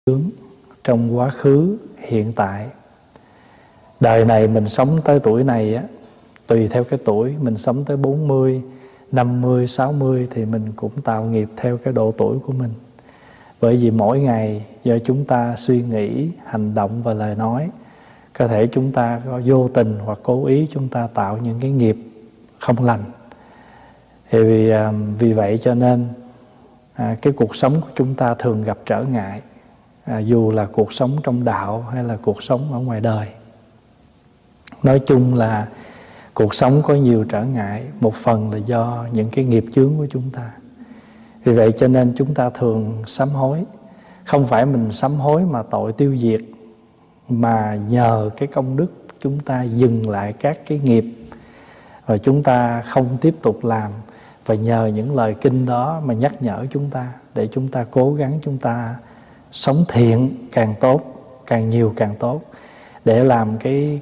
trong quá khứ, hiện tại. Đời này mình sống tới tuổi này á, tùy theo cái tuổi, mình sống tới 40, 50, 60 thì mình cũng tạo nghiệp theo cái độ tuổi của mình. Bởi vì mỗi ngày do chúng ta suy nghĩ, hành động và lời nói, có thể chúng ta có vô tình hoặc cố ý chúng ta tạo những cái nghiệp không lành. Thì vì vậy cho nên cái cuộc sống của chúng ta thường gặp trở ngại, dù là cuộc sống trong đạo hay là cuộc sống ở ngoài đời. Nói chung là cuộc sống có nhiều trở ngại, một phần là do những cái nghiệp chướng của chúng ta. Vì vậy cho nên chúng ta thường sám hối. Không phải mình sám hối mà tội tiêu diệt, mà nhờ cái công đức chúng ta dừng lại các cái nghiệp và chúng ta không tiếp tục làm. Và nhờ những lời kinh đó mà nhắc nhở chúng ta, để chúng ta cố gắng chúng ta sống thiện càng tốt, càng nhiều càng tốt, để làm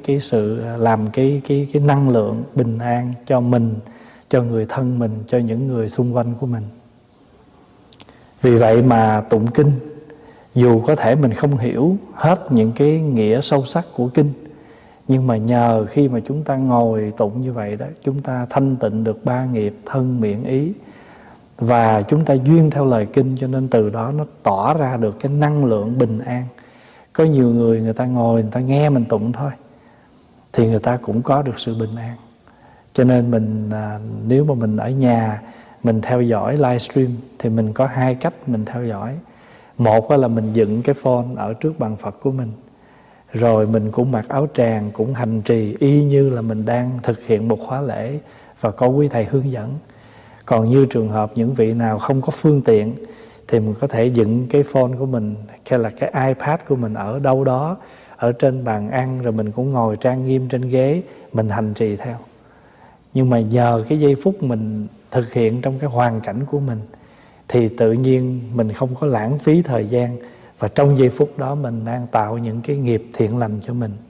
cái năng lượng bình an cho mình, cho người thân mình, cho những người xung quanh của mình. Vì vậy mà tụng kinh, dù có thể mình không hiểu hết những cái nghĩa sâu sắc của kinh, nhưng mà nhờ khi mà chúng ta ngồi tụng như vậy đó, chúng ta thanh tịnh được 3 nghiệp thân, miệng, ý. Và chúng ta duyên theo lời kinh, cho nên từ đó nó tỏ ra được cái năng lượng bình an. Có nhiều người, người ta ngồi, người ta nghe mình tụng thôi, thì người ta cũng có được sự bình an. Cho nên mình nếu mà mình ở nhà, mình theo dõi livestream, thì mình có 2 cách mình theo dõi. Một là mình dựng cái phone ở trước bàn Phật của mình, rồi mình cũng mặc áo tràng, cũng hành trì y như là mình đang thực hiện một khóa lễ, và có quý thầy hướng dẫn. Còn như trường hợp những vị nào không có phương tiện, thì mình có thể dựng cái phone của mình hay là cái iPad của mình ở đâu đó, ở trên bàn ăn, rồi mình cũng ngồi trang nghiêm trên ghế, mình hành trì theo. Nhưng mà nhờ cái giây phút mình thực hiện trong cái hoàn cảnh của mình, thì tự nhiên mình không có lãng phí thời gian, và trong giây phút đó mình đang tạo những cái nghiệp thiện lành cho mình.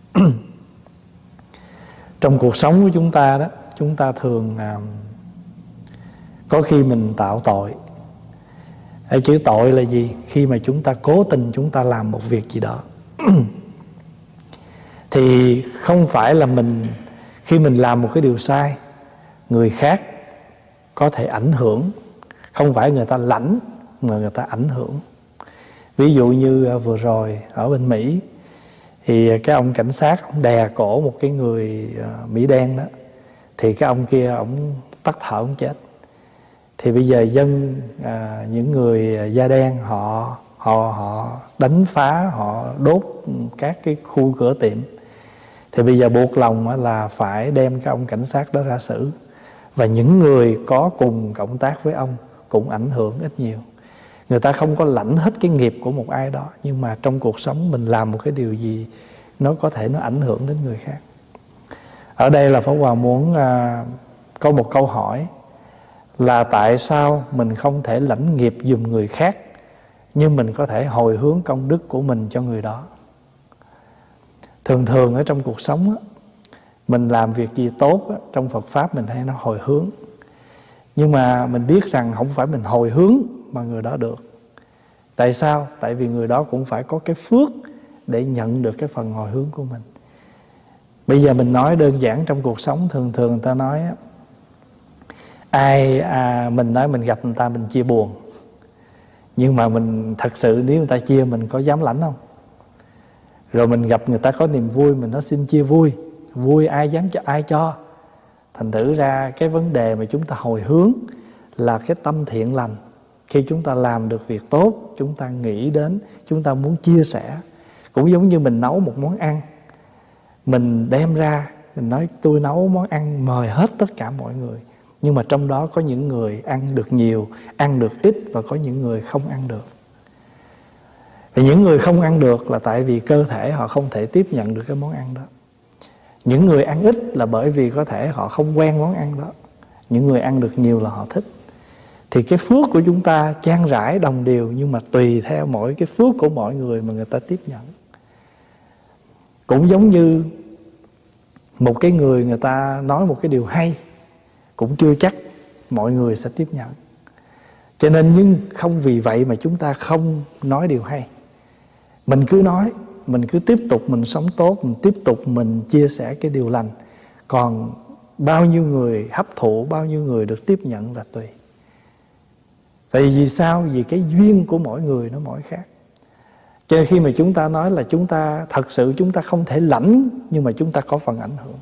Trong cuộc sống của chúng ta đó, chúng ta thường có khi mình tạo tội. Chữ tội là gì? Khi mà chúng ta cố tình chúng ta làm một việc gì đó. Thì không phải là khi mình làm một cái điều sai, người khác có thể ảnh hưởng. Không phải người ta lãnh, mà người ta ảnh hưởng. Ví dụ như vừa rồi ở bên Mỹ, thì cái ông cảnh sát ông đè cổ một cái người Mỹ đen đó, thì cái ông kia ông tắt thở ông chết. Thì bây giờ những người da đen họ đánh phá, họ đốt các cái khu cửa tiệm. Thì bây giờ buộc lòng là phải đem cái ông cảnh sát đó ra xử. Và những người có cùng cộng tác với ông cũng ảnh hưởng ít nhiều. Người ta không có lãnh hết cái nghiệp của một ai đó, nhưng mà trong cuộc sống mình làm một cái điều gì nó có thể nó ảnh hưởng đến người khác. Ở đây là Pháp Hòa muốn có một câu hỏi là tại sao mình không thể lãnh nghiệp giùm người khác, nhưng mình có thể hồi hướng công đức của mình cho người đó. Thường thường ở trong cuộc sống mình làm việc gì tốt trong Phật Pháp mình hay nó hồi hướng. Nhưng mà mình biết rằng không phải mình hồi hướng mà người đó được. Tại sao? Tại vì người đó cũng phải có cái phước để nhận được cái phần hồi hướng của mình. Bây giờ mình nói đơn giản trong cuộc sống, thường thường người ta nói mình nói mình gặp người ta mình chia buồn. Nhưng mà mình thật sự nếu người ta chia mình có dám lãnh không? Rồi mình gặp người ta có niềm vui, mình nói xin chia vui. Vui ai dám cho ai cho. Thành thử ra cái vấn đề mà chúng ta hồi hướng là cái tâm thiện lành. Khi chúng ta làm được việc tốt, chúng ta nghĩ đến, chúng ta muốn chia sẻ. Cũng giống như mình nấu một món ăn, mình đem ra, mình nói tôi nấu món ăn mời hết tất cả mọi người. Nhưng mà trong đó có những người ăn được nhiều, ăn được ít, và có những người không ăn được. Và những người không ăn được là tại vì cơ thể họ không thể tiếp nhận được cái món ăn đó. Những người ăn ít là bởi vì có thể họ không quen món ăn đó. Những người ăn được nhiều là họ thích. Thì cái phước của chúng ta chan rãi đồng đều, nhưng mà tùy theo mỗi cái phước của mọi người mà người ta tiếp nhận. Cũng giống như một cái người ta nói một cái điều hay, cũng chưa chắc mọi người sẽ tiếp nhận. Cho nên nhưng không vì vậy mà chúng ta không nói điều hay. Mình cứ nói, mình cứ tiếp tục mình sống tốt, mình tiếp tục mình chia sẻ cái điều lành. Còn bao nhiêu người hấp thụ, bao nhiêu người được tiếp nhận là tùy. Tại vì sao? Vì cái duyên của mỗi người nó mỗi khác. Cho nên khi mà chúng ta nói là chúng ta thật sự chúng ta không thể lãnh, nhưng mà chúng ta có phần ảnh hưởng.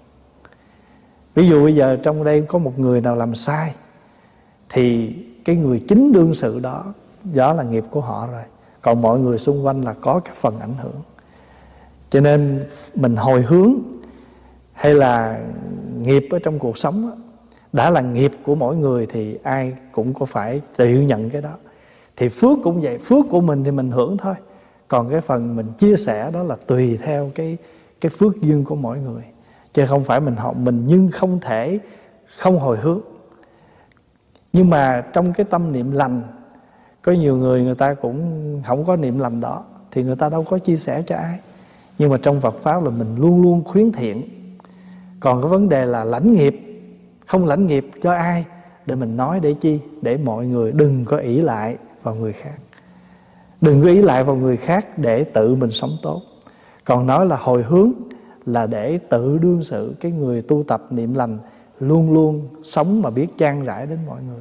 Ví dụ bây giờ trong đây có một người nào làm sai, thì cái người chính đương sự đó là nghiệp của họ rồi. Còn mọi người xung quanh là có cái phần ảnh hưởng. Cho nên mình hồi hướng hay là nghiệp ở trong cuộc sống đó, đã là nghiệp của mỗi người thì ai cũng có phải chịu nhận cái đó. Thì phước cũng vậy, phước của mình thì mình hưởng thôi. Còn cái phần mình chia sẻ đó là tùy theo cái phước duyên của mỗi người. Chứ không phải mình nhưng không thể không hồi hướng. Nhưng mà trong cái tâm niệm lành, có nhiều người ta cũng không có niệm lành đó, thì người ta đâu có chia sẻ cho ai. Nhưng mà trong Phật Pháp là mình luôn luôn khuyến thiện. Còn cái vấn đề là lãnh nghiệp, không lãnh nghiệp cho ai, để mình nói để chi? Để mọi người đừng có ỷ lại vào người khác. Đừng có ỷ lại vào người khác để tự mình sống tốt. Còn nói là hồi hướng là để tự đương sự. Cái người tu tập niệm lành luôn luôn sống mà biết chan rãi đến mọi người.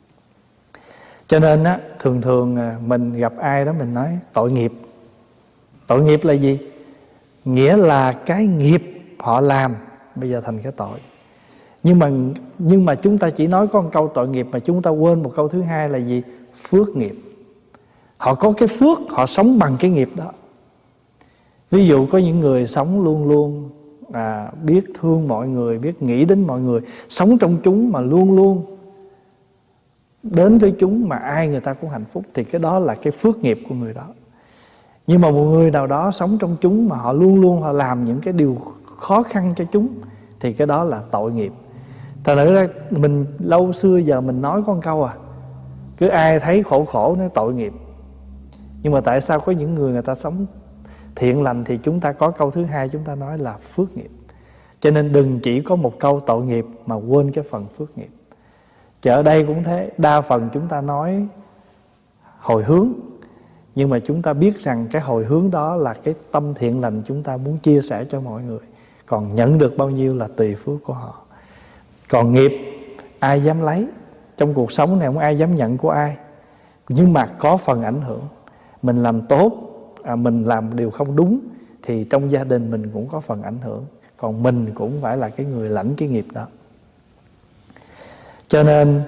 Cho nên á, thường thường mình gặp ai đó mình nói tội nghiệp. Tội nghiệp là gì? Nghĩa là cái nghiệp họ làm bây giờ thành cái tội. Nhưng mà chúng ta chỉ nói có một câu tội nghiệp, mà chúng ta quên một câu thứ hai là gì? Phước nghiệp. Họ có cái phước, họ sống bằng cái nghiệp đó. Ví dụ có những người sống luôn luôn biết thương mọi người, biết nghĩ đến mọi người, sống trong chúng mà luôn luôn đến với chúng, mà ai người ta cũng hạnh phúc, thì cái đó là cái phước nghiệp của người đó. Nhưng mà một người nào đó sống trong chúng mà họ luôn luôn họ làm những cái điều khó khăn cho chúng, thì cái đó là tội nghiệp. Thật ra mình lâu xưa giờ mình nói có một câu cứ ai thấy khổ nói tội nghiệp. Nhưng mà tại sao có những người ta sống thiện lành thì chúng ta có câu thứ hai, chúng ta nói là phước nghiệp. Cho nên đừng chỉ có một câu tội nghiệp mà quên cái phần phước nghiệp. Chứ ở đây cũng thế, đa phần chúng ta nói hồi hướng, nhưng mà chúng ta biết rằng cái hồi hướng đó là cái tâm thiện lành chúng ta muốn chia sẻ cho mọi người. Còn nhận được bao nhiêu là tùy phước của họ. Còn nghiệp ai dám lấy? Trong cuộc sống này không ai dám nhận của ai. Nhưng mà có phần ảnh hưởng. Mình làm tốt, mình làm điều không đúng, thì trong gia đình mình cũng có phần ảnh hưởng. Còn mình cũng phải là cái người lãnh cái nghiệp đó. Cho nên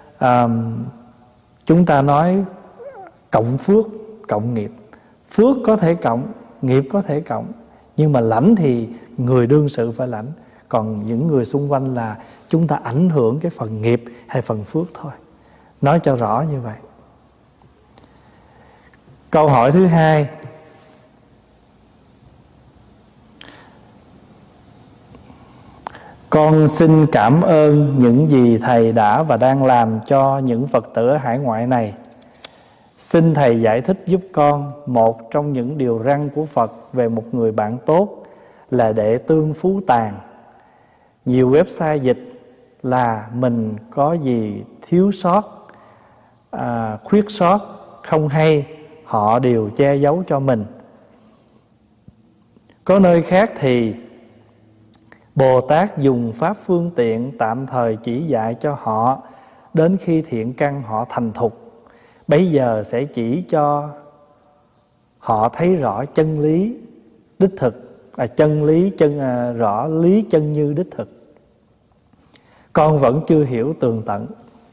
chúng ta nói cộng phước, cộng nghiệp. Phước có thể cộng, nghiệp có thể cộng, nhưng mà lãnh thì người đương sự phải lãnh. Còn những người xung quanh là chúng ta ảnh hưởng cái phần nghiệp hay phần phước thôi. Nói cho rõ như vậy. Câu hỏi thứ hai: con xin cảm ơn những gì Thầy đã và đang làm cho những Phật tử ở hải ngoại này. Xin Thầy giải thích giúp con một trong những điều răn của Phật về một người bạn tốt là đệ tương phú tàn. Nhiều website dịch là mình có gì thiếu sót, khuyết sót, không hay, họ đều che giấu cho mình. Có nơi khác thì Bồ Tát dùng pháp phương tiện tạm thời chỉ dạy cho họ, đến khi thiện căn họ thành thục, bấy giờ sẽ chỉ cho họ thấy rõ chân lý đích thực, rõ lý chân như đích thực. Con vẫn chưa hiểu tường tận.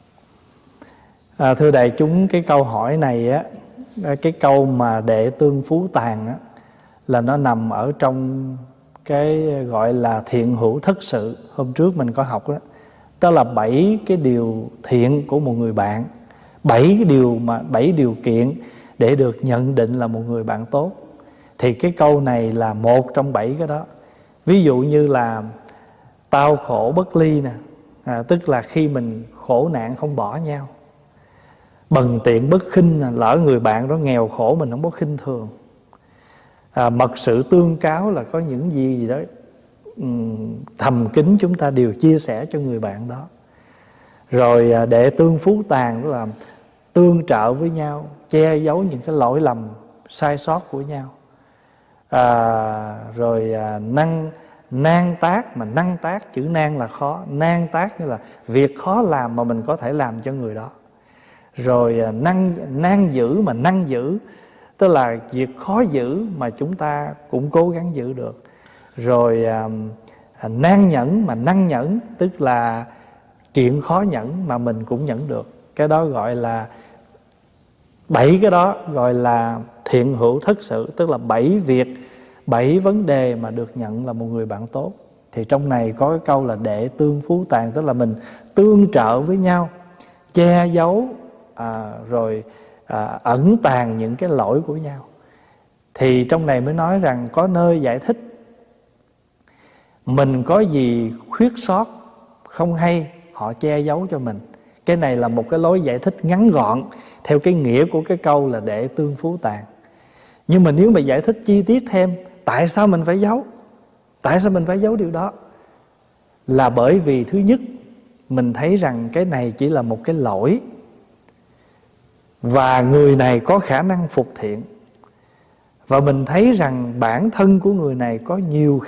Thưa đại chúng, cái câu hỏi này á, cái câu mà đệ tương phú tàn á, là nó nằm ở trong cái gọi là thiện hữu thất sự. Hôm trước mình có học đó. Đó là 7 cái điều thiện của một người bạn, 7 điều kiện để được nhận định là một người bạn tốt. Thì cái câu này là một trong 7 cái đó. Ví dụ như là tao khổ bất ly nè, tức là khi mình khổ nạn không bỏ nhau. Bần tiện bất khinh, lỡ người bạn đó nghèo khổ mình không có khinh thường. Mật sự tương cáo là có những gì đó thầm kín chúng ta đều chia sẻ cho người bạn đó. Rồi đệ tương phú tàn, đó là tương trợ với nhau, che giấu những cái lỗi lầm sai sót của nhau. Rồi nan tác, mà năng tác, chữ nan là khó, nan tác như là việc khó làm mà mình có thể làm cho người đó. Rồi nan giữ, mà năng giữ tức là việc khó giữ mà chúng ta cũng cố gắng giữ được. Rồi nan nhẫn, mà năng nhẫn tức là chuyện khó nhẫn mà mình cũng nhẫn được. Cái đó gọi là 7 cái đó gọi là thiện hữu thất sự, tức là 7 việc, 7 vấn đề mà được nhận là một người bạn tốt. Thì trong này có cái câu là đệ tương phú tàn, tức là mình tương trợ với nhau, che giấu rồi ẩn tàng những cái lỗi của nhau. Thì trong này mới nói rằng có nơi giải thích mình có gì khuyết sót không hay, họ che giấu cho mình. Cái này là một cái lối giải thích ngắn gọn theo cái nghĩa của cái câu là đệ tương phú tàn. Nhưng mà nếu mà giải thích chi tiết thêm, tại sao mình phải giấu? Tại sao mình phải giấu điều đó? Là bởi vì thứ nhất, mình thấy rằng cái này chỉ là một cái lỗi, và người này có khả năng phục thiện. Và mình thấy rằng bản thân của người này có nhiều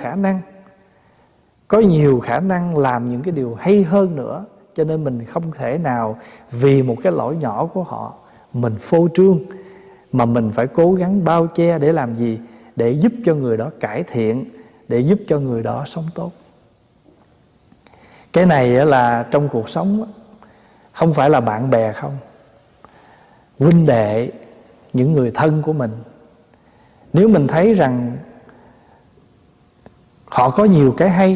khả năng làm những cái điều hay hơn nữa. Cho nên mình không thể nào vì một cái lỗi nhỏ của họ mình phô trương, mà mình phải cố gắng bao che để làm gì? Để giúp cho người đó cải thiện, để giúp cho người đó sống tốt. Cái này là trong cuộc sống, không phải là bạn bè không, huynh đệ, những người thân của mình. Nếu mình thấy rằng họ có nhiều cái hay,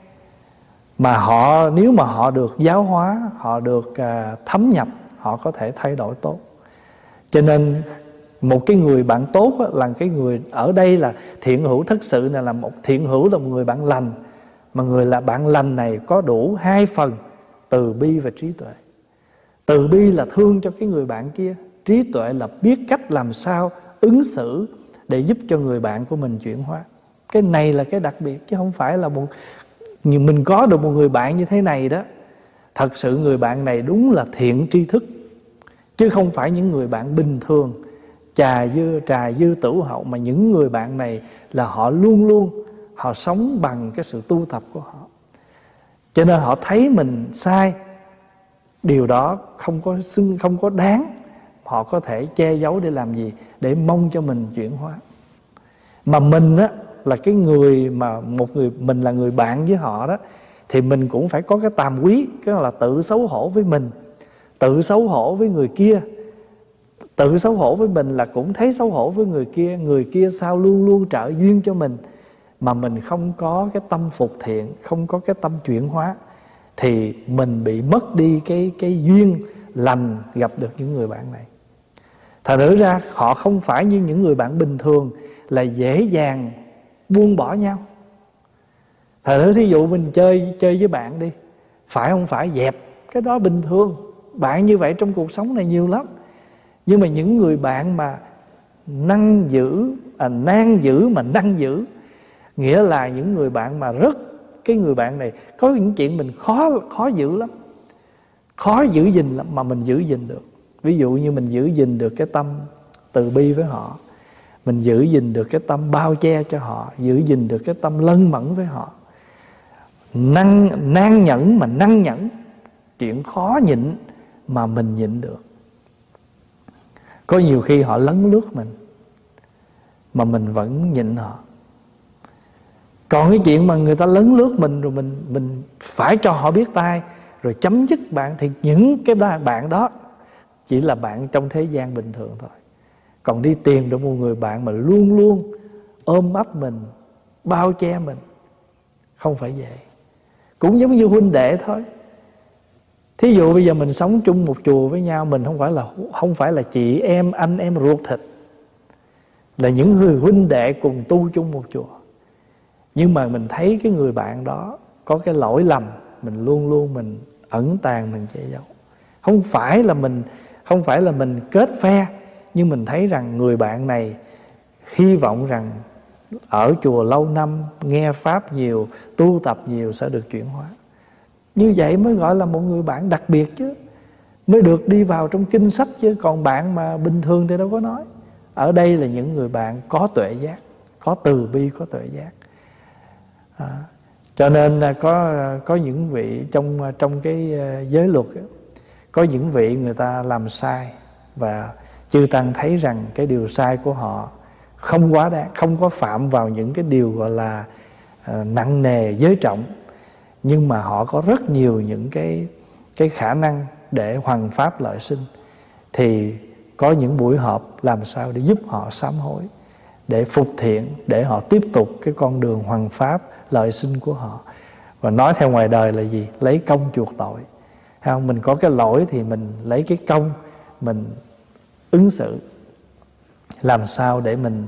mà nếu mà họ được giáo hóa, họ được thấm nhập, họ có thể thay đổi tốt. Cho nên một cái người bạn tốt là cái người, ở đây là thiện hữu thất sự này, là một thiện hữu là một người bạn lành. Mà người là bạn lành này có đủ 2 phần, từ bi và trí tuệ. Từ bi là thương cho cái người bạn kia, trí tuệ là biết cách làm sao ứng xử để giúp cho người bạn của mình chuyển hóa. Cái này là cái đặc biệt, chứ không phải là mình có được một người bạn như thế này đó. Thật sự người bạn này đúng là thiện tri thức, chứ không phải những người bạn bình thường trà dư tửu hậu. Mà những người bạn này là họ luôn luôn họ sống bằng cái sự tu tập của họ. Cho nên họ thấy mình sai, điều đó không có đáng, họ có thể che giấu để làm gì? Để mong cho mình chuyển hóa. Mà mình á, là cái người mà mình là người bạn với họ đó, thì mình cũng phải có cái tàm quý, cái là tự xấu hổ với mình, tự xấu hổ với người kia. Tự xấu hổ với mình là cũng thấy xấu hổ với người kia. Người kia sao luôn luôn trợ duyên cho mình, mà mình không có cái tâm phục thiện, không có cái tâm chuyển hóa, thì mình bị mất đi cái duyên lành gặp được những người bạn này. Thật nữ ra họ không phải như những người bạn bình thường là dễ dàng buông bỏ nhau. Thật nữ, thí dụ mình chơi với bạn đi, phải không phải dẹp, cái đó bình thường. Bạn như vậy trong cuộc sống này nhiều lắm. Nhưng mà những người bạn mà nan giữ mà năng giữ, nghĩa là những người bạn mà cái người bạn này có những chuyện mình khó giữ lắm, khó giữ gìn lắm, mà mình giữ gìn được. Ví dụ như mình giữ gìn được cái tâm từ bi với họ, mình giữ gìn được cái tâm bao che cho họ, giữ gìn được cái tâm lân mẫn với họ. Nan nhẫn mà năng nhẫn, chuyện khó nhịn mà mình nhịn được. Có nhiều khi họ lấn lướt mình mà mình vẫn nhịn họ. Còn cái chuyện mà người ta lấn lướt mình rồi mình phải cho họ biết tay rồi chấm dứt bạn, thì những cái bạn đó chỉ là bạn trong thế gian bình thường thôi. Còn đi tìm được một người bạn mà luôn luôn ôm ấp mình, bao che mình, không phải vậy. Cũng giống như huynh đệ thôi. Thí dụ bây giờ mình sống chung một chùa với nhau, mình không phải là chị em, anh em ruột thịt, là những người huynh đệ cùng tu chung một chùa. Nhưng mà mình thấy cái người bạn đó có cái lỗi lầm, mình luôn luôn mình ẩn tàng, mình che giấu. Không phải là mình kết phe, nhưng mình thấy rằng người bạn này hy vọng rằng ở chùa lâu năm, nghe pháp nhiều, tu tập nhiều sẽ được chuyển hóa. Như vậy mới gọi là một người bạn đặc biệt chứ, mới được đi vào trong kinh sách chứ. Còn bạn mà bình thường thì đâu có nói. Ở đây là những người bạn có tuệ giác, có từ bi, có tuệ giác. Cho nên có những vị trong cái giới luật ấy, có những vị người ta làm sai và chư tăng thấy rằng cái điều sai của họ không quá đáng, không có phạm vào những cái điều gọi là nặng nề giới trọng, nhưng mà họ có rất nhiều những cái khả năng để hoằng pháp lợi sinh, thì có những buổi họp làm sao để giúp họ sám hối, để phục thiện, để họ tiếp tục cái con đường hoằng pháp lợi sinh của họ. Và nói theo ngoài đời là gì? Lấy công chuộc tội. Không? Mình có cái lỗi thì mình lấy cái công mình ứng xử, làm sao để mình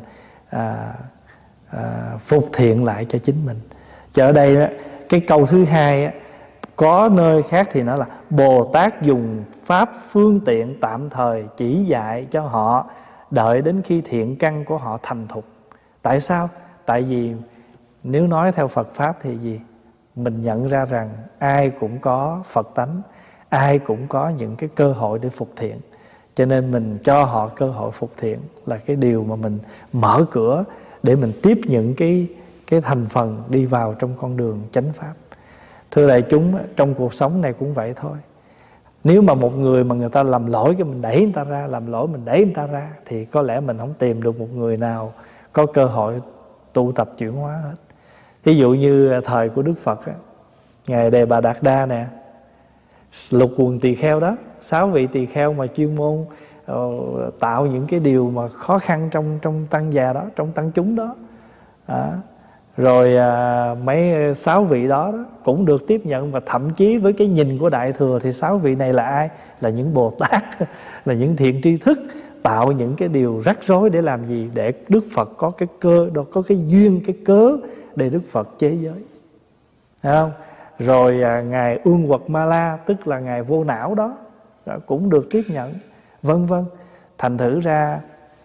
phục thiện lại cho chính mình. Chứ ở đây đó, cái câu thứ hai á, có nơi khác thì nó là Bồ Tát dùng pháp phương tiện tạm thời chỉ dạy cho họ, đợi đến khi thiện căn của họ thành thục. Tại sao? Tại vì nếu nói theo Phật Pháp thì gì? Mình nhận ra rằng ai cũng có Phật tánh, ai cũng có những cái cơ hội để phục thiện. Cho nên mình cho họ cơ hội phục thiện là cái điều mà mình mở cửa để mình tiếp những cái thành phần đi vào trong con đường chánh pháp. Thưa đại chúng, trong cuộc sống này cũng vậy thôi. Nếu mà một người mà người ta làm lỗi cái mình đẩy người ta ra, làm lỗi mình đẩy người ta ra, thì có lẽ mình không tìm được một người nào có cơ hội tu tập chuyển hóa hết. Ví dụ như thời của Đức Phật á, Ngài Đề Bà Đạt Đa nè, lục quần tỳ kheo đó, 6 vị tỳ kheo mà chuyên môn tạo những cái điều mà khó khăn trong tăng già đó, trong tăng chúng đó. Rồi mấy 6 vị đó cũng được tiếp nhận, và thậm chí với cái nhìn của Đại Thừa thì 6 vị này là ai? Là những Bồ Tát, là những thiện tri thức, tạo những cái điều rắc rối để làm gì? Để Đức Phật có cái cơ, có cái duyên, cái cớ để Đức Phật chế giới. Thấy không? Rồi Ngài Ương Quật Ma La, tức là Ngài Vô Não đó, cũng được tiếp nhận, vân vân. Thành thử ra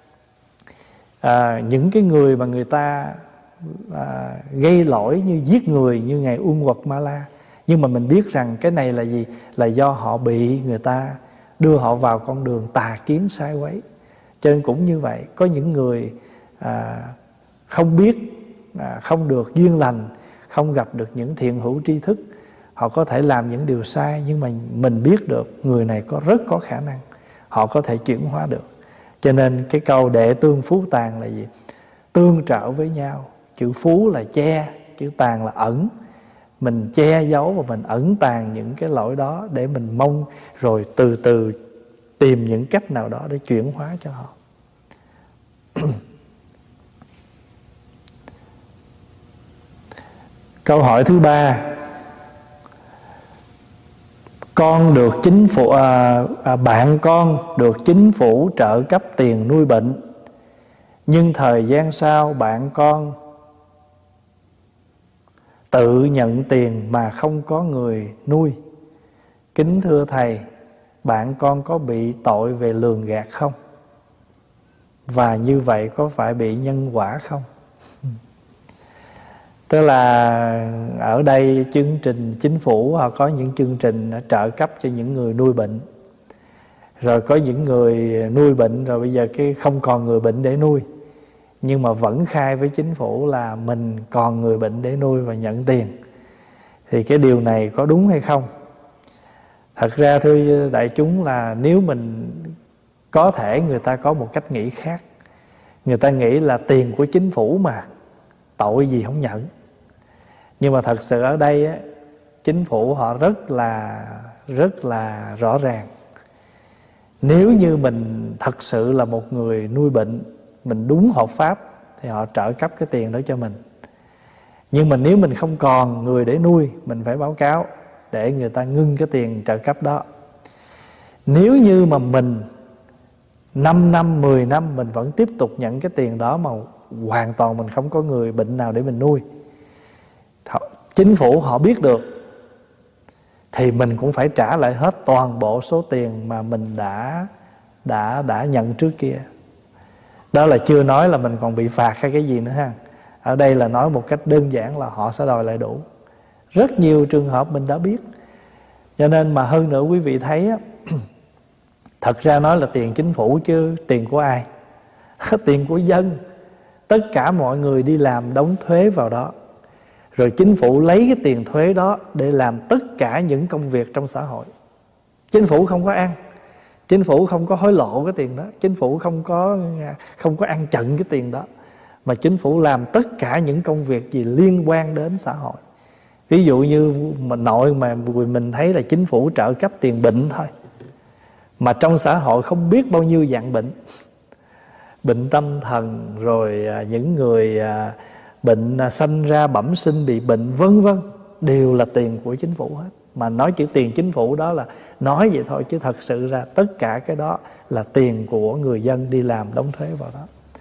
những cái người mà người ta gây lỗi như giết người như Ngài Ương Quật Ma La, nhưng mà mình biết rằng cái này là gì? Là do họ bị người ta đưa họ vào con đường tà kiến sai quấy. Cho nên cũng như vậy, có những người không biết, không được duyên lành, không gặp được những thiện hữu tri thức, họ có thể làm những điều sai, nhưng mà mình biết được người này rất có khả năng, họ có thể chuyển hóa được. Cho nên cái câu đệ tương phú tàn là gì? Tương trợ với nhau. Chữ phú là che, chữ tàn là ẩn. Mình che giấu và mình ẩn tàng những cái lỗi đó để mình mong rồi từ từ tìm những cách nào đó để chuyển hóa cho họ. Câu hỏi thứ 3. Con được chính phủ bạn con được chính phủ trợ cấp tiền nuôi bệnh, nhưng thời gian sau bạn con tự nhận tiền mà không có người nuôi. Kính thưa thầy, bạn con có bị tội về lường gạt không? Và như vậy có phải bị nhân quả không? Tức là ở đây chương trình chính phủ họ có những chương trình trợ cấp cho những người nuôi bệnh. Rồi có những người nuôi bệnh rồi bây giờ cái không còn người bệnh để nuôi, nhưng mà vẫn khai với chính phủ là mình còn người bệnh để nuôi và nhận tiền. Thì cái điều này có đúng hay không? Thật ra thưa đại chúng là nếu mình có thể người ta có một cách nghĩ khác. Người ta nghĩ là tiền của chính phủ mà, tội gì không nhận. Nhưng mà thật sự ở đây á, chính phủ họ rất là rõ ràng. Nếu như mình thật sự là một người nuôi bệnh, mình đúng hợp pháp thì họ trợ cấp cái tiền đó cho mình. Nhưng mà nếu mình không còn người để nuôi, mình phải báo cáo để người ta ngưng cái tiền trợ cấp đó. Nếu như mà mình 5 năm, 10 năm mình vẫn tiếp tục nhận cái tiền đó mà hoàn toàn mình không có người bệnh nào để mình nuôi, chính phủ họ biết được thì mình cũng phải trả lại hết toàn bộ số tiền mà mình đã nhận trước kia. Đó là chưa nói là mình còn bị phạt hay cái gì nữa ha. Ở đây là nói một cách đơn giản là họ sẽ đòi lại đủ. Rất nhiều trường hợp mình đã biết. Cho nên mà hơn nữa quý vị thấy á, thật ra nói là tiền chính phủ chứ tiền của ai? Tiền của dân. Tất cả mọi người đi làm đóng thuế vào đó, rồi chính phủ lấy cái tiền thuế đó để làm tất cả những công việc trong xã hội. Chính phủ không có ăn, chính phủ không có hối lộ cái tiền đó, chính phủ không có ăn chặn cái tiền đó, mà chính phủ làm tất cả những công việc gì liên quan đến xã hội. Ví dụ như mình thấy là chính phủ trợ cấp tiền bệnh thôi, mà trong xã hội không biết bao nhiêu dạng bệnh, bệnh tâm thần, rồi những người bệnh sanh ra bẩm sinh bị bệnh vân vân, đều là tiền của chính phủ hết. Mà nói chữ tiền chính phủ đó là nói vậy thôi, chứ thật sự ra tất cả cái đó là tiền của người dân đi làm đóng thuế vào đó.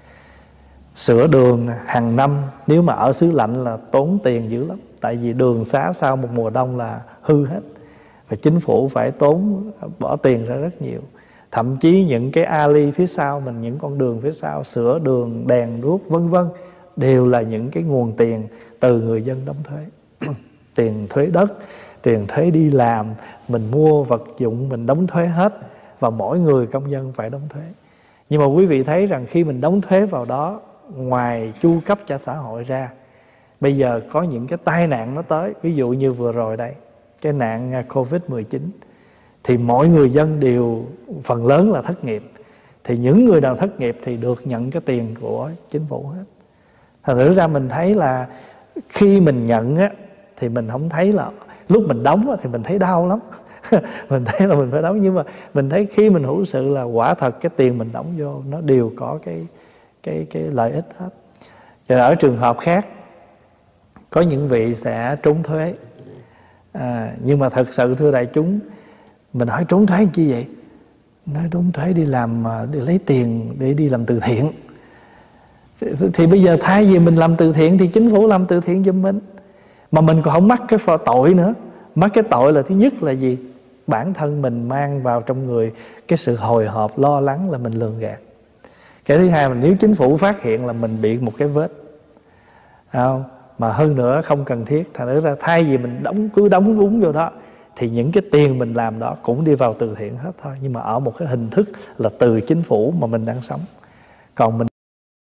Sửa đường hàng năm, nếu mà ở xứ lạnh là tốn tiền dữ lắm, tại vì đường xá sau một mùa đông là hư hết, và chính phủ phải bỏ tiền ra rất nhiều. Thậm chí những cái alley phía sau mình, những con đường phía sau, sửa đường, đèn đuốc vân vân, đều là những cái nguồn tiền từ người dân đóng thuế. Tiền thuế đất, tiền thuế đi làm, mình mua vật dụng mình đóng thuế hết, và mỗi người công dân phải đóng thuế. Nhưng mà quý vị thấy rằng khi mình đóng thuế vào đó, ngoài chu cấp cho xã hội ra, bây giờ có những cái tai nạn nó tới. Ví dụ như vừa rồi đây, cái nạn Covid-19, thì mọi người dân đều phần lớn là thất nghiệp. Thì những người nào thất nghiệp thì được nhận cái tiền của chính phủ hết. Thật sự ra mình thấy là khi mình nhận á, thì mình không thấy là lúc mình đóng á, thì mình thấy đau lắm. Mình thấy là mình phải đóng, nhưng mà mình thấy khi mình hữu sự là quả thật cái tiền mình đóng vô nó đều có cái lợi ích hết. Cho nên ở trường hợp khác, có những vị sẽ trốn thuế, nhưng mà thật sự thưa đại chúng, mình hỏi trốn thuế chi vậy? Nói trốn thuế đi làm, để lấy tiền để đi làm từ thiện. Thì bây giờ thay vì mình làm từ thiện thì chính phủ làm từ thiện giùm mình, mà mình còn không mắc cái tội nữa. Mắc cái tội là thứ nhất là gì? Bản thân mình mang vào trong người cái sự hồi hộp, lo lắng là mình lường gạt. Cái thứ hai là nếu chính phủ phát hiện là mình bị một cái vết, không? Mà hơn nữa không cần thiết. Thành ra thay vì mình cứ đóng đúng vô đó, thì những cái tiền mình làm đó cũng đi vào từ thiện hết thôi, nhưng mà ở một cái hình thức là từ chính phủ mà mình đang sống. Còn mình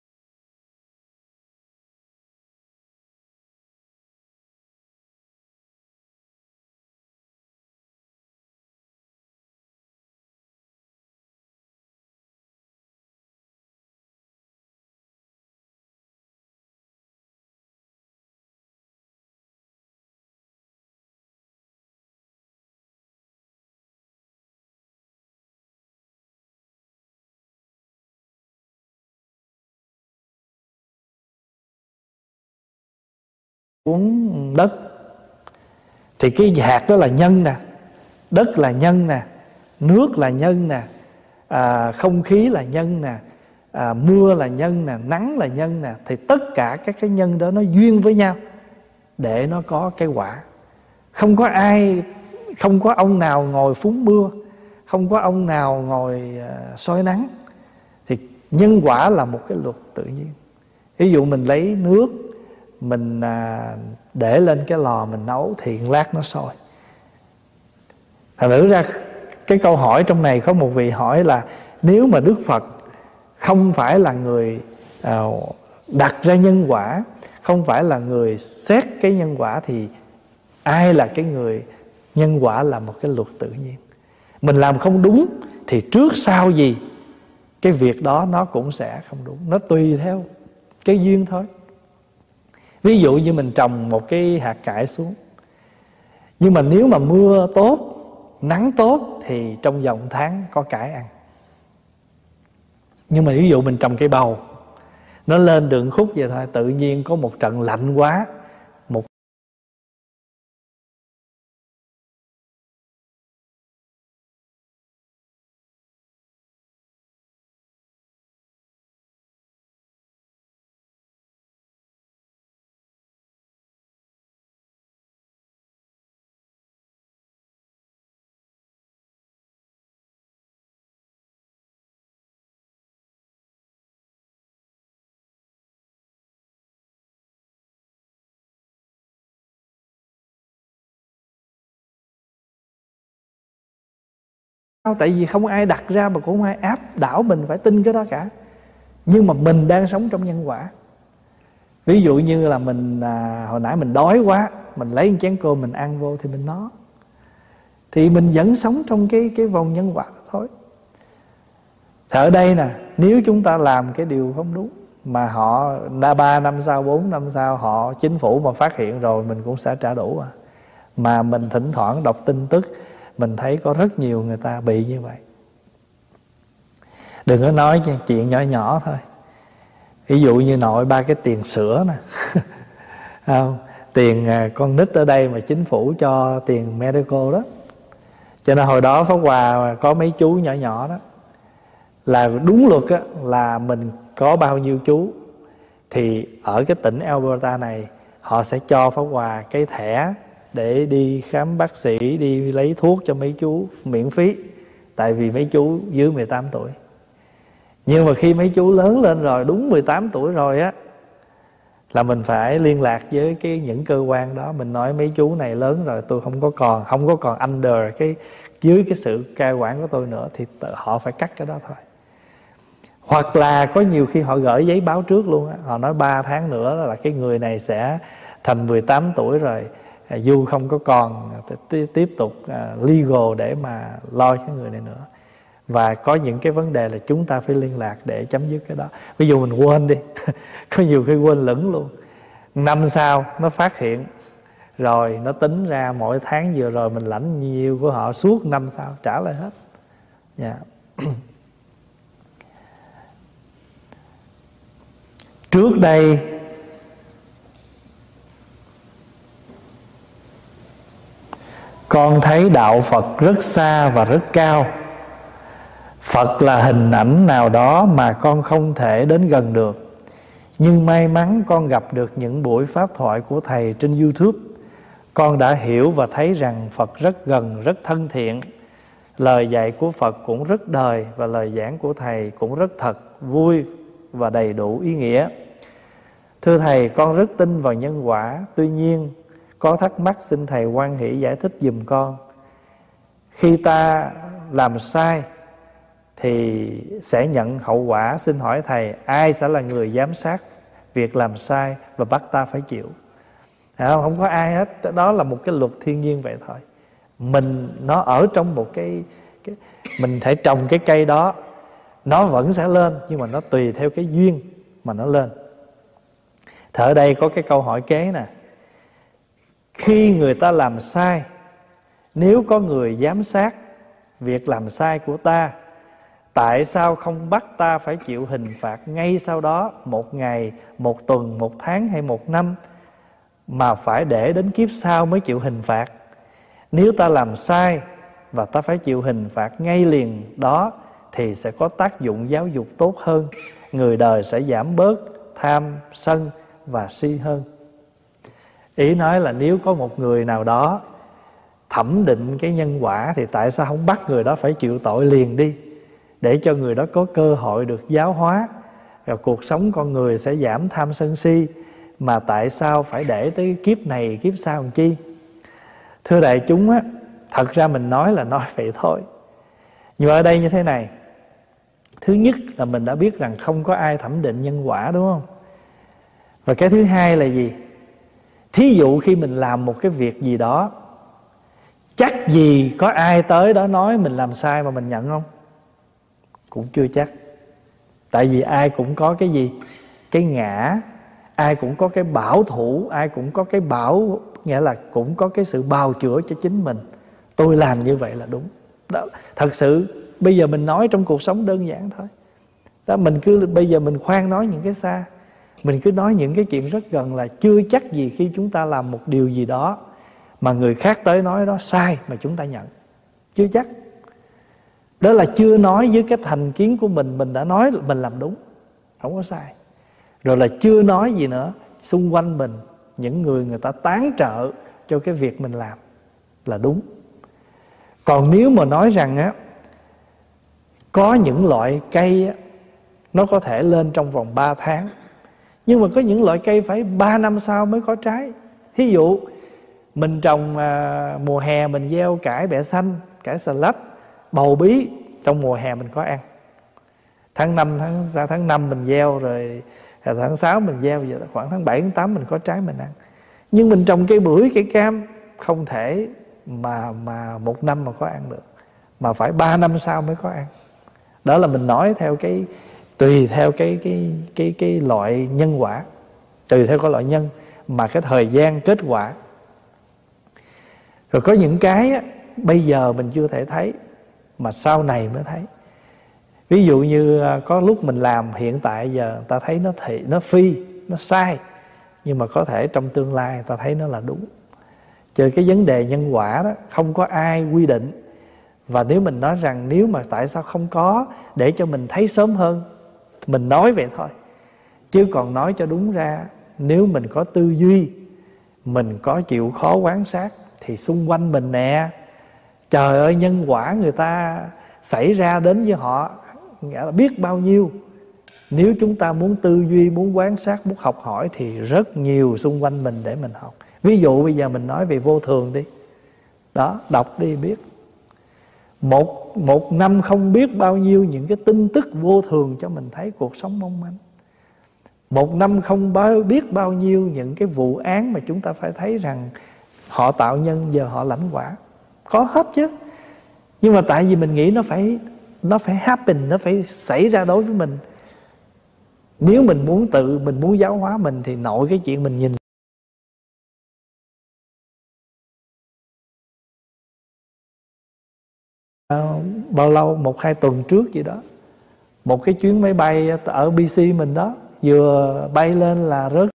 uống đất, thì cái hạt đó là nhân nè, đất là nhân nè, nước là nhân nè, không khí là nhân nè, mưa là nhân nè, nắng là nhân nè. Thì tất cả các cái nhân đó nó duyên với nhau để nó có cái quả. Không có ông nào ngồi phúng mưa, không có ông nào ngồi soi nắng. Thì nhân quả là một cái luật tự nhiên. Ví dụ mình lấy nước, mình để lên cái lò mình nấu thì lát nó sôi. Thành thử ra cái câu hỏi trong này có một vị hỏi là nếu mà Đức Phật không phải là người đặt ra nhân quả, không phải là người xét cái nhân quả, thì ai là cái người? Nhân quả là một cái luật tự nhiên. Mình làm không đúng thì trước sau gì cái việc đó nó cũng sẽ không đúng. Nó tùy theo cái duyên thôi. Ví dụ như mình trồng một cái hạt cải xuống, nhưng mà nếu mà mưa tốt, nắng tốt thì trong vòng tháng có cải ăn. Nhưng mà ví dụ mình trồng cây bầu, nó lên đường khúc vậy thôi, tự nhiên có một trận lạnh quá, tại vì không ai đặt ra mà cũng không ai áp đảo mình phải tin cái đó cả. Nhưng mà mình đang sống trong nhân quả. Ví dụ như là mình hồi nãy mình đói quá, mình lấy một chén cơm mình ăn vô thì mình nó, thì mình vẫn sống trong cái vòng nhân quả đó thôi. Thì ở đây nè, nếu chúng ta làm cái điều không đúng, mà họ 3 năm sau, 4 năm sau họ chính phủ mà phát hiện rồi, mình cũng sẽ trả đủ. Mà mình thỉnh thoảng đọc tin tức, mình thấy có rất nhiều người ta bị như vậy. Đừng có nói chuyện nhỏ nhỏ thôi. Ví dụ như nội 3 cái tiền sữa nè không? Tiền con nít ở đây mà chính phủ cho tiền medical đó. Cho nên hồi đó Pháp Hòa có mấy chú nhỏ nhỏ đó, là đúng luật á, là mình có bao nhiêu chú thì ở cái tỉnh Alberta này họ sẽ cho Pháp Hòa cái thẻ để đi khám bác sĩ, đi lấy thuốc cho mấy chú miễn phí. Tại vì mấy chú dưới 18 tuổi. Nhưng mà khi mấy chú lớn lên rồi, đúng 18 tuổi rồi á, là mình phải liên lạc với những cơ quan đó. Mình nói mấy chú này lớn rồi, tôi không có còn under dưới cái sự cai quản của tôi nữa, thì họ phải cắt cái đó thôi. Hoặc là có nhiều khi họ gửi giấy báo trước luôn á, họ nói 3 tháng nữa là cái người này sẽ thành 18 tuổi rồi, dù không có còn tiếp tục legal để mà lo cái người này nữa. Và có những cái vấn đề là chúng ta phải liên lạc để chấm dứt cái đó. Ví dụ mình quên đi có nhiều khi quên lửng luôn, năm sau nó phát hiện rồi, nó tính ra mỗi tháng vừa rồi mình lãnh nhiều của họ, suốt năm sau trả lại hết. Yeah. Trước đây con thấy đạo Phật rất xa và rất cao. Phật là hình ảnh nào đó mà con không thể đến gần được. Nhưng may mắn con gặp được những buổi pháp thoại của Thầy trên YouTube. Con đã hiểu và thấy rằng Phật rất gần, rất thân thiện. Lời dạy của Phật cũng rất đời, và lời giảng của Thầy cũng rất thật, vui và đầy đủ ý nghĩa. Thưa Thầy, con rất tin vào nhân quả. Tuy nhiên có thắc mắc xin Thầy hoan hỷ giải thích giùm con. Khi ta làm sai thì sẽ nhận hậu quả. Xin hỏi Thầy, ai sẽ là người giám sát việc làm sai và bắt ta phải chịu? Không có ai hết. Đó là một cái luật thiên nhiên vậy thôi. Nó ở trong một cái mình thể trồng cái cây đó, nó vẫn sẽ lên, nhưng mà nó tùy theo cái duyên mà nó lên. Thì ở đây có cái câu hỏi kế nè. Khi người ta làm sai, nếu có người giám sát việc làm sai của ta, tại sao không bắt ta phải chịu hình phạt ngay sau đó, 1 ngày, 1 tuần, 1 tháng hay 1 năm, mà phải để đến kiếp sau mới chịu hình phạt? Nếu ta làm sai và ta phải chịu hình phạt ngay liền đó, thì sẽ có tác dụng giáo dục tốt hơn. Người đời sẽ giảm bớt tham, sân và si hơn. Ý nói là nếu có một người nào đó thẩm định cái nhân quả, thì tại sao không bắt người đó phải chịu tội liền đi, để cho người đó có cơ hội được giáo hóa, rồi cuộc sống con người sẽ giảm tham sân si. Mà tại sao phải để tới kiếp này kiếp sau làm chi? Thưa đại chúng á, thật ra mình nói là nói vậy thôi. Nhưng ở đây như thế này. Thứ nhất là mình đã biết rằng không có ai thẩm định nhân quả, đúng không? Và cái thứ hai là gì? Thí dụ khi mình làm một cái việc gì đó, chắc gì có ai tới đó nói mình làm sai mà mình nhận không? Cũng chưa chắc. Tại vì ai cũng có cái gì? Cái ngã. Ai cũng có cái bảo thủ. Ai cũng có cái bảo, nghĩa là cũng có cái sự bào chữa cho chính mình. Tôi làm như vậy là đúng đó. Thật sự bây giờ mình nói trong cuộc sống đơn giản thôi đó. Bây giờ mình khoan nói những cái xa, mình cứ nói những cái chuyện rất gần. Là chưa chắc gì khi chúng ta làm một điều gì đó mà người khác tới nói đó sai mà chúng ta nhận. Chưa chắc. Đó là chưa nói với cái thành kiến của mình đã nói là mình làm đúng, không có sai. Rồi là chưa nói gì nữa, xung quanh mình những người ta tán trợ cho cái việc mình làm là đúng. Còn nếu mà nói rằng á, có những loại cây á, nó có thể lên trong vòng 3 tháng, nhưng mà có những loại cây phải 3 năm sau mới có trái. Thí dụ mình trồng mùa hè mình gieo cải bẹ xanh, cải xà lách, bầu bí, trong mùa hè mình có ăn. Tháng 5 mình gieo rồi tháng 6 mình gieo, giờ khoảng tháng 7, tháng 8 mình có trái mình ăn. Nhưng mình trồng cây bưởi, cây cam không thể mà một năm mà có ăn được, mà phải 3 năm sau mới có ăn. Đó là mình nói theo cái tùy theo cái loại nhân quả, tùy theo cái loại nhân mà cái thời gian kết quả. Rồi có những cái á, bây giờ mình chưa thể thấy mà sau này mới thấy. Ví dụ như có lúc mình làm hiện tại giờ ta thấy nó phi, nó sai, nhưng mà có thể trong tương lai ta thấy nó là đúng. Chứ cái vấn đề nhân quả đó không có ai quy định. Và nếu mình nói rằng nếu mà tại sao không có để cho mình thấy sớm hơn, mình nói vậy thôi. Chứ còn nói cho đúng ra, nếu mình có tư duy, mình có chịu khó quan sát, thì xung quanh mình nè, trời ơi, nhân quả người ta xảy ra đến với họ nghĩa là biết bao nhiêu. Nếu chúng ta muốn tư duy, muốn quan sát, muốn học hỏi thì rất nhiều xung quanh mình để mình học. Ví dụ bây giờ mình nói về vô thường đi. Đó, đọc đi biết. Một năm không biết bao nhiêu những cái tin tức vô thường cho mình thấy cuộc sống mong manh. Một năm không biết bao nhiêu những cái vụ án mà chúng ta phải thấy rằng họ tạo nhân, giờ họ lãnh quả. Có hết chứ. Nhưng mà tại vì mình nghĩ nó phải happen, nó phải xảy ra đối với mình. Nếu mình muốn giáo hóa mình thì nội cái chuyện mình nhìn. Bao lâu, 1-2 tuần trước gì đó, một cái chuyến máy bay ở BC mình đó, vừa bay lên là rớt.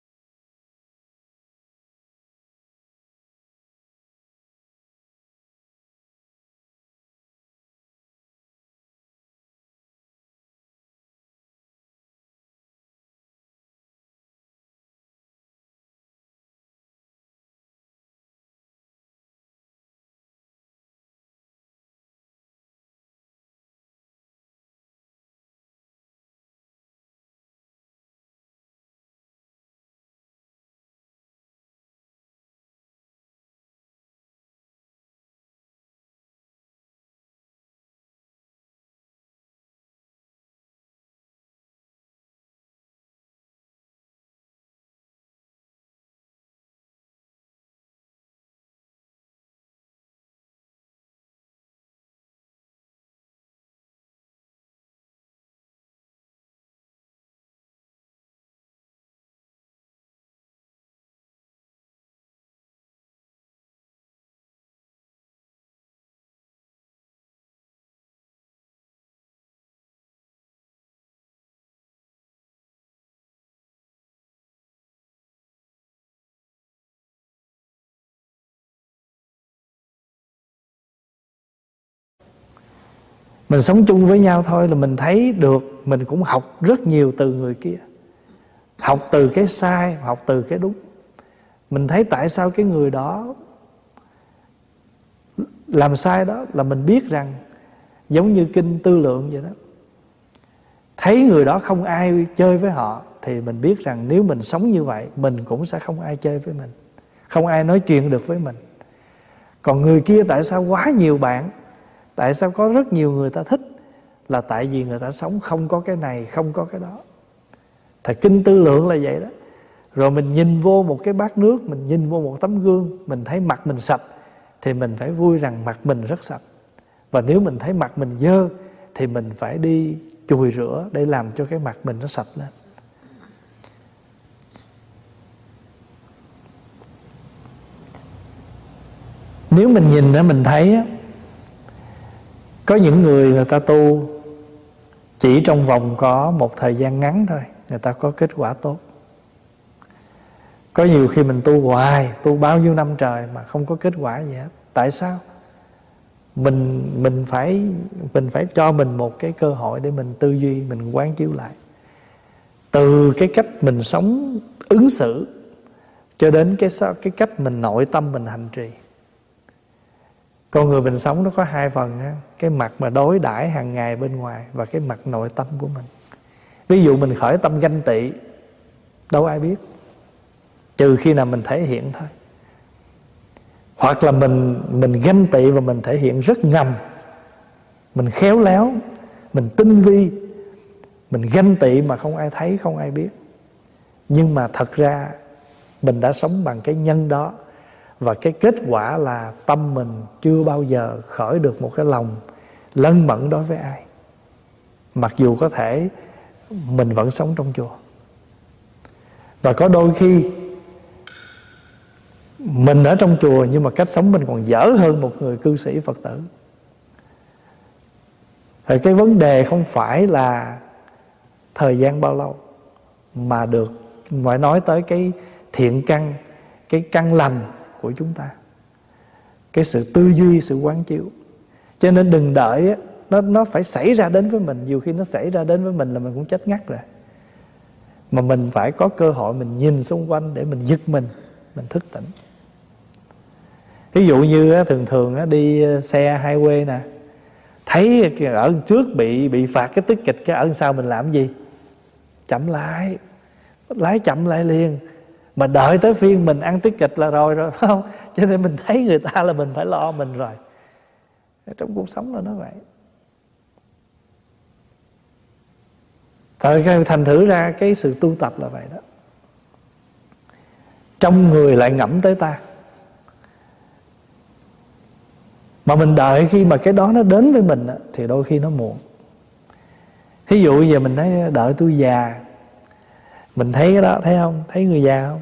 Mình sống chung với nhau thôi là mình thấy được. Mình cũng học rất nhiều từ người kia, học từ cái sai, học từ cái đúng. Mình thấy tại sao cái người đó làm sai đó, là mình biết rằng giống như kinh Tư Lượng vậy đó. Thấy người đó không ai chơi với họ thì mình biết rằng nếu mình sống như vậy, mình cũng sẽ không ai chơi với mình, không ai nói chuyện được với mình. Còn người kia tại sao quá nhiều bạn, tại sao có rất nhiều người ta thích, là tại vì người ta sống không có cái này, không có cái đó. Thật kinh Tư Lượng là vậy đó. Rồi mình nhìn vô một cái bát nước, mình nhìn vô một tấm gương, mình thấy mặt mình sạch thì mình phải vui rằng mặt mình rất sạch. Và nếu mình thấy mặt mình dơ thì mình phải đi chùi rửa để làm cho cái mặt mình nó sạch lên. Nếu mình nhìn đó, mình thấy có những người ta tu chỉ trong vòng có một thời gian ngắn thôi, người ta có kết quả tốt. Có nhiều khi mình tu hoài, tu bao nhiêu năm trời mà không có kết quả gì hết. Tại sao? Mình phải cho mình một cái cơ hội để mình tư duy, mình quán chiếu lại. Từ cái cách mình sống ứng xử cho đến cái cách mình nội tâm mình hành trì. Con người mình sống nó có hai phần ha. Cái mặt mà đối đãi hàng ngày bên ngoài và cái mặt nội tâm của mình. Ví dụ mình khởi tâm ganh tị, đâu ai biết, trừ khi nào mình thể hiện thôi. Hoặc là mình ganh tị và mình thể hiện rất ngầm, mình khéo léo, mình tinh vi, Mình ganh tị mà không ai thấy, không ai biết. Nhưng mà thật ra mình đã sống bằng cái nhân đó. Và cái kết quả là tâm mình chưa bao giờ khởi được một cái lòng lân mẫn đối với ai. Mặc dù có thể mình vẫn sống trong chùa. Và có đôi khi mình ở trong chùa nhưng mà cách sống mình còn dở hơn một người cư sĩ Phật tử. Thì cái vấn đề không phải là thời gian bao lâu, mà phải nói tới cái thiện căn, cái căn lành của chúng ta, cái sự tư duy, sự quán chiếu. Cho nên đừng đợi nó phải xảy ra đến với mình. Nhiều khi nó xảy ra đến với mình là mình cũng chết ngắt rồi. Mà mình phải có cơ hội mình nhìn xung quanh để mình giật mình thức tỉnh. Ví dụ như thường đi xe highway nè, thấy ở trước bị phạt cái ticket, cái ở sau mình làm gì? Chậm lại, lái chậm lại liền. Mà đợi tới phiên mình ăn ticket là rồi phải không? Cho nên mình thấy người ta là mình phải lo mình rồi. Trong cuộc sống là nó vậy. Thành thử ra cái sự tu tập là vậy đó. Trong người lại ngẫm tới ta. Mà mình đợi khi mà cái đó nó đến với mình thì đôi khi nó muộn. Thí dụ giờ mình thấy đợi tôi già, mình thấy cái đó, thấy không? Thấy người già không?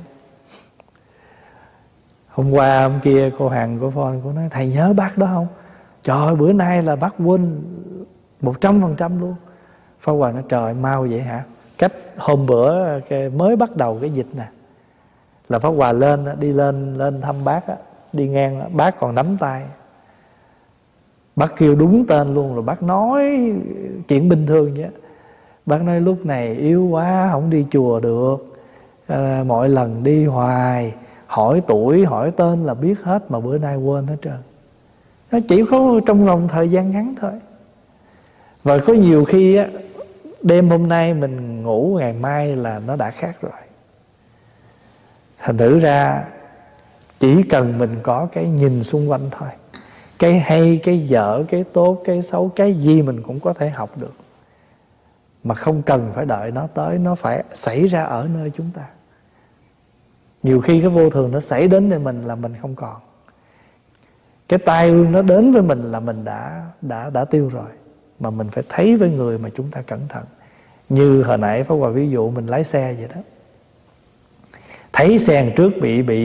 Hôm qua hôm kia cô Hằng, cô Phone, cô nói thầy nhớ bác đó không? Trời ơi, bữa nay là bác quên 100% luôn. Pháp Hòa nói trời mau vậy hả? Cách hôm bữa mới bắt đầu cái dịch nè, là Pháp Hòa đi lên thăm bác á, đi ngang bác còn nắm tay. Bác kêu đúng tên luôn, rồi bác nói chuyện bình thường vậy. Bác nói lúc này yếu quá, không đi chùa được. Mỗi lần đi hoài, hỏi tuổi, hỏi tên là biết hết, mà bữa nay quên hết trơn. Nó chỉ có trong vòng thời gian ngắn thôi. Và có nhiều khi đêm hôm nay mình ngủ, ngày mai là nó đã khác rồi. Thành thử ra chỉ cần mình có cái nhìn xung quanh thôi, cái hay, cái dở, cái tốt, cái xấu, cái gì mình cũng có thể học được. Mà không cần phải đợi nó tới, nó phải xảy ra ở nơi chúng ta. Nhiều khi cái vô thường nó xảy đến với mình là mình không còn. Cái tai ương nó đến với mình là mình đã tiêu rồi. Mà mình phải thấy với người mà chúng ta cẩn thận. Như hồi nãy Pháp Hòa ví dụ mình lái xe vậy đó. Thấy xe đằng trước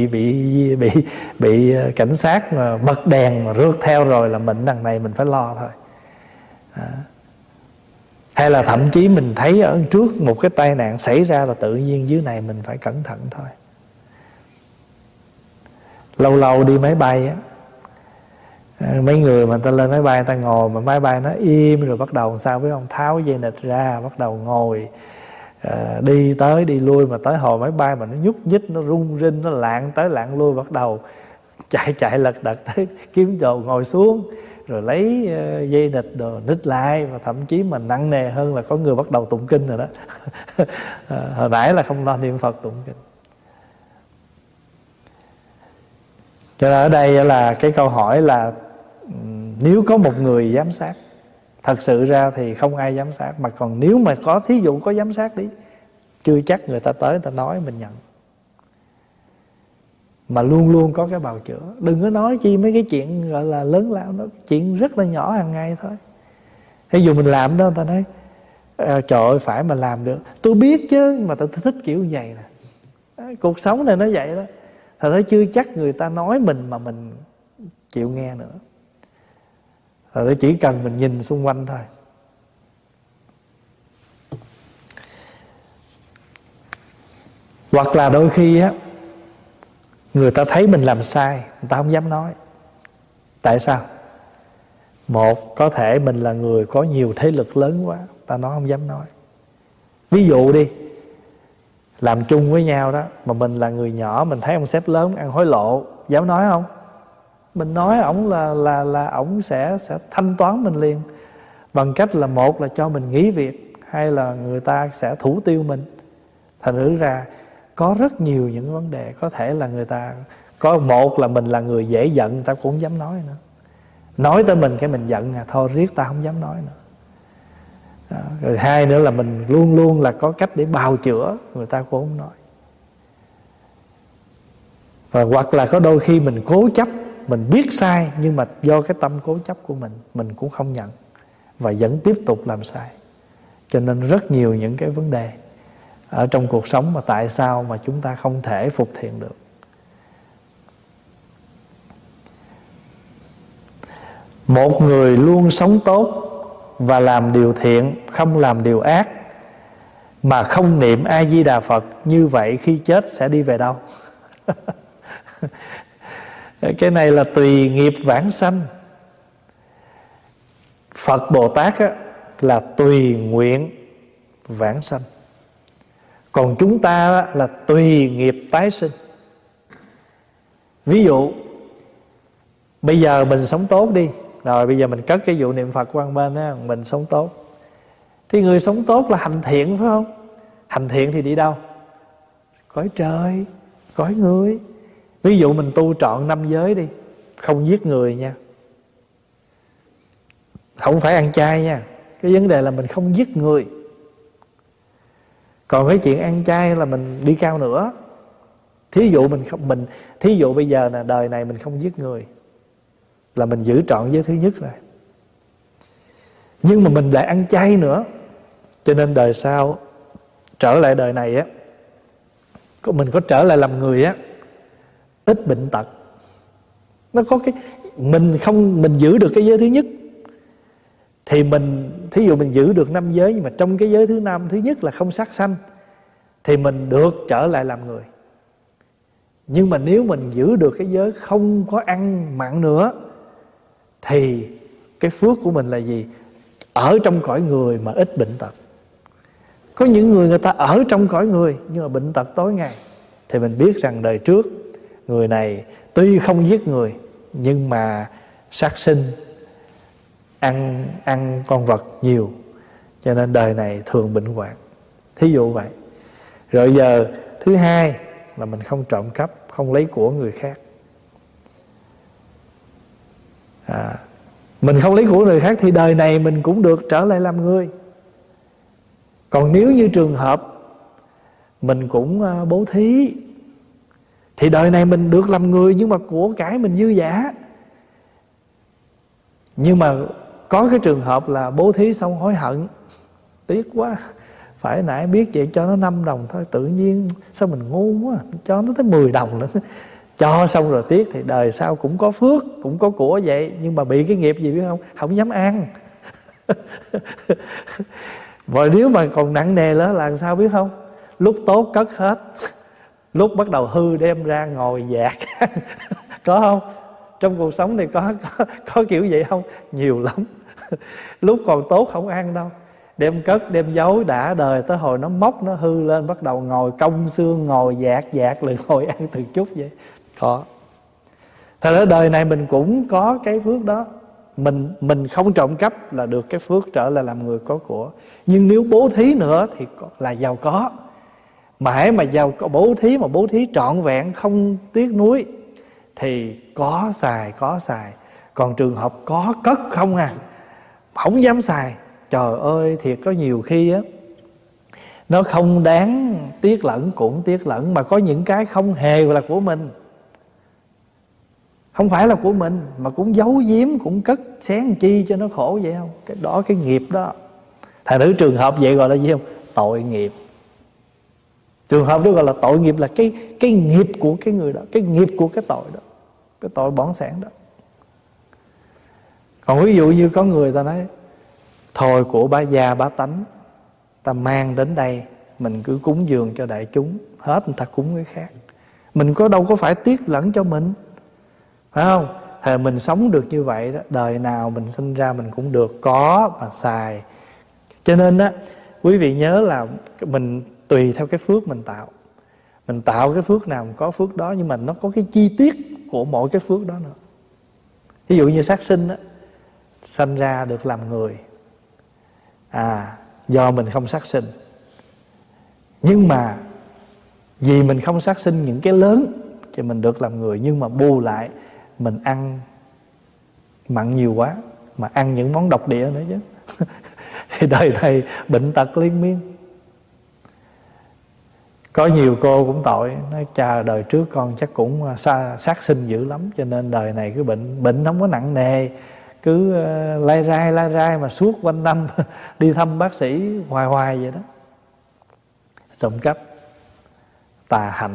bị cảnh sát mà bật đèn mà rượt theo rồi là mình đằng này mình phải lo thôi. Hay là thậm chí mình thấy ở trước một cái tai nạn xảy ra là tự nhiên dưới này mình phải cẩn thận thôi. Lâu lâu đi máy bay á, mấy người mà ta lên máy bay, ta ngồi mà máy bay nó im rồi bắt đầu sao biết không? Tháo dây nịt ra, bắt đầu ngồi, đi tới đi lui. Mà tới hồi máy bay mà nó nhúc nhích, nó rung rinh, nó lạng tới lạng lui, bắt đầu chạy lật đật tới kiếm đồ ngồi xuống, rồi lấy dây nịt đồ nít lại. Và thậm chí mà nặng nề hơn là có người bắt đầu tụng kinh rồi đó. Hồi nãy là không lo niệm Phật, tụng kinh. Cho nên ở đây là cái câu hỏi là nếu có một người giám sát, thật sự ra thì không ai giám sát. Mà còn nếu mà có, thí dụ có giám sát đi, chưa chắc người ta tới người ta nói mình nhận. Mà luôn luôn có cái bào chữa. Đừng có nói chi mấy cái chuyện gọi là lớn lao, nó chuyện rất là nhỏ hàng ngày thôi. Ví dụ mình làm đó, người ta nói trời ơi phải mà làm được. Tôi biết chứ, mà tôi thích kiểu vậy nè. Cuộc sống này nó vậy đó. Thật ra chưa chắc người ta nói mình mà mình chịu nghe nữa. Thật ra chỉ cần mình nhìn xung quanh thôi. Hoặc là đôi khi á, người ta thấy mình làm sai, người ta không dám nói. Tại sao? Một, có thể mình là người có nhiều thế lực lớn quá, ta nói không dám nói. Ví dụ đi, làm chung với nhau đó, mà mình là người nhỏ, mình thấy ông sếp lớn ăn hối lộ, dám nói không? Mình nói ổng là ổng sẽ thanh toán mình liền. Bằng cách là một là cho mình nghỉ việc, hay là người ta sẽ thủ tiêu mình. Thành thử ra có rất nhiều những vấn đề. Có thể là người ta, có một là mình là người dễ giận, người ta cũng không dám nói nữa. Nói tới mình cái mình giận thôi riết ta không dám nói nữa. Rồi hai nữa là mình luôn luôn là có cách để bào chữa, người ta cũng không nói. Và hoặc là có đôi khi mình cố chấp, mình biết sai nhưng mà do cái tâm cố chấp của mình cũng không nhận và vẫn tiếp tục làm sai. Cho nên rất nhiều những cái vấn đề ở trong cuộc sống mà tại sao mà chúng ta không thể phục thiện được. Một người luôn sống tốt và làm điều thiện, không làm điều ác, mà không niệm A Di Đà Phật, như vậy khi chết sẽ đi về đâu? Cái này là tùy nghiệp vãng sanh. Phật Bồ Tát á, là tùy nguyện vãng sanh, còn chúng ta á, là tùy nghiệp tái sinh. Ví dụ bây giờ mình sống tốt đi, rồi bây giờ mình cất cái vụ niệm Phật qua bên á, mình sống tốt. Thì người sống tốt là hành thiện, phải không? Hành thiện thì đi đâu? Cõi trời, cõi người. Ví dụ mình tu trọn 5 giới đi, không giết người nha, không phải ăn chay nha. Cái vấn đề là mình không giết người. Còn cái chuyện ăn chay là mình đi cao nữa. Thí dụ bây giờ là đời này mình không giết người, là mình giữ trọn giới thứ nhất rồi. Nhưng mà mình lại ăn chay nữa, cho nên đời sau trở lại đời này á, mình có trở lại làm người á, ít bệnh tật. Nó có cái mình giữ được cái giới thứ nhất thì thí dụ mình giữ được 5 giới, nhưng mà trong cái giới thứ 5, thứ nhất là không sát sanh, thì mình được trở lại làm người. Nhưng mà nếu mình giữ được cái giới không có ăn mặn nữa, thì cái phước của mình là gì? Ở trong cõi người mà ít bệnh tật. Có những người ta ở trong cõi người nhưng mà bệnh tật tối ngày, thì mình biết rằng đời trước người này tuy không giết người nhưng mà sát sinh, ăn con vật nhiều, cho nên đời này thường bệnh hoạn. Thí dụ vậy. Rồi giờ thứ hai là mình không trộm cắp, không lấy của người khác. Mình không lấy của người khác thì đời này mình cũng được trở lại làm người. Còn nếu như trường hợp mình cũng bố thí, thì đời này mình được làm người nhưng mà của cải mình dư dả. Nhưng mà có cái trường hợp là bố thí xong hối hận, tiếc quá, phải nãy biết vậy cho nó 5 đồng thôi, tự nhiên sao mình ngu quá, cho nó tới 10 đồng nữa. Cho xong rồi tiếc, thì đời sau cũng có phước, cũng có của vậy, nhưng mà bị cái nghiệp gì biết không? Không dám ăn. Và nếu mà còn nặng nề nữa là sao biết không? Lúc tốt cất hết, lúc bắt đầu hư đem ra ngồi dạt. Có không? Trong cuộc sống này có kiểu vậy không? Nhiều lắm. Lúc còn tốt không ăn đâu, đem cất đem giấu đã đời, tới hồi nó móc nó hư lên, bắt đầu ngồi cong xương, ngồi dạt rồi ngồi ăn từng chút vậy. Có. Thật ra đời này mình cũng có cái phước đó. Mình không trộm cắp là được cái phước trở lại làm người có của. Nhưng nếu bố thí nữa thì là giàu có. Mãi mà bố thí trọn vẹn, không tiếc nuối, thì có xài. Còn trường hợp có cất không không dám xài, trời ơi, thiệt có nhiều khi á, nó không đáng tiếc lẫn cũng tiếc lẫn. Mà có những cái không hề là của mình, không phải là của mình, mà cũng giấu giếm, cũng cất xén chi cho nó khổ vậy không? Cái đó, cái nghiệp đó. Thành nữ trường hợp vậy gọi là gì không? Tội nghiệp. Trường hợp đó gọi là tội nghiệp, là cái nghiệp của cái người đó, cái nghiệp của cái tội đó, cái tội bỏng sẻn đó. Còn ví dụ như có người ta nói thôi của bá gia bá tánh, ta mang đến đây mình cứ cúng dường cho đại chúng, hết người ta cúng cái khác, mình đâu có phải tiếc lẫn cho mình, phải không? Thì mình sống được như vậy đó, đời nào mình sinh ra mình cũng được có mà xài. Cho nên á, quý vị nhớ là mình tùy theo cái phước mình tạo. Mình tạo cái phước nào mình có phước đó, nhưng mà nó có cái chi tiết của mỗi cái phước đó nữa. Ví dụ như sát sinh á, sanh ra được làm người, do mình không sát sinh. Nhưng mà vì mình không sát sinh những cái lớn thì mình được làm người, nhưng mà bù lại mình ăn mặn nhiều quá, mà ăn những món độc địa nữa chứ. thì đời này bệnh tật liên miên. Có nhiều cô cũng tội, nói cha đời trước con chắc cũng sát sinh dữ lắm, cho nên đời này cứ bệnh không có nặng nề, cứ lai rai mà suốt quanh năm đi thăm bác sĩ hoài hoài vậy đó. Trộm cắp, tà hạnh.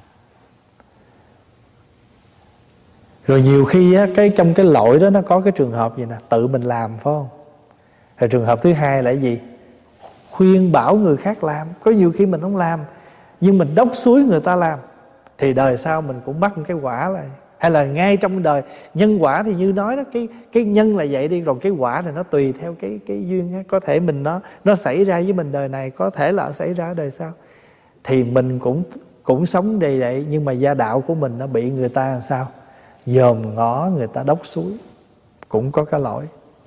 Rồi nhiều khi á, trong cái lỗi đó nó có cái trường hợp gì nè, tự mình làm phải không? Rồi trường hợp thứ hai là cái gì? Khuyên bảo người khác làm. Có nhiều khi mình không làm, nhưng mình đốc xúi người ta làm, thì đời sau mình cũng bắt một cái quả lại. Hay là ngay trong đời nhân quả thì như nói đó, cái nhân là vậy đi, rồi cái quả này nó tùy theo cái duyên á. Có thể mình nó xảy ra với mình đời này, có thể là xảy ra ở đời sau. Thì mình cũng sống đầy vậy, nhưng mà gia đạo của mình nó bị người ta làm sao? Dòm ngó, người ta đốc xúi, cũng có cái lỗi.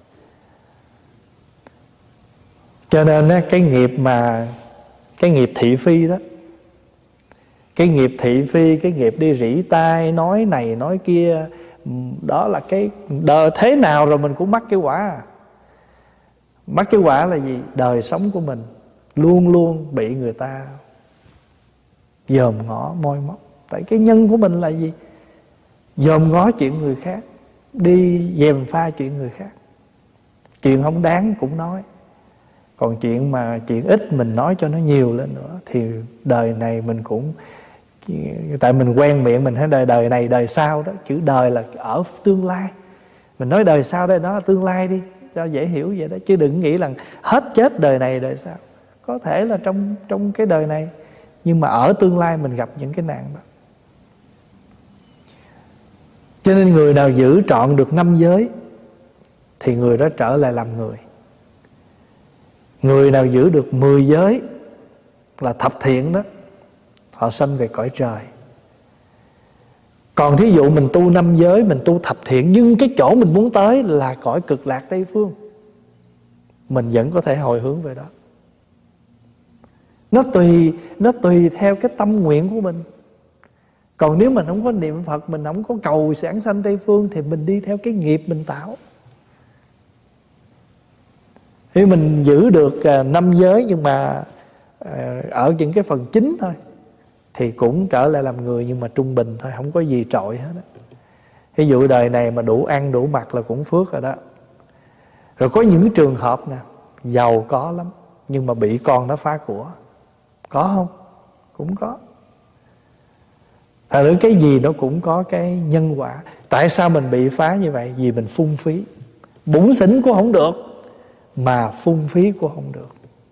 Cho nên á, cái nghiệp thị phi đó, cái nghiệp thị phi, cái nghiệp đi rỉ tai, nói này nói kia, đó là cái đời thế nào rồi mình cũng mắc cái quả. Mắc cái quả là gì? Đời sống của mình luôn luôn bị người ta dòm ngó, moi móc. Tại cái nhân của mình là gì? Dòm ngó chuyện người khác, đi gièm pha chuyện người khác. Chuyện không đáng cũng nói, còn chuyện ít mình nói cho nó nhiều lên nữa. Thì đời này mình cũng, tại mình quen miệng mình thấy đời này đời sau đó. Chữ đời là ở tương lai, mình nói đời sau đây, đó là tương lai đi cho dễ hiểu vậy đó. Chứ đừng nghĩ là hết chết đời này đời sau. Có thể là trong cái đời này, nhưng mà ở tương lai mình gặp những cái nạn đó. Cho nên người nào giữ trọn được 5 giới thì người đó trở lại làm người. Người nào giữ được 10 giới là thập thiện đó, họ sanh về cõi trời. Còn thí dụ mình tu 5 giới, mình tu thập thiện, nhưng cái chỗ mình muốn tới là cõi cực lạc Tây Phương, mình vẫn có thể hồi hướng về đó. Nó tùy theo cái tâm nguyện của mình. Còn nếu mình không có niệm Phật, mình không có cầu giảng sanh Tây Phương, thì mình đi theo cái nghiệp mình tạo. Thì mình giữ được 5 giới, nhưng mà ở những cái phần chính thôi, thì cũng trở lại làm người, nhưng mà trung bình thôi, không có gì trội hết đó. Ví dụ đời này mà đủ ăn đủ mặc là cũng phước rồi đó. Rồi có những trường hợp nè, giàu có lắm, nhưng mà bị con nó phá của. Có không? Cũng có. Thật ra cái gì nó cũng có cái nhân quả. Tại sao mình bị phá như vậy? Vì mình phung phí. Bủn xỉn cũng không được, mà phung phí cũng không được.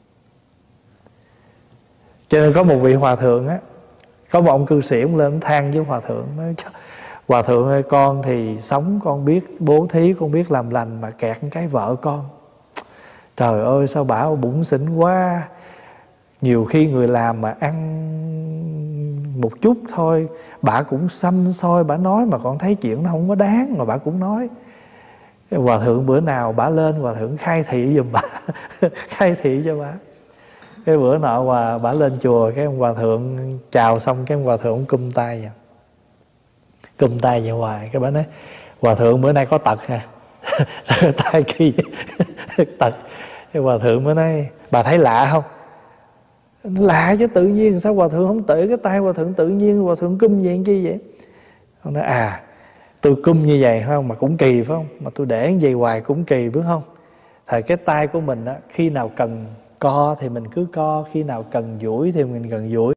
Cho nên có một vị hòa thượng á, có một ông cư sĩ ông lên than với hòa thượng, nói: Hòa thượng ơi, con thì sống, con biết bố thí, con biết làm lành, mà kẹt cái vợ con. Trời ơi, sao bả bủn xỉn quá. Nhiều khi người làm mà ăn một chút thôi, bả cũng xăm xôi, bả nói mà con thấy chuyện nó không có đáng, mà bả cũng nói. Hòa thượng bữa nào bả lên, hòa thượng khai thị giùm bả khai thị cho bả. Cái bữa nọ bả lên chùa, cái ông hòa thượng chào xong, cái ông hòa thượng cung tay vậy, cung tay vậy hoài. Cái bả nói: Hòa thượng bữa nay có tật hả? Tay kỳ tật. Cái hòa thượng mới nói: Bà thấy lạ không? Lạ chứ, tự nhiên sao hòa thượng không tự cái tay hòa thượng tự nhiên hòa thượng cung vậy chi vậy? Ông nói: tôi cung như vậy phải không, mà cũng kỳ phải không, mà tôi để như vậy hoài cũng kỳ phải không? Thời cái tay của mình á, khi nào cần co thì mình cứ co, khi nào cần duỗi thì mình cần duỗi.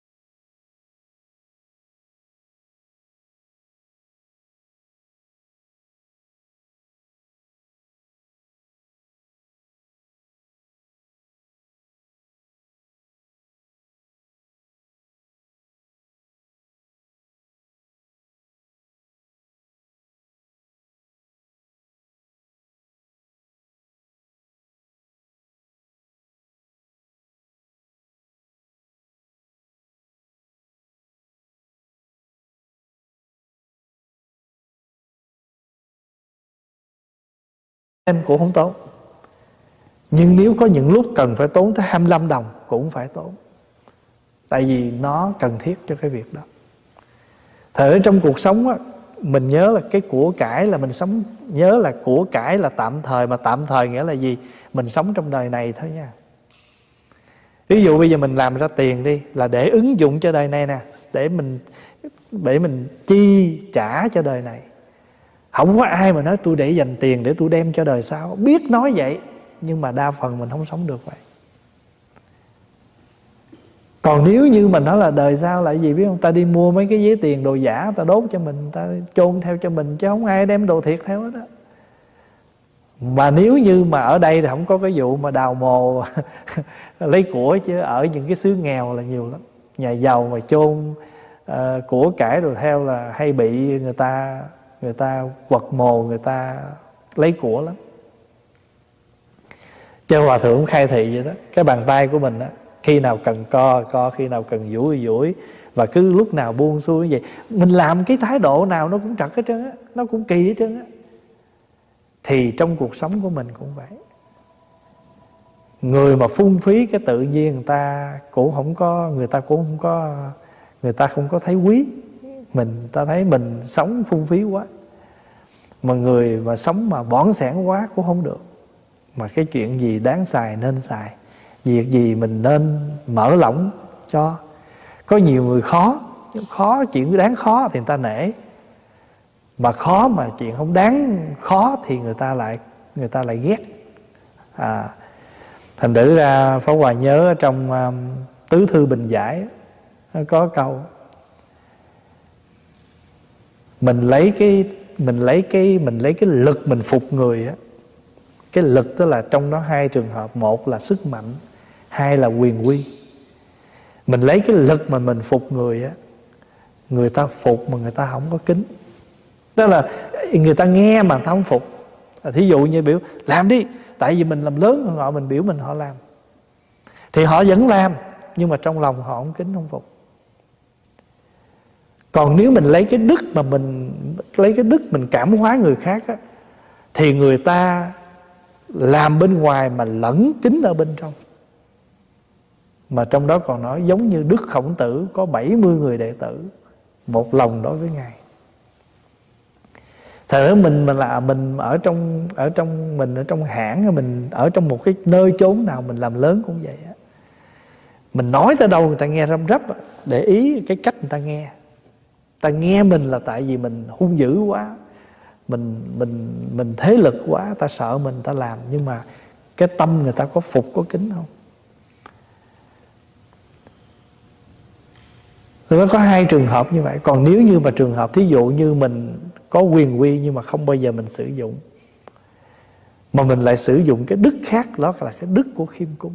Em cũng không tốn. Nhưng nếu có những lúc cần phải tốn tới 25 đồng cũng phải tốn. Tại vì nó cần thiết cho cái việc đó. Thật ở trong cuộc sống á, mình nhớ là cái của cải là mình sống, nhớ là của cải là tạm thời, mà tạm thời nghĩa là gì? Mình sống trong đời này thôi nha. Ví dụ bây giờ mình làm ra tiền đi, là để ứng dụng cho đời này nè, để mình chi trả cho đời này. Không có ai mà nói tôi để dành tiền để tôi đem cho đời sau. Biết nói vậy, nhưng mà đa phần mình không sống được vậy. Còn nếu như mình nói là đời sau là gì biết không? Ta đi mua mấy cái giấy tiền đồ giả, ta đốt cho mình, ta chôn theo cho mình, chứ không ai đem đồ thiệt theo hết á. Mà nếu như mà ở đây thì không có cái vụ mà đào mồ lấy của, chứ ở những cái xứ nghèo là nhiều lắm. Nhà giàu mà chôn của cải rồi theo là hay bị người ta quật mồ, người ta lấy của lắm. Cho Hòa Thượng khai thị vậy đó. Cái bàn tay của mình á, khi nào cần co, khi nào cần duỗi, và cứ lúc nào buông xuôi như vậy. Mình làm cái thái độ nào nó cũng trật hết trơn á, nó cũng kỳ hết trơn á. Thì trong cuộc sống của mình cũng vậy. Người mà phung phí cái tự nhiên người ta cũng không có thấy quý. Ta thấy mình sống phung phí quá. Mà người mà sống mà bỏn sẻn quá cũng không được. Mà cái chuyện gì đáng xài nên xài, việc gì mình nên mở lỏng cho. Có nhiều người khó chuyện đáng khó thì người ta nể, mà khó mà chuyện không đáng khó thì người ta lại ghét. Thành thử ra Pháp Hòa nhớ trong Tứ Thư Bình Giải có câu mình lấy cái lực mình phục người á. Cái lực tức là trong đó hai trường hợp, một là sức mạnh, hai là quyền uy. Mình lấy cái lực mà mình phục người á, người ta phục mà người ta không có kính. Tức là người ta nghe mà ta không phục. Thí dụ như biểu làm đi, tại vì mình làm lớn hơn họ, mình biểu mình họ làm, thì họ vẫn làm, nhưng mà trong lòng họ không kính không phục. Còn nếu mình lấy cái đức mình cảm hóa người khác á, thì người ta làm bên ngoài mà lẫn kính ở bên trong. Mà trong đó còn nói giống như Đức Khổng Tử có 70 người đệ tử, một lòng đối với Ngài. Thật ra mình ở trong hãng, mình ở trong một cái nơi chốn nào mình làm lớn cũng vậy á. Mình nói tới đâu người ta nghe răm rắp, để ý cái cách người ta nghe. Ta nghe mình là tại vì mình hung dữ quá, mình thế lực quá, ta sợ mình, ta làm. Nhưng mà cái tâm người ta có phục, có kính không? Thì nó có hai trường hợp như vậy. Còn nếu như mà trường hợp thí dụ như mình có quyền uy nhưng mà không bao giờ mình sử dụng, mà mình lại sử dụng cái đức khác, đó là cái đức của khiêm cung.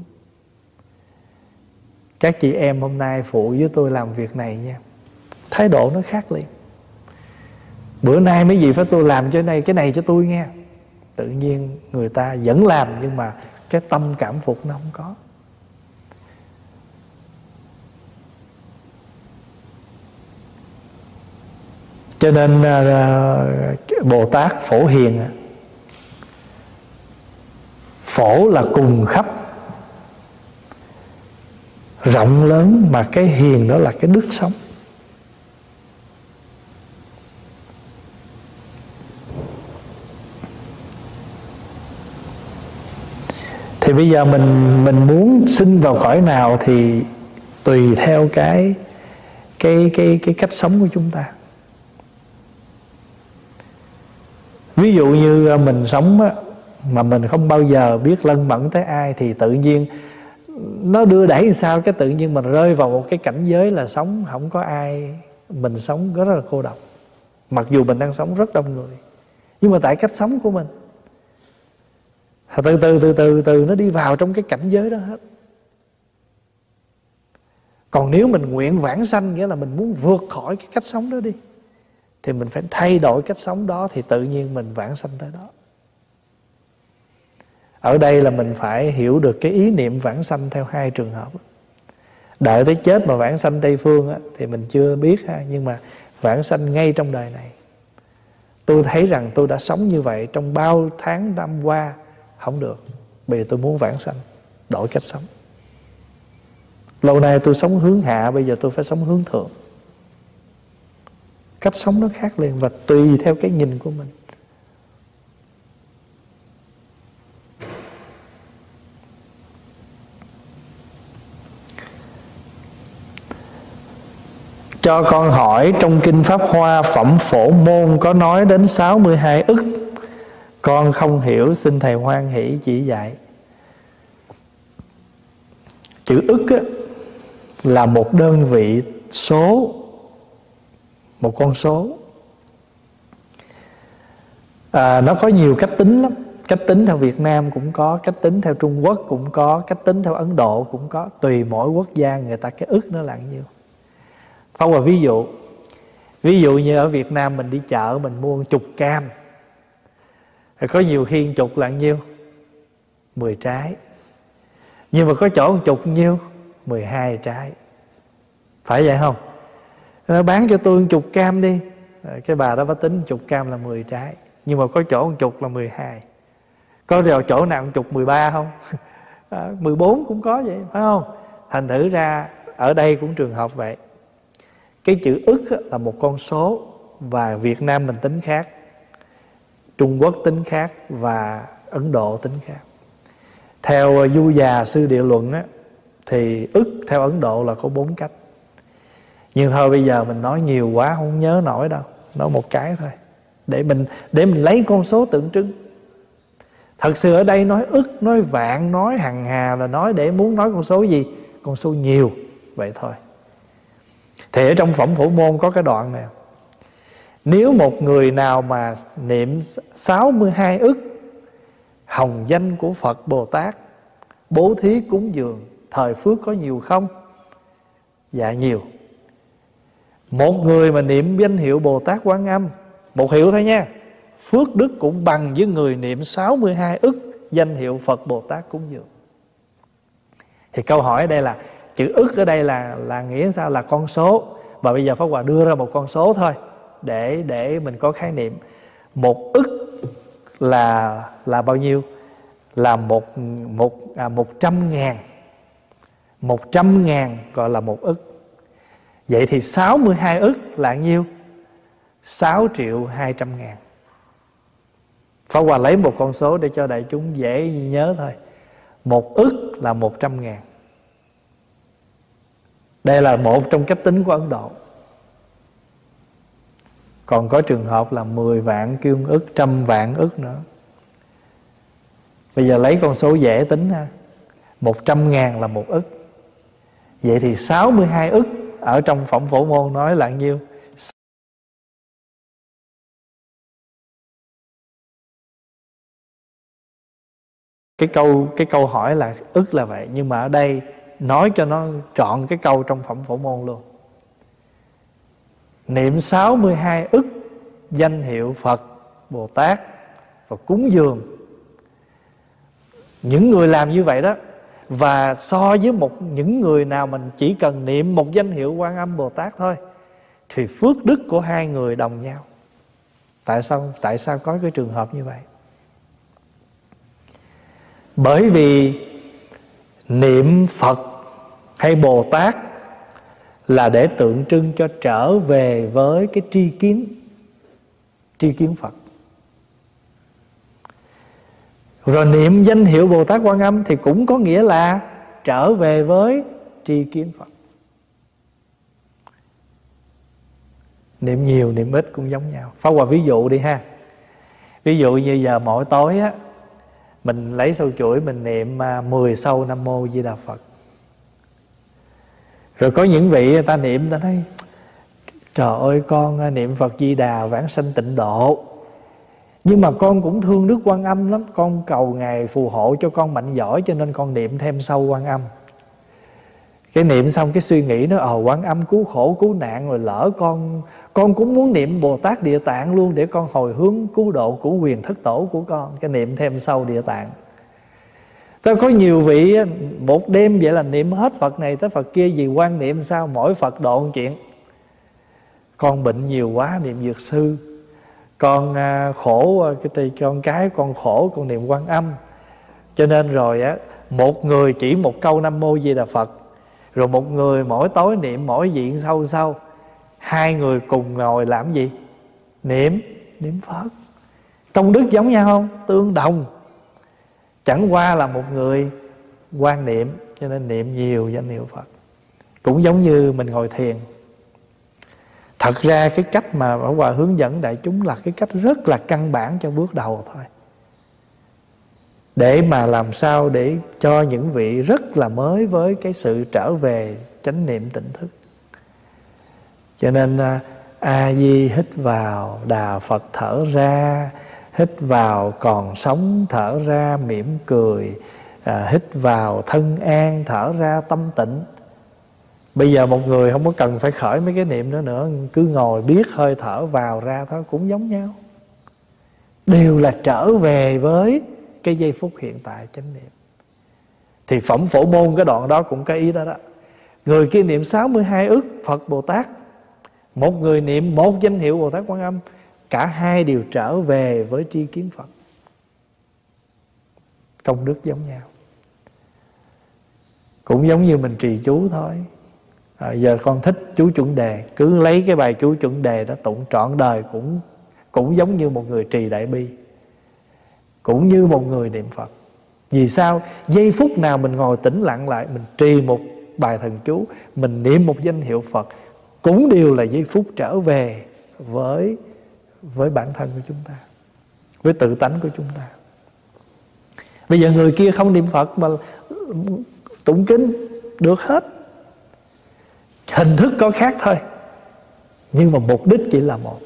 Các chị em hôm nay phụ với tôi làm việc này nha, thái độ nó khác liền. Bữa nay mấy gì phải tôi làm cho cái này cho tôi nghe. Tự nhiên người ta vẫn làm, nhưng mà cái tâm cảm phục nó không có. Cho nên Bồ Tát Phổ Hiền, phổ là cùng khắp, rộng lớn, mà cái hiền đó là cái đức sống. Thì bây giờ mình muốn sinh vào cõi nào thì tùy theo cái cách sống của chúng ta. Ví dụ như mình sống á, mà mình không bao giờ biết lân mẫn tới ai, thì tự nhiên nó đưa đẩy làm sao, cái tự nhiên mình rơi vào một cái cảnh giới là sống không có ai, mình sống rất là cô độc. Mặc dù mình đang sống rất đông người, nhưng mà tại cách sống của mình, từ từ nó đi vào trong cái cảnh giới đó hết. Còn nếu mình nguyện vãng sanh, nghĩa là mình muốn vượt khỏi cái cách sống đó đi, thì mình phải thay đổi cách sống đó, thì tự nhiên mình vãng sanh tới đó. Ở đây là mình phải hiểu được cái ý niệm vãng sanh theo hai trường hợp. Đợi tới chết mà vãng sanh Tây Phương á, thì mình chưa biết ha. Nhưng mà vãng sanh ngay trong đời này. Tôi thấy rằng tôi đã sống như vậy trong bao tháng năm qua, không được. Bây giờ tôi muốn vãng sanh, đổi cách sống. Lâu nay tôi sống hướng hạ, bây giờ tôi phải sống hướng thượng. Cách sống nó khác liền, và tùy theo cái nhìn của mình. Cho con hỏi, trong Kinh Pháp Hoa Phẩm Phổ Môn có nói đến 62 ức. Con không hiểu, xin Thầy hoan hỷ chỉ dạy. Chữ ức á, là một đơn vị số, một con số. Nó có nhiều cách tính lắm. Cách tính theo Việt Nam cũng có, cách tính theo Trung Quốc cũng có, cách tính theo Ấn Độ cũng có. Tùy mỗi quốc gia người ta cái ức nó là nhiêu. Pháp Hòa ví dụ như ở Việt Nam mình đi chợ mình mua 10 cam, có nhiều khi 10 là nhiêu? 10 trái. Nhưng mà có chỗ 10 nhiêu? 12 trái. Phải vậy không? Nó bán cho tôi 10 cam đi. Cái bà đó phải tính 10 cam là 10 trái. Nhưng mà có chỗ 10 là 12. Có chỗ nào 10, 13 không? 14 cũng có vậy, phải không? Thành thử ra ở đây cũng trường hợp vậy. Cái chữ ức là một con số, và Việt Nam mình tính khác, Trung Quốc tính khác, và Ấn Độ tính khác. Theo Du Già Sư Địa Luận á, thì ức theo Ấn Độ là có 4 cách. Nhưng thôi bây giờ mình nói nhiều quá không nhớ nổi đâu, nói một cái thôi để mình lấy con số tượng trưng. Thật sự ở đây nói ức, nói vạn, nói hằng hà là nói để muốn nói con số gì? Con số nhiều, vậy thôi. Thì ở trong Phẩm Phổ Môn có cái đoạn này: nếu một người nào mà niệm 62 ức hồng danh của Phật Bồ Tát, bố thí cúng dường, thời phước có nhiều không? Dạ nhiều. Một người mà niệm danh hiệu Bồ Tát Quan Âm, một hiệu thôi nha, phước đức cũng bằng với người niệm 62 ức danh hiệu Phật Bồ Tát cúng dường. Thì câu hỏi ở đây là chữ ức ở đây là nghĩa sao? Là con số. Và bây giờ Pháp Hòa đưa ra một con số thôi để mình có khái niệm. Một ức là bao nhiêu? Là 100.000. 100.000 gọi là một ức. Vậy thì 62 ức là nhiêu? 6.200.000. Pháp Hòa lấy một con số để cho đại chúng dễ nhớ thôi. Một ức là 100.000. Đây là một trong cách tính của Ấn Độ. Còn có trường hợp là 10 vạn kêu ức, 100 vạn ức nữa. Bây giờ lấy con số dễ tính ha. 100.000 là một ức. Vậy thì 62 ức ở trong Phẩm Phổ Môn nói là nhiêu? Cái câu hỏi là ức là vậy, nhưng mà ở đây nói cho nó trọn cái câu trong Phẩm Phổ Môn luôn. Niệm 62 ức danh hiệu Phật Bồ Tát và cúng dường. Những người làm như vậy đó, và so với những người nào mình chỉ cần niệm một danh hiệu Quan Âm Bồ Tát thôi, thì phước đức của hai người đồng nhau. Tại sao có cái trường hợp như vậy? Bởi vì niệm Phật hay Bồ Tát là để tượng trưng cho trở về với cái tri kiến Phật. Rồi niệm danh hiệu Bồ Tát Quan Âm thì cũng có nghĩa là trở về với tri kiến Phật. Niệm nhiều, niệm ít cũng giống nhau. Pháp Hòa ví dụ đi ha. Ví dụ như giờ mỗi tối á, mình lấy sâu chuỗi mình niệm 10 sâu Nam Mô Di Đà Phật. Rồi có những vị người ta niệm, người ta nói trời ơi, con niệm Phật Di Đà vãng sanh tịnh độ, nhưng mà con cũng thương Đức Quan Âm lắm, con cầu Ngài phù hộ cho con mạnh giỏi, cho nên con niệm thêm sâu Quan Âm. Cái niệm xong cái suy nghĩ nó Quan Âm cứu khổ cứu nạn, rồi lỡ con cũng muốn niệm Bồ Tát Địa Tạng luôn để con hồi hướng cứu độ của quyền thất tổ của con. Cái niệm thêm sâu Địa Tạng. Tôi có nhiều vị một đêm vậy là niệm hết Phật này tới Phật kia, vì quan niệm sao mỗi Phật độ một chuyện. Con bệnh nhiều quá niệm Dược Sư, con khổ con cái con khổ con niệm Quan Âm. Cho nên rồi á, một người chỉ một câu Nam Mô Di Đà Phật, rồi một người mỗi tối niệm mỗi diện sâu. hai người cùng ngồi làm gì? Niệm Phật. Công đức giống nhau không? Tương đồng. Chẳng qua là một người quan niệm, cho nên niệm nhiều danh hiệu Phật. Cũng giống như mình ngồi thiền. Thật ra cái cách mà Pháp Hòa hướng dẫn đại chúng là cái cách rất là căn bản cho bước đầu thôi, để mà làm sao để cho những vị rất là mới với cái sự trở về chánh niệm tỉnh thức. Cho nên A Di hít vào, Đà Phật thở ra. Hít vào còn sống, thở ra mỉm cười. Hít vào thân an, thở ra tâm tịnh. Bây giờ một người không có cần phải khởi mấy cái niệm nữa, cứ ngồi biết hơi thở vào ra thôi, cũng giống nhau. Đều là trở về với cái giây phút hiện tại chánh niệm. Thì Phẩm Phổ Môn cái đoạn đó cũng cái ý đó đó. Người kia niệm 62 ức Phật Bồ Tát, một người niệm một danh hiệu Bồ Tát Quan Âm. Cả hai đều trở về với tri kiến Phật. Công đức giống nhau. Cũng giống như mình trì chú thôi. Giờ con thích chú chuẩn đề, cứ lấy cái bài chú chuẩn đề đó tụng trọn đời, cũng giống như một người trì đại bi, cũng như một người niệm Phật. Vì sao? Giây phút nào mình ngồi tĩnh lặng lại, mình trì một bài thần chú, mình niệm một danh hiệu Phật, cũng đều là giây phút trở về với bản thân của chúng ta, với tự tánh của chúng ta. Bây giờ người kia không niệm Phật mà tụng kinh được hết. Hình thức có khác thôi, nhưng mà mục đích chỉ là một.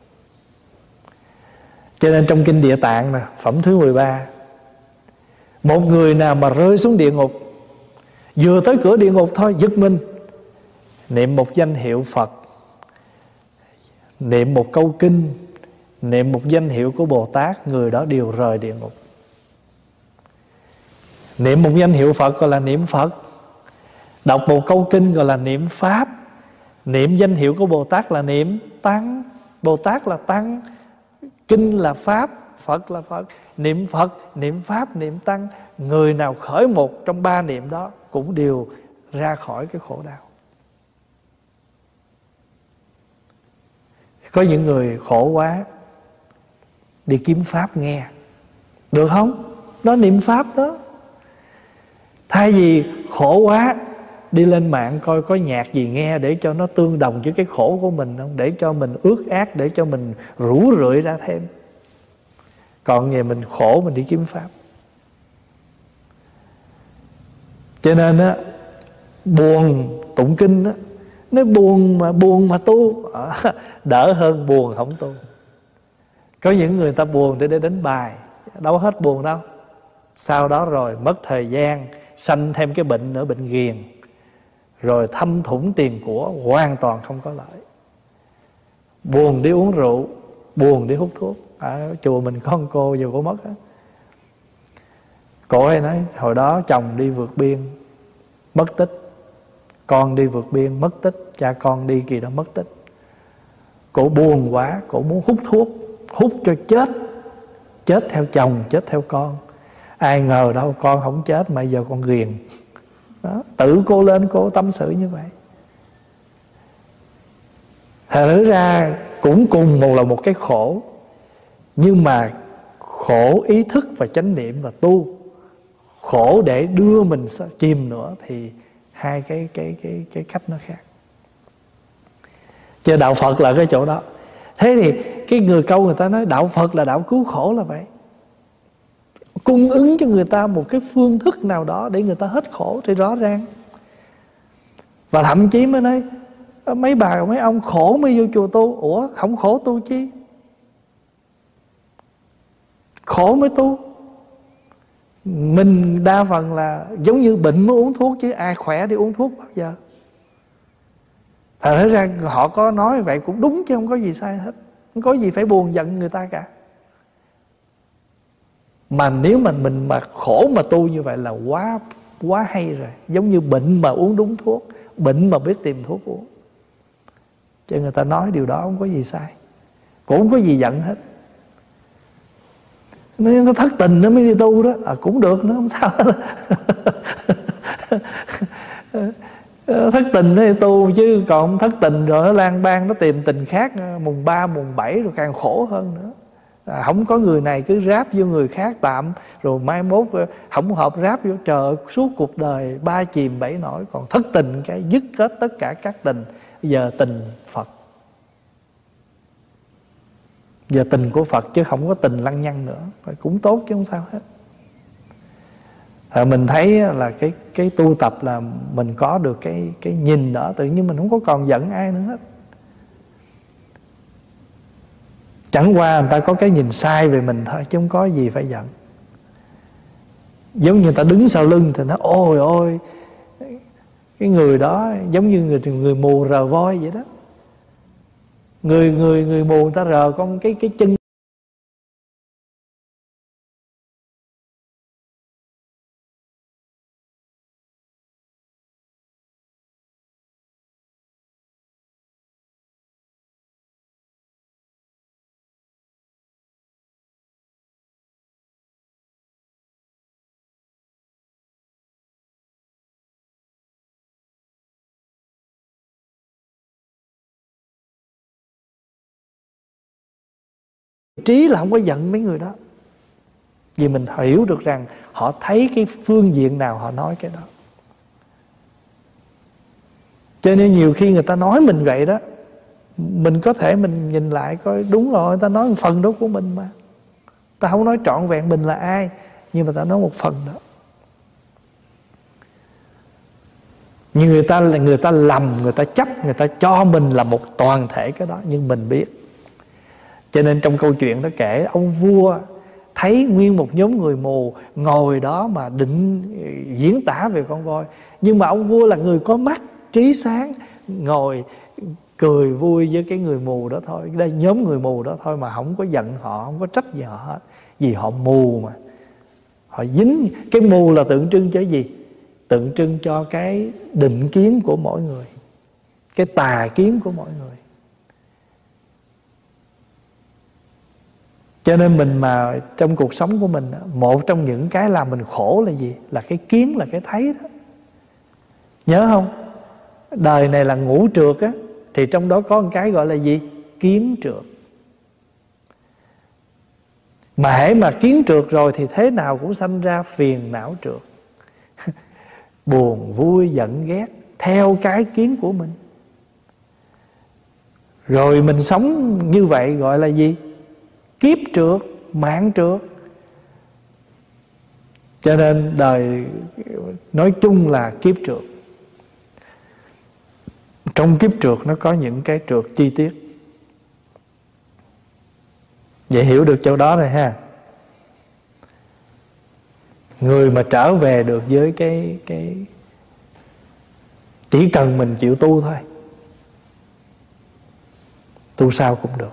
Cho nên trong kinh Địa Tạng nè, phẩm thứ 13, một người nào mà rơi xuống địa ngục, vừa tới cửa địa ngục thôi, giật mình, niệm một danh hiệu Phật, niệm một câu kinh, niệm một danh hiệu của Bồ Tát, người đó đều rời địa ngục. Niệm một danh hiệu Phật gọi là niệm Phật, đọc một câu kinh gọi là niệm Pháp, niệm danh hiệu của Bồ Tát là niệm Tăng. Bồ Tát là Tăng, kinh là Pháp, Phật là Phật. Niệm Phật, niệm Pháp, niệm Tăng, người nào khởi một trong ba niệm đó cũng đều ra khỏi cái khổ đau. Có những người khổ quá, đi kiếm Pháp nghe, được không? Nó niệm Pháp đó. Thay vì khổ quá, đi lên mạng coi có nhạc gì nghe để cho nó tương đồng với cái khổ của mình không, để cho mình ước ác, để cho mình rủ rượi ra thêm. Còn về mình khổ, mình đi kiếm Pháp. Cho nên á, buồn tụng kinh á, nó buồn mà tu đỡ hơn buồn không tu. Có những người ta buồn để đánh bài, đâu hết buồn đâu. Sau đó rồi mất thời gian, sanh thêm cái bệnh nữa, bệnh ghiền, rồi thâm thủng tiền của, hoàn toàn không có lợi. Buồn đi uống rượu, buồn đi hút thuốc. Ở chùa mình có một cô vừa cô mất á, cô ấy nói hồi đó chồng đi vượt biên mất tích, con đi vượt biên mất tích, cha con đi kỳ đó mất tích. Cô buồn quá, cô muốn hút thuốc, hút cho chết, chết theo chồng, chết theo con. Ai ngờ đâu con không chết mà giờ con ghiền đó. Tự cô lên cô tâm sự như vậy. Thật ra cũng cùng một cái khổ, nhưng mà khổ ý thức và chánh niệm và tu, khổ để đưa mình chìm nữa, thì hai cái cách nó khác. Chứ đạo Phật là cái chỗ đó. Thế thì cái người câu người ta nói đạo Phật là đạo cứu khổ là vậy, cung ứng cho người ta một cái phương thức nào đó để người ta hết khổ thì rõ ràng. Và thậm chí mới nói mấy bà mấy ông khổ mới vô chùa tu. Ủa không khổ tu chi? Khổ mới tu. Mình đa phần là giống như bệnh mới uống thuốc, chứ ai khỏe đi uống thuốc bao giờ. Thật ra họ có nói vậy cũng đúng, chứ không có gì sai hết, không có gì phải buồn giận người ta cả. Mà nếu mà mình mà khổ mà tu như vậy là quá hay rồi. Giống như bệnh mà uống đúng thuốc, bệnh mà biết tìm thuốc uống. Cho người ta nói điều đó không có gì sai, cũng không có gì giận hết. Nếu nó thất tình nó mới đi tu đó, cũng được nữa, không sao hết. Thất tình thì tu, chứ còn thất tình rồi nó lang bang, nó tìm tình khác, mùng 3, mùng 7 rồi càng khổ hơn nữa. Không có người này cứ ráp vô người khác tạm, rồi mai mốt không hợp ráp vô, trời, suốt cuộc đời 3 chìm 7 nổi. Còn thất tình cái dứt hết tất cả các tình. Giờ tình Phật, giờ tình của Phật chứ không có tình lăng nhăng nữa, cũng tốt chứ không sao hết. Mình thấy là cái tu tập là mình có được cái nhìn đó, tự nhiên mình không có còn giận ai nữa hết. Chẳng qua người ta có cái nhìn sai về mình thôi, chứ không có gì phải giận. Giống như người ta đứng sau lưng thì nó ôi ôi, cái người đó giống như người mù rờ voi vậy đó. Người mù người ta rờ con cái chân. Trí là không có giận mấy người đó, vì mình hiểu được rằng họ thấy cái phương diện nào họ nói cái đó. Cho nên nhiều khi người ta nói mình vậy đó, mình có thể mình nhìn lại coi đúng rồi, người ta nói một phần đó của mình mà. Ta không nói trọn vẹn mình là ai, nhưng mà ta nói một phần đó. Nhưng người ta lầm, người ta chấp, người ta cho mình là một toàn thể cái đó, nhưng mình biết. Cho nên trong câu chuyện đó kể, ông vua thấy nguyên một nhóm người mù ngồi đó mà định diễn tả về con voi. Nhưng mà ông vua là người có mắt, trí sáng, ngồi cười vui với cái người mù đó thôi, đây nhóm người mù đó thôi, mà không có giận họ, không có trách gì họ hết. Vì họ mù mà. Họ dính. Cái mù là tượng trưng cho gì? Tượng trưng cho cái định kiến của mỗi người, cái tà kiến của mỗi người. Cho nên mình mà trong cuộc sống của mình, một trong những cái làm mình khổ là gì? Là cái kiến, là cái thấy đó. Nhớ không? Đời này là ngũ trượt á, thì trong đó có một cái gọi là gì? Kiến trượt. Mà hễ mà kiến trượt rồi thì thế nào cũng sanh ra phiền não trượt. Buồn, vui, giận, ghét theo cái kiến của mình. Rồi mình sống như vậy gọi là gì? Kiếp trượt, mạng trượt. Cho nên đời nói chung là kiếp trượt. Trong kiếp trượt nó có những cái trượt chi tiết. Vậy hiểu được chỗ đó rồi ha. Người mà trở về được với cái chỉ cần mình chịu tu thôi, tu sao cũng được.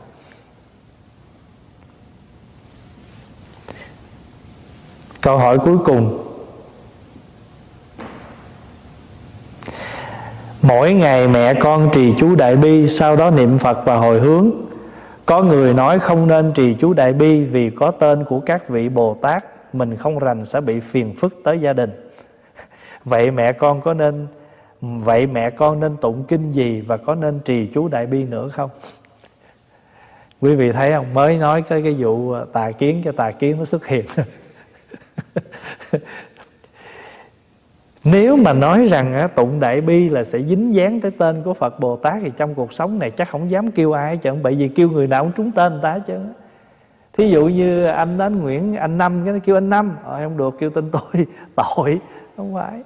Câu hỏi cuối cùng. Mỗi ngày mẹ con trì chú Đại Bi, sau đó niệm Phật và hồi hướng. Có người nói không nên trì chú Đại Bi vì có tên của các vị Bồ Tát, mình không rành sẽ bị phiền phức tới gia đình. Vậy mẹ con nên tụng kinh gì và có nên trì chú Đại Bi nữa không? Quý vị thấy không? Mới nói cái vụ tà kiến, cái tà kiến nó xuất hiện. Nếu mà nói rằng tụng Đại Bi là sẽ dính dáng tới tên của Phật Bồ Tát, thì trong cuộc sống này chắc không dám kêu ai hết trơn. Bởi vì kêu người nào cũng trúng tên người ta hết trơn. Thí dụ như anh đến Nguyễn, anh Năm, cái nó kêu anh Năm, không được, kêu tên tôi, tội. Không phải.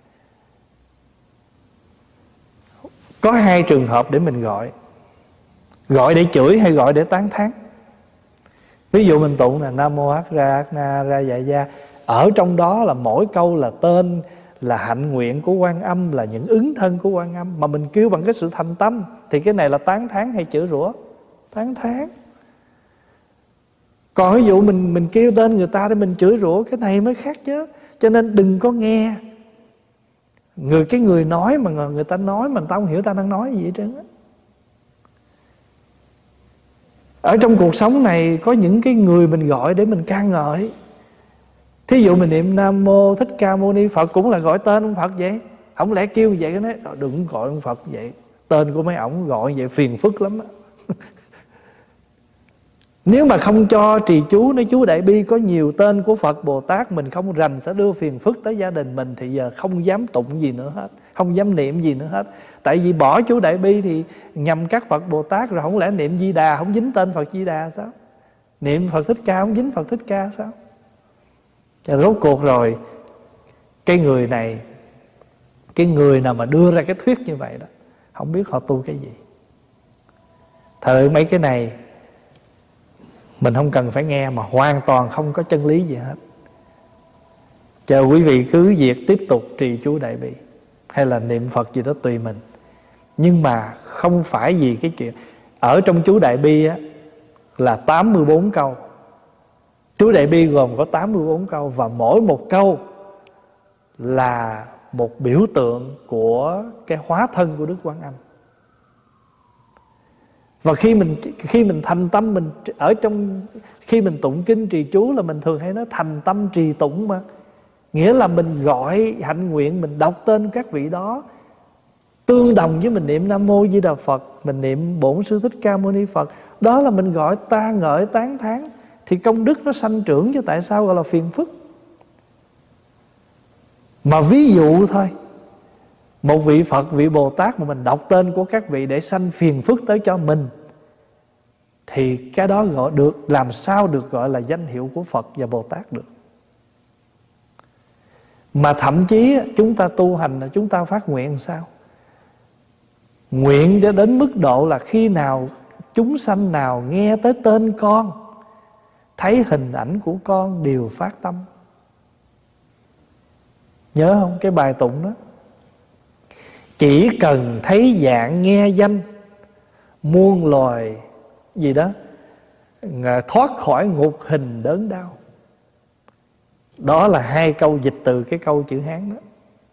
Có hai trường hợp để mình gọi. Gọi để chửi hay gọi để tán thán. Ví dụ mình tụng là Nam Mô Ác Ra Ác Na Ra Dạ Gia, ở trong đó là mỗi câu là tên, là hạnh nguyện của Quan Âm, là những ứng thân của Quan Âm, mà mình kêu bằng cái sự thành tâm, thì cái này là tán thán hay chửi rủa? Tán thán. Còn ví dụ mình kêu tên người ta để mình chửi rủa, cái này mới khác chứ. Cho nên đừng có nghe cái người nói mà người ta nói mà người ta không hiểu ta đang nói gì hết trơn á. Ở trong cuộc sống này có những cái người mình gọi để mình ca ngợi. Thí dụ mình niệm Nam Mô Thích Ca Mâu Ni Phật cũng là gọi tên ông Phật vậy. Không lẽ kêu vậy, nói đừng gọi ông Phật vậy, tên của mấy ổng gọi vậy phiền phức lắm á. Nếu mà không cho trì chú, nói chú Đại Bi có nhiều tên của Phật Bồ Tát, mình không rành sẽ đưa phiền phức tới gia đình mình, thì giờ không dám tụng gì nữa hết, không dám niệm gì nữa hết. Tại vì bỏ chú Đại Bi thì nhầm các Phật Bồ Tát rồi, không lẽ niệm Di Đà không dính tên Phật Di Đà sao? Niệm Phật Thích Ca không dính Phật Thích Ca sao? Và rốt cuộc rồi, cái người này, cái người nào mà đưa ra cái thuyết như vậy đó, không biết họ tu cái gì. Thời mấy cái này mình không cần phải nghe, mà hoàn toàn không có chân lý gì hết. Chờ quý vị cứ việc tiếp tục trì chú Đại Bi hay là niệm Phật gì đó tùy mình. Nhưng mà không phải vì cái chuyện ở trong chú Đại Bi á, là 84 câu. Chú Đại Bi gồm có 84 câu, và mỗi một câu là một biểu tượng của cái hóa thân của Đức Quan Âm. Và khi mình thành tâm, mình ở trong khi mình tụng kinh trì chú là mình thường hay nói thành tâm trì tụng mà. Nghĩa là mình gọi hạnh nguyện, mình đọc tên các vị đó, tương đồng với mình niệm Nam Mô Di Đà Phật, mình niệm Bổn Sư Thích Ca Mâu Ni Phật. Đó là mình gọi ta ngợi tán thán, thì công đức nó sanh trưởng, chứ tại sao gọi là phiền phức. Mà ví dụ thôi, một vị Phật, vị Bồ Tát mà mình đọc tên của các vị để sanh phiền phức tới cho mình, thì cái đó gọi được, làm sao được gọi là danh hiệu của Phật và Bồ Tát được. Mà thậm chí chúng ta tu hành là chúng ta phát nguyện sao? Nguyện cho đến mức độ là khi nào chúng sanh nào nghe tới tên con, thấy hình ảnh của con đều phát tâm. Nhớ không? Cái bài tụng đó: chỉ cần thấy dạng nghe danh, muôn loài gì đó thoát khỏi ngục hình đớn đau. Đó là hai câu dịch từ cái câu chữ Hán đó.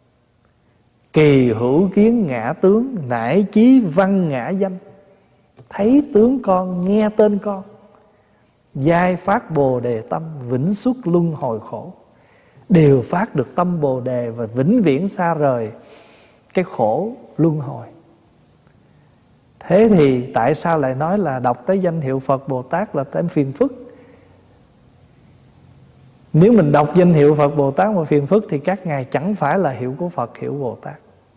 Kỳ hữu kiến ngã tướng, nải chí văn ngã danh. Thấy tướng con, nghe tên con, giai phát bồ đề tâm, vĩnh xuất luân hồi khổ. Đều phát được tâm bồ đề và vĩnh viễn xa rời cái khổ luân hồi. Thế thì tại sao lại nói là đọc tới danh hiệu Phật Bồ Tát là thêm phiền phức? Nếu mình đọc danh hiệu Phật Bồ Tát mà phiền phức, thì các ngài chẳng phải là hiệu của Phật, hiệu Bồ Tát.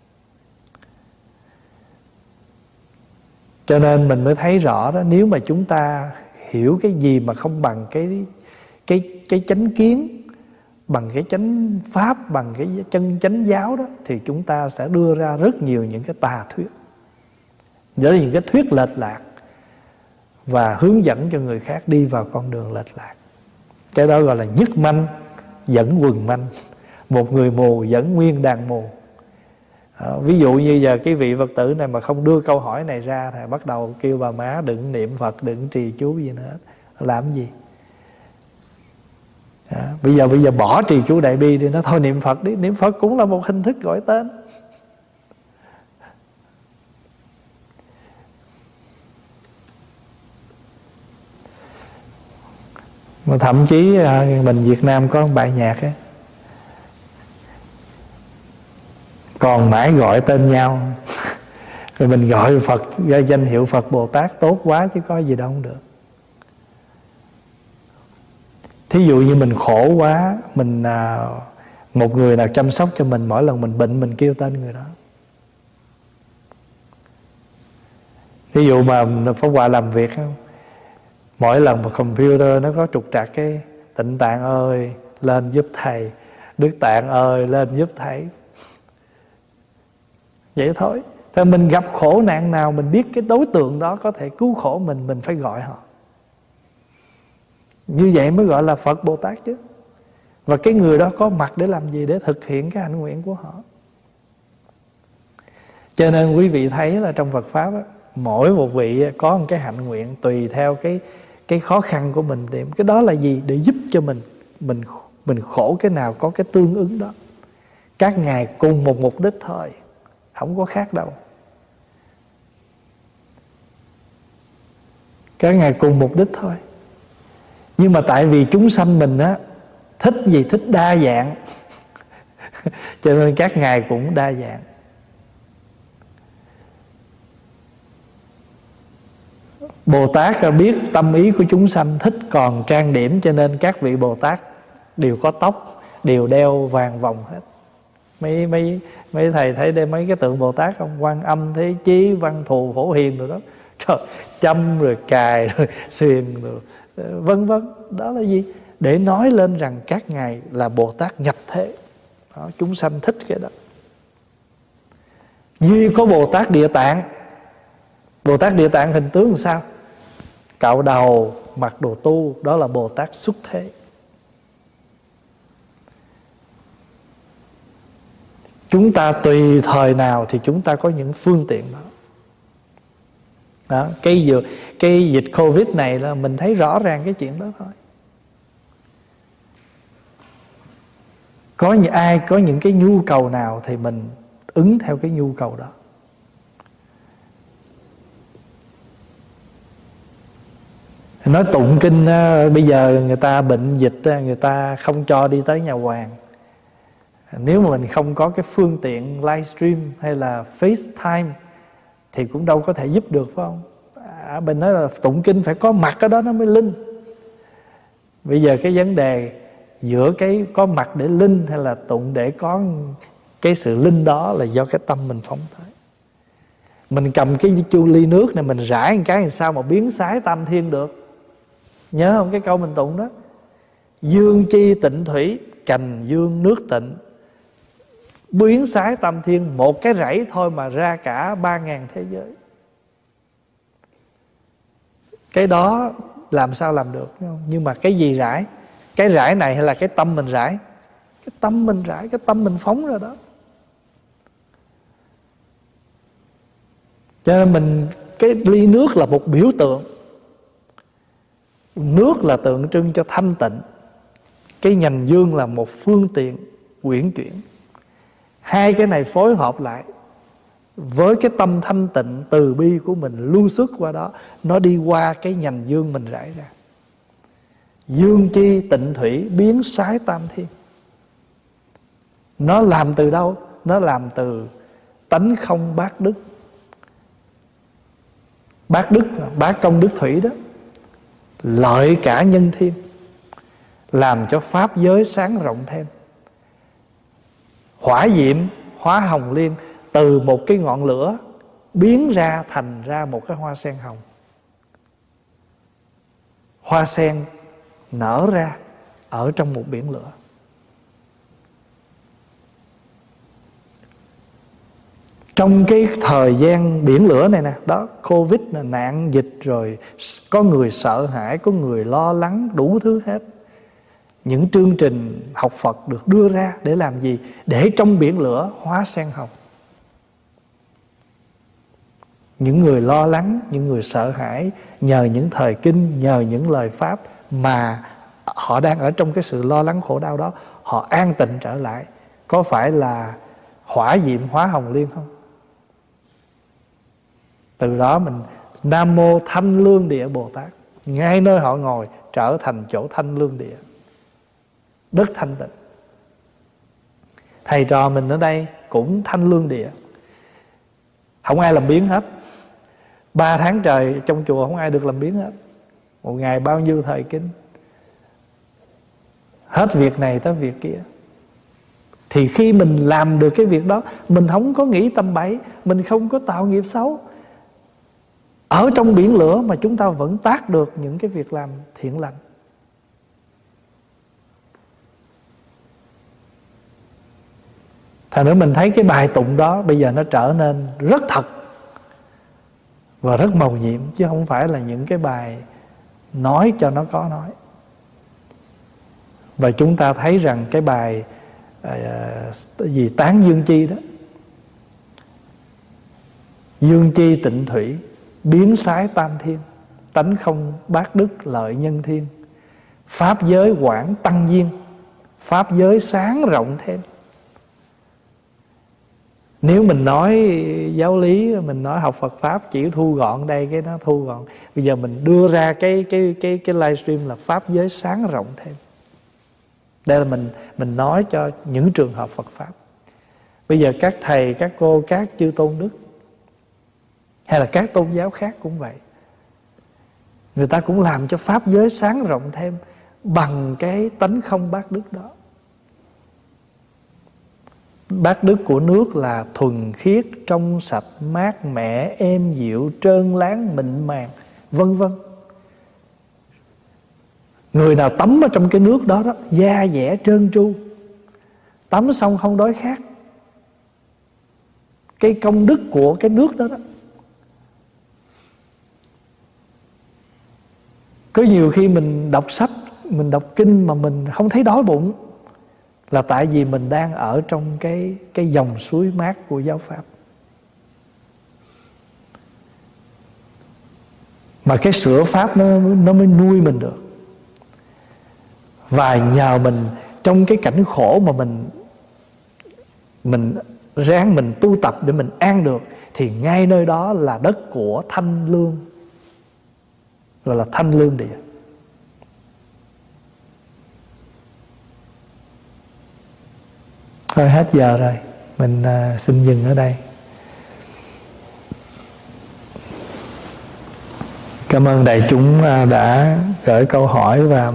Cho nên mình mới thấy rõ đó, nếu mà chúng ta hiểu cái gì mà không bằng cái chánh kiến, bằng cái chánh pháp, bằng cái chân chánh giáo đó, thì chúng ta sẽ đưa ra rất nhiều những cái tà thuyết, với những cái thuyết lệch lạc, và hướng dẫn cho người khác đi vào con đường lệch lạc. Cái đó gọi là nhất manh dẫn quần manh, một người mù dẫn nguyên đàn mù. Ví dụ như giờ cái vị Phật tử này mà không đưa câu hỏi này ra thì bắt đầu kêu bà má đừng niệm Phật, đừng trì chú gì nữa. Làm gì? Bây giờ bỏ trì chú Đại Bi đi, nó thôi niệm Phật đi. Niệm Phật cũng là một hình thức gọi tên. Mà thậm chí mình Việt Nam có một bài nhạc ấy, còn mãi gọi tên nhau. Rồi mình gọi Phật, danh hiệu Phật Bồ Tát tốt quá chứ có gì đâu không được. Thí dụ như mình khổ quá, mình một người nào chăm sóc cho mình, mỗi lần mình bệnh mình kêu tên người đó. Thí dụ mà Pháp Hòa làm việc không, mỗi lần mà computer nó có trục trặc, cái Tịnh Tạng ơi lên giúp thầy, Đức Tạng ơi lên giúp thầy. Vậy thôi. Thì mình gặp khổ nạn nào, mình biết cái đối tượng đó có thể cứu khổ mình phải gọi họ. Như vậy mới gọi là Phật Bồ Tát chứ. Và cái người đó có mặt để làm gì? Để thực hiện cái hạnh nguyện của họ. Cho nên quý vị thấy là trong Phật Pháp á, mỗi một vị có một cái hạnh nguyện tùy theo cái khó khăn của mình. Cái đó là gì? Để giúp cho mình khổ cái nào có cái tương ứng đó. Các ngài cùng một mục đích thôi, không có khác đâu. Các ngài cùng mục đích thôi. Nhưng mà tại vì chúng sanh mình á, thích gì? Thích đa dạng. Cho nên các ngài cũng đa dạng. Bồ Tát biết tâm ý của chúng sanh thích còn trang điểm, cho nên các vị Bồ Tát đều có tóc, đều đeo vàng vòng hết. Mấy thầy thấy đây mấy cái tượng Bồ Tát không? Quan Âm, Thế Chí, Văn Thù, Phổ Hiền rồi đó. Trời, châm rồi cài rồi xiềng rồi vân vân. Đó là gì? Để nói lên rằng các ngài là Bồ Tát nhập thế đó, chúng sanh thích cái đó. Duy có Bồ Tát Địa Tạng. Bồ Tát Địa Tạng hình tướng làm sao? Cạo đầu, mặc đồ tu, đó là Bồ Tát xuất thế. Chúng ta tùy thời nào thì chúng ta có những phương tiện đó. Đó, cái dịch Covid này là mình thấy rõ ràng cái chuyện đó thôi. Có ai có những cái nhu cầu nào thì mình ứng theo cái nhu cầu đó. Nói tụng kinh, bây giờ người ta bệnh dịch, người ta không cho đi tới nhà hoàng. Nếu mà mình không có cái phương tiện livestream hay là FaceTime thì cũng đâu có thể giúp được, phải không? Mình nói là tụng kinh phải có mặt ở đó nó mới linh. Bây giờ cái vấn đề giữa cái có mặt để linh hay là tụng để có cái sự linh đó là do cái tâm mình phóng tới. Mình cầm cái chu ly nước này mình rải một cái làm sao mà biến sái tam thiên được. Nhớ không cái câu mình tụng đó? Dương chi tịnh thủy, cành dương nước tịnh, biến sái tam thiên. Một cái rẫy thôi mà ra cả 3.000 thế giới. Cái đó làm sao làm được, không? Nhưng mà cái gì rải? Cái rải này hay là cái tâm mình rải? Cái tâm mình rải, cái tâm mình phóng ra đó. Cho nên cái ly nước là một biểu tượng. Nước là tượng trưng cho thanh tịnh. Cái nhành dương là một phương tiện uyển chuyển. Hai cái này phối hợp lại với cái tâm thanh tịnh từ bi của mình lưu xuất qua đó, nó đi qua cái nhành dương mình rải ra. Dương chi tịnh thủy, biến sái tam thiên. Nó làm từ đâu? Nó làm từ tánh không bát đức. Bát đức, bát công đức thủy đó, lợi cả nhân thiên, làm cho pháp giới sáng rộng thêm. Hỏa diệm, hóa hồng liên, từ một cái ngọn lửa biến ra thành ra một cái hoa sen hồng. Hoa sen nở ra ở trong một biển lửa. Trong cái thời gian biển lửa này nè, đó, Covid là nạn dịch rồi, có người sợ hãi, có người lo lắng, đủ thứ hết. Những chương trình học Phật được đưa ra để làm gì? Để trong biển lửa hóa sen hồng. Những người lo lắng, những người sợ hãi, nhờ những thời kinh, nhờ những lời Pháp mà họ đang ở trong cái sự lo lắng khổ đau đó, họ an tịnh trở lại. Có phải là hỏa diệm hóa hồng liên không? Từ đó mình Nam Mô Thanh Lương Địa Bồ Tát, ngay nơi họ ngồi trở thành chỗ thanh lương địa, đất thanh tịnh. Thầy trò mình ở đây cũng thanh lương địa, không ai làm biếng hết. 3 tháng trời trong chùa không ai được làm biếng hết. Một ngày bao nhiêu thời kinh, hết việc này tới việc kia. Thì khi mình làm được cái việc đó, mình không có nghĩ tầm bậy, mình không có tạo nghiệp xấu, ở trong biển lửa mà chúng ta vẫn tác được những cái việc làm thiện lành. Thành nữa mình thấy cái bài tụng đó bây giờ nó trở nên rất thật và rất mầu nhiệm, chứ không phải là những cái bài nói cho nó có nói. Và chúng ta thấy rằng cái bài gì tán dương chi đó, dương chi tịnh thủy, biến sái tam thiên, tánh không bát đức lợi nhân thiên, pháp giới quảng tăng duyên, pháp giới sáng rộng thêm. Nếu mình nói giáo lý, mình nói học Phật Pháp chỉ thu gọn đây, cái nó thu gọn. Bây giờ mình đưa ra cái livestream là pháp giới sáng rộng thêm. Đây là mình nói cho những trường hợp Phật Pháp. Bây giờ các thầy, các cô, các chư tôn đức hay là các tôn giáo khác cũng vậy, người ta cũng làm cho pháp giới sáng rộng thêm bằng cái tánh không bát đức đó. Bát đức của nước là thuần khiết, trong sạch, mát mẻ, êm dịu, trơn láng, mịn màng, vân vân. Người nào tắm ở trong cái nước đó đó, da dẻ trơn tru, tắm xong không đói khát. Cái công đức của cái nước đó đó. Có nhiều khi mình đọc sách, mình đọc kinh mà mình không thấy đói bụng, là tại vì mình đang ở trong cái dòng suối mát của giáo pháp. Mà cái sữa pháp nó mới nuôi mình được. Và nhờ mình trong cái cảnh khổ mà mình ráng mình tu tập để mình an được, thì ngay nơi đó là đất của thanh lương, gọi là thanh lương địa. Thôi hết giờ rồi, mình xin dừng ở đây. Cảm ơn đại chúng đã gửi câu hỏi và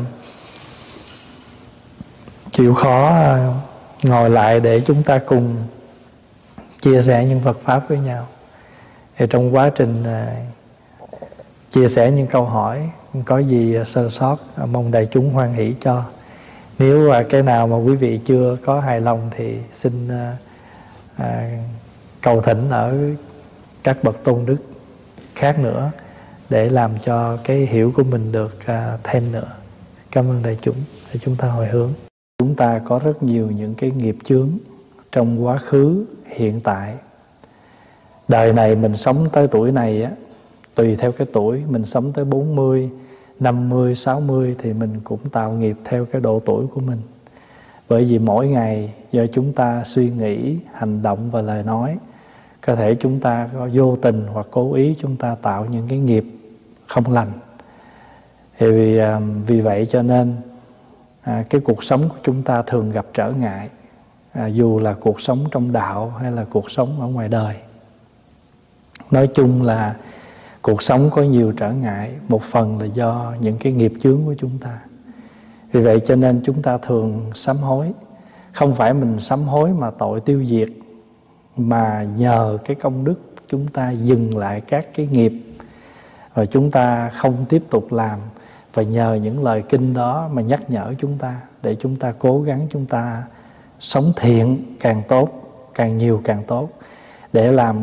chịu khó ngồi lại để chúng ta cùng chia sẻ những Phật Pháp với nhau. Thì trong quá trình chia sẻ những câu hỏi, có gì sơ sót mong đại chúng hoan hỷ cho. Nếu cái nào mà quý vị chưa có hài lòng thì xin cầu thỉnh ở các bậc tôn đức khác nữa để làm cho cái hiểu của mình được thêm nữa. Cảm ơn đại chúng để chúng ta hồi hướng. Chúng ta có rất nhiều những cái nghiệp chướng trong quá khứ, hiện tại. Đời này mình sống tới tuổi này á, tùy theo cái tuổi, mình sống tới 40, 50, 60 thì mình cũng tạo nghiệp theo cái độ tuổi của mình. Bởi vì mỗi ngày do chúng ta suy nghĩ, hành động và lời nói, có thể chúng ta có vô tình hoặc cố ý chúng ta tạo những cái nghiệp không lành. Thì vì vậy cho nên cái cuộc sống của chúng ta thường gặp trở ngại, dù là cuộc sống trong đạo hay là cuộc sống ở ngoài đời. Nói chung là cuộc sống có nhiều trở ngại, một phần là do những cái nghiệp chướng của chúng ta. Vì vậy cho nên chúng ta thường sám hối. Không phải mình sám hối mà tội tiêu diệt, mà nhờ cái công đức chúng ta dừng lại các cái nghiệp và chúng ta không tiếp tục làm. Và nhờ những lời kinh đó mà nhắc nhở chúng ta, để chúng ta cố gắng chúng ta sống thiện càng tốt, càng nhiều càng tốt, để làm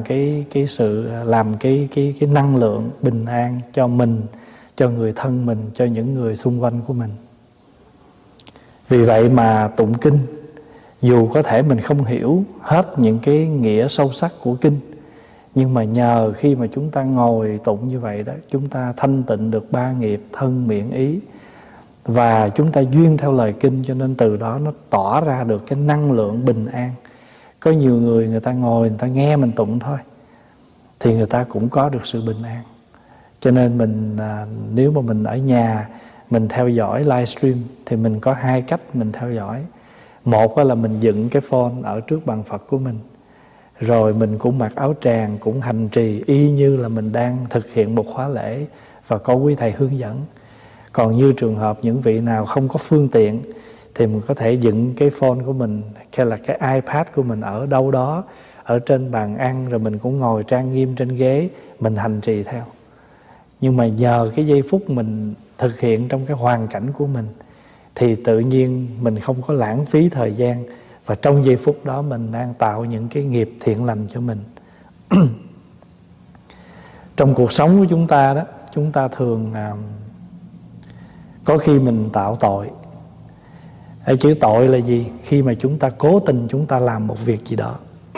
cái năng lượng bình an cho mình, cho người thân mình, cho những người xung quanh của mình. Vì vậy mà tụng kinh, dù có thể mình không hiểu hết những cái nghĩa sâu sắc của kinh, nhưng mà nhờ khi mà chúng ta ngồi tụng như vậy đó, chúng ta thanh tịnh được ba nghiệp thân miệng ý, và chúng ta duyên theo lời kinh, cho nên từ đó nó tỏ ra được cái năng lượng bình an. Có nhiều người ta ngồi, người ta nghe mình tụng thôi thì người ta cũng có được sự bình an. Cho nên mình nếu mà mình ở nhà mình theo dõi livestream thì mình có hai cách mình theo dõi. Một là mình dựng cái phone ở trước bàn Phật của mình, rồi mình cũng mặc áo tràng, cũng hành trì y như là mình đang thực hiện một khóa lễ và có quý thầy hướng dẫn. Còn như trường hợp những vị nào không có phương tiện thì mình có thể dựng cái phone của mình hay là cái iPad của mình ở đâu đó ở trên bàn ăn, rồi mình cũng ngồi trang nghiêm trên ghế mình hành trì theo. Nhưng mà nhờ cái giây phút mình thực hiện trong cái hoàn cảnh của mình thì tự nhiên mình không có lãng phí thời gian, và trong giây phút đó mình đang tạo những cái nghiệp thiện lành cho mình. Trong cuộc sống của chúng ta đó, chúng ta thường có khi mình tạo tội. Chữ tội là gì? Khi mà chúng ta cố tình chúng ta làm một việc gì đó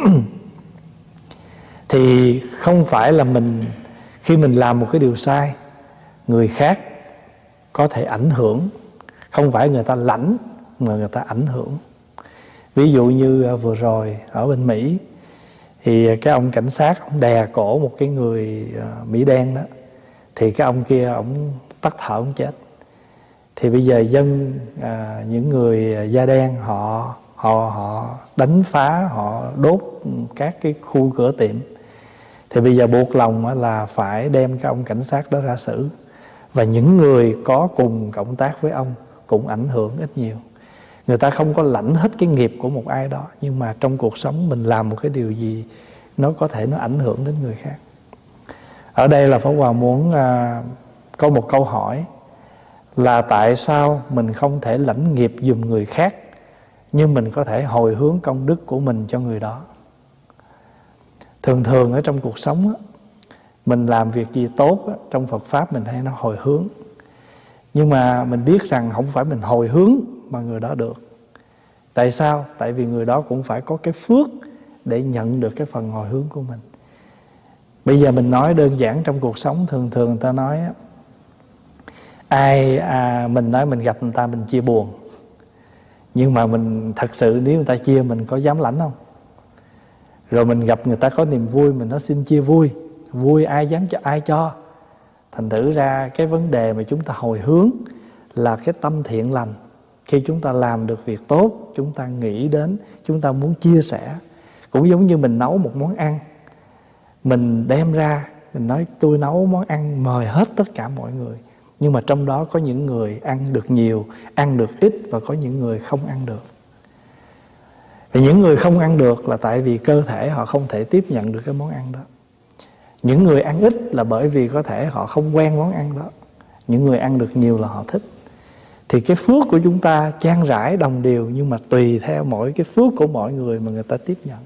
thì không phải là khi mình làm một cái điều sai, người khác có thể ảnh hưởng. Không phải người ta lãnh mà người ta ảnh hưởng. Ví dụ như vừa rồi ở bên Mỹ thì cái ông cảnh sát ông đè cổ một cái người Mỹ đen đó, thì cái ông kia ông tắt thở ông chết. Thì bây giờ những người da đen họ họ đánh phá, họ đốt các cái khu cửa tiệm. Thì bây giờ buộc lòng là phải đem cái ông cảnh sát đó ra xử. Và những người có cùng cộng tác với ông cũng ảnh hưởng ít nhiều. Người ta không có lãnh hết cái nghiệp của một ai đó, nhưng mà trong cuộc sống mình làm một cái điều gì nó có thể nó ảnh hưởng đến người khác. Ở đây là Pháp Hòa muốn có một câu hỏi là tại sao mình không thể lãnh nghiệp giùm người khác, nhưng mình có thể hồi hướng công đức của mình cho người đó. Thường thường ở trong cuộc sống mình làm việc gì tốt trong Phật Pháp mình thấy nó hồi hướng. Nhưng mà mình biết rằng không phải mình hồi hướng mà người đó được. Tại sao? Tại vì người đó cũng phải có cái phước để nhận được cái phần hồi hướng của mình. Bây giờ mình nói đơn giản trong cuộc sống, thường thường người ta nói mình nói mình gặp người ta mình chia buồn. Nhưng mà mình thật sự nếu người ta chia mình có dám lãnh không? Rồi mình gặp người ta có niềm vui, mình nói xin chia vui. Vui ai dám cho ai cho. Thành thử ra cái vấn đề mà chúng ta hồi hướng là cái tâm thiện lành. Khi chúng ta làm được việc tốt, chúng ta nghĩ đến, chúng ta muốn chia sẻ. Cũng giống như mình nấu một món ăn, mình đem ra, mình nói tôi nấu món ăn mời hết tất cả mọi người. Nhưng mà trong đó có những người ăn được nhiều, ăn được ít, và có những người không ăn được. Và những người không ăn được là tại vì cơ thể họ không thể tiếp nhận được cái món ăn đó. Những người ăn ít là bởi vì có thể họ không quen món ăn đó. Những người ăn được nhiều là họ thích. Thì cái phước của chúng ta chan rãi đồng đều, nhưng mà tùy theo mỗi cái phước của mọi người mà người ta tiếp nhận.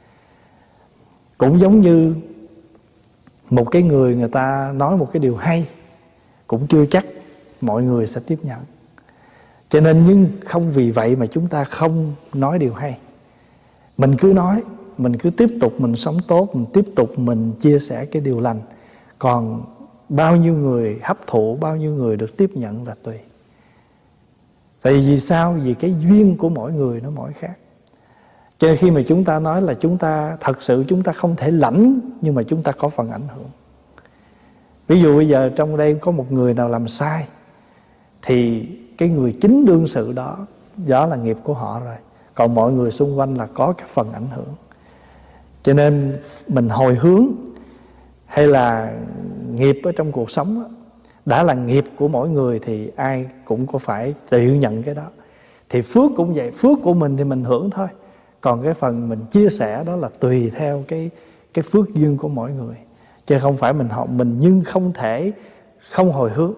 Cũng giống như một cái người ta nói một cái điều hay, cũng chưa chắc mọi người sẽ tiếp nhận. Cho nên nhưng không vì vậy mà chúng ta không nói điều hay. Mình cứ nói, mình cứ tiếp tục mình sống tốt, mình tiếp tục mình chia sẻ cái điều lành. Còn bao nhiêu người hấp thụ, bao nhiêu người được tiếp nhận là tùy. Tại vì sao? Vì cái duyên của mỗi người nó mỗi khác. Cho nên khi mà chúng ta nói là chúng ta thật sự chúng ta không thể lãnh, nhưng mà chúng ta có phần ảnh hưởng. Ví dụ bây giờ trong đây có một người nào làm sai, thì cái người chính đương sự đó là nghiệp của họ rồi. Còn mọi người xung quanh là có cái phần ảnh hưởng. Cho nên mình hồi hướng hay là nghiệp ở trong cuộc sống đã là nghiệp của mỗi người thì ai cũng có phải tự nhận cái đó. Thì phước cũng vậy, phước của mình thì mình hưởng thôi. Còn cái phần mình chia sẻ đó là tùy theo cái phước duyên của mỗi người. Chứ không phải mình nhưng không thể không hồi hướng.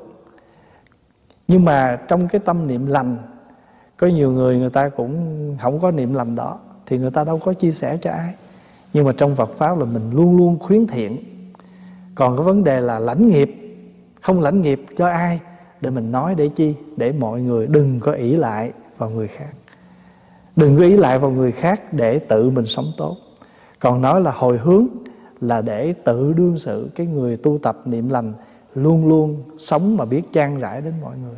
Nhưng mà trong cái tâm niệm lành, có nhiều người ta cũng không có niệm lành đó, thì người ta đâu có chia sẻ cho ai. Nhưng mà trong Phật Pháp là mình luôn luôn khuyến thiện. Còn cái vấn đề là lãnh nghiệp, không lãnh nghiệp cho ai, để mình nói để chi? Để mọi người đừng có ỷ lại vào người khác. Đừng có ỷ lại vào người khác để tự mình sống tốt. Còn nói là hồi hướng là để tự đương sự, cái người tu tập niệm lành luôn luôn sống mà biết chan rãi đến mọi người.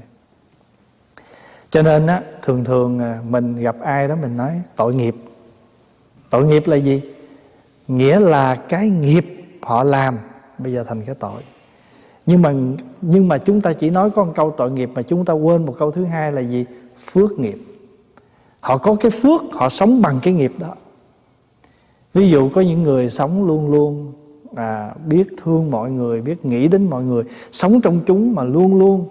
Cho nên thường thường mình gặp ai đó mình nói tội nghiệp. Tội nghiệp là gì? Nghĩa là cái nghiệp họ làm bây giờ thành cái tội. Nhưng mà chúng ta chỉ nói có một câu tội nghiệp, mà chúng ta quên một câu thứ hai là gì? Phước nghiệp. Họ có cái phước, họ sống bằng cái nghiệp đó. Ví dụ có những người sống luôn luôn biết thương mọi người, biết nghĩ đến mọi người, sống trong chúng mà luôn luôn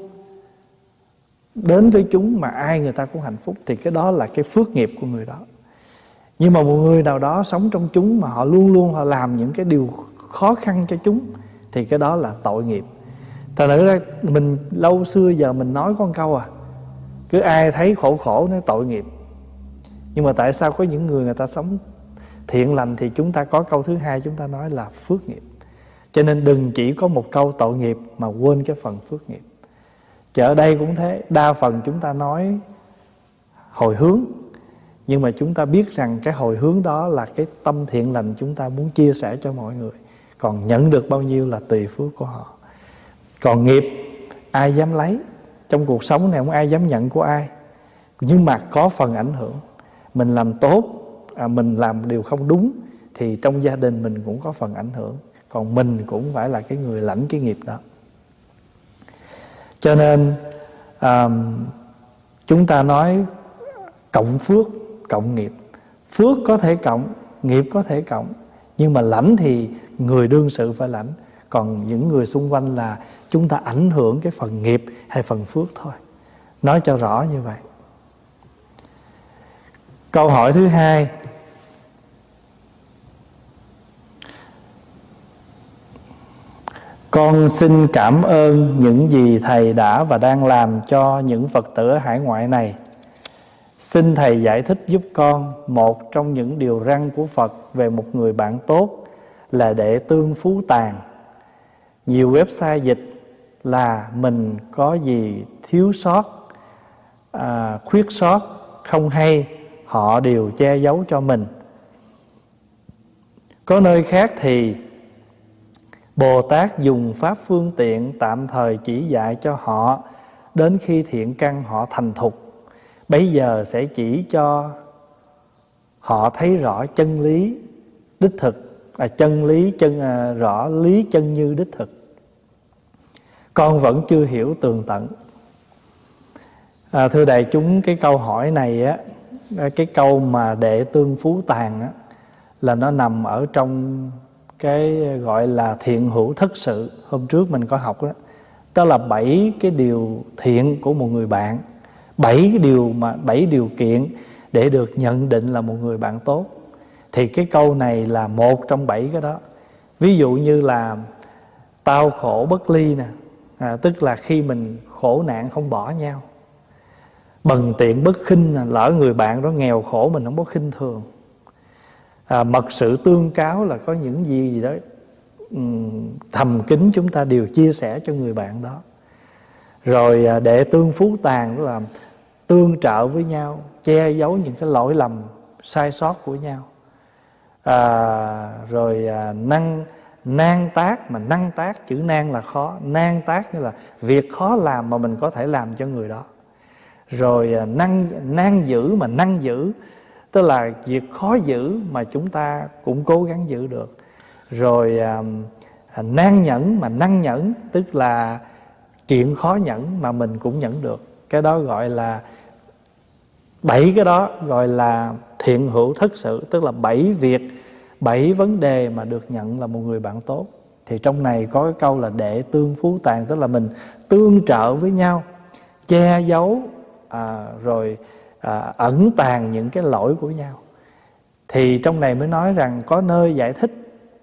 đến với chúng mà ai người ta cũng hạnh phúc, thì cái đó là cái phước nghiệp của người đó. Nhưng mà một người nào đó sống trong chúng mà họ luôn luôn họ làm những cái điều khó khăn cho chúng, thì cái đó là tội nghiệp. Thật ra mình lâu xưa giờ mình nói có một câu cứ ai thấy khổ nói tội nghiệp. Nhưng mà tại sao có những người ta sống thiện lành thì chúng ta có câu thứ hai, chúng ta nói là phước nghiệp. Cho nên đừng chỉ có một câu tội nghiệp mà quên cái phần phước nghiệp. Chứ ở đây cũng thế, đa phần chúng ta nói hồi hướng, nhưng mà chúng ta biết rằng cái hồi hướng đó là cái tâm thiện lành chúng ta muốn chia sẻ cho mọi người. Còn nhận được bao nhiêu là tùy phước của họ. Còn nghiệp ai dám lấy? Trong cuộc sống này không ai dám nhận của ai. Nhưng mà có phần ảnh hưởng. Mình làm tốt, mình làm điều không đúng, thì trong gia đình mình cũng có phần ảnh hưởng. Còn mình cũng phải là cái người lãnh cái nghiệp đó. Cho nên chúng ta nói cộng phước cộng nghiệp. Phước có thể cộng, nghiệp có thể cộng, nhưng mà lãnh thì người đương sự phải lãnh, còn những người xung quanh là chúng ta ảnh hưởng cái phần nghiệp hay phần phước thôi. Nói cho rõ như vậy. Câu hỏi thứ hai: con xin cảm ơn những gì Thầy đã và đang làm cho những Phật tử ở hải ngoại này. Xin Thầy giải thích giúp con một trong những điều răn của Phật về một người bạn tốt là để tương phú tàn. Nhiều website dịch là mình có gì thiếu sót, khuyết sót không hay, họ đều che giấu cho mình. Có nơi khác thì Bồ Tát dùng pháp phương tiện tạm thời chỉ dạy cho họ, đến khi thiện căn họ thành thục, bây giờ sẽ chỉ cho họ thấy rõ chân lý đích thực, rõ lý chân như đích thực. Con vẫn chưa hiểu tường tận. Thưa đại chúng, cái câu hỏi này á, cái câu mà để tương phú tàn á, là nó nằm ở trong cái gọi là thiện hữu thất sự. Hôm trước mình có học đó, đó là 7 cái điều thiện của một người bạn, 7 điều kiện để được nhận định là một người bạn tốt. Thì cái câu này là một trong 7 cái đó. Ví dụ như là tao khổ bất ly nè, tức là khi mình khổ nạn không bỏ nhau. Bần tiện bất khinh, lỡ người bạn đó nghèo khổ mình không có khinh thường. Mật sự tương cáo là có những gì đó thầm kín chúng ta đều chia sẻ cho người bạn đó. Rồi để tương phú tàn là tương trợ với nhau, che giấu những cái lỗi lầm sai sót của nhau. Rồi nan tác, mà năng tác, chữ nan là khó, nan tác như là việc khó làm mà mình có thể làm cho người đó. Rồi nan giữ, mà năng giữ tức là việc khó giữ mà chúng ta cũng cố gắng giữ được. Rồi nan nhẫn, mà năng nhẫn tức là chuyện khó nhẫn mà mình cũng nhẫn được. Cái đó gọi là 7 cái đó gọi là thiện hữu thất sự, tức là 7 việc, 7 vấn đề mà được nhận là một người bạn tốt. Thì trong này có cái câu là để tương phú tàn, tức là mình tương trợ với nhau, che giấu ẩn tàng những cái lỗi của nhau. Thì trong này mới nói rằng có nơi giải thích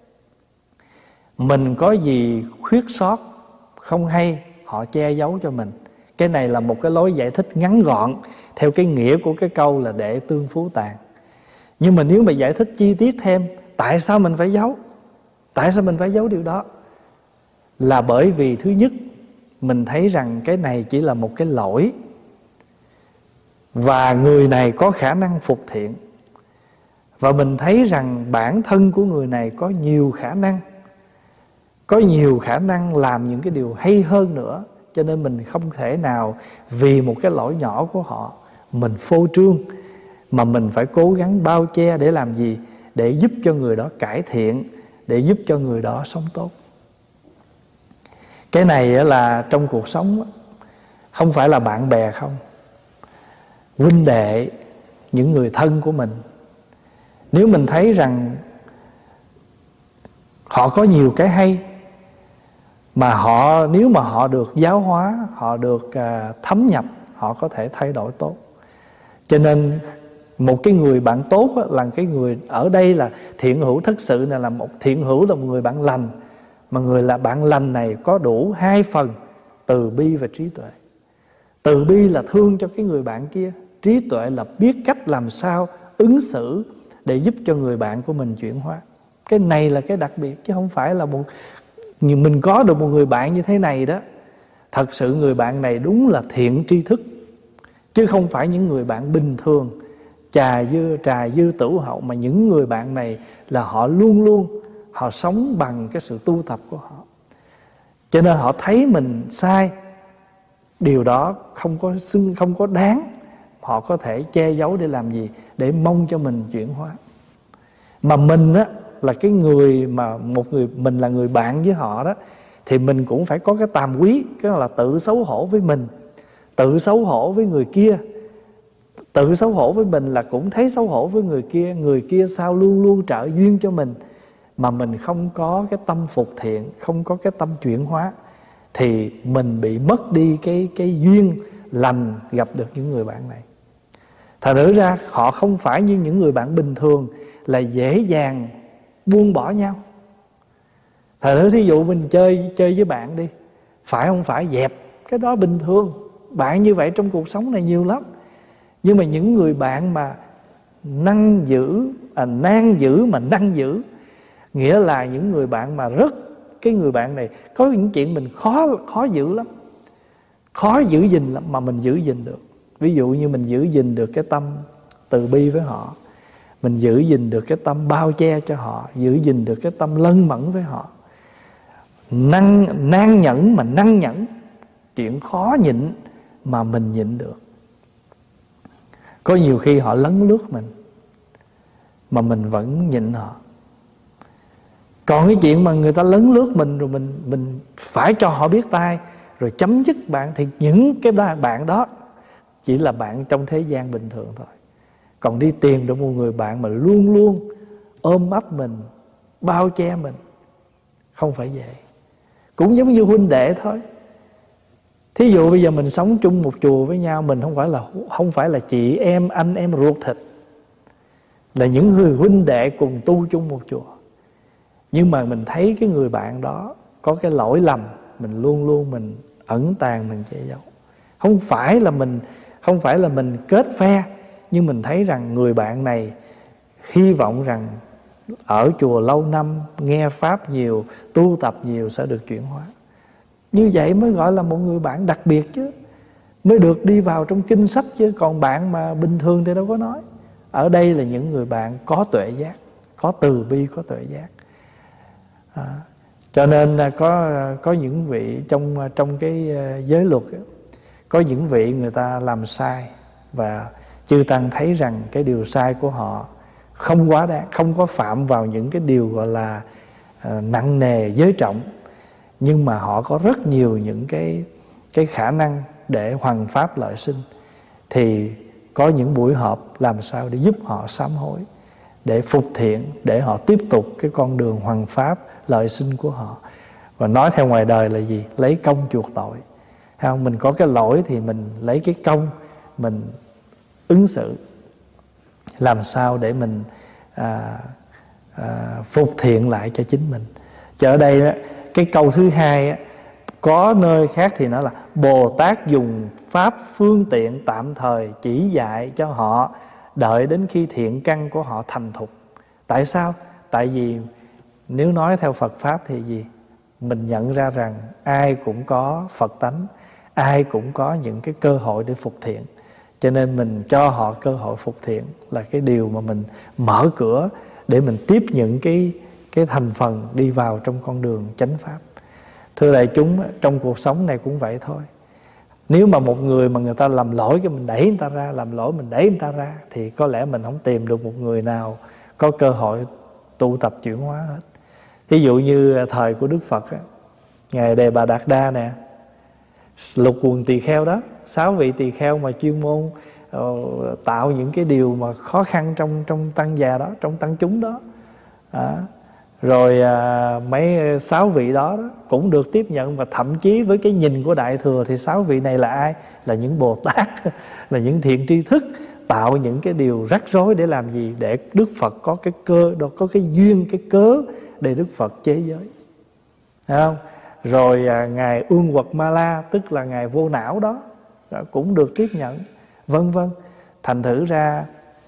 mình có gì khuyết sót không hay, họ che giấu cho mình. Cái này là một cái lối giải thích ngắn gọn theo cái nghĩa của cái câu là để tương phú tàn. Nhưng mà nếu mà giải thích chi tiết thêm, tại sao mình phải giấu? Tại sao mình phải giấu điều đó? Là bởi vì thứ nhất, mình thấy rằng cái này chỉ là một cái lỗi, và người này có khả năng phục thiện. Và mình thấy rằng bản thân của người này có nhiều khả năng làm những cái điều hay hơn nữa. Cho nên mình không thể nào vì một cái lỗi nhỏ của họ mình phô trương, mà mình phải cố gắng bao che để làm gì? Để giúp cho người đó cải thiện, để giúp cho người đó sống tốt. Cái này là trong cuộc sống, không phải là bạn bè không, huynh đệ, những người thân của mình. Nếu mình thấy rằng họ có nhiều cái hay, mà nếu mà họ được giáo hóa, họ được thấm nhập, họ có thể thay đổi tốt. Cho nên một cái người bạn tốt là cái người, ở đây là thiện hữu thất sự này, là một thiện hữu là một người bạn lành. Mà người là bạn lành này có đủ 2 phần: từ bi và trí tuệ. Từ bi là thương cho cái người bạn kia, trí tuệ là biết cách làm sao ứng xử để giúp cho người bạn của mình chuyển hóa. Cái này là cái đặc biệt, chứ không phải là mình có được một người bạn như thế này đó. Thật sự người bạn này đúng là thiện tri thức, chứ không phải những người bạn bình thường trà dư tửu hậu. Mà những người bạn này là họ luôn luôn họ sống bằng cái sự tu tập của họ. Cho nên họ thấy mình sai, điều đó không có đáng, họ có thể che giấu để làm gì? Để mong cho mình chuyển hóa. Mà mình á, là cái người mà mình là người bạn với họ đó, thì mình cũng phải có cái tàm quý, cái là tự xấu hổ với mình, tự xấu hổ với người kia, Tự xấu hổ với mình là cũng thấy xấu hổ với người kia. Người kia sao luôn luôn trợ duyên cho mình, mà mình không có cái tâm phục thiện, không có cái tâm chuyển hóa, thì mình bị mất đi cái duyên lành gặp được những người bạn này. Thật nữ ra họ không phải như những người bạn bình thường là dễ dàng buông bỏ nhau. Thật nữ thí dụ mình chơi với bạn đi, phải không phải dẹp, cái đó bình thường. Bạn như vậy trong cuộc sống này nhiều lắm. Nhưng mà những người bạn mà nan giữ mà năng giữ, nghĩa là những người bạn mà cái người bạn này có những chuyện mình khó giữ lắm, khó giữ gìn lắm, mà mình giữ gìn được. Ví dụ như mình giữ gìn được cái tâm từ bi với họ, mình giữ gìn được cái tâm bao che cho họ, giữ gìn được cái tâm lân mẫn với họ, nan nhẫn mà năng nhẫn, chuyện khó nhịn mà mình nhịn được. Có nhiều khi họ lấn lướt mình mà mình vẫn nhịn họ. Còn cái chuyện mà người ta lấn lướt mình rồi mình phải cho họ biết tay rồi chấm dứt bạn, thì những cái bạn đó chỉ là bạn trong thế gian bình thường thôi. Còn đi tìm được một người bạn mà luôn luôn ôm ấp mình, bao che mình, không phải vậy. Cũng giống như huynh đệ thôi. Thí dụ bây giờ mình sống chung một chùa với nhau, mình không phải là chị em, anh em ruột thịt, là những người huynh đệ cùng tu chung một chùa. Nhưng mà mình thấy cái người bạn đó có cái lỗi lầm, mình luôn luôn mình ẩn tàng, mình che giấu. Không phải là mình kết phe, nhưng mình thấy rằng người bạn này hy vọng rằng ở chùa lâu năm, nghe pháp nhiều, tu tập nhiều sẽ được chuyển hóa. Như vậy mới gọi là một người bạn đặc biệt chứ, mới được đi vào trong kinh sách chứ. Còn bạn mà bình thường thì đâu có nói. Ở đây là những người bạn có tuệ giác, có từ bi, có tuệ giác. Cho nên có những vị trong cái giới luật ấy, có những vị người ta làm sai, và chư tăng thấy rằng cái điều sai của họ không quá đáng, không có phạm vào những cái điều gọi là nặng nề giới trọng, nhưng mà họ có rất nhiều những cái khả năng để hoằng pháp lợi sinh. Thì có những buổi họp làm sao để giúp họ sám hối, để phục thiện, để họ tiếp tục cái con đường hoằng pháp lợi sinh của họ. Và nói theo ngoài đời là gì? Lấy công chuộc tội. Không? Mình có cái lỗi thì mình lấy cái công mình ứng xử, làm sao để mình phục thiện lại cho chính mình. Chứ ở đây cái câu thứ hai, có nơi khác thì nói là Bồ Tát dùng pháp phương tiện tạm thời chỉ dạy cho họ, đợi đến khi thiện căn của họ thành thục. Tại sao? Tại vì nếu nói theo Phật Pháp thì gì? Mình nhận ra rằng ai cũng có Phật tánh, ai cũng có những cái cơ hội để phục thiện. Cho nên mình cho họ cơ hội phục thiện là cái điều mà mình mở cửa để mình tiếp những cái thành phần đi vào trong con đường chánh pháp. Thưa đại chúng, trong cuộc sống này cũng vậy thôi. Nếu mà một người mà người ta làm lỗi cái mình đẩy người ta ra, làm lỗi mình đẩy người ta ra, thì có lẽ mình không tìm được một người nào có cơ hội tu tập chuyển hóa hết. Ví dụ như thời của Đức Phật á, Ngài Đề Bà Đạt Đa nè, lục quần tỳ kheo đó, 6 vị tỳ kheo mà chuyên môn tạo những cái điều mà khó khăn trong tăng già đó, trong tăng chúng đó. Rồi mấy 6 vị đó cũng được tiếp nhận, và thậm chí với cái nhìn của Đại Thừa thì 6 vị này là ai? Là những Bồ Tát, là những thiện tri thức, tạo những cái điều rắc rối để làm gì? Để Đức Phật có cái cơ, có cái duyên, cái cớ để Đức Phật chế giới. Thấy không? Rồi Ngài Ương Quật Ma La, tức là Ngài Vô Não đó, cũng được tiếp nhận, vân vân. Thành thử ra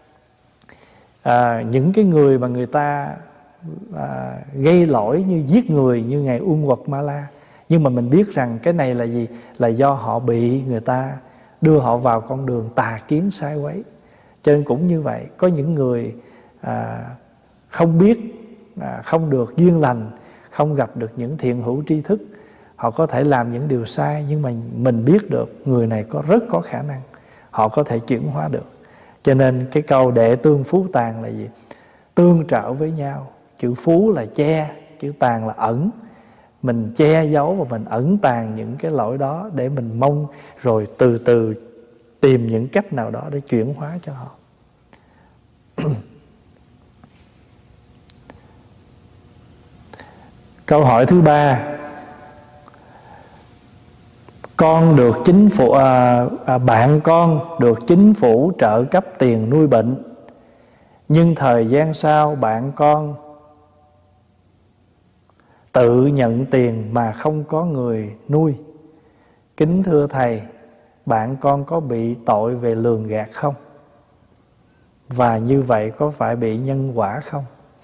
những cái người mà người ta gây lỗi như giết người như Ngài Ương Quật Ma La, nhưng mà mình biết rằng cái này là gì? Là do họ bị người ta đưa họ vào con đường tà kiến sai quấy. Cho nên cũng như vậy, có những người không biết, không được duyên lành, không gặp được những thiện hữu tri thức, họ có thể làm những điều sai, nhưng mà mình biết được người này rất có khả năng, họ có thể chuyển hóa được. Cho nên cái câu đệ tương phú tàn là gì? Tương trợ với nhau. Chữ phú là che, chữ tàn là ẩn. Mình che giấu và mình ẩn tàng những cái lỗi đó để mình mong rồi từ từ tìm những cách nào đó để chuyển hóa cho họ. Câu hỏi thứ ba: con được chính phủ bạn con được chính phủ trợ cấp tiền nuôi bệnh, nhưng thời gian sau bạn con tự nhận tiền mà không có người nuôi. Kính thưa thầy, bạn con có bị tội về lường gạt không? Và như vậy có phải bị nhân quả không?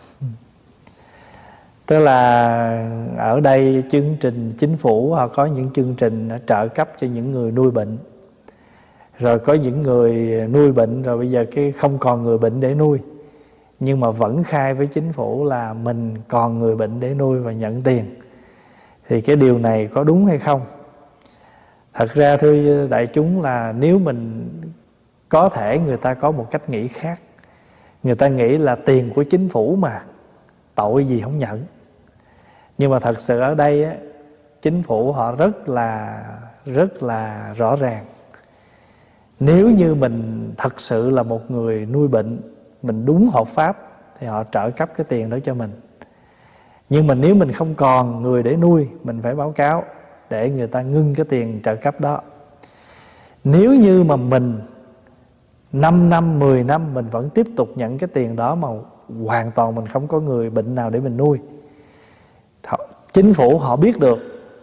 Tức là ở đây chương trình chính phủ họ có những chương trình trợ cấp cho những người nuôi bệnh. Rồi có những người nuôi bệnh rồi bây giờ cái không còn người bệnh để nuôi, nhưng mà vẫn khai với chính phủ là mình còn người bệnh để nuôi và nhận tiền. Thì cái điều này có đúng hay không? Thật ra thưa đại chúng là nếu mình có thể người ta có một cách nghĩ khác. Người ta nghĩ là tiền của chính phủ mà, tội gì không nhận. Nhưng mà thật sự ở đây á, chính phủ họ rất là rõ ràng. Nếu như mình thật sự là một người nuôi bệnh, mình đúng hợp pháp thì họ trợ cấp cái tiền đó cho mình. Nhưng mà nếu mình không còn người để nuôi, mình phải báo cáo để người ta ngưng cái tiền trợ cấp đó. Nếu như mà mình 5 năm, 10 năm mình vẫn tiếp tục nhận cái tiền đó mà hoàn toàn mình không có người bệnh nào để mình nuôi, chính phủ họ biết được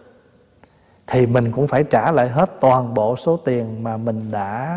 thì mình cũng phải trả lại hết toàn bộ số tiền mà mình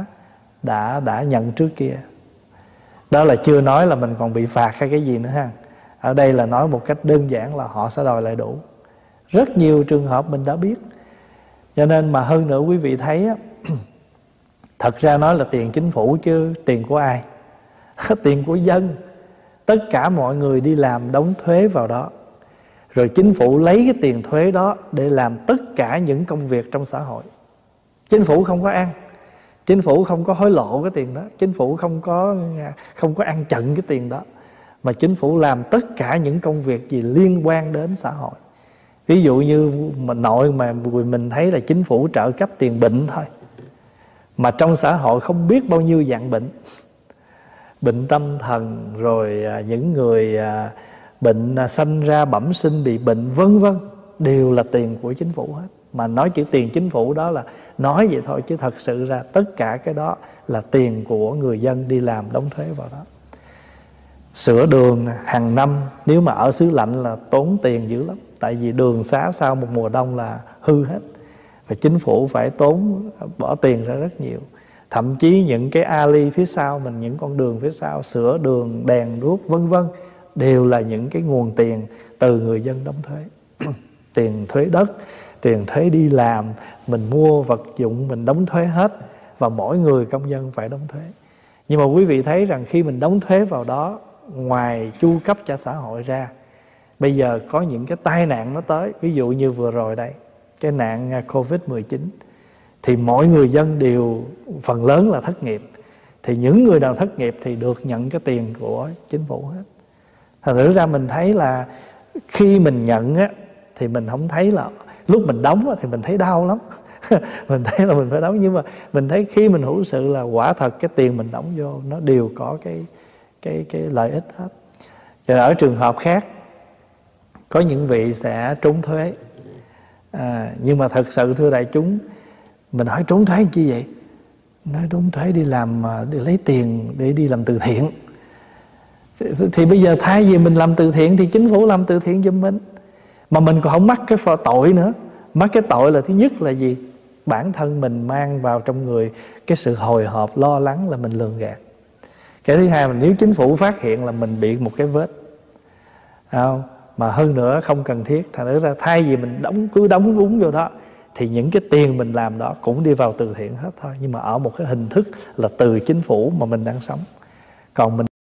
đã nhận trước kia. Đó là chưa nói là mình còn bị phạt hay cái gì nữa ha. Ở đây là nói một cách đơn giản là họ sẽ đòi lại đủ. Rất nhiều trường hợp mình đã biết. Cho nên mà hơn nữa quý vị thấy á, thật ra nói là tiền chính phủ chứ tiền của ai? Tiền của dân. Tất cả mọi người đi làm đóng thuế vào đó. Rồi chính phủ lấy cái tiền thuế đó để làm tất cả những công việc trong xã hội. Chính phủ không có ăn, chính phủ không có hối lộ cái tiền đó, chính phủ không có ăn chặn cái tiền đó, mà chính phủ làm tất cả những công việc gì liên quan đến xã hội. Ví dụ như mà nội mà mình thấy là chính phủ trợ cấp tiền bệnh thôi, mà trong xã hội không biết bao nhiêu dạng bệnh. Bệnh tâm thần, rồi những người bệnh sanh ra bẩm sinh bị bệnh vân vân, đều là tiền của chính phủ hết. Mà nói chữ tiền chính phủ đó là nói vậy thôi, chứ thật sự ra tất cả cái đó là tiền của người dân đi làm đóng thuế vào đó. Sửa đường hàng năm nếu mà ở xứ lạnh là tốn tiền dữ lắm. Tại vì đường xá sau một mùa đông là hư hết, và chính phủ phải bỏ tiền ra rất nhiều. Thậm chí những cái alley phía sau mình, những con đường phía sau, sửa đường, đèn đuốc vân vân, đều là những cái nguồn tiền từ người dân đóng thuế. Tiền thuế đất, tiền thuế đi làm, mình mua vật dụng mình đóng thuế hết, và mỗi người công dân phải đóng thuế. Nhưng mà quý vị thấy rằng khi mình đóng thuế vào đó, ngoài chu cấp cho xã hội ra, bây giờ có những cái tai nạn nó tới. Ví dụ như vừa rồi đây, cái nạn Covid-19, thì mọi người dân đều phần lớn là thất nghiệp. Thì những người nào thất nghiệp thì được nhận cái tiền của chính phủ hết. Thật sự ra mình thấy là khi mình nhận á, thì mình không thấy là lúc mình đóng á, thì mình thấy đau lắm. Mình thấy là mình phải đóng, nhưng mà mình thấy khi mình hữu sự là quả thật cái tiền mình đóng vô nó đều có cái lợi ích hết. Cho nên ở trường hợp khác, có những vị sẽ trốn thuế. Nhưng mà thật sự thưa đại chúng, mình hỏi trốn thuế chi vậy? Nói trốn thuế đi làm, để lấy tiền để đi làm từ thiện. Thì bây giờ thay vì mình làm từ thiện thì chính phủ làm từ thiện giùm mình, mà mình còn không mắc cái tội nữa. Mắc cái tội là thứ nhất là gì? Bản thân mình mang vào trong người cái sự hồi hộp, lo lắng là mình lường gạt. Cái thứ hai là nếu chính phủ phát hiện là mình bị một cái vết, không? Mà hơn nữa không cần thiết. Thành ra thay vì mình cứ đóng vốn vô đó, thì những cái tiền mình làm đó cũng đi vào từ thiện hết thôi. Nhưng mà ở một cái hình thức là từ chính phủ mà mình đang sống. Còn mình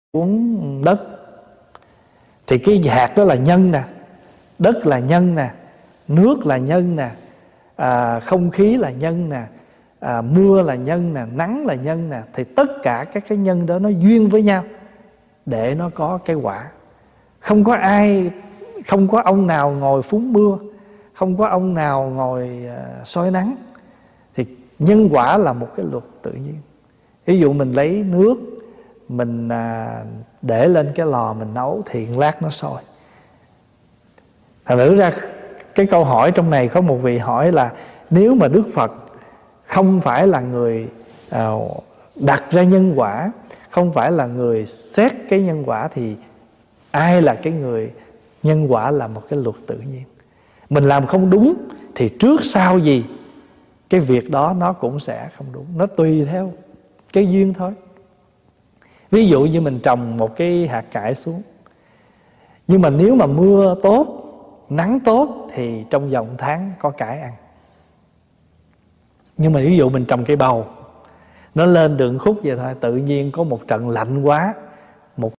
xuống đất. Thì cái hạt đó là nhân nè, đất là nhân nè, nước là nhân nè, không khí là nhân nè, mưa là nhân nè, nắng là nhân nè. Thì tất cả các cái nhân đó nó duyên với nhau để nó có cái quả. Không có ông nào ngồi phúng mưa, không có ông nào ngồi soi nắng. Thì nhân quả là một cái luật tự nhiên. Ví dụ mình lấy nước, mình để lên cái lò mình nấu thì lát nó sôi. Thành thử ra cái câu hỏi trong này có một vị hỏi là nếu mà Đức Phật không phải là người đặt ra nhân quả, không phải là người xét cái nhân quả, thì ai là cái người? Nhân quả là một cái luật tự nhiên. Mình làm không đúng thì trước sau gì cái việc đó nó cũng sẽ không đúng. Nó tùy theo cái duyên thôi. Ví dụ như mình trồng một cái hạt cải xuống, nhưng mà nếu mà mưa tốt, nắng tốt thì trong vòng tháng có cải ăn. Nhưng mà ví dụ mình trồng cây bầu, nó lên đường khúc vậy thôi, tự nhiên có một trận lạnh quá, một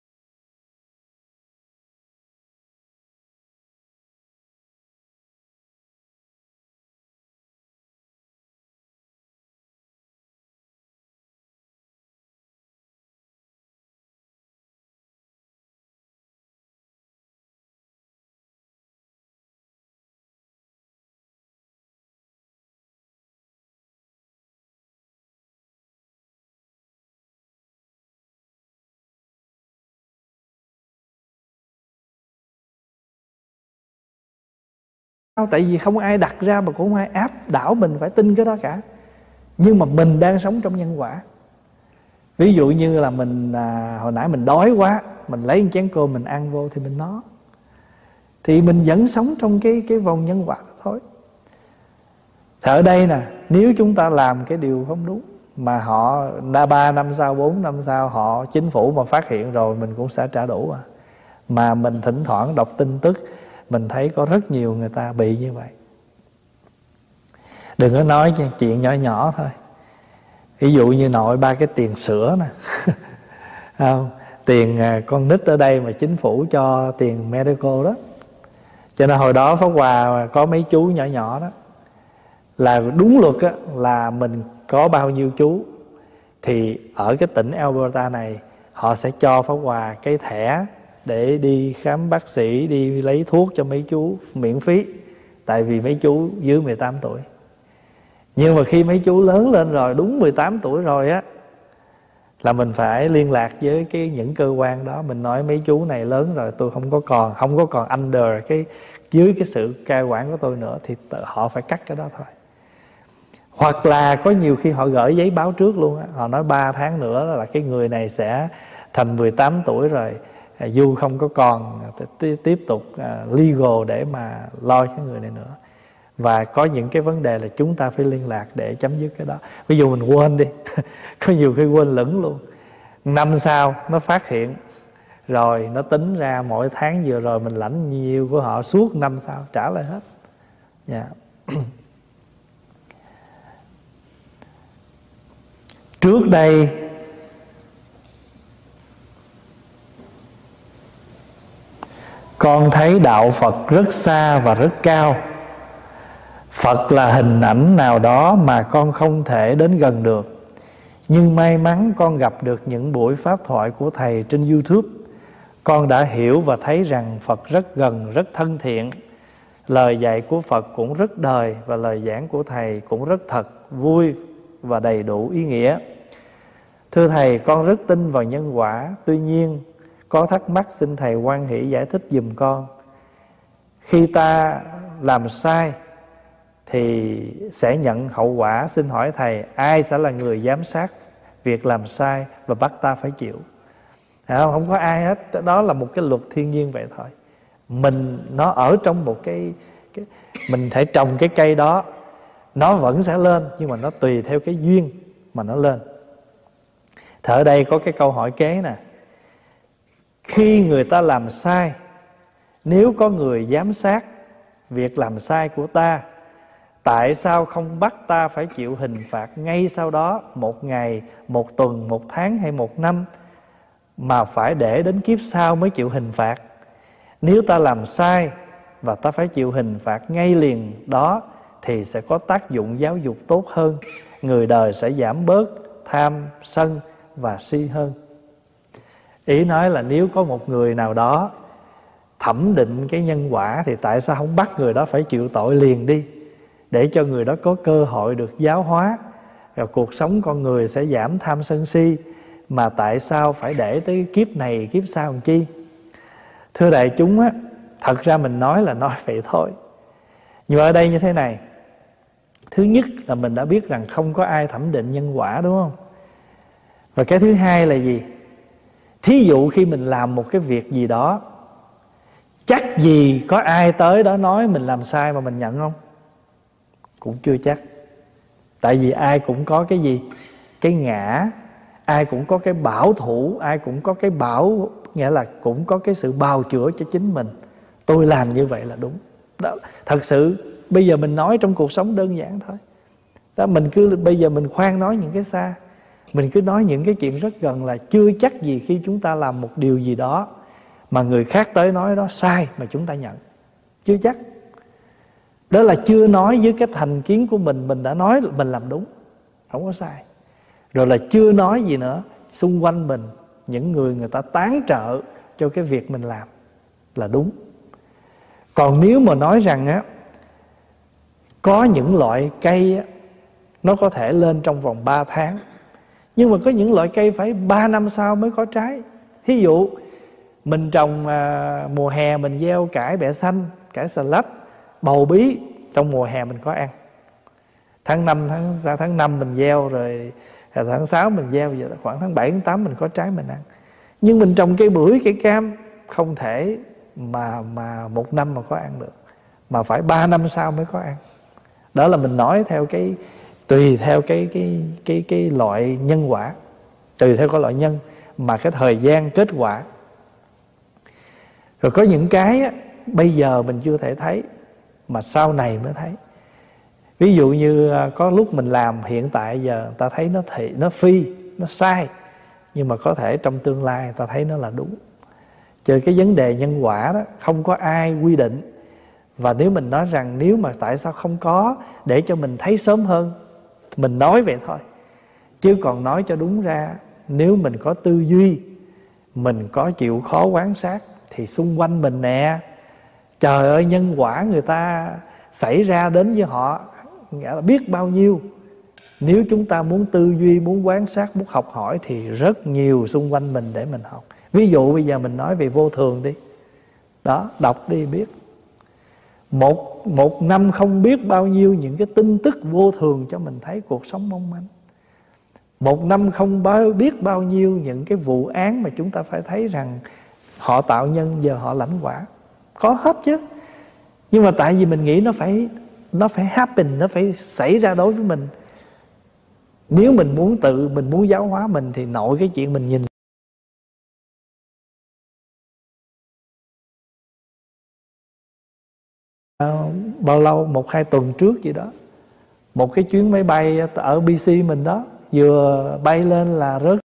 tại vì không ai đặt ra mà cũng không ai áp đảo mình phải tin cái đó cả. Nhưng mà mình đang sống trong nhân quả. Ví dụ như là mình hồi nãy mình đói quá, mình lấy một chén cơm mình ăn vô thì mình nó, thì mình vẫn sống trong cái vòng nhân quả đó thôi. Thì ở đây nè, nếu chúng ta làm cái điều không đúng mà họ 3 năm sau, 4 năm sau họ chính phủ mà phát hiện rồi, mình cũng sẽ trả đũa. Mà mình thỉnh thoảng đọc tin tức, mình thấy có rất nhiều người ta bị như vậy. Đừng có nói chuyện nhỏ nhỏ thôi. Ví dụ như nội 3 cái tiền sữa nè không? Tiền con nít ở đây mà chính phủ cho tiền medical đó. Cho nên hồi đó Pháp Hòa có mấy chú nhỏ nhỏ đó, là đúng luật á, là mình có bao nhiêu chú thì ở cái tỉnh Alberta này họ sẽ cho Pháp Hòa cái thẻ để đi khám bác sĩ, đi lấy thuốc cho mấy chú miễn phí. Tại vì mấy chú dưới 18 tuổi. Nhưng mà khi mấy chú lớn lên rồi, đúng 18 tuổi rồi á, là mình phải liên lạc với những cơ quan đó. Mình nói mấy chú này lớn rồi, tôi không có còn under dưới cái sự cai quản của tôi nữa, thì họ phải cắt cái đó thôi. Hoặc là có nhiều khi họ gửi giấy báo trước luôn á, họ nói 3 tháng nữa là cái người này sẽ thành 18 tuổi rồi, dù không có còn tiếp tục legal để mà lo cái người này nữa. Và có những cái vấn đề là chúng ta phải liên lạc để chấm dứt cái đó. Ví dụ mình quên đi có nhiều khi quên lửng luôn, năm sau nó phát hiện rồi, nó tính ra mỗi tháng vừa rồi mình lãnh nhiều của họ, suốt năm sau trả lại hết. Yeah. Trước đây con thấy đạo Phật rất xa và rất cao. Phật là hình ảnh nào đó mà con không thể đến gần được. Nhưng may mắn con gặp được những buổi pháp thoại của Thầy trên YouTube. Con đã hiểu và thấy rằng Phật rất gần, rất thân thiện. Lời dạy của Phật cũng rất đời, và lời giảng của Thầy cũng rất thật, vui và đầy đủ ý nghĩa. Thưa Thầy, con rất tin vào nhân quả. Tuy nhiên có thắc mắc xin Thầy hoan hỷ giải thích giùm con. Khi ta làm sai thì sẽ nhận hậu quả. Xin hỏi Thầy, ai sẽ là người giám sát việc làm sai và bắt ta phải chịu? Không có ai hết. Đó là một cái luật thiên nhiên vậy thôi. Nó ở trong một cái mình thể trồng cái cây đó, nó vẫn sẽ lên, nhưng mà nó tùy theo cái duyên mà nó lên. Thì ở đây có cái câu hỏi kế nè. Khi người ta làm sai, nếu có người giám sát việc làm sai của ta, tại sao không bắt ta phải chịu hình phạt ngay sau đó, 1 ngày, 1 tuần, 1 tháng hay 1 năm, mà phải để đến kiếp sau mới chịu hình phạt. Nếu ta làm sai và ta phải chịu hình phạt ngay liền đó thì sẽ có tác dụng giáo dục tốt hơn. Người đời sẽ giảm bớt tham, sân và si hơn. Ý nói là nếu có một người nào đó thẩm định cái nhân quả thì tại sao không bắt người đó phải chịu tội liền đi, để cho người đó có cơ hội được giáo hóa, rồi cuộc sống con người sẽ giảm tham sân si. Mà tại sao phải để tới kiếp này kiếp sau làm chi? Thưa đại chúng á, thật ra mình nói là nói vậy thôi. Nhưng mà ở đây như thế này, thứ nhất là mình đã biết rằng không có ai thẩm định nhân quả, đúng không? Và cái thứ hai là gì? Thí dụ khi mình làm một cái việc gì đó, chắc gì có ai tới đó nói mình làm sai mà mình nhận không? Cũng chưa chắc. Tại vì ai cũng có cái gì? Cái ngã. Ai cũng có cái bảo thủ. Ai cũng có cái bảo, nghĩa là cũng có cái sự bào chữa cho chính mình. Tôi làm như vậy là đúng đó. Thật sự bây giờ mình nói trong cuộc sống đơn giản thôi đó. Mình cứ bây giờ mình khoan nói những cái xa, mình cứ nói những cái chuyện rất gần. Là chưa chắc gì khi chúng ta làm một điều gì đó mà người khác tới nói đó sai mà chúng ta nhận. Chưa chắc. Đó là chưa nói với cái thành kiến của mình đã nói mình làm đúng, không có sai. Rồi là chưa nói gì nữa, xung quanh mình những người ta tán trợ cho cái việc mình làm là đúng. Còn nếu mà nói rằng á, có những loại cây á, nó có thể lên trong vòng 3 tháng, nhưng mà có những loại cây phải 3 năm sau mới có trái. Thí dụ mình trồng mùa hè mình gieo cải bẹ xanh, cải xà lách, bầu bí, trong mùa hè mình có ăn. Tháng 5 mình gieo, rồi tháng 6 mình gieo, giờ khoảng tháng 7, tháng 8 mình có trái mình ăn. Nhưng mình trồng cây bưởi, cây cam, không thể mà 1 năm mà có ăn được, mà phải 3 năm sau mới có ăn. Đó là mình nói theo cái tùy theo cái loại nhân quả, tùy theo cái loại nhân mà cái thời gian kết quả. Rồi có những cái á, bây giờ mình chưa thể thấy mà sau này mới thấy. Ví dụ như có lúc mình làm hiện tại giờ ta thấy nó phi, nó sai, nhưng mà có thể trong tương lai ta thấy nó là đúng. Chứ cái vấn đề nhân quả đó không có ai quy định. Và nếu mình nói rằng nếu mà tại sao không có để cho mình thấy sớm hơn, mình nói vậy thôi. Chứ còn nói cho đúng ra, nếu mình có tư duy, mình có chịu khó quan sát, thì xung quanh mình nè, trời ơi, nhân quả người ta xảy ra đến với họ nghĩa là biết bao nhiêu. Nếu chúng ta muốn tư duy, muốn quan sát, muốn học hỏi thì rất nhiều xung quanh mình để mình học. Ví dụ bây giờ mình nói về vô thường đi. Đó, đọc đi biết. Một năm không biết bao nhiêu những cái tin tức vô thường cho mình thấy cuộc sống mong manh. Một năm không biết bao nhiêu những cái vụ án mà chúng ta phải thấy rằng họ tạo nhân, giờ họ lãnh quả. Có hết chứ. Nhưng mà tại vì mình nghĩ nó phải happen, nó phải xảy ra đối với mình. Nếu mình muốn giáo hóa mình thì nội cái chuyện mình nhìn. Bao lâu, 1-2 tuần trước gì đó, một cái chuyến máy bay ở BC mình đó, vừa bay lên là rớt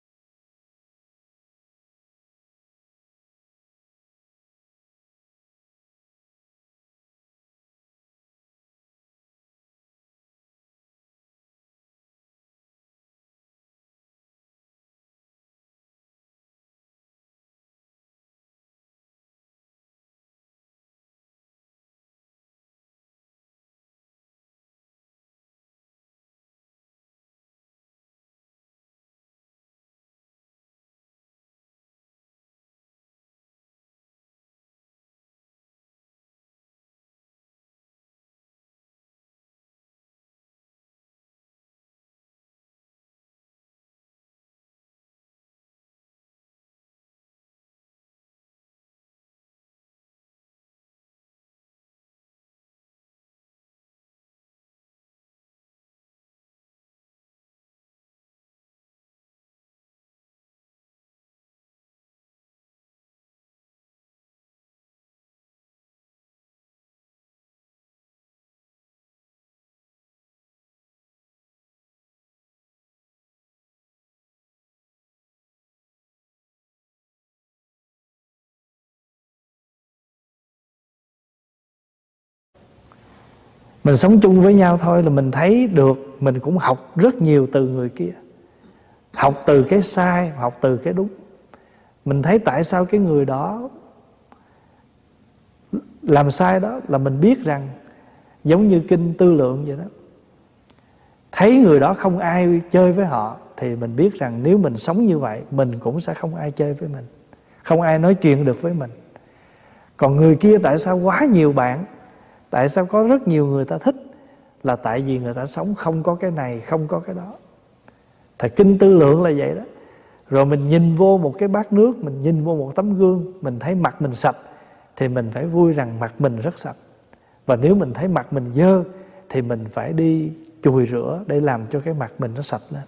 Mình sống chung với nhau thôi là mình thấy được, mình cũng học rất nhiều từ người kia. Học từ cái sai, học từ cái đúng. Mình thấy tại sao cái người đó làm sai đó, là mình biết rằng giống như kinh Tư Lượng vậy đó. Thấy người đó không ai chơi với họ thì mình biết rằng nếu mình sống như vậy, mình cũng sẽ không ai chơi với mình, không ai nói chuyện được với mình. Còn người kia tại sao quá nhiều bạn, tại sao có rất nhiều người ta thích, là tại vì người ta sống không có cái này, không có cái đó. Thì kinh Tư Lượng là vậy đó. Rồi mình nhìn vô một cái bát nước, mình nhìn vô một tấm gương, mình thấy mặt mình sạch thì mình phải vui rằng mặt mình rất sạch. Và nếu mình thấy mặt mình dơ thì mình phải đi chùi rửa để làm cho cái mặt mình nó sạch lên.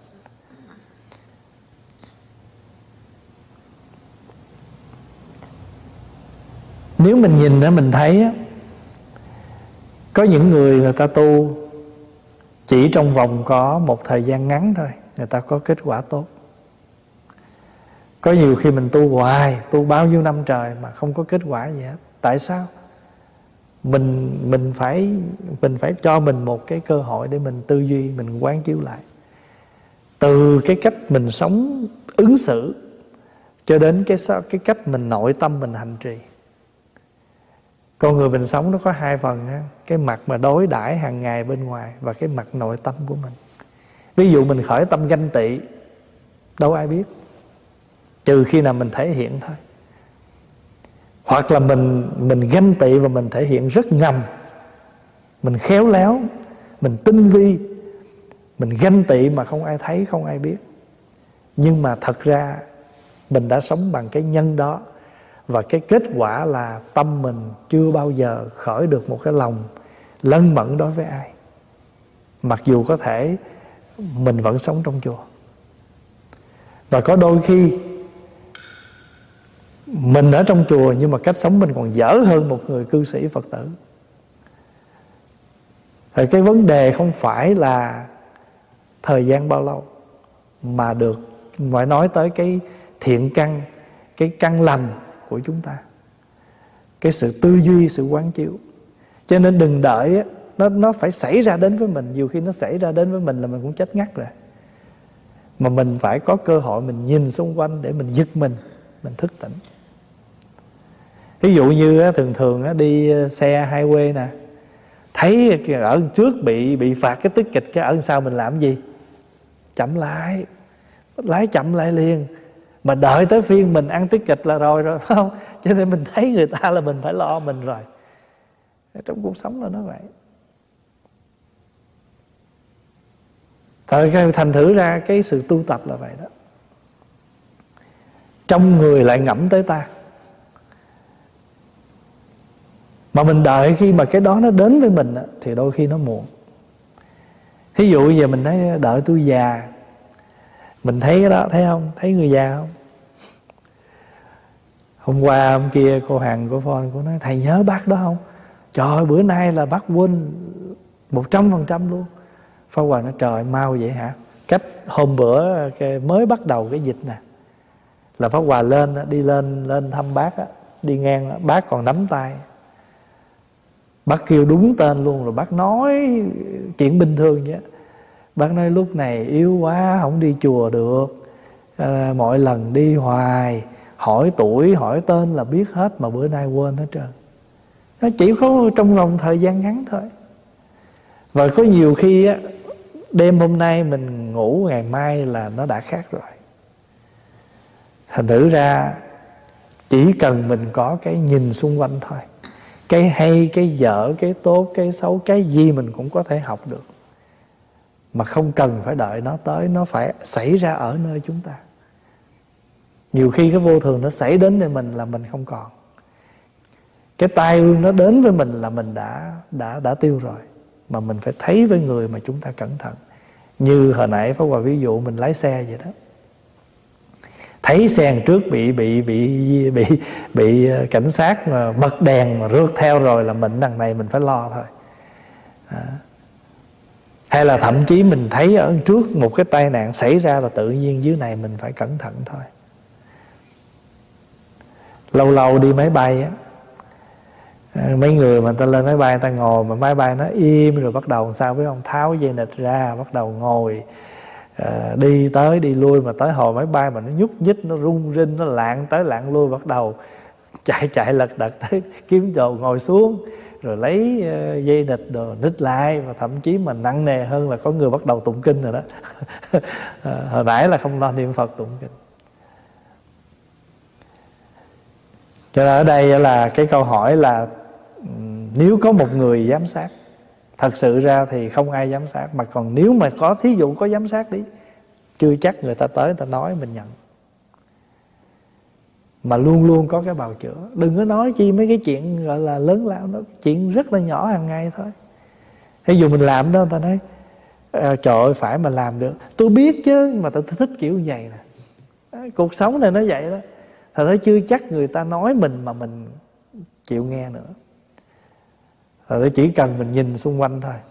Nếu mình nhìn đó, mình thấy có những người ta tu chỉ trong vòng có một thời gian ngắn thôi, người ta có kết quả tốt. Có nhiều khi mình tu hoài, tu bao nhiêu năm trời mà không có kết quả gì hết. Tại sao? Mình phải cho mình một cái cơ hội để mình tư duy, mình quán chiếu lại. Từ cái cách mình sống ứng xử cho đến cái cách mình nội tâm mình hành trì. Con người mình sống nó có hai phần ha. Cái mặt mà đối đãi hàng ngày bên ngoài và cái mặt nội tâm của mình. Ví dụ mình khởi tâm ganh tị, đâu ai biết, trừ khi nào mình thể hiện thôi. Hoặc là mình ganh tị và mình thể hiện rất ngầm, mình khéo léo, mình tinh vi, mình ganh tị mà không ai thấy, không ai biết. Nhưng mà thật ra mình đã sống bằng cái nhân đó. Và cái kết quả là tâm mình chưa bao giờ khởi được một cái lòng lân mẫn đối với ai. Mặc dù có thể mình vẫn sống trong chùa. Và có đôi khi mình ở trong chùa nhưng mà cách sống mình còn dở hơn một người cư sĩ Phật tử. Thì cái vấn đề không phải là thời gian bao lâu, mà phải nói tới cái thiện căn, cái căn lành của chúng ta, cái sự tư duy, sự quán chiếu. Cho nên đừng đợi nó phải xảy ra đến với mình. Nhiều khi nó xảy ra đến với mình là mình cũng chết ngắt rồi. Mà mình phải có cơ hội mình nhìn xung quanh để mình giật mình thức tỉnh. Ví dụ như thường đi xe highway nè, thấy ở trước bị phạt cái ticket, cái ở sau mình làm gì? Chậm lại, lái chậm lại liền. Mà đợi tới phiên mình ăn ticket là rồi phải không? Cho nên mình thấy người ta là mình phải lo mình rồi. Trong cuộc sống là nó vậy. Thành thử ra cái sự tu tập là vậy đó. Trong người lại ngẫm tới ta. Mà mình đợi khi mà cái đó nó đến với mình thì đôi khi nó muộn. Thí dụ giờ mình nói đợi tôi già, mình thấy cái đó, thấy không? Thấy người già không? Hôm qua hôm kia cô Hằng, cô Phone, cô nói thầy nhớ bác đó không? Trời ơi, bữa nay là bác quên 100% luôn. Pháp Hòa nói trời mau vậy hả? Cách hôm bữa mới bắt đầu cái dịch nè, là Pháp Hòa đi lên thăm bác á, đi ngang bác còn nắm tay. Bác kêu đúng tên luôn, rồi bác nói chuyện bình thường vậy. Bác nói lúc này yếu quá, không đi chùa được. Mọi lần đi hoài, hỏi tuổi, hỏi tên là biết hết, mà bữa nay quên hết trơn. Nó chỉ có trong vòng thời gian ngắn thôi. Và có nhiều khi á, đêm hôm nay mình ngủ, ngày mai là nó đã khác rồi. Thành thử ra chỉ cần mình có cái nhìn xung quanh thôi, cái hay, cái dở, cái tốt, cái xấu, cái gì mình cũng có thể học được. Mà không cần phải đợi nó tới, nó phải xảy ra ở nơi chúng ta. Nhiều khi cái vô thường nó xảy đến với mình là mình không còn. Cái tai ương nó đến với mình là mình đã tiêu rồi. Mà mình phải thấy với người mà chúng ta cẩn thận. Như hồi nãy Pháp Hòa ví dụ mình lái xe vậy đó. Thấy xe đằng trước bị cảnh sát mà bật đèn mà rượt theo rồi là mình đằng này mình phải lo thôi. Hay là thậm chí mình thấy ở trước một cái tai nạn xảy ra là tự nhiên dưới này mình phải cẩn thận thôi. Lâu lâu đi máy bay á, Mấy người mà ta lên máy bay ta ngồi mà máy bay nó im rồi bắt đầu sao biết không, tháo dây nịt ra bắt đầu ngồi, đi tới đi lui, mà tới hồi máy bay mà nó nhúc nhích, nó rung rinh, nó lạng tới lạng lui, bắt đầu chạy lật đật tới kiếm đồ ngồi xuống, rồi lấy dây nịt đồ nít lại, và thậm chí mà nặng nề hơn là có người bắt đầu tụng kinh rồi đó. Hồi nãy là không lo niệm Phật tụng kinh. Cho nên ở đây là cái câu hỏi là nếu có một người giám sát, thật sự ra thì không ai giám sát, mà còn nếu mà có, thí dụ có giám sát đi, chưa chắc người ta tới người ta nói mình nhận. Mà luôn luôn có cái bào chữa. Đừng có nói chi mấy cái chuyện gọi là lớn lao đó, chuyện rất là nhỏ hàng ngày thôi. Ví dụ mình làm đó, người ta nói trời ơi phải mà làm được. Tôi biết chứ, mà tôi thích kiểu như vậy nè. Cuộc sống này nó vậy đó. Thật ra chưa chắc người ta nói mình mà mình chịu nghe nữa. Thật ra chỉ cần mình nhìn xung quanh thôi.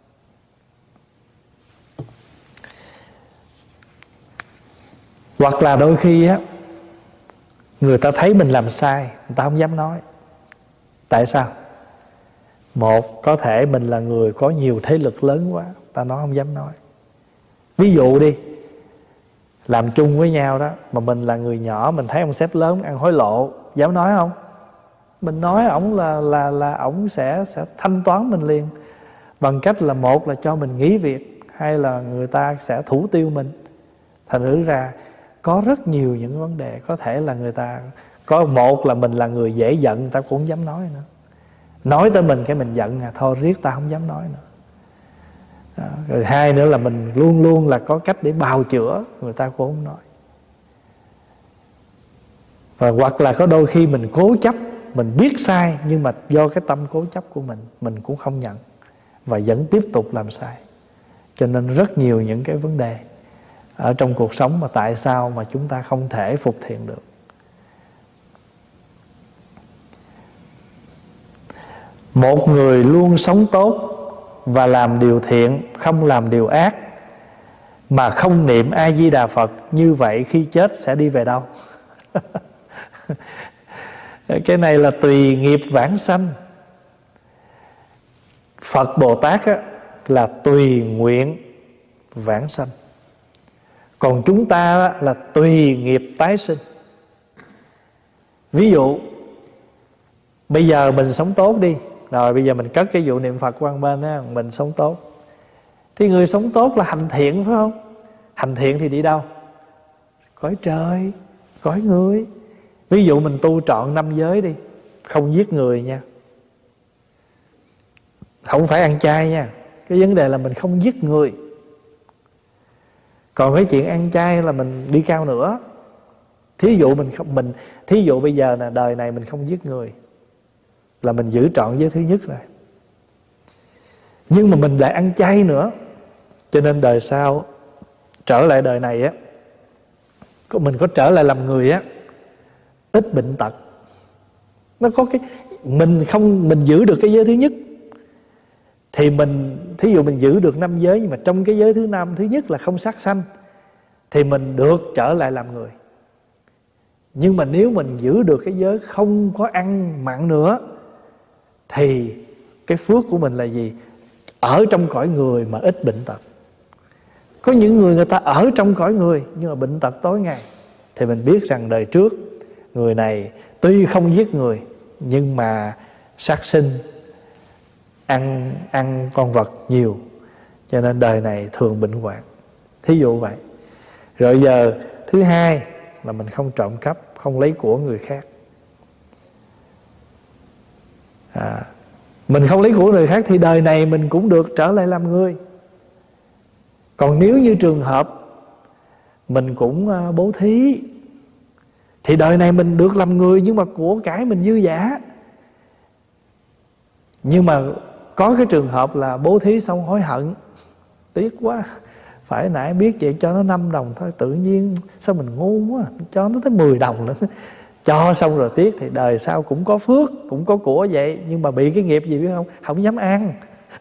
Hoặc là đôi khi á, người ta thấy mình làm sai, người ta không dám nói. Tại sao? Một, có thể mình là người có nhiều thế lực lớn quá, ta nói không dám nói. Ví dụ đi, làm chung với nhau đó, mà mình là người nhỏ, mình thấy ông sếp lớn ăn hối lộ, dám nói không? Mình nói ổng là ổng sẽ thanh toán mình liền, bằng cách là một là cho mình nghỉ việc, hay là người ta sẽ thủ tiêu mình. Thành thử ra có rất nhiều những vấn đề có thể là người ta có, một là mình là người dễ giận, người ta cũng không dám nói nữa. Nói tới mình cái mình giận thôi riết ta không dám nói nữa. Đó. Rồi hai nữa là mình luôn luôn là có cách để bào chữa, người ta cũng không nói. Và hoặc là có đôi khi mình cố chấp, mình biết sai, nhưng mà do cái tâm cố chấp của mình cũng không nhận, và vẫn tiếp tục làm sai. Cho nên rất nhiều những cái vấn đề ở trong cuộc sống mà tại sao mà chúng ta không thể phục thiện được. Một người luôn sống tốt và làm điều thiện, không làm điều ác, mà không niệm A Di Đà Phật, như vậy khi chết sẽ đi về đâu? Cái này là tùy nghiệp vãng sanh. Phật Bồ Tát á, là tùy nguyện vãng sanh. Còn chúng ta á, là tùy nghiệp tái sinh. Ví dụ bây giờ mình sống tốt đi, rồi bây giờ mình cất cái vụ niệm Phật qua bên á, mình sống tốt. Thì người sống tốt là hành thiện phải không? Hành thiện thì đi đâu? Cõi trời, cõi người. Ví dụ mình tu trọn 5 giới đi, không giết người nha, không phải ăn chay nha. Cái vấn đề là mình không giết người. Còn cái chuyện ăn chay là mình đi cao nữa. Thí dụ bây giờ là đời này mình không giết người, là mình giữ trọn giới thứ nhất rồi. Nhưng mà mình lại ăn chay nữa, cho nên đời sau trở lại đời này á, mình có trở lại làm người á, ít bệnh tật. Nó có cái mình giữ được cái giới thứ nhất, thì mình thí dụ mình giữ được 5 giới, nhưng mà trong cái giới thứ 5 thứ nhất là không sát sanh, thì mình được trở lại làm người. Nhưng mà nếu mình giữ được cái giới không có ăn mặn nữa, thì cái phước của mình là gì? Ở trong cõi người mà ít bệnh tật. Có những người ta ở trong cõi người nhưng mà bệnh tật tối ngày, thì mình biết rằng đời trước người này tuy không giết người, nhưng mà sát sinh, ăn con vật nhiều, cho nên đời này thường bệnh hoạn. Thí dụ vậy. Rồi giờ thứ hai là mình không trộm cắp, không lấy của người khác. Mình không lấy của người khác thì đời này mình cũng được trở lại làm người. Còn nếu như trường hợp mình cũng bố thí, thì đời này mình được làm người, nhưng mà của cải mình dư dả. Nhưng mà có cái trường hợp là bố thí xong hối hận, tiếc quá, phải nãy biết vậy cho nó 5 đồng thôi, tự nhiên sao mình ngu quá, cho nó tới 10 đồng nữa. Cho xong rồi tiếc, thì đời sau cũng có phước, cũng có của vậy, nhưng mà bị cái nghiệp gì biết không? Không dám ăn.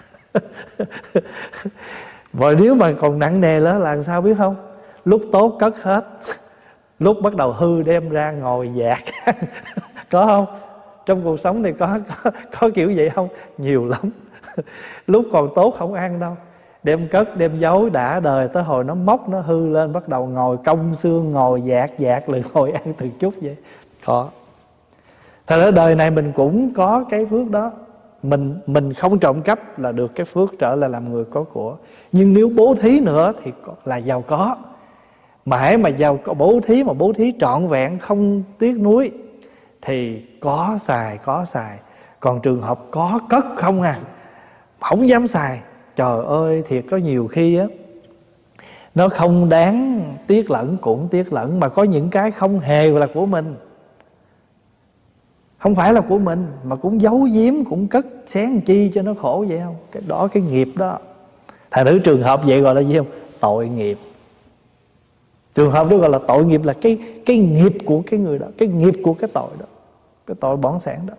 Và nếu mà còn nặng nề nữa là sao biết không? Lúc tốt cất hết, lúc bắt đầu hư đem ra ngồi dạt. Có không? Trong cuộc sống này có kiểu vậy không? Nhiều lắm. Lúc còn tốt không ăn đâu, đem cất đem giấu, đã đời tới hồi nó mốc nó hư lên, bắt đầu ngồi cong xương, ngồi dạt rồi ngồi ăn từng chút vậy. Có. Thật ra đời này mình cũng có cái phước đó. Mình không trộm cắp là được cái phước trở lại làm người có của. Nhưng nếu bố thí nữa thì là giàu có. Mãi mà giàu có bố thí trọn vẹn, không tiếc nuối, thì có xài. Còn trường hợp có cất không à, không dám xài, trời ơi, thiệt có nhiều khi á, nó không đáng tiếc lẫn cũng tiếc lẫn. Mà có những cái không hề là của mình, không phải là của mình, mà cũng giấu giếm, cũng cất xén chi cho nó khổ vậy không? Cái đó, cái nghiệp đó. Thành thử trường hợp vậy gọi là gì không? Tội nghiệp. Trường hợp đó gọi là tội nghiệp, là cái nghiệp của cái người đó, cái nghiệp của cái tội đó, cái tội bỏng sẻn đó.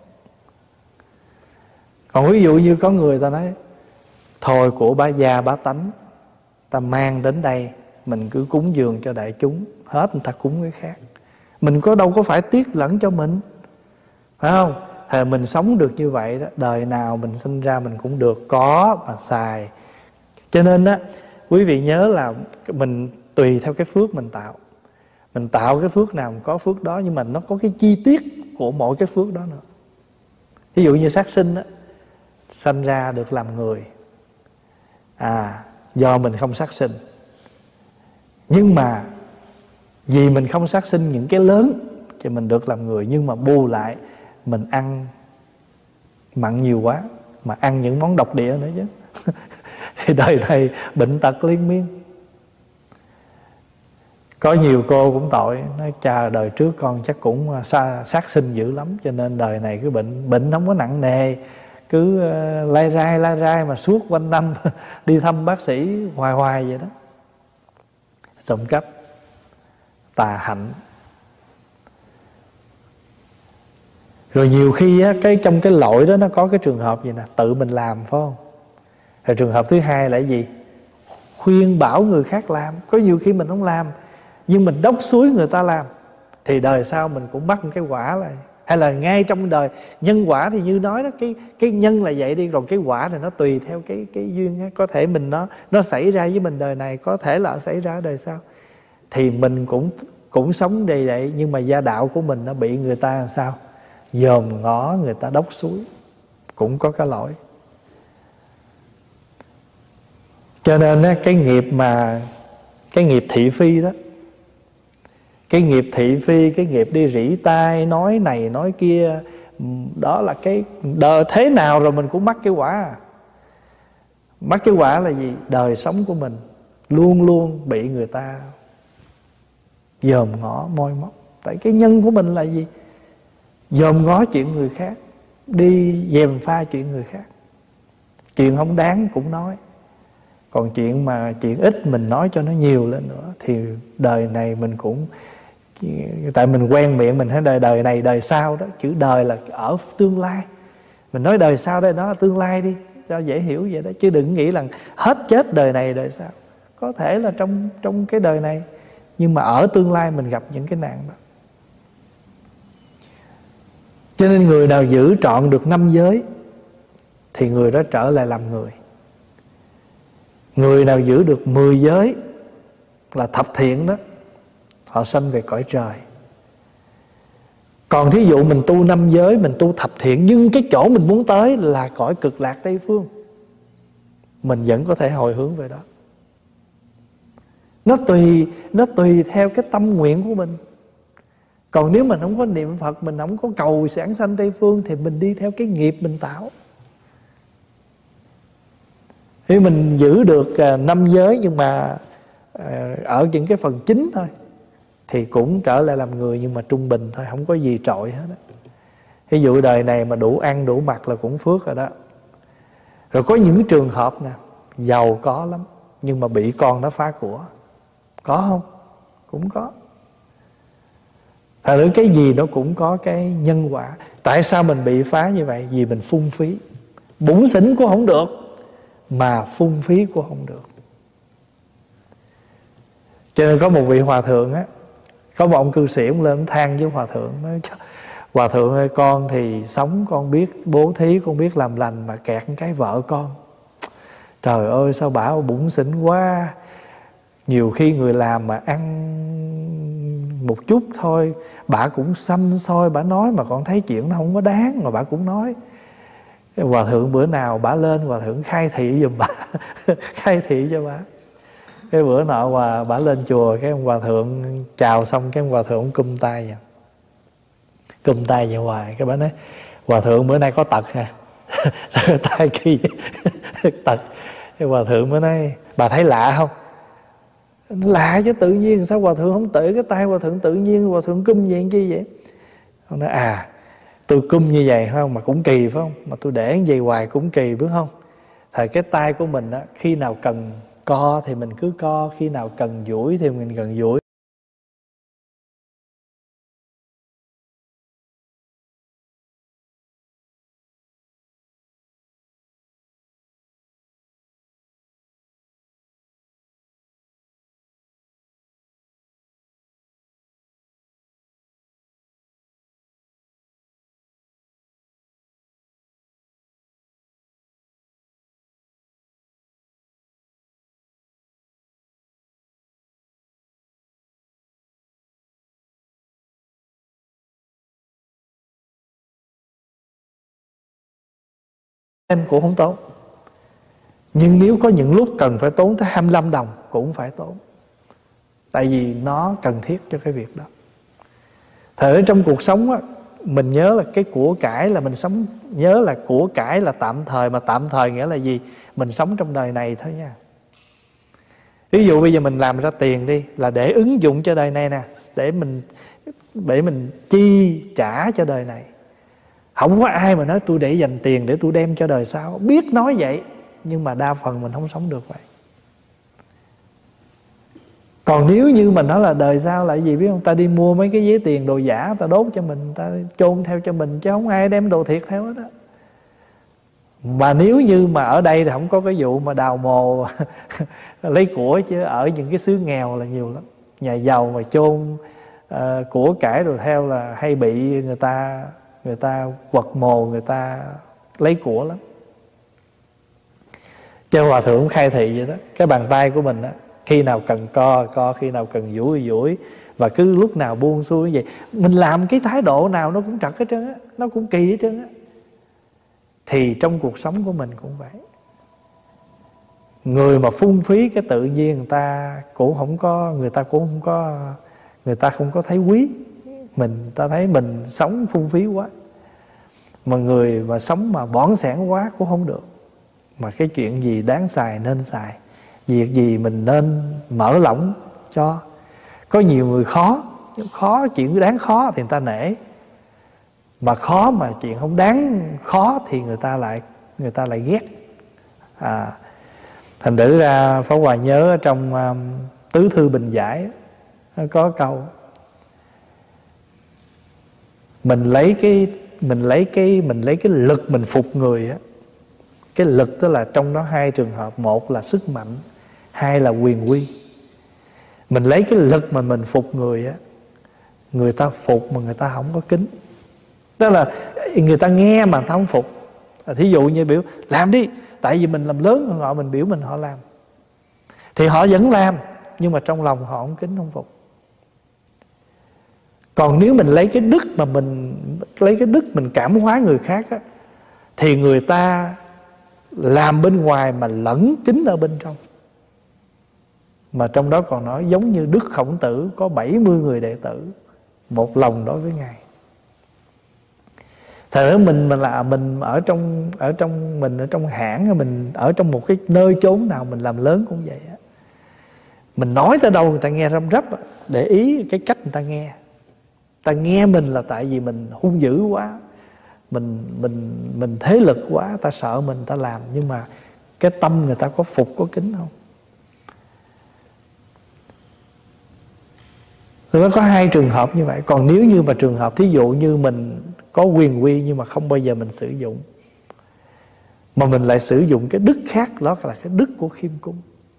Còn ví dụ như có người ta nói thôi của bá gia bá tánh, ta mang đến đây mình cứ cúng dường cho đại chúng, hết người ta cúng cái khác, mình có đâu có phải tiếc lẫn cho mình, phải không? Thì mình sống được như vậy đó, đời nào mình sinh ra mình cũng được có mà xài. Cho nên á, quý vị nhớ là mình tùy theo cái phước mình tạo. Mình tạo cái phước nào mình có phước đó, nhưng mà nó có cái chi tiết của mỗi cái phước đó nữa. Ví dụ như sát sinh á, sanh ra được làm người, do mình không sát sinh. Nhưng mà vì mình không sát sinh những cái lớn thì mình được làm người, nhưng mà bù lại mình ăn mặn nhiều quá, mà ăn những món độc địa nữa chứ. Thì đời này bệnh tật liên miên. Có nhiều cô cũng tội, nói cha đời trước con chắc cũng sát sinh dữ lắm, cho nên đời này cái bệnh không có nặng nề, cứ lai rai mà suốt quanh năm đi thăm bác sĩ hoài vậy đó. Trộm cắp, tà hạnh. Rồi nhiều khi á, trong cái lỗi đó nó có cái trường hợp gì nè, tự mình làm, phải không? Rồi trường hợp thứ hai là cái gì? Khuyên bảo người khác làm. Có nhiều khi mình không làm, nhưng mình đốc xúi người ta làm, thì đời sau mình cũng bắt một cái quả lại. Hay là ngay trong đời nhân quả thì như nói đó, cái nhân là vậy đi, rồi cái quả này nó tùy theo cái duyên á. Có thể mình nó xảy ra với mình đời này, có thể là xảy ra đời sau. Thì mình cũng sống đầy vậy, nhưng mà gia đạo của mình nó bị người ta làm sao? Dòm ngó, người ta đốc xúi, cũng có cái lỗi. Cho nên á, cái nghiệp thị phi đó, cái nghiệp thị phi, cái nghiệp đi rỉ tai, nói này nói kia, đó là cái đời thế nào rồi mình cũng mắc cái quả. Mắc cái quả là gì? Đời sống của mình luôn luôn bị người ta dòm ngó, moi móc. Tại cái nhân của mình là gì? Dòm ngó chuyện người khác, đi dèm pha chuyện người khác. Chuyện không đáng cũng nói. Còn chuyện ít mình nói cho nó nhiều lên nữa, thì đời này mình cũng, tại mình quen miệng mình thấy đời này đời sau đó. Chữ đời là ở tương lai, mình nói đời sau đây, đó là tương lai đi cho dễ hiểu vậy đó. Chứ đừng nghĩ là hết chết đời này đời sau. Có thể là trong cái đời này, nhưng mà ở tương lai mình gặp những cái nạn đó. Cho nên người nào giữ trọn được 5 giới thì người đó trở lại làm người. Người nào giữ được 10 giới là thập thiện đó, họ sanh về cõi trời. Còn thí dụ mình tu 5 giới, mình tu thập thiện, nhưng cái chỗ mình muốn tới là cõi cực lạc Tây Phương, mình vẫn có thể hồi hướng về đó. Nó tùy theo cái tâm nguyện của mình. Còn nếu mình không có niệm Phật, mình không có cầu giảng sanh Tây Phương, thì mình đi theo cái nghiệp mình tạo. Thì mình giữ được 5 giới, nhưng mà ở những cái phần chính thôi, thì cũng trở lại làm người, nhưng mà trung bình thôi, không có gì trội hết đó. Ví dụ đời này mà đủ ăn đủ mặc là cũng phước rồi đó. Rồi có những trường hợp nè, giàu có lắm, nhưng mà bị con nó phá của. Có không? Cũng có. Thật ra cái gì nó cũng có cái nhân quả. Tại sao mình bị phá như vậy? Vì mình phung phí. Bủn xỉn cũng không được, mà phung phí cũng không được. Cho nên có một vị hòa thượng á, có một ông cư sĩ, ông lên than với hòa thượng, nói Hòa thượng ơi, con thì sống con biết bố thí, con biết làm lành, mà kẹt cái vợ con. Trời ơi sao bả bủn xỉn quá. Nhiều khi người làm mà ăn một chút thôi bả cũng xăm xôi, bả nói mà con thấy chuyện nó không có đáng mà bả cũng nói. Hòa thượng bữa nào bả lên, hòa thượng khai thị giùm bả khai thị cho bả. Cái bữa nọ bả lên chùa, cái ông hòa thượng chào xong, cái ông hòa thượng cum tay vậy, cum tay vậy hoài. Cái bả nói: hòa thượng bữa nay có tật hả? Tay kỳ tật. Cái hòa thượng mới nói: bà thấy lạ không? Lạ chứ, tự nhiên sao hòa thượng không tự cái tay hòa thượng tự nhiên, hòa thượng cum vậy chi vậy? Ông nói: tôi cum như vậy phải không, mà cũng kỳ phải không, mà tôi để như vậy hoài cũng kỳ phải không? Thời cái tay của mình á, khi nào cần co thì mình cứ co, khi nào cần duỗi thì mình cần duỗi. Em cũng không tốn. Nhưng nếu có những lúc cần phải tốn tới 25 đồng cũng phải tốn. Tại vì nó cần thiết cho cái việc đó. Ở trong cuộc sống á, mình nhớ là cái của cải là mình sống. Nhớ là của cải là tạm thời. Mà tạm thời nghĩa là gì? Mình sống trong đời này thôi nha. Ví dụ bây giờ mình làm ra tiền đi, là để ứng dụng cho đời này nè, để mình chi trả cho đời này. Không có ai mà nói tôi để dành tiền để tôi đem cho đời sau. Biết nói vậy, nhưng mà đa phần mình không sống được vậy. Còn nếu như mình nói là đời sau là gì biết không? Ta đi mua mấy cái giấy tiền đồ giả, ta đốt cho mình, ta chôn theo cho mình, chứ không ai đem đồ thiệt theo hết á. Mà nếu như mà ở đây thì không có cái vụ mà đào mồ lấy của, chứ ở những cái xứ nghèo là nhiều lắm. Nhà giàu mà chôn của cải rồi theo là hay bị người ta quật mồ, người ta lấy của lắm. Cho hòa thượng khai thị vậy đó. Cái bàn tay của mình á, khi nào cần co, khi nào cần duỗi, và cứ lúc nào buông xuôi như vậy. Mình làm cái thái độ nào nó cũng trật hết trơn á, nó cũng kỳ hết trơn á. Thì trong cuộc sống của mình cũng vậy. Người mà phung phí cái tự nhiên, người ta cũng không có thấy quý mình, ta thấy mình sống phung phí quá. Mà người mà sống mà bỏn sẻn quá cũng không được. Mà cái chuyện gì đáng xài nên xài, việc gì mình nên mở lỏng cho. Có nhiều người khó chuyện đáng khó thì người ta nể, mà khó mà chuyện không đáng khó thì người ta lại ghét. Thành thử ra Pháp Hòa nhớ trong Tứ Thư Bình Giải có câu: mình lấy cái lực mình phục người á. Cái lực tức là trong đó hai trường hợp: một là sức mạnh, hai là quyền uy. Mình lấy cái lực mà mình phục người á, người ta phục mà người ta không có kính. Tức là người ta nghe mà người ta không phục. Thí dụ như biểu làm đi, tại vì mình làm lớn hơn họ, mình biểu mình họ làm, thì họ vẫn làm, nhưng mà trong lòng họ không kính không phục. Còn nếu mình lấy cái đức mà mình cảm hóa người khác á, thì người ta làm bên ngoài mà lẫn kính ở bên trong. Mà trong đó còn nói giống như Đức Khổng Tử có 70 người đệ tử, một lòng đối với Ngài. Thật ra mình ở trong hãng, mình ở trong một cái nơi chốn nào mình làm lớn cũng vậy á. Mình nói tới đâu người ta nghe răm rắp. Để ý cái cách người ta nghe. Ta nghe mình là tại vì mình hung dữ quá, mình thế lực quá, ta sợ mình, ta làm. Nhưng mà cái tâm người ta có phục, có kính không? Nó có hai trường hợp như vậy. Còn nếu như mà trường hợp thí dụ như mình có quyền uy nhưng mà không bao giờ mình sử dụng, mà mình lại sử dụng cái đức khác, đó là cái đức của khiêm cung.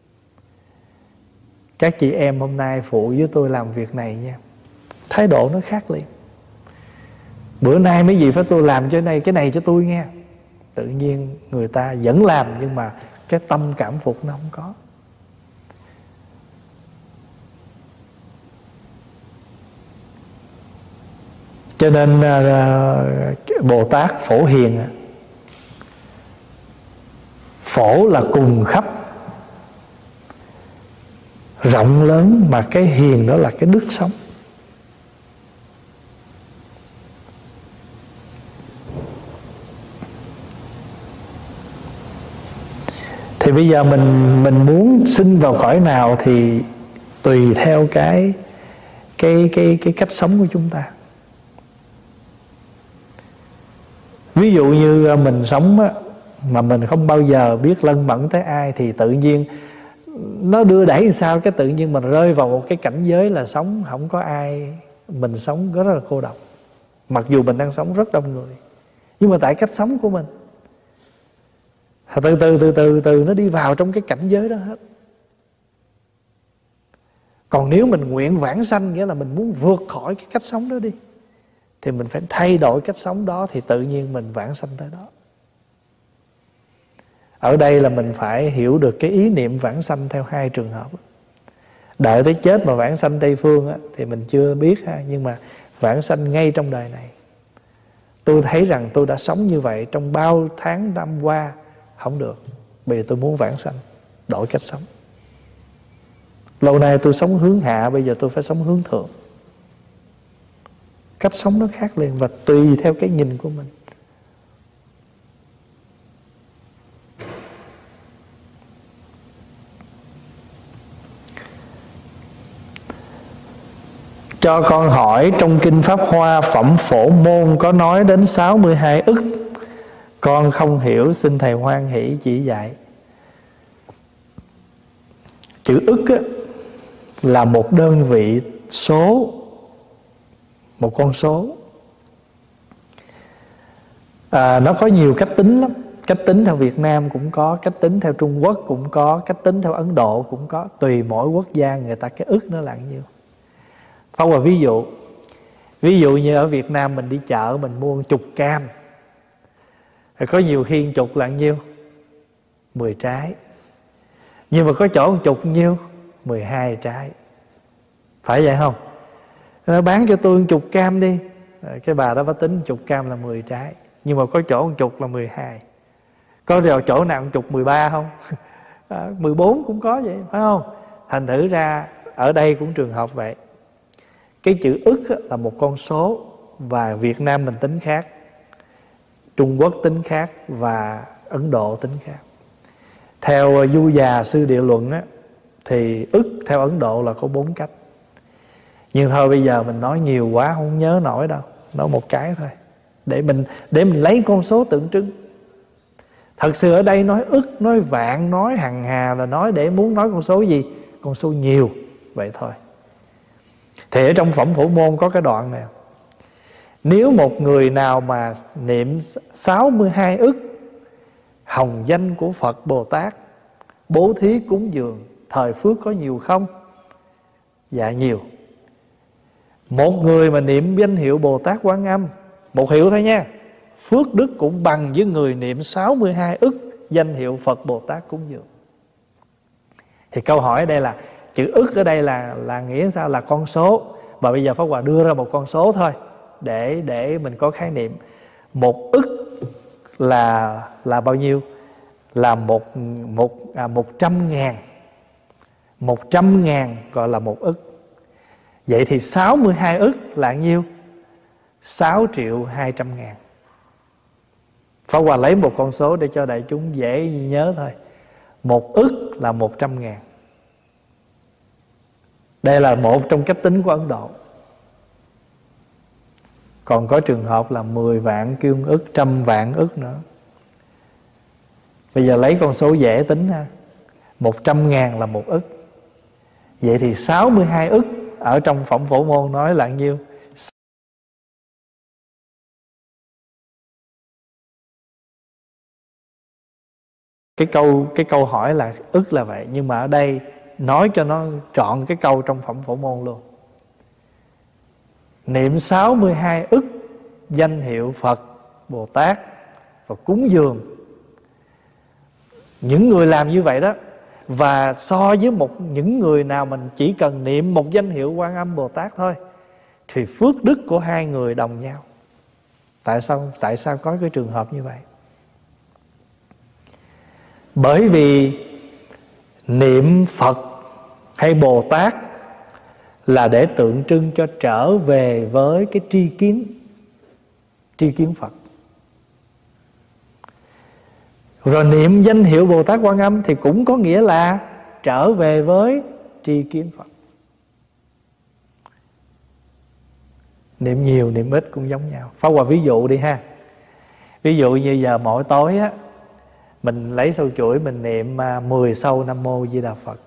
Các chị em hôm nay phụ với tôi làm việc này nha, thái độ nó khác liền. Bữa nay mấy gì phải tôi làm cái này cho tôi nghe. Tự nhiên người ta vẫn làm, nhưng mà cái tâm cảm phục nó không có. Cho nên Bồ Tát Phổ Hiền, phổ là cùng khắp, rộng lớn, mà cái hiền đó là cái đức sống. Thì bây giờ mình muốn sinh vào cõi nào thì tùy theo cái cách sống của chúng ta. Ví dụ như mình sống á, mà mình không bao giờ biết lân mẫn tới ai, thì tự nhiên nó đưa đẩy sao, cái tự nhiên mình rơi vào một cái cảnh giới là sống không có ai, mình sống rất là cô độc. Mặc dù mình đang sống rất đông người, nhưng mà tại cách sống của mình, từ từ nó đi vào trong cái cảnh giới đó hết. Còn nếu mình nguyện vãng sanh, nghĩa là mình muốn vượt khỏi cái cách sống đó đi, thì mình phải thay đổi cách sống đó, thì tự nhiên mình vãng sanh tới đó. Ở đây là mình phải hiểu được cái ý niệm vãng sanh theo hai trường hợp. Đợi tới chết mà vãng sanh Tây Phương á, thì mình chưa biết ha. Nhưng mà vãng sanh ngay trong đời này. Tôi thấy rằng tôi đã sống như vậy trong bao tháng năm qua, không được. Bây giờ tôi muốn vãng sanh, đổi cách sống. Lâu nay tôi sống hướng hạ, bây giờ tôi phải sống hướng thượng. Cách sống nó khác liền, và tùy theo cái nhìn của mình. Cho con hỏi, trong Kinh Pháp Hoa Phẩm Phổ Môn có nói đến 62 ức. Con không hiểu, xin Thầy hoan hỷ chỉ dạy. Chữ ức á, là một đơn vị số, một con số. Nó có nhiều cách tính lắm. Cách tính theo Việt Nam cũng có, cách tính theo Trung Quốc cũng có, cách tính theo Ấn Độ cũng có. Tùy mỗi quốc gia người ta cái ức nó là nhiêu. Phong vào ví dụ như ở Việt Nam mình đi chợ, mình mua 10 cam, có nhiều khi 10 là nhiêu? 10 trái. Nhưng mà có chỗ 10 nhiêu? 12 trái. Phải vậy không? Nó bán cho tôi 10 cam đi. Cái bà đó phải tính 10 cam là 10 trái. Nhưng mà có chỗ 10 là 12. Có điều chỗ nào 10 13 không? 14 cũng có vậy, phải không? Thành thử ra ở đây cũng trường hợp vậy. Cái chữ ức là một con số, và Việt Nam mình tính khác, Trung Quốc tính khác, và Ấn Độ tính khác. Theo Du Già Sư Địa Luận á, thì ức theo Ấn Độ là có 4 cách. Nhưng thôi bây giờ mình nói nhiều quá không nhớ nổi đâu, nói một cái thôi, để mình lấy con số tượng trưng. Thật sự ở đây nói ức, nói vạn, nói hằng hà là nói để muốn nói con số gì? Con số nhiều, vậy thôi. Thì ở trong Phẩm Phổ Môn có cái đoạn này: nếu một người nào mà niệm 62 ức hồng danh của Phật Bồ Tát, bố thí cúng dường, thời phước có nhiều không? Dạ nhiều. Một người mà niệm danh hiệu Bồ Tát Quán Âm, một hiệu thôi nha, phước đức cũng bằng với người niệm 62 ức danh hiệu Phật Bồ Tát cúng dường. Thì câu hỏi ở đây là chữ ức ở đây là nghĩa sao? Là con số. Và bây giờ Pháp Hòa đưa ra một con số thôi để mình có khái niệm. Một ức là bao nhiêu? Là 100.000. 100.000 gọi là một ức. Vậy thì 62 ức là nhiêu? 6.200.000. Pháp Hòa lấy một con số để cho đại chúng dễ nhớ thôi. Một ức là 100.000. Đây là một trong cách tính của Ấn Độ. Còn có trường hợp là 10 vạn kêu ức, 100 vạn ức nữa. Bây giờ lấy con số dễ tính ha. 100.000 là một ức. Vậy thì 62 ức ở trong Phẩm Phổ Môn nói là nhiêu? Cái câu hỏi là ức là vậy, nhưng mà ở đây nói cho nó trọn cái câu trong Phẩm Phổ Môn luôn. Niệm 62 ức danh hiệu Phật, Bồ Tát và cúng dường. Những người làm như vậy đó, và so với những người nào mình chỉ cần niệm một danh hiệu Quan Âm Bồ Tát thôi, thì phước đức của hai người đồng nhau. Tại sao có cái trường hợp như vậy? Bởi vì niệm Phật hay Bồ Tát là để tượng trưng cho trở về với cái tri kiến Phật. Rồi niệm danh hiệu Bồ Tát Quan Âm thì cũng có nghĩa là trở về với tri kiến Phật. Niệm nhiều niệm ít cũng giống nhau. Pháp Hòa ví dụ đi ha. Ví dụ như giờ mỗi tối á, mình lấy sâu chuỗi mình niệm 10 sâu Nam Mô Di Đà Phật.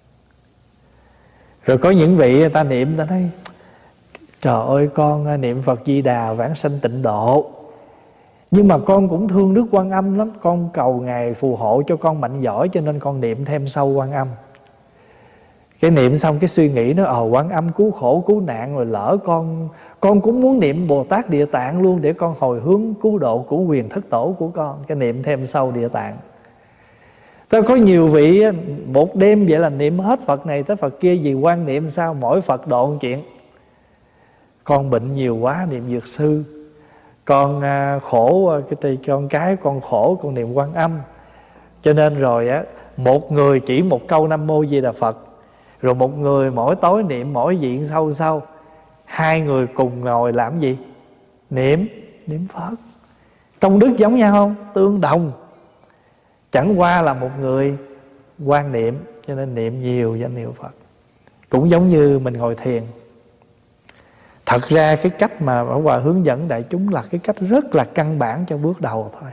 Rồi có những vị người ta niệm, người ta nói trời ơi, con niệm Phật Di Đà vãng sanh tịnh độ, nhưng mà con cũng thương Đức Quan Âm lắm, con cầu Ngài phù hộ cho con mạnh giỏi, cho nên con niệm thêm sâu Quan Âm. Cái niệm xong cái suy nghĩ nó Quan Âm cứu khổ cứu nạn, rồi lỡ con cũng muốn niệm Bồ Tát Địa Tạng luôn, để con hồi hướng cứu độ của quyền thất tổ của con. Cái niệm thêm sâu Địa Tạng. Tôi có nhiều vị một đêm vậy là niệm hết Phật này tới Phật kia, vì quan niệm sao mỗi Phật độ một chuyện. Con bệnh nhiều quá niệm Dược Sư, con khổ con cái con khổ con niệm Quan Âm. Cho nên rồi á, một người chỉ một câu Nam Mô Di Đà Phật, rồi một người mỗi tối niệm mỗi diện sâu. Hai người cùng ngồi làm gì? Niệm Phật. Công đức giống nhau không? Tương đồng. Chẳng qua là một người quan niệm, cho nên niệm nhiều danh hiệu Phật. Cũng giống như mình ngồi thiền. Thật ra cái cách mà Pháp Hòa hướng dẫn đại chúng là cái cách rất là căn bản cho bước đầu thôi,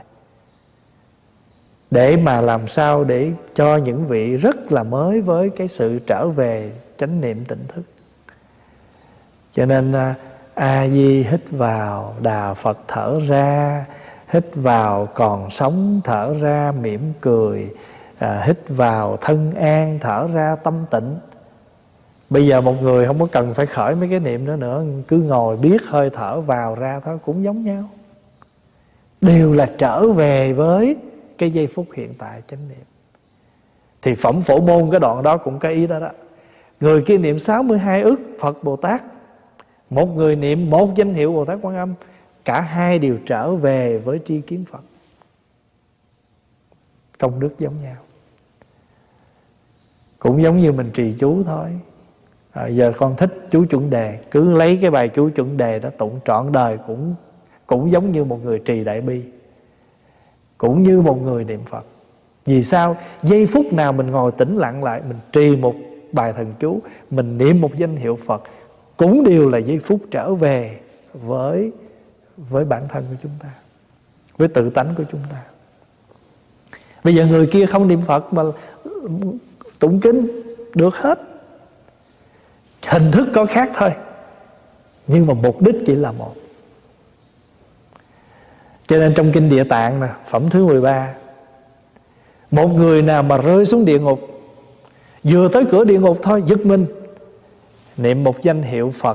để mà làm sao để cho những vị rất là mới với cái sự trở về chánh niệm tỉnh thức. Cho nên A Di hít vào, Đà Phật thở ra. Hít vào còn sống, thở ra mỉm cười. Hít vào thân an, thở ra tâm tịnh. Bây giờ một người không có cần phải khởi mấy cái niệm nữa, cứ ngồi biết hơi thở vào ra thôi, cũng giống nhau. Đều là trở về với cái giây phút hiện tại chánh niệm. Thì Phẩm Phổ Môn cái đoạn đó cũng cái ý đó đó. Người kia niệm 62 ức Phật Bồ Tát, một người niệm một danh hiệu Bồ Tát Quan Âm, cả hai đều trở về với tri kiến Phật. Công đức giống nhau. Cũng giống như mình trì chú thôi. Giờ con thích chú chuẩn đề, cứ lấy cái bài chú chuẩn đề đó tụng trọn đời, cũng giống như một người trì đại bi, cũng như một người niệm Phật. Vì sao? Giây phút nào mình ngồi tĩnh lặng lại, mình trì một bài thần chú, mình niệm một danh hiệu Phật, cũng đều là giây phút trở về với bản thân của chúng ta, với tự tánh của chúng ta. Bây giờ người kia không niệm Phật mà tụng kinh được hết, hình thức có khác thôi, nhưng mà mục đích chỉ là một. Cho nên trong kinh Địa Tạng nè, phẩm thứ 13, một người nào mà rơi xuống địa ngục, vừa tới cửa địa ngục thôi giật mình, niệm một danh hiệu Phật,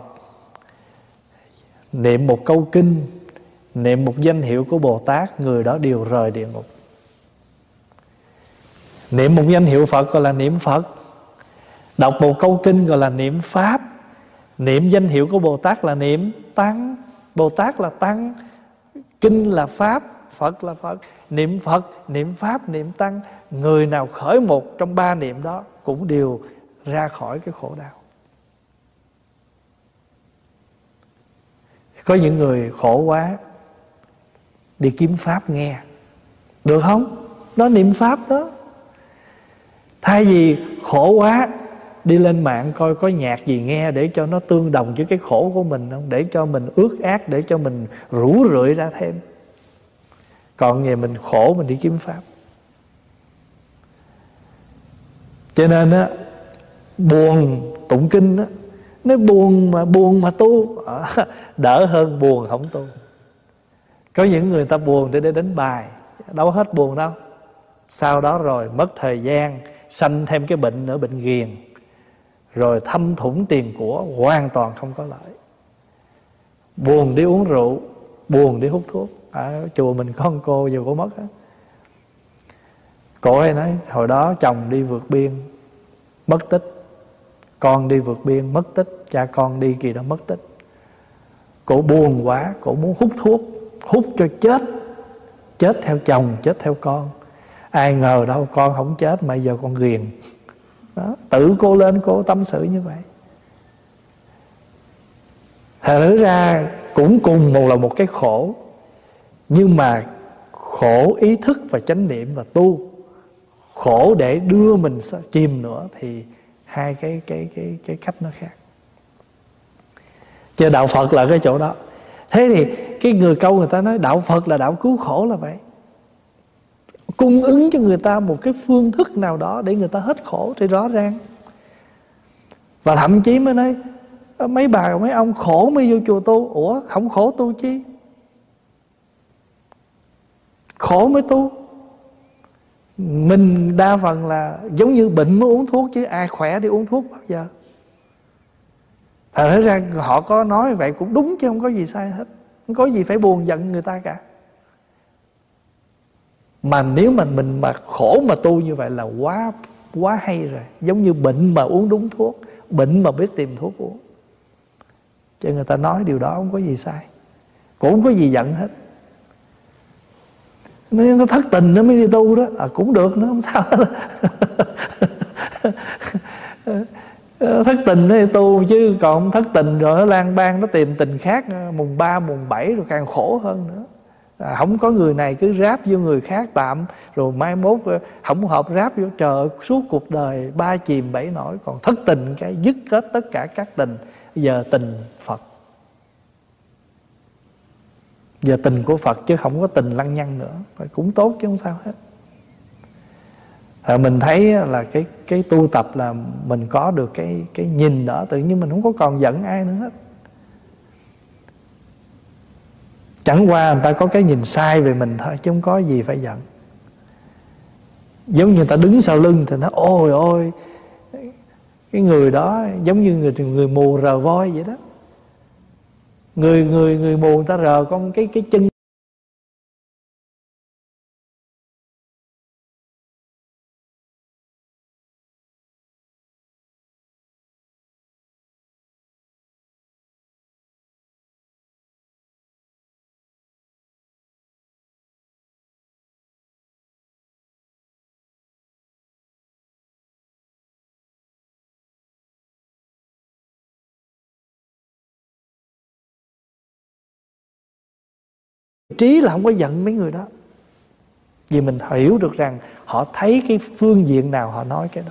niệm một câu kinh, niệm một danh hiệu của Bồ Tát, người đó đều rời địa ngục. Niệm một danh hiệu Phật gọi là niệm Phật, đọc một câu kinh gọi là niệm Pháp, niệm danh hiệu của Bồ Tát là niệm Tăng. Bồ Tát là Tăng, kinh là Pháp, Phật là Phật. Niệm Phật, niệm Pháp, niệm Tăng, người nào khởi một trong ba niệm đó cũng đều ra khỏi cái khổ đau. Có những người khổ quá đi kiếm Pháp nghe, được không? Đó niệm Pháp đó. Thay vì khổ quá đi lên mạng coi có nhạc gì nghe để cho nó tương đồng với cái khổ của mình không, để cho mình ước ác, để cho mình rủ rượi ra thêm. Còn ngày mình khổ mình đi kiếm Pháp. Cho nên á, buồn tụng kinh á, nó buồn mà tu đỡ hơn buồn không tu. Có những người ta buồn để đánh bài, đâu hết buồn đâu. Sau đó rồi mất thời gian, sanh thêm cái bệnh nữa, bệnh ghiền, rồi thâm thủng tiền của, hoàn toàn không có lợi. Buồn đi uống rượu, buồn đi hút thuốc. Ở chùa mình có một cô giờ cô mất á, cô ấy nói hồi đó chồng đi vượt biên mất tích, con đi vượt biên mất tích, cha con đi kỳ đó mất tích. Cổ buồn quá, cổ muốn hút thuốc, hút cho chết, chết theo chồng, chết theo con. Ai ngờ đâu con không chết mà giờ con ghiền đó. Tự cô lên cô tâm sự như vậy. Thật ra cũng cùng một cái khổ, nhưng mà khổ ý thức và chánh niệm và tu, khổ để đưa mình chìm nữa, thì hai cái cách nó khác. Chứ đạo Phật là cái chỗ đó. Thế thì cái người câu người ta nói đạo Phật là đạo cứu khổ là vậy, cung ứng cho người ta một cái phương thức nào đó để người ta hết khổ thì rõ ràng. Và thậm chí mới nói mấy bà mấy ông khổ mới vô chùa tu. Ủa không khổ tu chi? Khổ mới tu. Mình đa phần là giống như bệnh mới uống thuốc, chứ ai khỏe đi uống thuốc bao giờ. Thật ra họ có nói vậy cũng đúng, chứ không có gì sai hết, không có gì phải buồn giận người ta cả. Mà nếu mà mình mà khổ mà tu như vậy là quá hay rồi. Giống như bệnh mà uống đúng thuốc, bệnh mà biết tìm thuốc uống. Cho người ta nói điều đó không có gì sai, cũng không có gì giận hết. Nó thất tình nó mới đi tu đó, cũng được nữa, không sao hết. Thất tình nó đi tu, chứ còn thất tình rồi nó lang bang, nó tìm tình khác, mùng 3, mùng 7 rồi càng khổ hơn nữa. Không có người này cứ ráp vô người khác tạm, rồi mai mốt không hợp ráp vô, trời suốt cuộc đời ba chìm bảy nổi. Còn thất tình cái dứt hết tất cả các tình. Giờ tình Phật, giờ tình của Phật chứ không có tình lăng nhăng nữa, cũng tốt chứ không sao hết. Mình thấy là cái tu tập là mình có được cái nhìn đó, tự nhiên mình không có còn giận ai nữa hết. Chẳng qua người ta có cái nhìn sai về mình thôi, chứ không có gì phải giận. Giống như người ta đứng sau lưng thì nó ôi ôi, cái người đó giống như người mù rờ voi vậy đó. Người mù người ta rờ con cái chân. Trí là không có giận mấy người đó, vì mình hiểu được rằng họ thấy cái phương diện nào họ nói cái đó.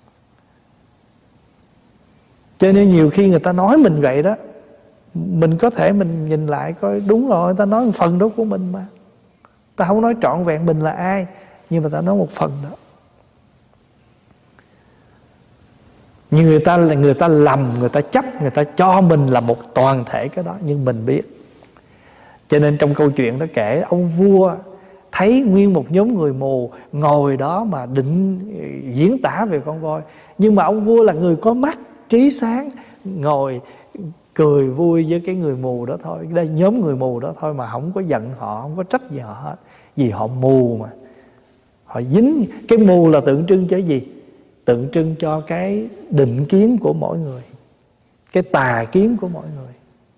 Cho nên nhiều khi người ta nói mình vậy đó, mình có thể mình nhìn lại coi đúng rồi, người ta nói một phần đó của mình mà. Ta không nói trọn vẹn mình là ai, nhưng mà ta nói một phần đó. Nhưng người ta lầm, người ta chấp, người ta cho mình là một toàn thể cái đó, nhưng mình biết. Cho nên trong câu chuyện đó kể ông vua thấy nguyên một nhóm người mù ngồi đó mà định diễn tả về con voi. Nhưng mà ông vua là người có mắt, trí sáng, ngồi cười vui với cái người mù đó thôi, đây nhóm người mù đó thôi, mà không có giận họ, không có trách gì họ hết. Vì họ mù mà. Họ dính. Cái mù là tượng trưng cho gì? Tượng trưng cho cái định kiến của mỗi người, cái tà kiến của mỗi người.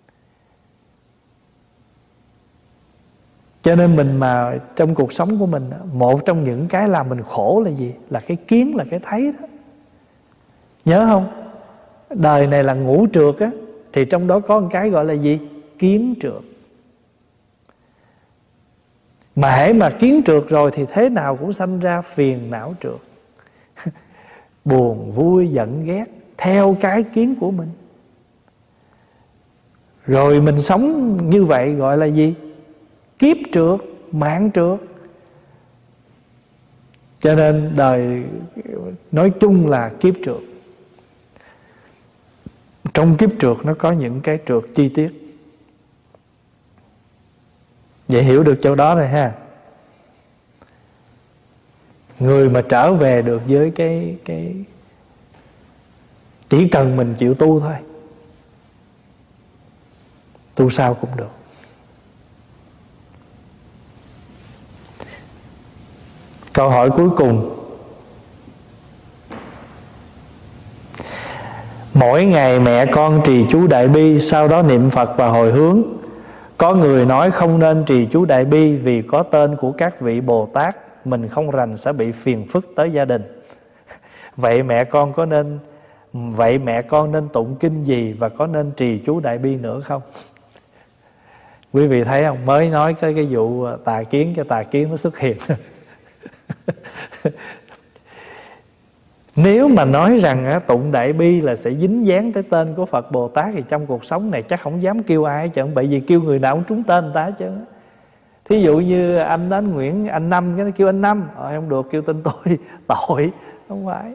Cho nên mình mà trong cuộc sống của mình, một trong những cái làm mình khổ là gì? Là cái kiến, là cái thấy đó. Nhớ không? Đời này là ngũ trượt á, thì trong đó có một cái gọi là gì? Kiến trượt. Mà hễ mà kiến trượt rồi thì thế nào cũng sanh ra phiền não trượt. Buồn, vui, giận, ghét theo cái kiến của mình. Rồi mình sống như vậy gọi là gì? Kiếp trượt, mạng trượt. Cho nên đời nói chung là kiếp trượt. Trong kiếp trượt nó có những cái trượt chi tiết. Vậy hiểu được chỗ đó rồi ha. Người mà trở về được với cái chỉ cần mình chịu tu thôi, tu sao cũng được. Câu hỏi cuối cùng. Mỗi ngày mẹ con trì chú Đại Bi, sau đó niệm Phật và hồi hướng. Có người nói không nên trì chú Đại Bi vì có tên của các vị Bồ Tát, mình không rành sẽ bị phiền phức tới gia đình. Vậy mẹ con nên tụng kinh gì và có nên trì chú Đại Bi nữa không? Quý vị thấy không? Mới nói cái vụ tà kiến cho tà kiến nó xuất hiện. Nếu mà nói rằng tụng Đại Bi là sẽ dính dáng tới tên của Phật Bồ Tát, thì trong cuộc sống này chắc không dám kêu ai hết trơn. Bởi vì kêu người nào cũng trúng tên người ta hết trơn. Thí dụ như anh đến Nguyễn, anh Năm, cái nó kêu anh Năm, không được, kêu tên tôi tội. Không phải.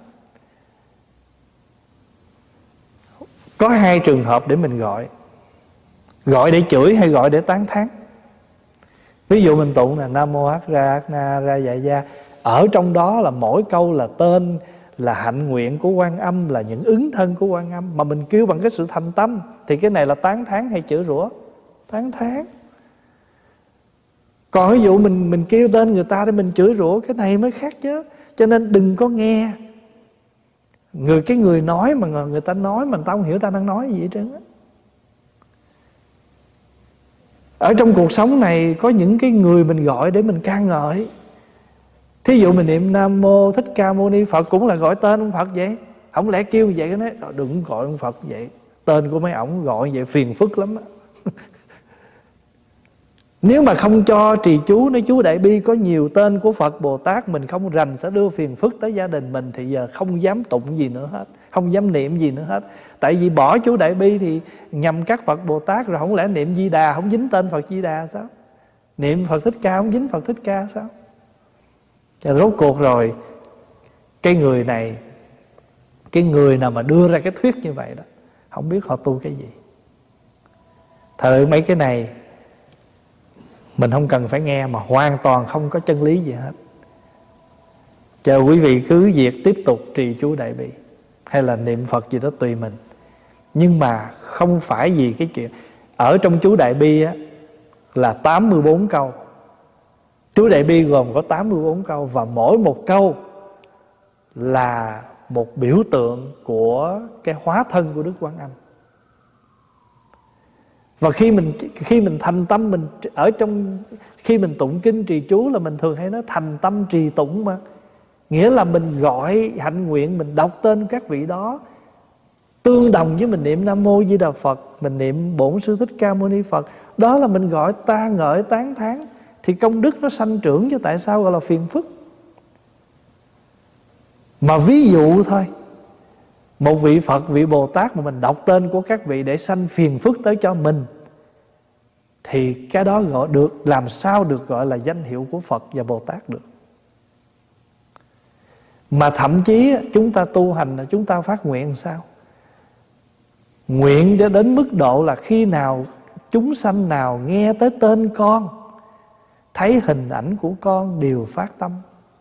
Có hai trường hợp để mình gọi. Gọi để chửi hay gọi để tán thán. Ví dụ mình tụng là Nam Mô Hắc Ra Hắc Na Ra Dạ Gia, ở trong đó là mỗi câu là tên, là hạnh nguyện của Quan Âm, là những ứng thân của Quan Âm, mà mình kêu bằng cái sự thành tâm, thì cái này là tán thán hay chửi rủa? Tán thán. Còn ví dụ mình kêu tên người ta để mình chửi rủa, cái này mới khác chứ. Cho nên đừng có nghe cái người nói mà người ta nói mà người ta không hiểu ta đang nói gì hết trơn á. Ở trong cuộc sống này có những cái người mình gọi để mình ca ngợi. Thí dụ mình niệm Nam Mô Thích Ca Mâu Ni Phật cũng là gọi tên ông Phật vậy. Không lẽ kêu vậy cái nói đừng gọi ông Phật vậy, tên của mấy ổng gọi vậy phiền phức lắm á. Nếu mà không cho trì chú, nói chú Đại Bi có nhiều tên của Phật Bồ Tát, mình không rành sẽ đưa phiền phức tới gia đình mình, thì giờ không dám tụng gì nữa hết, không dám niệm gì nữa hết. Tại vì bỏ chú Đại Bi thì nhằm các Phật Bồ Tát rồi, không lẽ niệm Di Đà không dính tên Phật Di Đà sao? Niệm Phật Thích Ca không dính Phật Thích Ca sao? Cho rốt cuộc rồi cái người nào mà đưa ra cái thuyết như vậy đó, không biết họ tu cái gì. Thời mấy cái này mình không cần phải nghe, mà hoàn toàn không có chân lý gì hết. Chờ quý vị cứ việc tiếp tục trì chú Đại Bi hay là niệm Phật gì đó tùy mình. Nhưng mà không phải vì cái chuyện ở trong chú Đại Bi á, là 84 câu. Chú Đại Bi gồm có 84 câu, và mỗi một câu là một biểu tượng của cái hóa thân của Đức Quan Âm. Và khi mình thành tâm, mình ở trong khi mình tụng kinh trì chú là mình thường hay nói thành tâm trì tụng mà. Nghĩa là mình gọi hạnh nguyện, mình đọc tên các vị đó, tương đồng với mình niệm Nam Mô Di Đà Phật, mình niệm Bổn Sư Thích Ca Mâu Ni Phật. Đó là mình gọi ta ngợi tán thán, thì công đức nó sanh trưởng, chứ tại sao gọi là phiền phức? Mà ví dụ thôi, một vị Phật, vị Bồ Tát mà mình đọc tên của các vị để sanh phiền phức tới cho mình, thì cái đó gọi được, làm sao được gọi là danh hiệu của Phật và Bồ Tát được? Mà thậm chí chúng ta tu hành là chúng ta phát nguyện sao? Nguyện cho đến mức độ là khi nào chúng sanh nào nghe tới tên con, thấy hình ảnh của con đều phát tâm.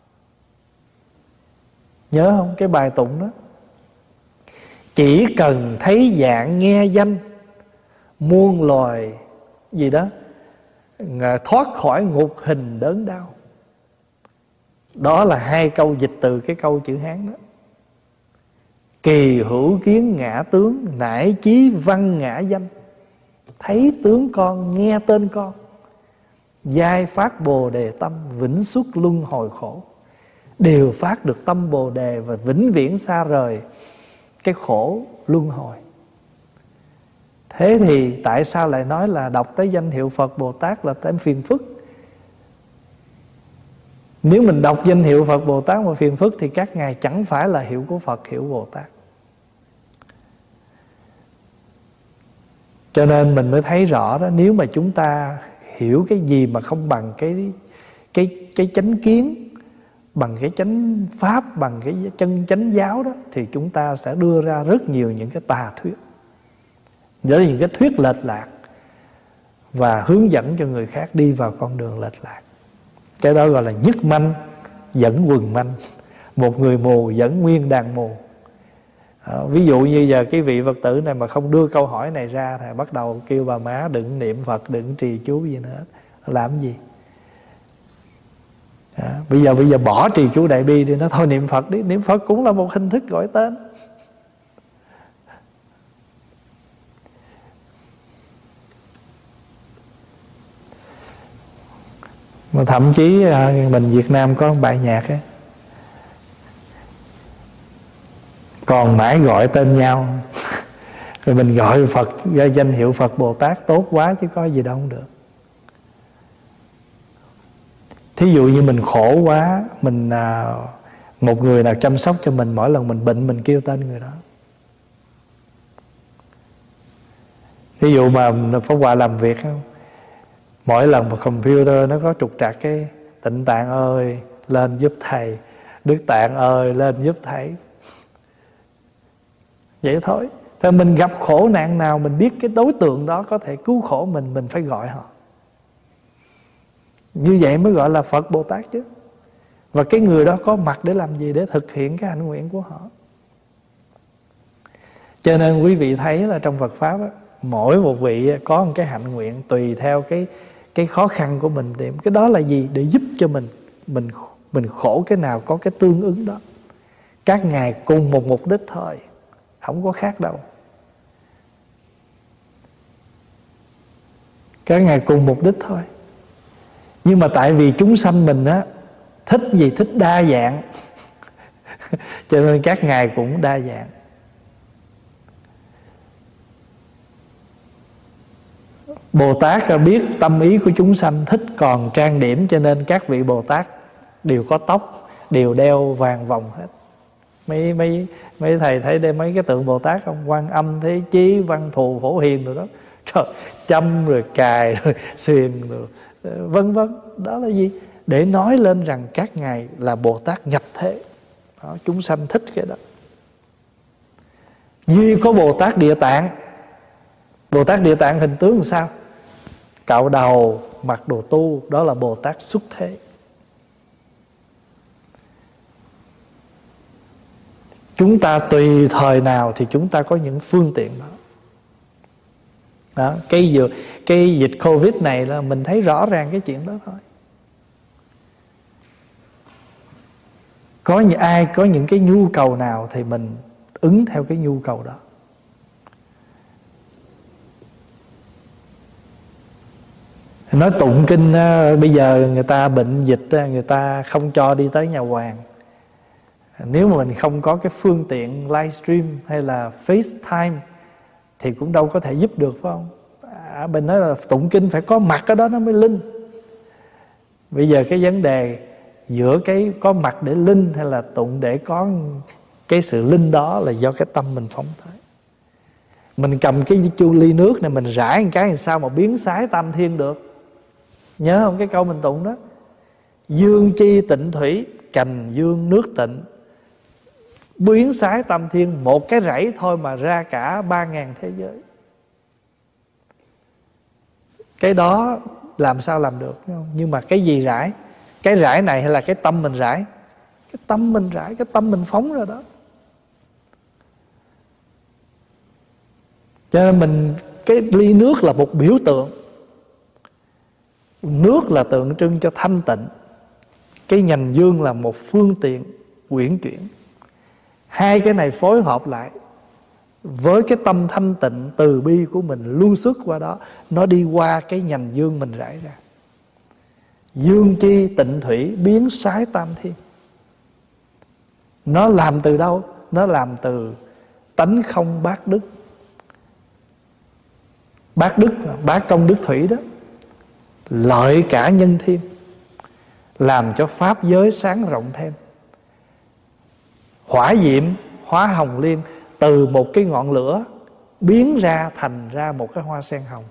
Nhớ không? Cái bài tụng đó: chỉ cần thấy dạng nghe danh, muôn loài gì đó thoát khỏi ngục hình đớn đau. Đó là hai câu dịch từ cái câu chữ Hán đó. Kỳ hữu kiến ngã tướng, nải chí văn ngã danh. Thấy tướng con, nghe tên con, giai phát bồ đề tâm, vĩnh xuất luân hồi khổ. Đều phát được tâm bồ đề và vĩnh viễn xa rời cái khổ luân hồi. Thế thì tại sao lại nói là đọc tới danh hiệu Phật Bồ Tát là thêm phiền phức? Nếu mình đọc danh hiệu Phật Bồ Tát mà phiền phức, thì các ngài chẳng phải là hiệu của Phật, hiệu Bồ Tát. Cho nên mình mới thấy rõ đó, nếu mà chúng ta hiểu cái gì mà không bằng cái chánh kiến, bằng cái chánh pháp, bằng cái chân chánh giáo đó, thì chúng ta sẽ đưa ra rất nhiều những cái tà thuyết, đó là những cái thuyết lệch lạc, và hướng dẫn cho người khác đi vào con đường lệch lạc. Cái đó gọi là nhất manh dẫn quần manh, một người mù dẫn nguyên đàn mù. Ví dụ như giờ cái vị Phật tử này mà không đưa câu hỏi này ra thì bắt đầu kêu bà má đừng niệm Phật, đừng trì chú gì nữa. Làm gì? Bây giờ bỏ trì chú đại bi đi, nó thôi niệm Phật đi. Niệm Phật cũng là một hình thức gọi tên. Mà thậm chí mình Việt Nam có một bài nhạc ấy, còn mãi gọi tên nhau. Rồi mình gọi Phật ra danh hiệu Phật Bồ Tát tốt quá chứ có gì đâu không được. Thí dụ như mình khổ quá, mình một người nào chăm sóc cho mình, mỗi lần mình bệnh mình kêu tên người đó. Thí dụ mà Pháp Hòa làm việc không, mỗi lần mà computer nó có trục trặc, cái Tịnh Tạng ơi lên giúp thầy, Đức Tạng ơi lên giúp thầy. Vậy thôi. Thì mình gặp khổ nạn nào, mình biết cái đối tượng đó có thể cứu khổ mình phải gọi họ. Như vậy mới gọi là Phật Bồ Tát chứ. Và cái người đó có mặt để làm gì? Để thực hiện cái hạnh nguyện của họ. Cho nên quý vị thấy là trong Phật Pháp á, mỗi một vị có một cái hạnh nguyện tùy theo cái khó khăn của mình. Cái đó là gì? Để giúp cho mình khổ cái nào có cái tương ứng đó. Các ngài cùng một mục đích thôi, không có khác đâu. Các ngài cùng mục đích thôi. Nhưng mà tại vì chúng sanh mình á, thích gì? Thích đa dạng. Cho nên các ngài cũng đa dạng. Bồ Tát biết tâm ý của chúng sanh thích còn trang điểm, cho nên các vị Bồ Tát đều có tóc, đều đeo vàng vòng hết. Mấy thầy thấy đây mấy cái tượng Bồ Tát không? Quan Âm, Thế Chí, Văn Thù, Phổ Hiền rồi đó. Trời, châm rồi cài rồi xuyền rồi vân vân. Đó là gì? Để nói lên rằng các ngài là Bồ Tát nhập thế đó, chúng sanh thích cái đó. Duy có Bồ Tát Địa Tạng. Bồ Tát Địa Tạng hình tướng làm sao? Cạo đầu, mặc đồ tu. Đó là Bồ Tát xuất thế. Chúng ta tùy thời nào thì chúng ta có những phương tiện đó. Đó, cái dịch Covid này là mình thấy rõ ràng cái chuyện đó thôi. Ai có những cái nhu cầu nào thì mình ứng theo cái nhu cầu đó. Nói tụng kinh, bây giờ người ta bệnh dịch, người ta không cho đi tới nhà hoàng. Nếu mà mình không có cái phương tiện livestream hay là FaceTime thì cũng đâu có thể giúp được, phải không? Mình nói là tụng kinh phải có mặt ở đó nó mới linh. Bây giờ cái vấn đề giữa cái có mặt để linh hay là tụng để có cái sự linh đó là do cái tâm mình phóng tới. Mình cầm cái chu ly nước này mình rải một cái làm sao mà biến sái tam thiên được. Nhớ không cái câu mình tụng đó? Dương chi tịnh thủy, cành dương nước tịnh, biến sái tam thiên. Một cái rẫy thôi mà ra cả 3.000 thế giới. Cái đó làm sao làm được, không? Nhưng mà cái gì rải? Cái rải này hay là cái tâm mình rải? Cái tâm mình rải, cái tâm mình phóng ra đó. Cho nên cái ly nước là một biểu tượng. Nước là tượng trưng cho thanh tịnh. Cái nhành dương là một phương tiện uyển chuyển. Hai cái này phối hợp lại với cái tâm thanh tịnh từ bi của mình luôn xuất qua đó, nó đi qua cái nhành dương mình rải ra. Dương chi tịnh thủy, biến sái tam thiên. Nó làm từ đâu? Nó làm từ tánh không bát đức. Bát đức, bát công đức thủy đó, lợi cả nhân thiên, làm cho pháp giới sáng rộng thêm. Hỏa diệm, hóa hồng liên, từ một cái ngọn lửa biến ra thành ra một cái hoa sen hồng.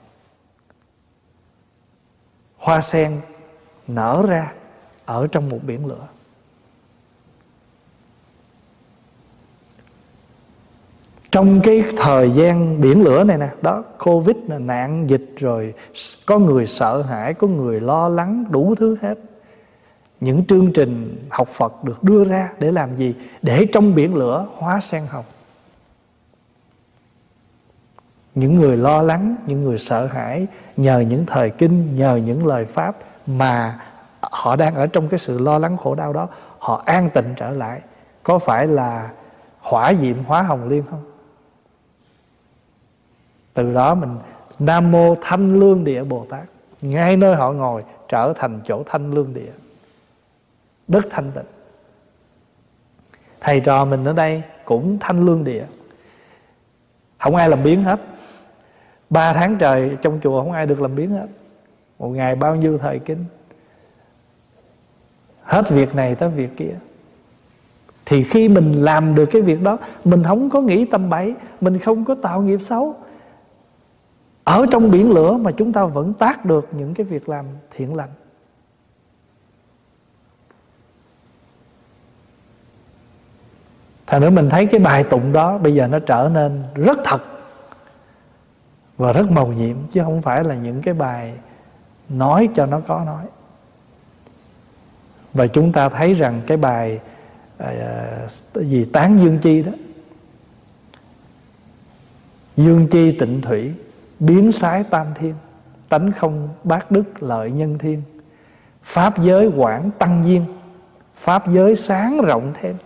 Hoa sen nở ra ở trong một biển lửa. Trong cái thời gian biển lửa này nè, đó, Covid là nạn dịch rồi, có người sợ hãi, có người lo lắng, đủ thứ hết. Những chương trình học Phật được đưa ra để làm gì? Để trong biển lửa hóa sen hồng. Những người lo lắng, những người sợ hãi, nhờ những thời kinh, nhờ những lời Pháp mà họ đang ở trong cái sự lo lắng khổ đau đó, họ an tịnh trở lại, có phải là hỏa diệm hóa hồng liên không? Từ đó mình Nam Mô Thanh Lương Địa Bồ Tát, ngay nơi họ ngồi trở thành chỗ thanh lương địa, đất thanh tịnh. Thầy trò mình ở đây cũng thanh lương địa, không ai làm biếng hết. 3 tháng trời trong chùa không ai được làm biếng hết. Một ngày bao nhiêu thời kinh, hết việc này tới việc kia. Thì khi mình làm được cái việc đó, mình không có nghĩ tầm bậy, mình không có tạo nghiệp xấu, ở trong biển lửa mà chúng ta vẫn tác được những cái việc làm thiện lành. Thành nữa mình thấy cái bài tụng đó bây giờ nó trở nên rất thật và rất mầu nhiệm, chứ không phải là những cái bài nói cho nó có nói. Và chúng ta thấy rằng cái bài gì Tán Dương Chi đó, Dương chi tịnh thủy, biến sái tam thiên, tánh không bát đức lợi nhân thiên, pháp giới quảng tăng duyên, pháp giới sáng rộng thêm.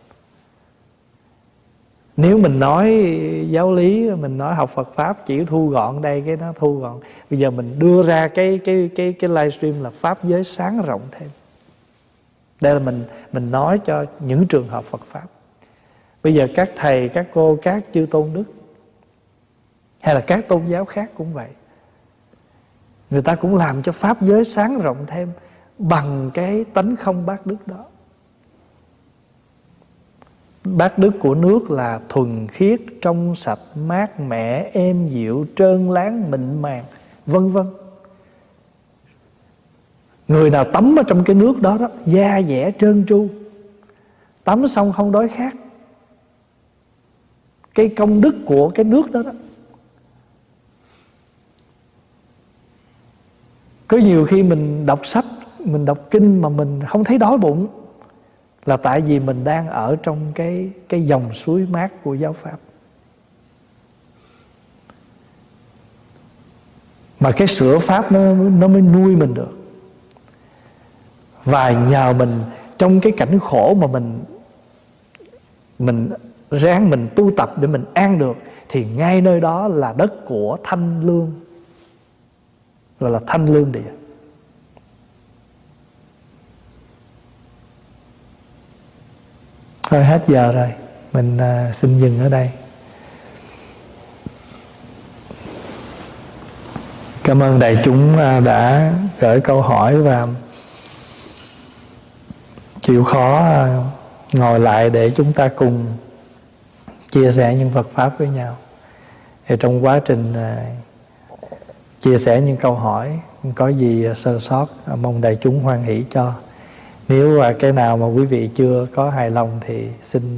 Nếu mình nói giáo lý, mình nói học Phật Pháp chỉ thu gọn đây, cái nó thu gọn. Bây giờ mình đưa ra cái livestream là pháp giới sáng rộng thêm. Đây là mình nói cho những trường hợp Phật Pháp. Bây giờ các thầy, các cô, các chư tôn đức hay là các tôn giáo khác cũng vậy, người ta cũng làm cho pháp giới sáng rộng thêm bằng cái tánh không bát đức đó. Bát đức của nước là thuần khiết, trong sạch, mát mẻ, êm dịu, trơn láng, mịn màng, vân vân. Người nào tắm ở trong cái nước đó đó, da dẻ trơn tru, tắm xong không đói khát. Cái công đức của cái nước đó đó. Có nhiều khi mình đọc sách, mình đọc kinh mà mình không thấy đói bụng, là tại vì mình đang ở trong cái dòng suối mát của giáo pháp. Mà cái sữa pháp nó mới nuôi mình được. Và nhờ mình trong cái cảnh khổ mà mình ráng mình tu tập để mình an được, thì ngay nơi đó là đất của thanh lương, gọi là thanh lương địa. Thôi hết giờ rồi, mình xin dừng ở đây. Cảm ơn đại chúng đã gửi câu hỏi và chịu khó ngồi lại để chúng ta cùng chia sẻ những Phật Pháp với nhau. Thì trong quá trình chia sẻ những câu hỏi, có gì sơ sót, mong đại chúng hoan hỷ cho. Nếu cái nào mà quý vị chưa có hài lòng thì xin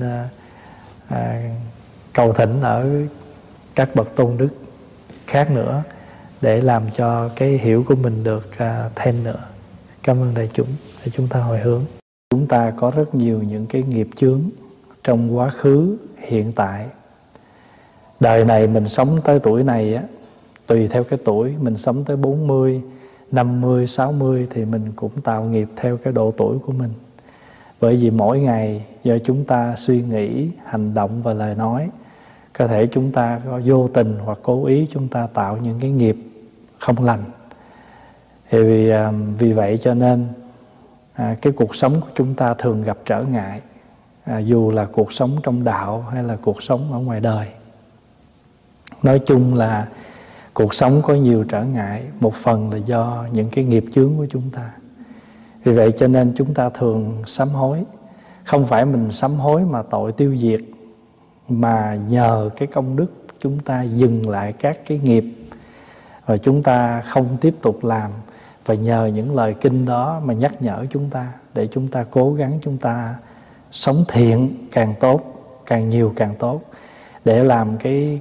cầu thỉnh ở các bậc tôn đức khác nữa, để làm cho cái hiểu của mình được thêm nữa. Cảm ơn đại chúng. Để chúng ta hồi hướng. Chúng ta có rất nhiều những cái nghiệp chướng trong quá khứ, hiện tại. Đời này mình sống tới tuổi này á, tùy theo cái tuổi, mình sống tới 40, 50, 60 thì mình cũng tạo nghiệp theo cái độ tuổi của mình. Bởi vì mỗi ngày do chúng ta suy nghĩ, hành động và lời nói, có thể chúng ta có vô tình hoặc cố ý chúng ta tạo những cái nghiệp không lành. Thì vì vậy cho nên cái cuộc sống của chúng ta thường gặp trở ngại, dù là cuộc sống trong đạo hay là cuộc sống ở ngoài đời. Nói chung là cuộc sống có nhiều trở ngại, một phần là do những cái nghiệp chướng của chúng ta. Vì vậy cho nên chúng ta thường sám hối. Không phải mình sám hối mà tội tiêu diệt, mà nhờ cái công đức chúng ta dừng lại các cái nghiệp và chúng ta không tiếp tục làm. Và nhờ những lời kinh đó mà nhắc nhở chúng ta, để chúng ta cố gắng chúng ta sống thiện càng tốt, càng nhiều càng tốt, để làm cái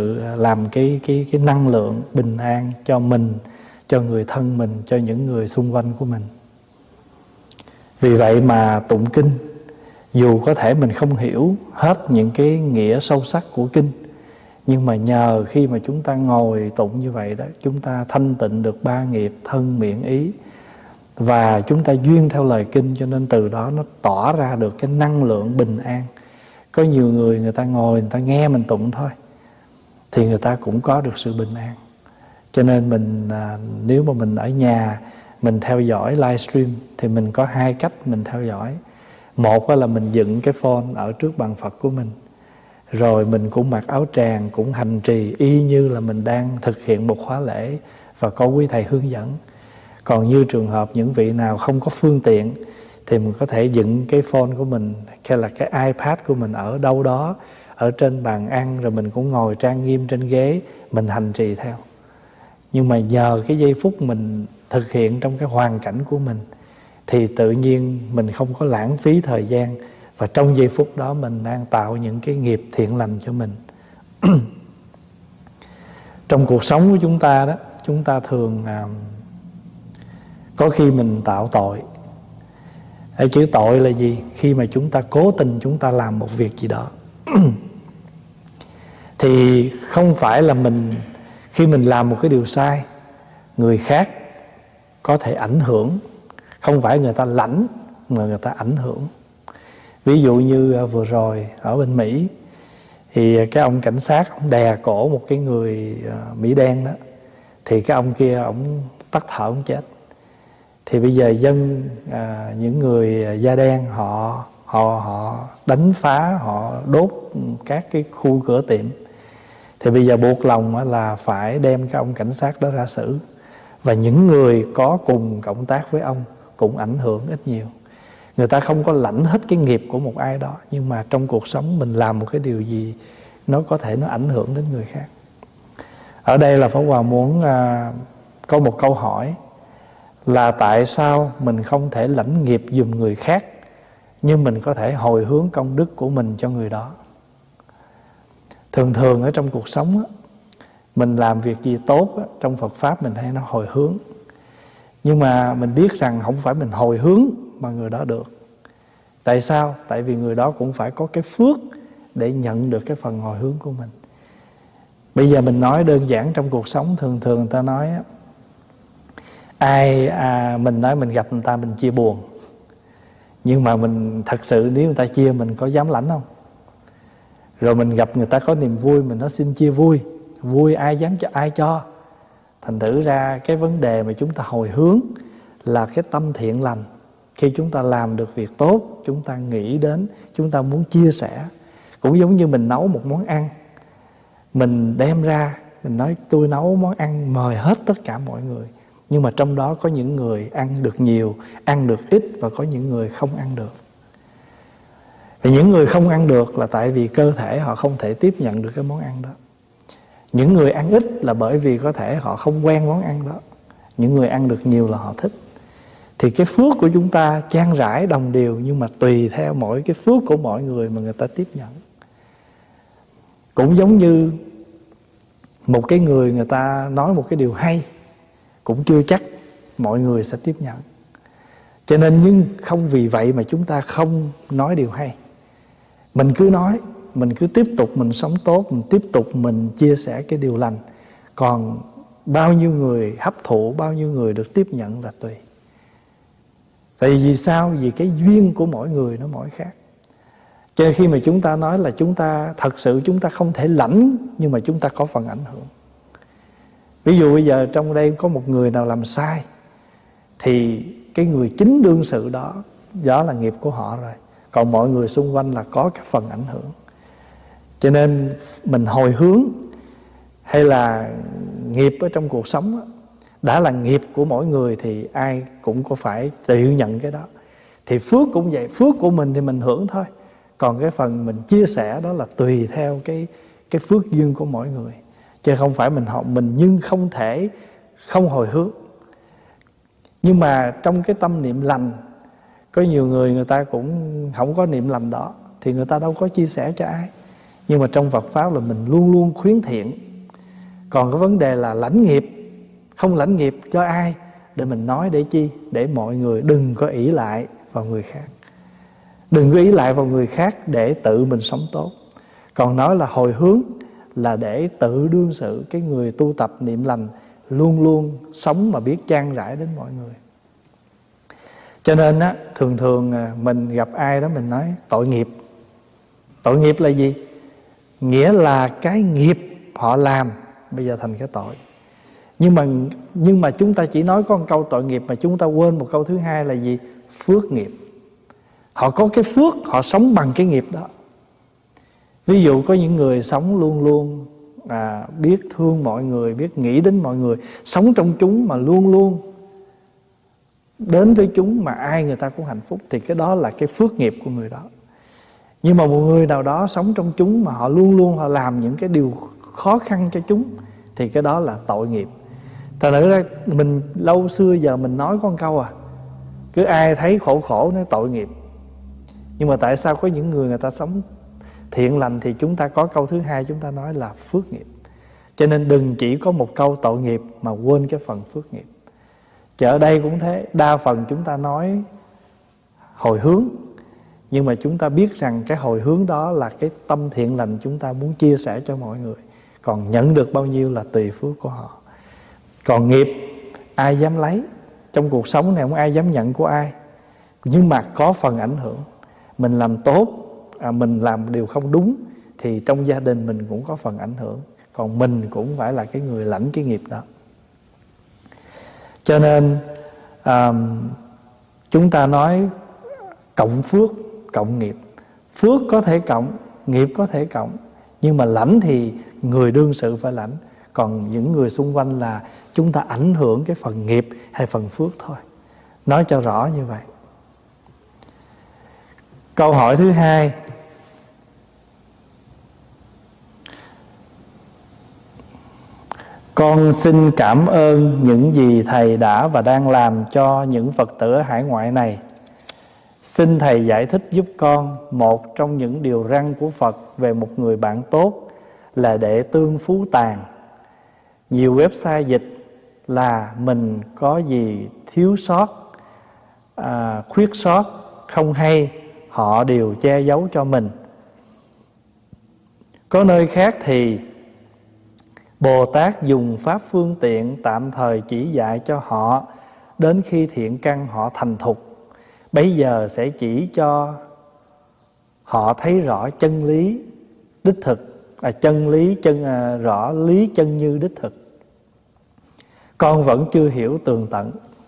năng lượng bình an cho mình, cho người thân mình, cho những người xung quanh của mình. Vì vậy mà tụng kinh, dù có thể mình không hiểu hết những cái nghĩa sâu sắc của kinh, nhưng mà nhờ khi mà chúng ta ngồi tụng như vậy đó, chúng ta thanh tịnh được 3 nghiệp thân miệng ý, Và chúng ta duyên theo lời kinh, cho nên từ đó nó tỏ ra được cái năng lượng bình an. Có nhiều người, người ta ngồi, người ta nghe mình tụng thôi thì người ta cũng có được sự bình an. Cho nên mình nếu mà mình ở nhà mình theo dõi livestream thì mình có hai cách mình theo dõi. Một là mình dựng cái phone ở trước bàn Phật của mình, rồi mình cũng mặc áo tràng, cũng hành trì y như là mình đang thực hiện một khóa lễ và có quý thầy hướng dẫn. Còn như trường hợp những vị nào không có phương tiện thì mình có thể dựng cái phone của mình hay là cái iPad của mình ở đâu đó ở trên bàn ăn, rồi mình cũng ngồi trang nghiêm trên ghế mình hành trì theo. Nhưng mà nhờ cái giây phút mình thực hiện trong cái hoàn cảnh của mình thì tự nhiên mình không có lãng phí thời gian, và trong giây phút đó mình đang tạo những cái nghiệp thiện lành cho mình. Trong cuộc sống của chúng ta đó, chúng ta thường có khi mình tạo tội. Cái chữ tội là gì? Khi mà chúng ta cố tình chúng ta làm một việc gì đó thì không phải là khi mình làm một cái điều sai, người khác có thể ảnh hưởng. Không phải người ta lãnh mà người ta ảnh hưởng. Ví dụ như vừa rồi ở bên Mỹ thì cái ông cảnh sát ông đè cổ một cái người Mỹ đen đó, thì cái ông kia ông tắt thở ông chết. Thì bây giờ những người da đen họ đánh phá, họ đốt các cái khu cửa tiệm. Thì bây giờ buộc lòng là phải đem cái ông cảnh sát đó ra xử. Và những người có cùng cộng tác với ông cũng ảnh hưởng ít nhiều. Người ta không có lãnh hết cái nghiệp của một ai đó, nhưng mà trong cuộc sống mình làm một cái điều gì nó có thể nó ảnh hưởng đến người khác. Ở đây là Pháp Hòa muốn có một câu hỏi là tại sao mình không thể lãnh nghiệp giùm người khác, nhưng mình có thể hồi hướng công đức của mình cho người đó. Thường thường ở trong cuộc sống mình làm việc gì tốt trong Phật Pháp mình hay nó hồi hướng. Nhưng mà mình biết rằng không phải mình hồi hướng mà người đó được. Tại sao? Tại vì người đó cũng phải có cái phước để nhận được cái phần hồi hướng của mình. Bây giờ mình nói đơn giản trong cuộc sống, thường thường người ta nói mình nói mình gặp người ta mình chia buồn. Nhưng mà mình thật sự nếu người ta chia mình có dám lãnh không? Rồi mình gặp người ta có niềm vui mình nói xin chia vui. Vui ai dám cho ai cho. Thành thử ra cái vấn đề mà chúng ta hồi hướng là cái tâm thiện lành. Khi chúng ta làm được việc tốt, chúng ta nghĩ đến, chúng ta muốn chia sẻ. Cũng giống như mình nấu một món ăn, mình đem ra, mình nói tôi nấu món ăn mời hết tất cả mọi người. Nhưng mà trong đó có những người ăn được nhiều, ăn được ít, và có những người không ăn được. Và những người không ăn được là tại vì cơ thể họ không thể tiếp nhận được cái món ăn đó. Những người ăn ít là bởi vì có thể họ không quen món ăn đó. Những người ăn được nhiều là họ thích. Thì cái phước của chúng ta chan rãi đồng đều, nhưng mà tùy theo mỗi cái phước của mọi người mà người ta tiếp nhận. Cũng giống như một cái người ta nói một cái điều hay, cũng chưa chắc mọi người sẽ tiếp nhận. Cho nên nhưng không vì vậy mà chúng ta không nói điều hay. Mình cứ nói, mình cứ tiếp tục mình sống tốt, mình tiếp tục mình chia sẻ cái điều lành. Còn bao nhiêu người hấp thụ, bao nhiêu người được tiếp nhận là tùy. Tại vì sao? Vì cái duyên của mỗi người nó mỗi khác. Cho nên khi mà chúng ta nói là chúng ta thật sự chúng ta không thể lãnh, nhưng mà chúng ta có phần ảnh hưởng. Ví dụ bây giờ trong đây có một người nào làm sai, thì cái người chính đương sự đó là nghiệp của họ rồi. Còn mọi người xung quanh là có cái phần ảnh hưởng. Cho nên mình hồi hướng hay là nghiệp ở trong cuộc sống đã là nghiệp của mỗi người thì ai cũng có phải tự nhận cái đó. Thì phước cũng vậy, phước của mình thì mình hưởng thôi. Còn cái phần mình chia sẻ đó là tùy theo cái phước duyên của mỗi người. Chứ không phải mình nhưng không thể không hồi hướng. Nhưng mà trong cái tâm niệm lành, có nhiều người ta cũng không có niệm lành đó, thì người ta đâu có chia sẻ cho ai. Nhưng mà trong Phật Pháp là mình luôn luôn khuyến thiện. Còn cái vấn đề là lãnh nghiệp, không lãnh nghiệp cho ai, để mình nói để chi? Để mọi người đừng có ỷ lại vào người khác. Đừng có ỷ lại vào người khác để tự mình sống tốt. Còn nói là hồi hướng là để tự đương sự. Cái người tu tập niệm lành luôn luôn sống mà biết chan rãi đến mọi người. Cho nên á, thường thường mình gặp ai đó mình nói tội nghiệp. Tội nghiệp là gì? Nghĩa là cái nghiệp họ làm bây giờ thành cái tội. Nhưng mà chúng ta chỉ nói có một câu tội nghiệp, mà chúng ta quên một câu thứ hai là gì? Phước nghiệp. Họ có cái phước, họ sống bằng cái nghiệp đó. Ví dụ có những người sống luôn luôn biết thương mọi người, biết nghĩ đến mọi người, sống trong chúng mà luôn luôn đến với chúng, mà ai người ta cũng hạnh phúc, thì cái đó là cái phước nghiệp của người đó. Nhưng mà một người nào đó sống trong chúng mà họ luôn luôn họ làm những cái điều khó khăn cho chúng, thì cái đó là tội nghiệp. Thật ra mình lâu xưa giờ mình nói có một câu cứ ai thấy khổ khổ nói tội nghiệp. Nhưng mà tại sao có những người ta sống thiện lành thì chúng ta có câu thứ hai, chúng ta nói là phước nghiệp. Cho nên đừng chỉ có một câu tội nghiệp mà quên cái phần phước nghiệp. Chứ ở đây cũng thế, đa phần chúng ta nói hồi hướng, nhưng mà chúng ta biết rằng cái hồi hướng đó là cái tâm thiện lành chúng ta muốn chia sẻ cho mọi người. Còn nhận được bao nhiêu là tùy phước của họ. Còn nghiệp ai dám lấy? Trong cuộc sống này không ai dám nhận của ai. Nhưng mà có phần ảnh hưởng. Mình làm tốt, mình làm điều không đúng, thì trong gia đình mình cũng có phần ảnh hưởng. Còn mình cũng phải là cái người lãnh cái nghiệp đó. Cho nên chúng ta nói cộng phước, cộng nghiệp. Phước có thể cộng, nghiệp có thể cộng, nhưng mà lãnh thì người đương sự phải lãnh. Còn những người xung quanh là chúng ta ảnh hưởng cái phần nghiệp hay phần phước thôi. Nói cho rõ như vậy. Câu hỏi thứ hai: con xin cảm ơn những gì Thầy đã và đang làm cho những Phật tử ở hải ngoại này. Xin Thầy giải thích giúp con một trong những điều răn của Phật về một người bạn tốt là đệ tương phú tàn. Nhiều website dịch là mình có gì thiếu sót, khuyết sót, không hay, họ đều che giấu cho mình. Có nơi khác thì Bồ Tát dùng pháp phương tiện tạm thời chỉ dạy cho họ, đến khi thiện căn họ thành thục, bấy giờ sẽ chỉ cho họ thấy rõ chân lý đích thực, rõ lý chân như đích thực. Con vẫn chưa hiểu tường tận.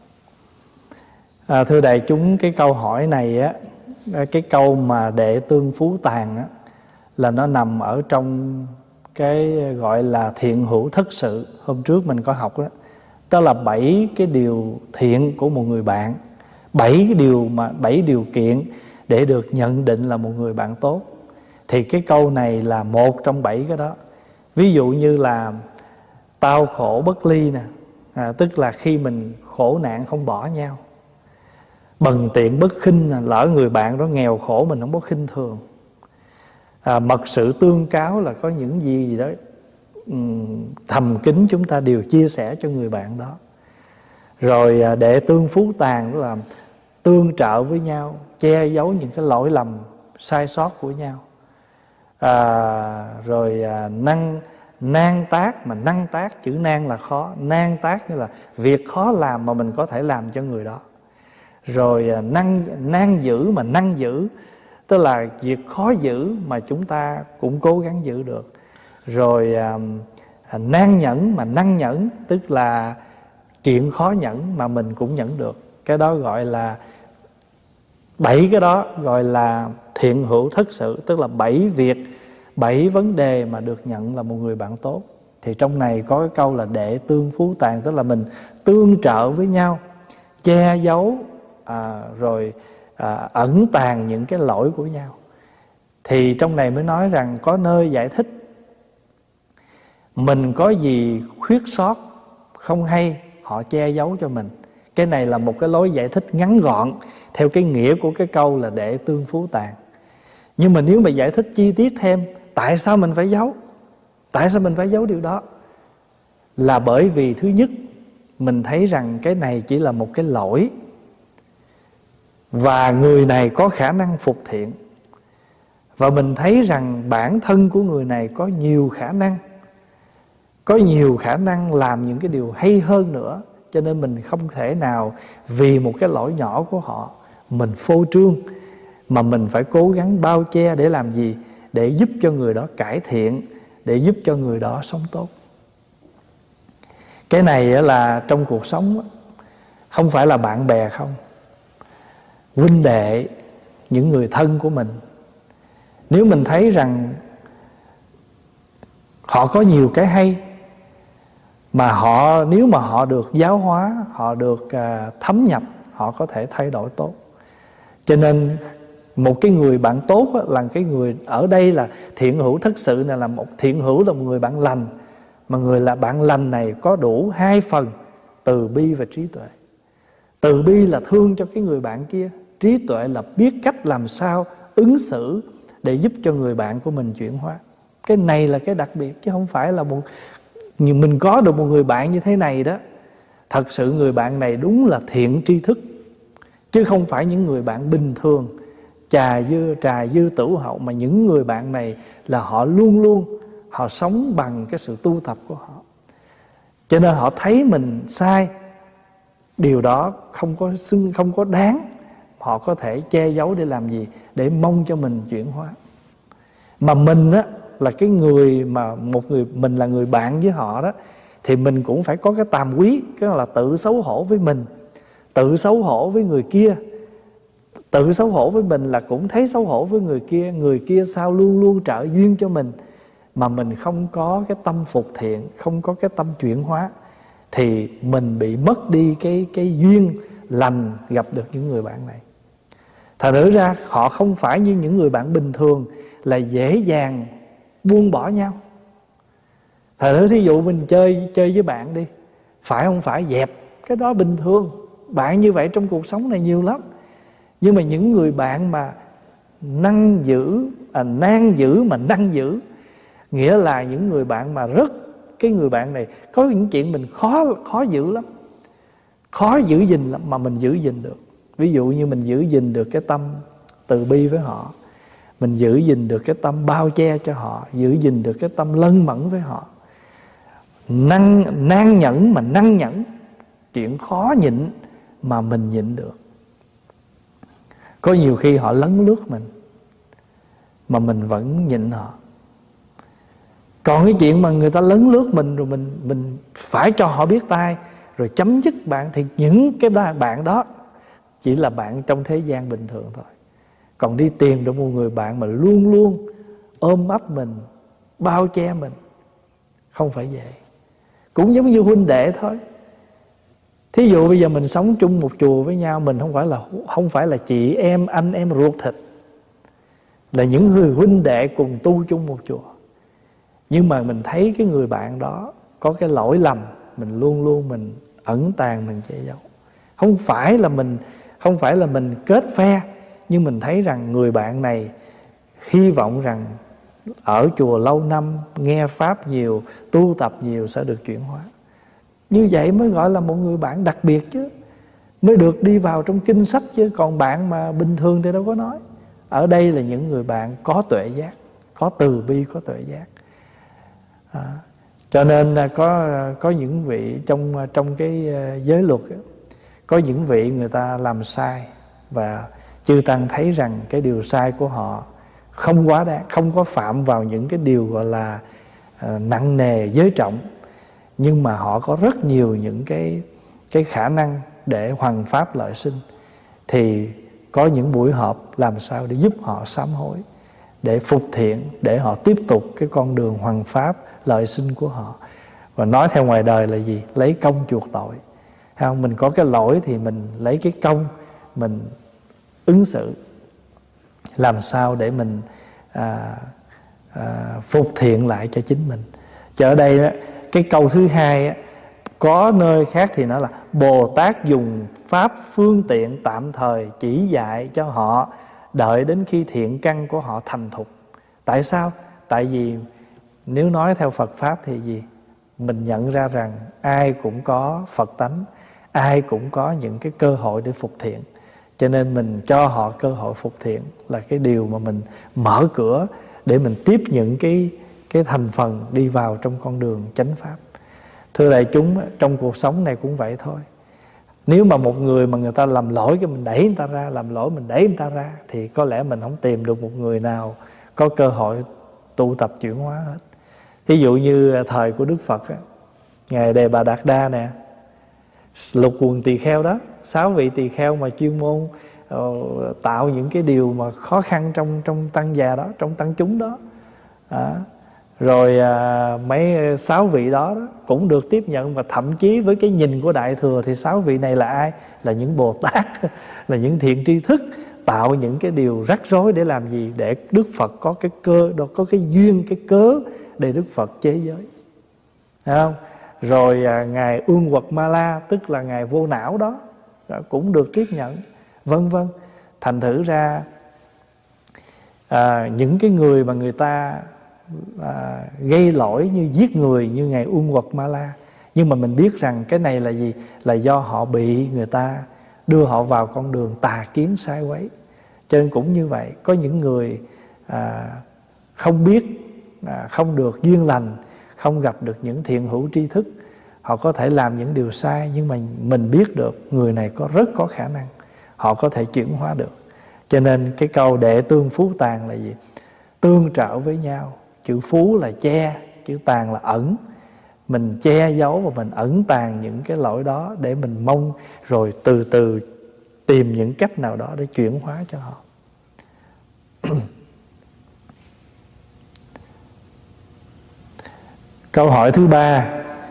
Thưa đại chúng, cái câu hỏi này á, cái câu mà đệ tương phú tàn á, là nó nằm ở trong cái gọi là thiện hữu thất sự. Hôm trước mình có học đó. Đó là 7 cái điều thiện của một người bạn, 7 điều kiện để được nhận định là một người bạn tốt. Thì cái câu này là một trong 7 cái đó. Ví dụ như là tao khổ bất ly nè, tức là khi mình khổ nạn không bỏ nhau. Bần tiện bất khinh, lỡ người bạn đó nghèo khổ mình không có khinh thường. Mật sự tương cáo là có những gì đó thầm kín chúng ta đều chia sẻ cho người bạn đó. Rồi đệ tương phú tàn, đó là tương trợ với nhau, che giấu những cái lỗi lầm sai sót của nhau. Rồi nan tác, mà năng tác, chữ nan là khó, nan tác như là việc khó làm mà mình có thể làm cho người đó. Rồi nan giữ, mà năng giữ tức là việc khó giữ mà chúng ta cũng cố gắng giữ được. Rồi nan nhẫn, mà năng nhẫn tức là chuyện khó nhẫn mà mình cũng nhẫn được. Cái đó gọi là 7 cái đó gọi là thiện hữu thất sự, tức là 7 việc, 7 vấn đề mà được nhận là một người bạn tốt. Thì trong này có cái câu là đệ tương phú tàn, tức là mình tương trợ với nhau, che giấu rồi ẩn tàng những cái lỗi của nhau. Thì trong này mới nói rằng có nơi giải thích mình có gì khuyết sót không hay, họ che giấu cho mình. Cái này là một cái lối giải thích ngắn gọn theo cái nghĩa của cái câu là đệ tương phú tàn. Nhưng mà nếu mà giải thích chi tiết thêm, tại sao mình phải giấu? Tại sao mình phải giấu điều đó? Là bởi vì thứ nhất, mình thấy rằng cái này chỉ là một cái lỗi, và người này có khả năng phục thiện. Và mình thấy rằng bản thân của người này có nhiều khả năng làm những cái điều hay hơn nữa, Cho nên mình không thể nào vì một cái lỗi nhỏ của họ mình phô trương, mà mình phải cố gắng bao che để làm gì? Để giúp cho người đó cải thiện, để giúp cho người đó sống tốt. Cái này là trong cuộc sống, không phải là bạn bè không, huynh đệ, những người thân của mình. Nếu mình thấy rằng họ có nhiều cái hay, mà nếu mà họ được giáo hóa, họ được thấm nhập, họ có thể thay đổi tốt. Cho nên một cái người bạn tốt là cái người, ở đây là thiện hữu thực sự này, là một thiện hữu là một người bạn lành. Mà người là bạn lành này có đủ hai phần: từ bi và trí tuệ. Từ bi là thương cho cái người bạn kia, trí tuệ là biết cách làm sao ứng xử để giúp cho người bạn của mình chuyển hóa. Cái này là cái đặc biệt, chứ không phải là mình có được một người bạn như thế này đó, thật sự người bạn này đúng là thiện tri thức, chứ không phải những người bạn bình thường trà dư tửu hậu. Mà những người bạn này là họ luôn luôn họ sống bằng cái sự tu tập của họ, cho nên họ thấy mình sai, điều đó không có đáng, họ có thể che giấu để làm gì? Để mong cho mình chuyển hóa. Mà mình á, là cái người mà mình là người bạn với họ đó, thì mình cũng phải có cái tàm quý, cái là tự xấu hổ với mình, tự xấu hổ với người kia. Tự xấu hổ với mình là cũng thấy xấu hổ với người kia sao luôn luôn trợ duyên cho mình, mà mình không có cái tâm phục thiện, không có cái tâm chuyển hóa, thì mình bị mất đi cái duyên lành gặp được những người bạn này. Thật nữ ra họ không phải như những người bạn bình thường là dễ dàng buông bỏ nhau. Thật nữ, thí dụ mình chơi với bạn đi, phải không phải dẹp, cái đó bình thường. Bạn như vậy trong cuộc sống này nhiều lắm. Nhưng mà những người bạn mà nan giữ mà năng giữ, nghĩa là những người bạn mà cái người bạn này có những chuyện mình khó giữ lắm, khó giữ gìn lắm, mà mình giữ gìn được. Ví dụ như mình giữ gìn được cái tâm từ bi với họ, mình giữ gìn được cái tâm bao che cho họ, giữ gìn được cái tâm lân mẫn với họ, nan nhẫn mà năng nhẫn, chuyện khó nhịn mà mình nhịn được. Có nhiều khi họ lấn lướt mình mà mình vẫn nhịn họ. Còn cái chuyện mà người ta lấn lướt mình rồi mình phải cho họ biết tay rồi chấm dứt bạn, thì những cái bạn đó chỉ là bạn trong thế gian bình thường thôi. Còn đi tìm được một người bạn mà luôn luôn ôm ấp mình, bao che mình, không phải vậy. Cũng giống như huynh đệ thôi. Thí dụ bây giờ mình sống chung một chùa với nhau, mình không phải là chị em, anh em ruột thịt, là những người huynh đệ cùng tu chung một chùa. Nhưng mà mình thấy cái người bạn đó có cái lỗi lầm, mình luôn luôn mình ẩn tàng, mình che giấu. Không phải là mình kết phe, nhưng mình thấy rằng người bạn này hy vọng rằng ở chùa lâu năm, nghe pháp nhiều, tu tập nhiều sẽ được chuyển hóa. Như vậy mới gọi là một người bạn đặc biệt chứ, mới được đi vào trong kinh sách chứ. Còn bạn mà bình thường thì đâu có nói. Ở đây là những người bạn có tuệ giác, có từ bi, có tuệ giác. Cho nên có những vị trong cái giới luật ấy, có những vị người ta làm sai, và chư tăng thấy rằng cái điều sai của họ không quá đáng, không có phạm vào những cái điều gọi là nặng nề giới trọng, nhưng mà họ có rất nhiều những cái khả năng để hoằng pháp lợi sinh. Thì có những buổi họp làm sao để giúp họ sám hối, để phục thiện, để họ tiếp tục cái con đường hoằng pháp lợi sinh của họ. Và nói theo ngoài đời là gì? Lấy công chuộc tội. Thấy không? Mình có cái lỗi thì mình lấy cái công mình ứng xử, làm sao để mình phục thiện lại cho chính mình. Chứ ở đây cái câu thứ hai, có nơi khác thì nó là Bồ Tát dùng pháp phương tiện tạm thời chỉ dạy cho họ, đợi đến khi thiện căn của họ thành thục. Tại sao? Tại vì nếu nói theo Phật Pháp thì gì? Mình nhận ra rằng ai cũng có Phật tánh, ai cũng có những cái cơ hội để phục thiện. Cho nên mình cho họ cơ hội phục thiện là cái điều mà mình mở cửa để mình tiếp những cái thành phần đi vào trong con đường chánh pháp. Thưa đại chúng, trong cuộc sống này cũng vậy thôi. Nếu mà một người mà người ta làm lỗi cái mình đẩy người ta ra, làm lỗi mình đẩy người ta ra, thì có lẽ mình không tìm được một người nào có cơ hội tu tập chuyển hóa hết. Ví dụ như thời của Đức Phật á, Ngài Đề Bà Đạt Đa nè, lục quần tỳ kheo đó, 6 vị tỳ kheo mà chuyên môn tạo những cái điều mà khó khăn trong tăng già đó, trong tăng chúng đó. Rồi mấy 6 vị đó cũng được tiếp nhận, và thậm chí với cái nhìn của Đại Thừa thì 6 vị này là ai? Là những Bồ Tát, là những thiện tri thức, tạo những cái điều rắc rối để làm gì? Để Đức Phật có cái cơ, có cái duyên, cái cớ để Đức Phật chế giới. Thấy không? Rồi Ngài Ương Quật Ma La, tức là Ngài Vô Não đó, cũng được tiếp nhận, vân vân. Thành thử ra những cái người mà người ta gây lỗi như giết người như Ngài Ương Quật Ma La, nhưng mà mình biết rằng cái này là gì? Là do họ bị người ta đưa họ vào con đường tà kiến sai quấy. Cho nên cũng như vậy, có những người không biết, không được duyên lành, không gặp được những thiện hữu tri thức, họ có thể làm những điều sai, nhưng mà mình biết được người này rất có khả năng, họ có thể chuyển hóa được. Cho nên cái câu đệ tương phú tàn là gì? Tương trợ với nhau. Chữ phú là che, chữ tàn là ẩn. Mình che giấu và mình ẩn tàng những cái lỗi đó để mình mong rồi từ từ tìm những cách nào đó để chuyển hóa cho họ. Câu hỏi thứ 3.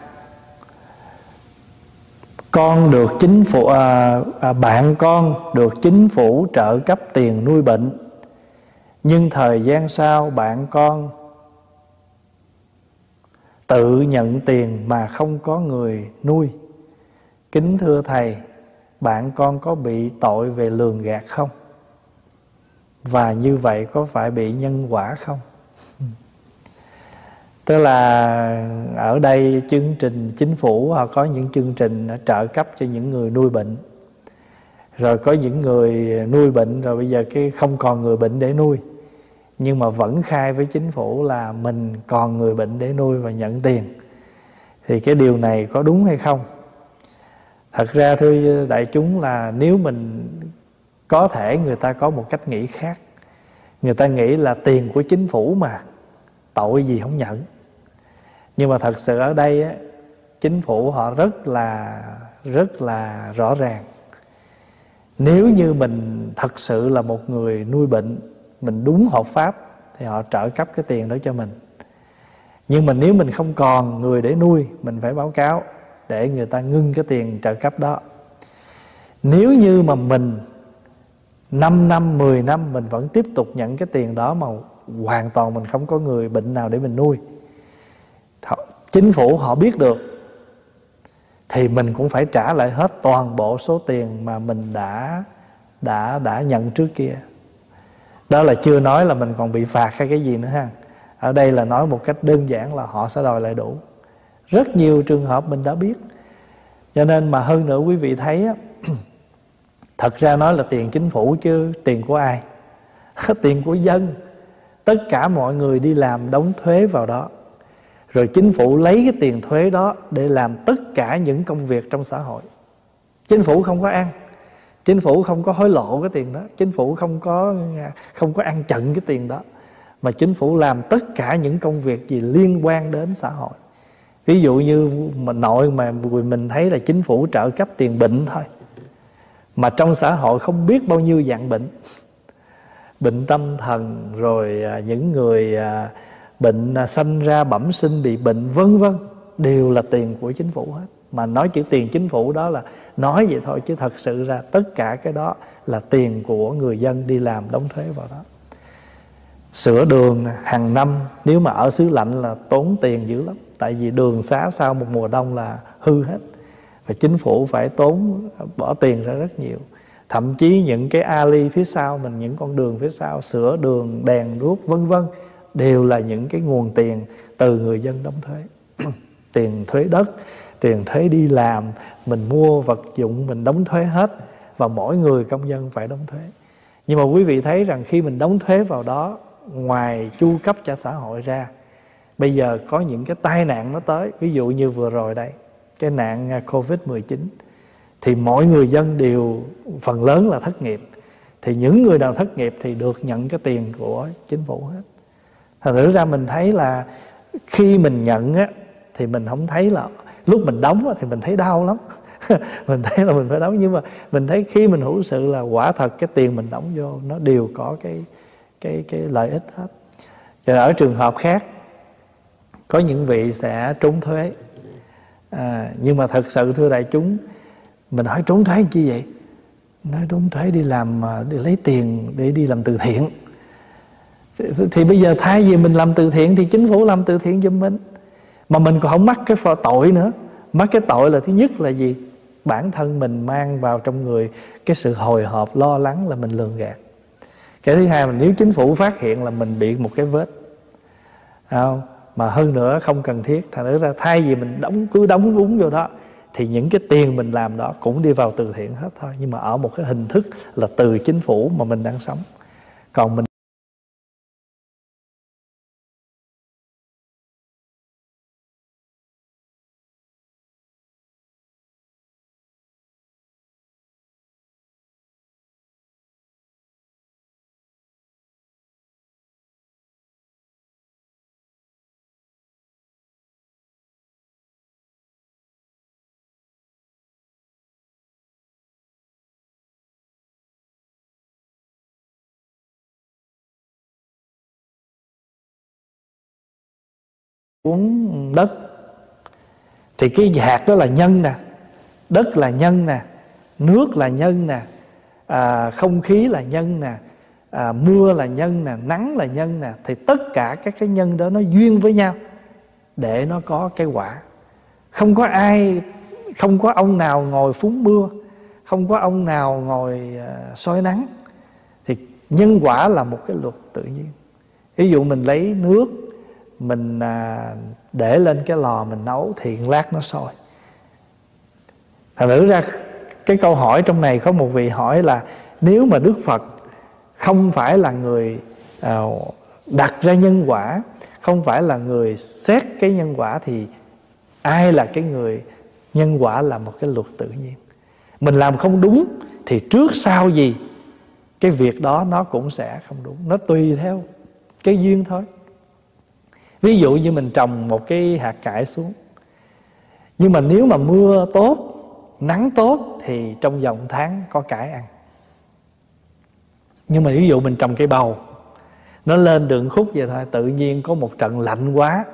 Con được chính phủ bạn con được chính phủ trợ cấp tiền nuôi bệnh, nhưng thời gian sau bạn con tự nhận tiền mà không có người nuôi. Kính thưa thầy, bạn con có bị tội về lường gạt không? Và như vậy có phải bị nhân quả không? Tức là ở đây chương trình chính phủ họ có những chương trình trợ cấp cho những người nuôi bệnh. Rồi có những người nuôi bệnh rồi bây giờ cái không còn người bệnh để nuôi, nhưng mà vẫn khai với chính phủ là mình còn người bệnh để nuôi và nhận tiền. Thì cái điều này có đúng hay không? Thật ra thưa đại chúng là nếu mình có thể người ta có một cách nghĩ khác. Người ta nghĩ là tiền của chính phủ mà, tội gì không nhận. Nhưng mà thật sự ở đây á, chính phủ họ rất là rõ ràng. Nếu như mình thật sự là một người nuôi bệnh, mình đúng hợp pháp thì họ trợ cấp cái tiền đó cho mình. Nhưng mà nếu mình không còn người để nuôi, mình phải báo cáo để người ta ngưng cái tiền trợ cấp đó. Nếu như mà mình 5 năm, 10 năm mình vẫn tiếp tục nhận cái tiền đó mà hoàn toàn mình không có người bệnh nào để mình nuôi, chính phủ họ biết được thì mình cũng phải trả lại hết toàn bộ số tiền mà mình đã nhận trước kia. Đó là chưa nói là mình còn bị phạt hay cái gì nữa ha. Ở đây là nói một cách đơn giản là họ sẽ đòi lại đủ. Rất nhiều trường hợp mình đã biết. Cho nên mà hơn nữa quý vị thấy á, thật ra nói là tiền chính phủ chứ tiền của ai? Tiền của dân. Tất cả mọi người đi làm đóng thuế vào đó. Rồi chính phủ lấy cái tiền thuế đó để làm tất cả những công việc trong xã hội. Chính phủ không có ăn, chính phủ không có hối lộ cái tiền đó, chính phủ không có ăn chặn cái tiền đó, mà chính phủ làm tất cả những công việc gì liên quan đến xã hội. Ví dụ như mà nội mà mình thấy là chính phủ trợ cấp tiền bệnh thôi, mà trong xã hội không biết bao nhiêu dạng bệnh. Bệnh tâm thần, rồi những người bệnh sanh ra bẩm sinh bị bệnh vân vân, đều là tiền của chính phủ hết. Mà nói chữ tiền chính phủ đó là nói vậy thôi, chứ thật sự ra tất cả cái đó là tiền của người dân đi làm đóng thuế vào đó. Sửa đường hàng năm, nếu mà ở xứ lạnh là tốn tiền dữ lắm. Tại vì đường xá sau một mùa đông là hư hết, và chính phủ phải bỏ tiền ra rất nhiều. Thậm chí những cái alley phía sau mình, những con đường phía sau, sửa đường, đèn đuốc vân vân, đều là những cái nguồn tiền từ người dân đóng thuế. Tiền thuế đất, tiền thuế đi làm, mình mua vật dụng mình đóng thuế hết, và mỗi người công dân phải đóng thuế. Nhưng mà quý vị thấy rằng khi mình đóng thuế vào đó, ngoài chu cấp cho xã hội ra, Bây giờ có những cái tai nạn nó tới, ví dụ như vừa rồi đây, cái nạn Covid-19, thì mọi người dân đều phần lớn là thất nghiệp. Thì những người nào thất nghiệp thì được nhận cái tiền của chính phủ hết. Thành thử ra mình thấy là khi mình nhận á, thì mình không thấy là lúc mình đóng á, thì mình thấy đau lắm. Mình thấy là mình phải đóng, nhưng mà mình thấy khi mình hữu sự là quả thật cái tiền mình đóng vô nó đều có cái lợi ích hết. Và ở trường hợp khác, có những vị sẽ trốn thuế. Nhưng mà thật sự thưa đại chúng, mình hỏi trốn thuế chi vậy? Nói trốn thuế đi lấy tiền để đi làm từ thiện. Thì bây giờ thay vì mình làm từ thiện thì chính phủ làm từ thiện giùm mình, mà mình còn không mắc cái tội nữa. Mắc cái tội là thứ nhất là gì? Bản thân mình mang vào trong người cái sự hồi hộp, lo lắng là mình lường gạt. Cái thứ hai là nếu chính phủ phát hiện là mình bị một cái vết, mà hơn nữa không cần thiết, thành ra thay vì mình cứ đóng đúng vô đó, thì những cái tiền mình làm đó cũng đi vào từ thiện hết thôi, nhưng mà ở một cái hình thức là từ chính phủ mà mình đang sống. Còn mình uống đất thì cái hạt đó là nhân nè, đất là nhân nè, nước là nhân nè, không khí là nhân nè, mưa là nhân nè, nắng là nhân nè. Thì tất cả các cái nhân đó nó duyên với nhau để nó có cái quả. Không có ông nào ngồi phúng mưa, không có ông nào ngồi soi nắng. Thì nhân quả là một cái luật tự nhiên. Ví dụ mình lấy nước, mình để lên cái lò mình nấu thì lát nó sôi. Thành thử ra cái câu hỏi trong này có một vị hỏi là nếu mà Đức Phật không phải là người đặt ra nhân quả, không phải là người xét cái nhân quả, thì ai là cái người? Nhân quả là một cái luật tự nhiên. Mình làm không đúng thì trước sau gì cái việc đó nó cũng sẽ không đúng. Nó tùy theo cái duyên thôi. Ví dụ như mình trồng một cái hạt cải xuống, nhưng mà nếu mà mưa tốt, nắng tốt thì trong vòng tháng có cải ăn. Nhưng mà ví dụ mình trồng cây bầu, nó lên đường khúc vậy thôi, tự nhiên có một trận lạnh quá,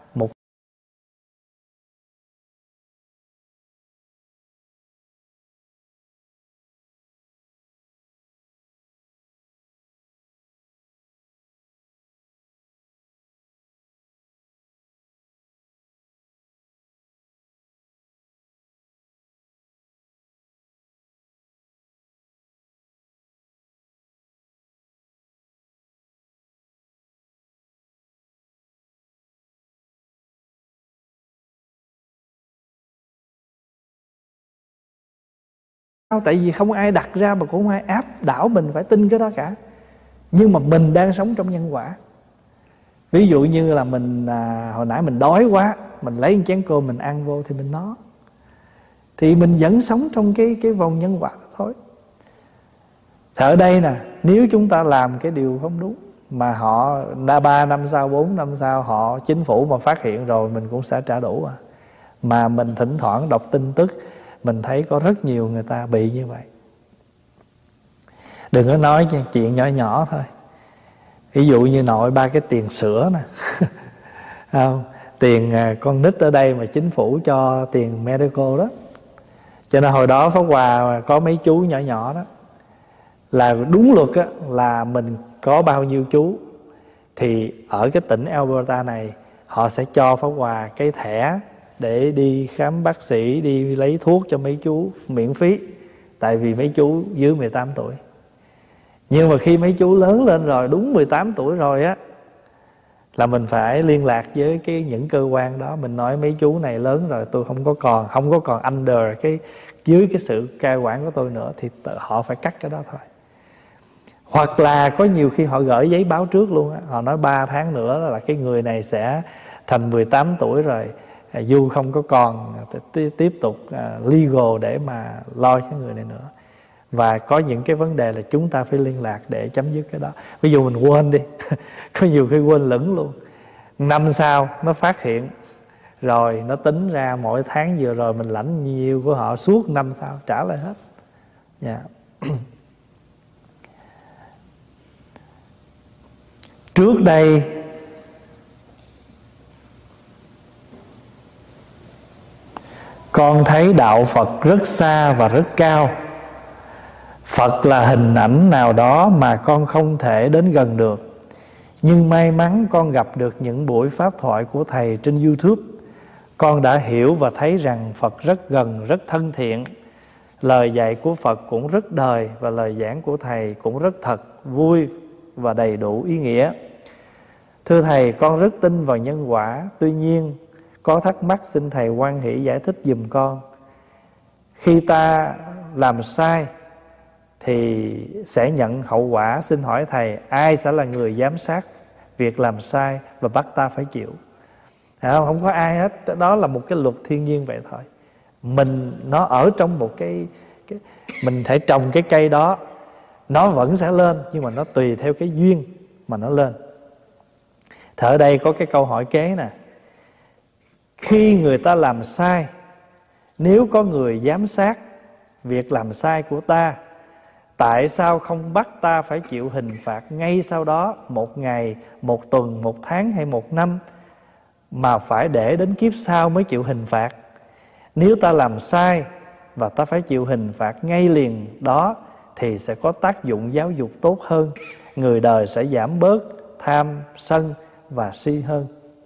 tại vì không ai đặt ra mà cũng không ai áp đảo mình phải tin cái đó cả. Nhưng mà mình đang sống trong nhân quả. Ví dụ như là mình hồi nãy mình đói quá, mình lấy một chén cơm mình ăn vô thì mình nó, thì mình vẫn sống trong cái vòng nhân quả đó thôi. Thì ở đây nè, nếu chúng ta làm cái điều không đúng, mà họ 3 năm sau, 4 năm sau chính phủ mà phát hiện rồi, mình cũng sẽ trả đủ. Mà mình thỉnh thoảng đọc tin tức, mình thấy có rất nhiều người ta bị như vậy. Đừng có nói chuyện nhỏ nhỏ thôi. Ví dụ như nội 3 cái tiền sữa nè không? Tiền con nít ở đây mà chính phủ cho tiền medical đó. Cho nên hồi đó Pháp Hòa có mấy chú nhỏ nhỏ đó, là đúng luật á, là mình có bao nhiêu chú thì ở cái tỉnh Alberta này họ sẽ cho Pháp Hòa cái thẻ để đi khám bác sĩ, đi lấy thuốc cho mấy chú miễn phí. Tại vì mấy chú dưới 18 tuổi. Nhưng mà khi mấy chú lớn lên rồi, đúng 18 tuổi rồi á, là mình phải liên lạc với những cơ quan đó. Mình nói mấy chú này lớn rồi, tôi không có còn under dưới cái sự cai quản của tôi nữa, thì họ phải cắt cái đó thôi. Hoặc là có nhiều khi họ gửi giấy báo trước luôn á, họ nói 3 tháng nữa là cái người này sẽ thành 18 tuổi rồi, Du không có con, tiếp tục legal để mà lo cái người này nữa. Và có những cái vấn đề là chúng ta phải liên lạc để chấm dứt cái đó. Ví dụ mình quên đi có nhiều khi quên lửng luôn, năm sau nó phát hiện, rồi nó tính ra mỗi tháng vừa rồi mình lãnh nhiều của họ, suốt năm sau trả lại hết. Trước đây con thấy đạo Phật rất xa và rất cao. Phật là hình ảnh nào đó mà con không thể đến gần được. Nhưng may mắn con gặp được những buổi pháp thoại của Thầy trên YouTube. Con đã hiểu và thấy rằng Phật rất gần, rất thân thiện. Lời dạy của Phật cũng rất đời, và lời giảng của Thầy cũng rất thật, vui và đầy đủ ý nghĩa. Thưa Thầy, con rất tin vào nhân quả. Tuy nhiên có thắc mắc xin Thầy hoan hỷ giải thích giùm con. Khi ta làm sai thì sẽ nhận hậu quả. Xin hỏi Thầy, ai sẽ là người giám sát việc làm sai và bắt ta phải chịu? Không có ai hết. Đó là một cái luật thiên nhiên vậy thôi. Nó ở trong một cái mình thể trồng cái cây đó, nó vẫn sẽ lên, nhưng mà nó tùy theo cái duyên mà nó lên. Thì ở đây có cái câu hỏi kế nè. Khi người ta làm sai, nếu có người giám sát việc làm sai của ta, tại sao không bắt ta phải chịu hình phạt ngay sau đó, một ngày, một tuần, một tháng hay một năm, mà phải để đến kiếp sau mới chịu hình phạt? Nếu ta làm sai và ta phải chịu hình phạt ngay liền đó, thì sẽ có tác dụng giáo dục tốt hơn. Người đời sẽ giảm bớt tham, sân và si hơn.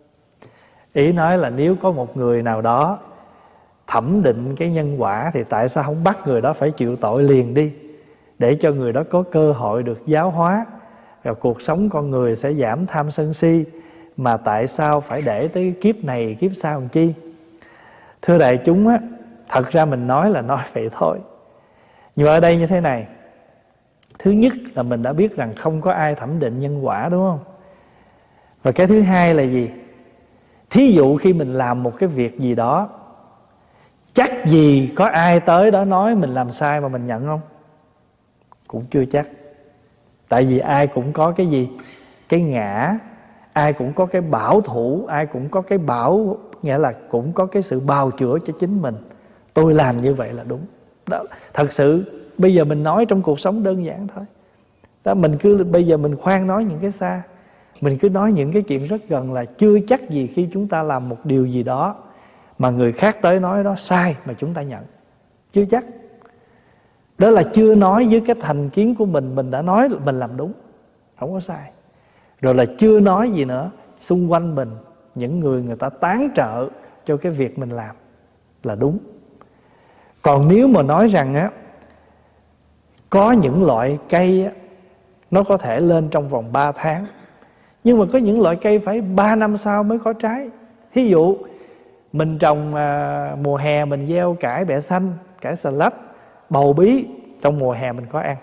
Ý nói là nếu có một người nào đó thẩm định cái nhân quả, thì tại sao không bắt người đó phải chịu tội liền đi, để cho người đó có cơ hội được giáo hóa, rồi cuộc sống con người sẽ giảm tham sân si. Mà tại sao phải để tới kiếp này kiếp sau làm chi? Thưa đại chúng á, thật ra mình nói là nói vậy thôi. Nhưng ở đây như thế này. Thứ nhất là mình đã biết rằng không có ai thẩm định nhân quả, đúng không? Và cái thứ hai là gì? Thí dụ khi mình làm một cái việc gì đó, chắc gì có ai tới đó nói mình làm sai mà mình nhận không? Cũng chưa chắc. Tại vì ai cũng có cái gì? Cái ngã. Ai cũng có cái bảo thủ. Ai cũng có cái bảo, nghĩa là cũng có cái sự bào chữa cho chính mình. Tôi làm như vậy là đúng đó. Thật sự bây giờ mình nói trong cuộc sống đơn giản thôi đó. Bây giờ mình khoan nói những cái xa, mình cứ nói những cái chuyện rất gần. Là chưa chắc gì khi chúng ta làm một điều gì đó mà người khác tới nói đó sai mà chúng ta nhận. Chưa chắc. Đó là chưa nói với cái thành kiến của mình đã nói mình làm đúng, không có sai. Rồi là chưa nói gì nữa, xung quanh mình những người ta tán trợ cho cái việc mình làm là đúng. Còn nếu mà nói rằng á, có những loại cây á, nó có thể lên trong vòng 3 tháng, nhưng mà có những loại cây phải 3 năm sau mới có trái. Thí dụ mình trồng mùa hè mình gieo cải bẹ xanh, cải xà lách, bầu bí, trong mùa hè mình có ăn.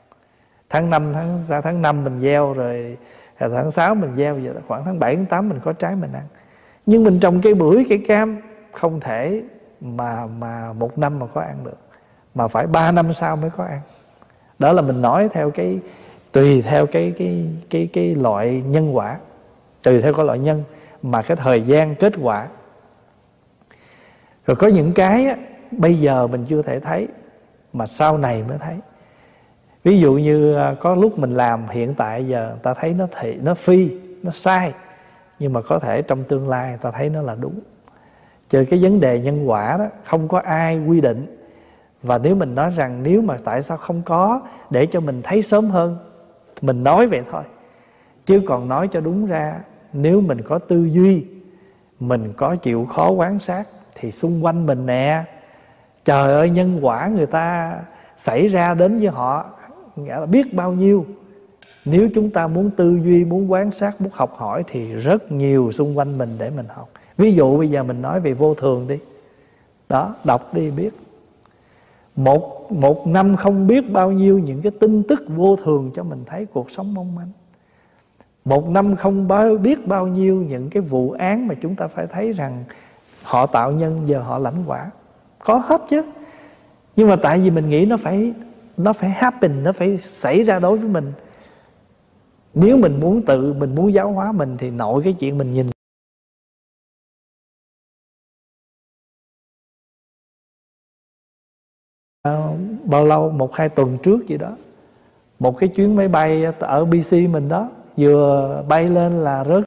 Tháng 5 mình gieo, rồi tháng 6 mình gieo, giờ khoảng tháng 7, tháng 8 mình có trái mình ăn. Nhưng mình trồng cây bưởi, cây cam, không thể mà 1 năm mà có ăn được, mà phải 3 năm sau mới có ăn. Đó là mình nói theo cái tùy theo cái loại nhân quả, tùy theo cái loại nhân mà cái thời gian kết quả. Rồi có những cái á, bây giờ mình chưa thể thấy mà sau này mới thấy. Ví dụ như có lúc mình làm hiện tại giờ ta thấy nó phi, nó sai, nhưng mà có thể trong tương lai ta thấy nó là đúng. Chứ cái vấn đề nhân quả đó không có ai quy định. Và nếu mình nói rằng nếu mà tại sao không có để cho mình thấy sớm hơn, mình nói vậy thôi. Chứ còn nói cho đúng ra, nếu mình có tư duy, mình có chịu khó quan sát, thì xung quanh mình nè, trời ơi, nhân quả người ta xảy ra đến với họ nghĩa là biết bao nhiêu. Nếu chúng ta muốn tư duy, muốn quan sát, muốn học hỏi thì rất nhiều xung quanh mình để mình học. Ví dụ bây giờ mình nói về vô thường đi. Đó, đọc đi biết. Một năm không biết bao nhiêu những cái tin tức vô thường cho mình thấy cuộc sống mong manh. Một năm không biết bao nhiêu những cái vụ án mà chúng ta phải thấy rằng họ tạo nhân, giờ họ lãnh quả. Có hết chứ. Nhưng mà tại vì mình nghĩ nó phải happen, nó phải xảy ra đối với mình. Nếu mình muốn giáo hóa mình, thì nội cái chuyện mình nhìn. Bao lâu, 1-2 tuần trước gì đó, một cái chuyến máy bay ở BC mình đó, vừa bay lên là rớt.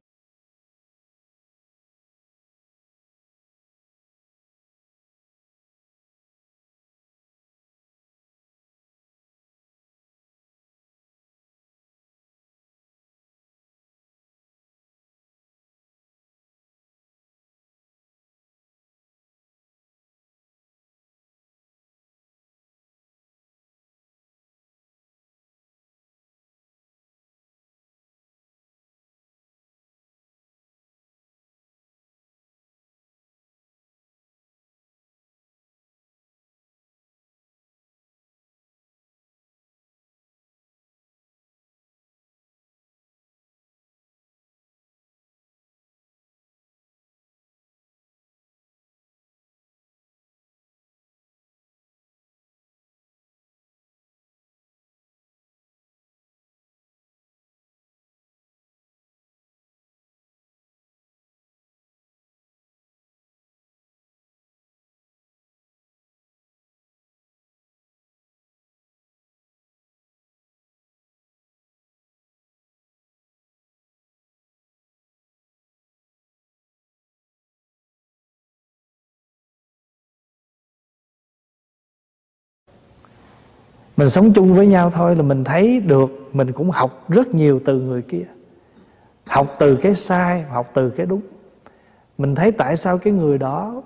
Mình sống chung với nhau thôi là mình thấy được. Mình cũng học rất nhiều từ người kia, học từ cái sai, học từ cái đúng. Mình thấy tại sao cái người đó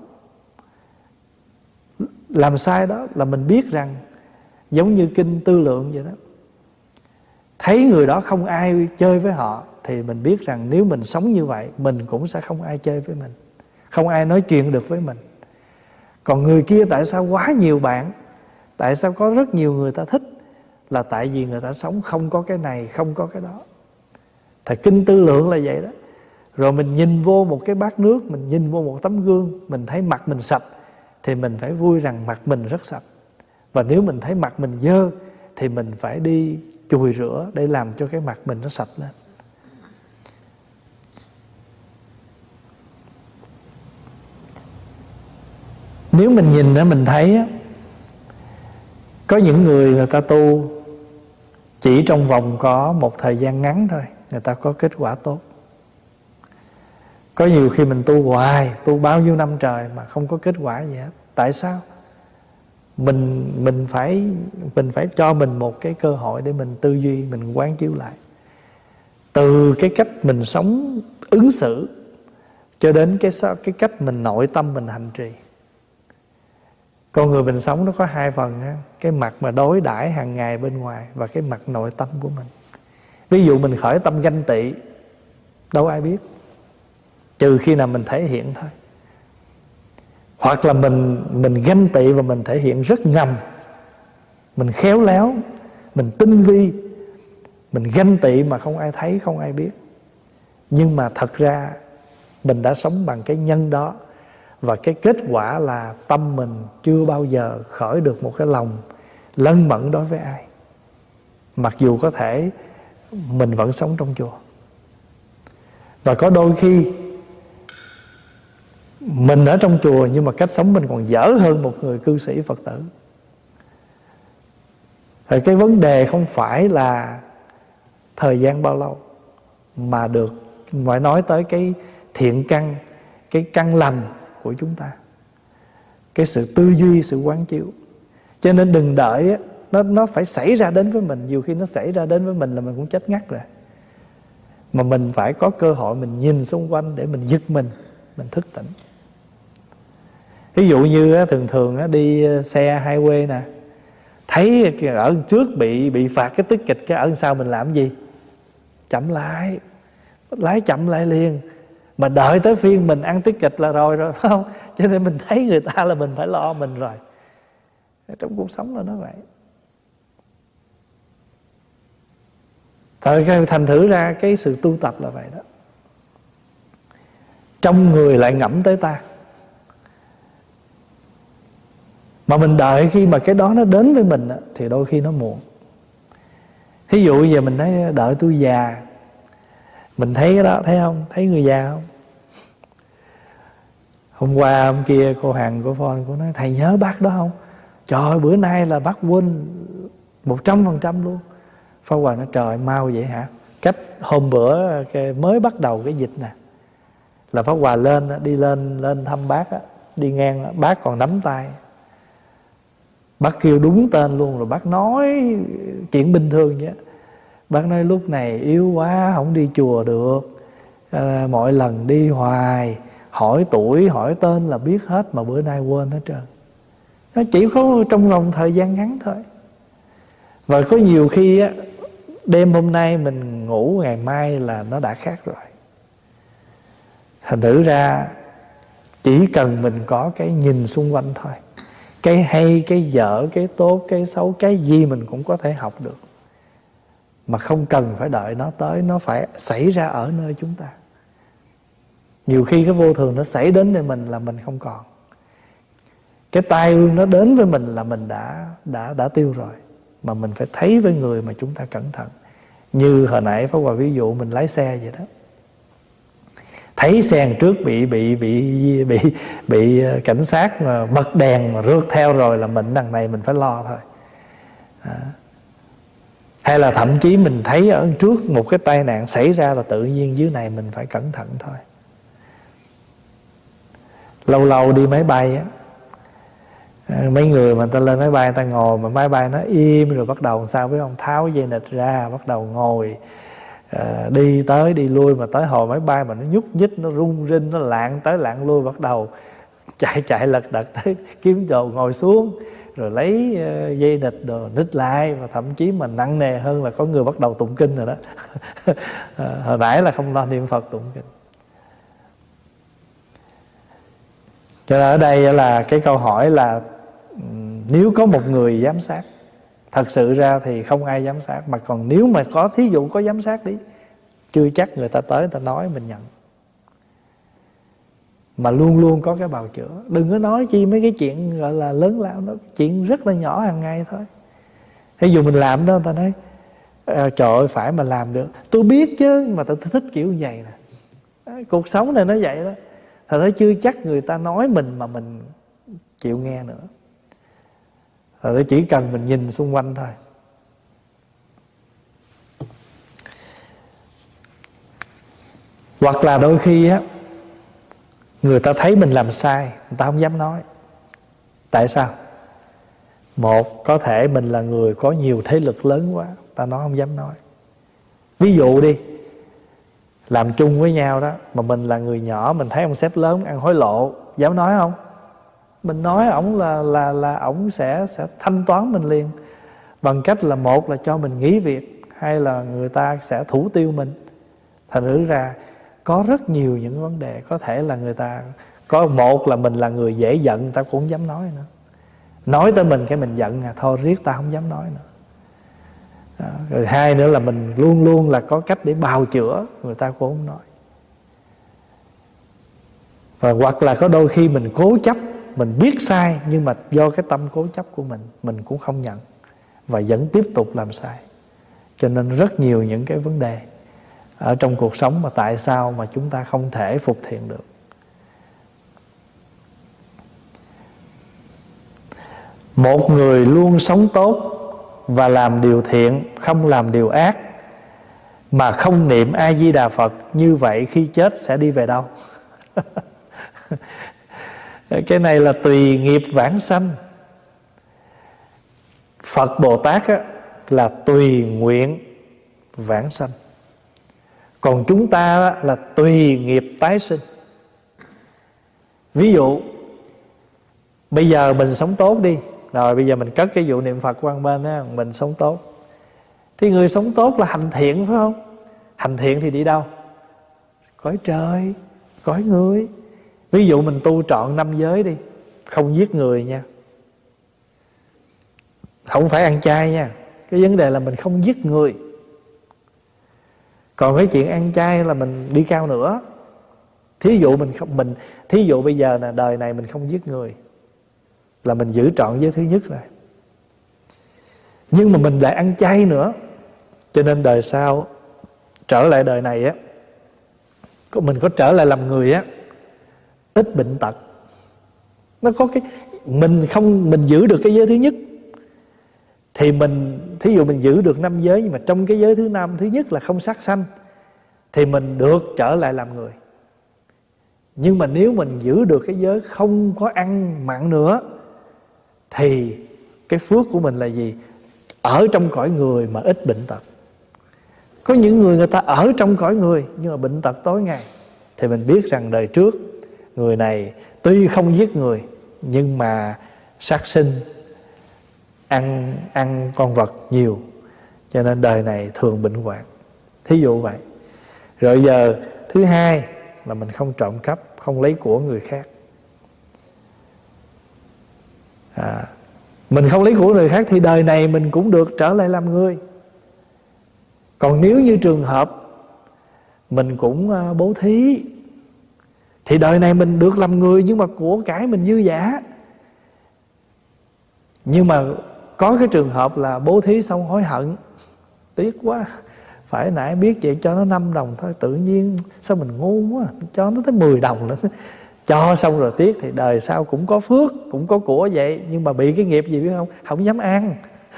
làm sai đó, là mình biết rằng giống như kinh Tư Lượng vậy đó. Thấy người đó không ai chơi với họ, thì mình biết rằng nếu mình sống như vậy, mình cũng sẽ không ai chơi với mình, không ai nói chuyện được với mình. Còn người kia tại sao quá nhiều bạn, tại sao có rất nhiều người ta thích, là tại vì người ta sống không có cái này, không có cái đó. Thì kinh Tư Lượng là vậy đó. Rồi mình nhìn vô một cái bát nước, mình nhìn vô một tấm gương, mình thấy mặt mình sạch, thì mình phải vui rằng mặt mình rất sạch. Và nếu mình thấy mặt mình dơ, thì mình phải đi chùi rửa để làm cho cái mặt mình nó sạch lên. Nếu mình nhìn đó, mình thấy có những người ta tu chỉ trong vòng có một thời gian ngắn thôi, người ta có kết quả tốt. Có nhiều khi mình tu hoài, tu bao nhiêu năm trời mà không có kết quả gì hết. Tại sao? Mình phải cho mình một cái cơ hội để mình tư duy, mình quán chiếu lại. Từ cái cách mình sống ứng xử cho đến cái cách mình nội tâm mình hành trì. Con người mình sống nó có hai phần ha. Cái mặt mà đối đãi hàng ngày bên ngoài, và cái mặt nội tâm của mình. Ví dụ mình khởi tâm ganh tị, đâu ai biết, trừ khi nào mình thể hiện thôi. Hoặc là mình ganh tị và mình thể hiện rất ngầm, mình khéo léo, mình tinh vi, mình ganh tị mà không ai thấy, không ai biết. Nhưng mà thật ra mình đã sống bằng cái nhân đó. Và cái kết quả là tâm mình chưa bao giờ khởi được một cái lòng lân mẫn đối với ai, mặc dù có thể mình vẫn sống trong chùa. Và có đôi khi mình ở trong chùa, nhưng mà cách sống mình còn dở hơn một người cư sĩ Phật tử. Thì cái vấn đề không phải là thời gian bao lâu, mà phải nói tới cái thiện căn, cái căn lành của chúng ta, cái sự tư duy, sự quán chiếu. Cho nên đừng đợi nó phải xảy ra đến với mình. Nhiều khi nó xảy ra đến với mình là mình cũng chết ngắt rồi. Mà mình phải có cơ hội mình nhìn xung quanh để mình giật mình thức tỉnh. Ví dụ như thường đi xe highway nè, thấy ở trước bị phạt cái ticket, cái ở sau mình làm gì? Chậm lại, lái chậm lại liền. Mà đợi tới phiên mình ăn ticket là rồi phải không? Cho nên mình thấy người ta là mình phải lo mình rồi. Trong cuộc sống là nó vậy. Thành thử ra cái sự tu tập là vậy đó. Trong người lại ngẫm tới ta, mà mình đợi khi mà cái đó nó đến với mình thì đôi khi nó muộn. Thí dụ giờ mình nói đợi tôi già, mình thấy cái đó, thấy không? Thấy người già không? Hôm qua hôm kia cô Hằng của phone cô nói thầy nhớ bác đó không? Trời ơi, bữa nay là bác quên 100% luôn. Pháp Hòa nói trời mau vậy hả? Cách hôm bữa mới bắt đầu cái dịch nè, là Pháp Hòa đi lên thăm bác á, đi ngang bác còn nắm tay. Bác kêu đúng tên luôn, rồi bác nói chuyện bình thường vậy. Bác nói lúc này yếu quá, không đi chùa được, mọi lần đi hoài, hỏi tuổi hỏi tên là biết hết, mà bữa nay quên hết trơn. Nó chỉ có trong vòng thời gian ngắn thôi. Và có nhiều khi á, đêm hôm nay mình ngủ, ngày mai là nó đã khác rồi. Thành thử ra chỉ cần mình có cái nhìn xung quanh thôi, cái hay, cái dở, cái tốt, cái xấu, cái gì mình cũng có thể học được, mà không cần phải đợi nó tới. Nó phải xảy ra ở nơi chúng ta. Nhiều khi cái vô thường nó xảy đến với mình là mình không còn. Cái tai ương nó đến với mình là mình đã tiêu rồi. Mà mình phải thấy với người mà chúng ta cẩn thận. Như hồi nãy Pháp Hòa ví dụ mình lái xe vậy đó, thấy xe đằng trước bị cảnh sát mà bật đèn mà rượt theo rồi là mình đằng này mình phải lo thôi. Hay là thậm chí mình thấy ở trước một cái tai nạn xảy ra là tự nhiên dưới này mình phải cẩn thận thôi. Lâu lâu đi máy bay á, mấy người mà người ta lên máy bay, người ta ngồi mà máy bay nó im rồi bắt đầu sao biết không? Tháo dây nịt ra, bắt đầu ngồi, đi tới đi lui, mà tới hồi máy bay mà nó nhúc nhích, nó rung rinh, nó lạng tới lạng lui, bắt đầu chạy lật đật tới kiếm đồ ngồi xuống, rồi lấy dây nịt đồ nít lại. Và thậm chí mà nặng nề hơn là có người bắt đầu tụng kinh rồi đó. Hồi nãy là không lo niệm Phật tụng kinh. Cho nên ở đây là cái câu hỏi là nếu có một người giám sát, thật sự ra thì không ai giám sát. Mà còn nếu mà có, thí dụ có giám sát đi, chưa chắc người ta tới người ta nói mình nhận. Mà luôn luôn có cái bào chữa. Đừng có nói chi mấy cái chuyện gọi là lớn lao đó, chuyện rất là nhỏ hàng ngày thôi. Ví dụ mình làm đó, người ta nói trời ơi phải mà làm được. Tôi biết chứ, mà tôi thích kiểu như vậy nè. Cuộc sống này nó vậy đó. Thật ra chưa chắc người ta nói mình mà mình chịu nghe nữa. Thật ra chỉ cần mình nhìn xung quanh thôi. Hoặc là đôi khi á, người ta thấy mình làm sai, người ta không dám nói. Tại sao? Một, có thể mình là người có nhiều thế lực lớn quá, ta nói không dám nói. Ví dụ đi, làm chung với nhau đó, mà mình là người nhỏ, mình thấy ông sếp lớn ăn hối lộ, dám nói không? Mình nói ổng là ổng sẽ thanh toán mình liền, bằng cách là một là cho mình nghỉ việc, hay là người ta sẽ thủ tiêu mình. Thành thử ra có rất nhiều những vấn đề. Có thể là người ta có, một là mình là người dễ giận, người ta cũng không dám nói nữa. Nói tới mình cái mình giận thôi riết ta không dám nói nữa. Rồi hai nữa là mình luôn luôn là có cách để bào chữa, người ta cũng không nói. Và hoặc là có đôi khi mình cố chấp, mình biết sai, nhưng mà do cái tâm cố chấp của mình cũng không nhận, và vẫn tiếp tục làm sai. Cho nên rất nhiều những cái vấn đề ở trong cuộc sống mà tại sao mà chúng ta không thể phục thiện được. Một người luôn sống tốt và làm điều thiện, không làm điều ác, mà không niệm A Di Đà Phật, như vậy khi chết sẽ đi về đâu? Cái này là tùy nghiệp vãng sanh. Phật Bồ Tát á, là tùy nguyện vãng sanh. Còn chúng ta á, là tùy nghiệp tái sinh. Ví dụ bây giờ mình sống tốt đi, rồi bây giờ mình cất cái vụ niệm Phật qua một bên á, mình sống tốt. Thì người sống tốt là hành thiện phải không? Hành thiện thì đi đâu? Cõi trời, cõi người. Ví dụ mình tu trọn 5 giới đi, không giết người nha, không phải ăn chay nha. Cái vấn đề là mình không giết người. Còn cái chuyện ăn chay là mình đi cao nữa. Thí dụ bây giờ là đời này mình không giết người, là mình giữ trọn giới thứ nhất rồi. Nhưng mà mình lại ăn chay nữa, cho nên đời sau trở lại đời này á, mình có trở lại làm người á, ít bệnh tật. Nó có cái mình giữ được cái giới thứ nhất thì thí dụ mình giữ được 5 giới, nhưng mà trong cái giới thứ năm, thứ nhất là không sát sanh, thì mình được trở lại làm người. Nhưng mà nếu mình giữ được cái giới không có ăn mặn nữa, thì cái phước của mình là gì? Ở trong cõi người mà ít bệnh tật. Có những người ta ở trong cõi người nhưng mà bệnh tật tối ngày, thì mình biết rằng đời trước người này tuy không giết người nhưng mà sát sinh, ăn con vật nhiều, cho nên đời này thường bệnh hoạn. Thí dụ vậy. Rồi giờ thứ hai là mình không trộm cắp, không lấy của người khác. Mình không lấy của người khác thì đời này mình cũng được trở lại làm người. Còn nếu như trường hợp mình cũng bố thí, thì đời này mình được làm người nhưng mà của cải mình dư dả. Nhưng mà có cái trường hợp là bố thí xong hối hận, tiếc quá, phải nãy biết vậy cho nó 5 đồng thôi, tự nhiên sao mình ngu quá, cho nó tới 10 đồng nữa. Cho xong rồi tiếc, thì đời sau cũng có phước, cũng có của vậy, nhưng mà bị cái nghiệp gì biết không? Không dám ăn.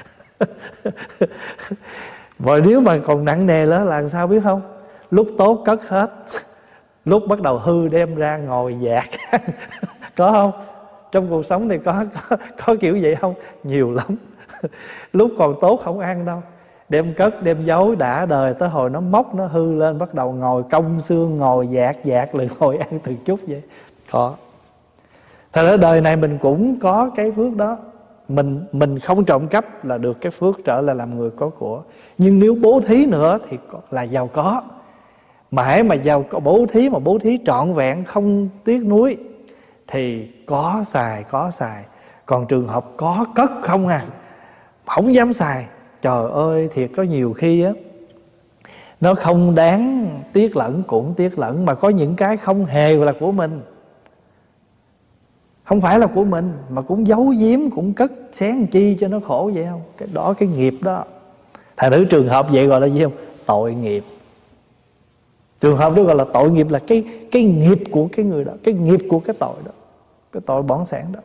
Và nếu mà còn nặng nề nữa là làm sao biết không? Lúc tốt cất hết, lúc bắt đầu hư đem ra ngồi dạt. Có không? Trong cuộc sống này có kiểu vậy không? Nhiều lắm. Lúc còn tốt không ăn đâu, đem cất đem giấu đã đời, tới hồi nó móc nó hư lên bắt đầu ngồi cong xương, ngồi dạt rồi ngồi ăn từng chút vậy. Có. Thật ra đời này mình cũng có cái phước đó. Mình không trộm cắp là được cái phước trở lại làm người có của. Nhưng nếu bố thí nữa thì là giàu có. Mãi mà giàu có bố thí, mà bố thí trọn vẹn không tiếc nuối, thì có xài. Còn trường hợp có cất không không dám xài, trời ơi, thiệt có nhiều khi á, nó không đáng tiếc lẫn cũng tiếc lẫn. Mà có những cái không hề là của mình, không phải là của mình, mà cũng giấu giếm, cũng cất xén chi cho nó khổ vậy không? Cái đó, cái nghiệp đó. Thành thử trường hợp vậy gọi là gì không? Tội nghiệp. Trường hợp đó gọi là tội nghiệp, là cái nghiệp của cái người đó, cái nghiệp của cái tội đó, cái tội bỏng sẻn đó.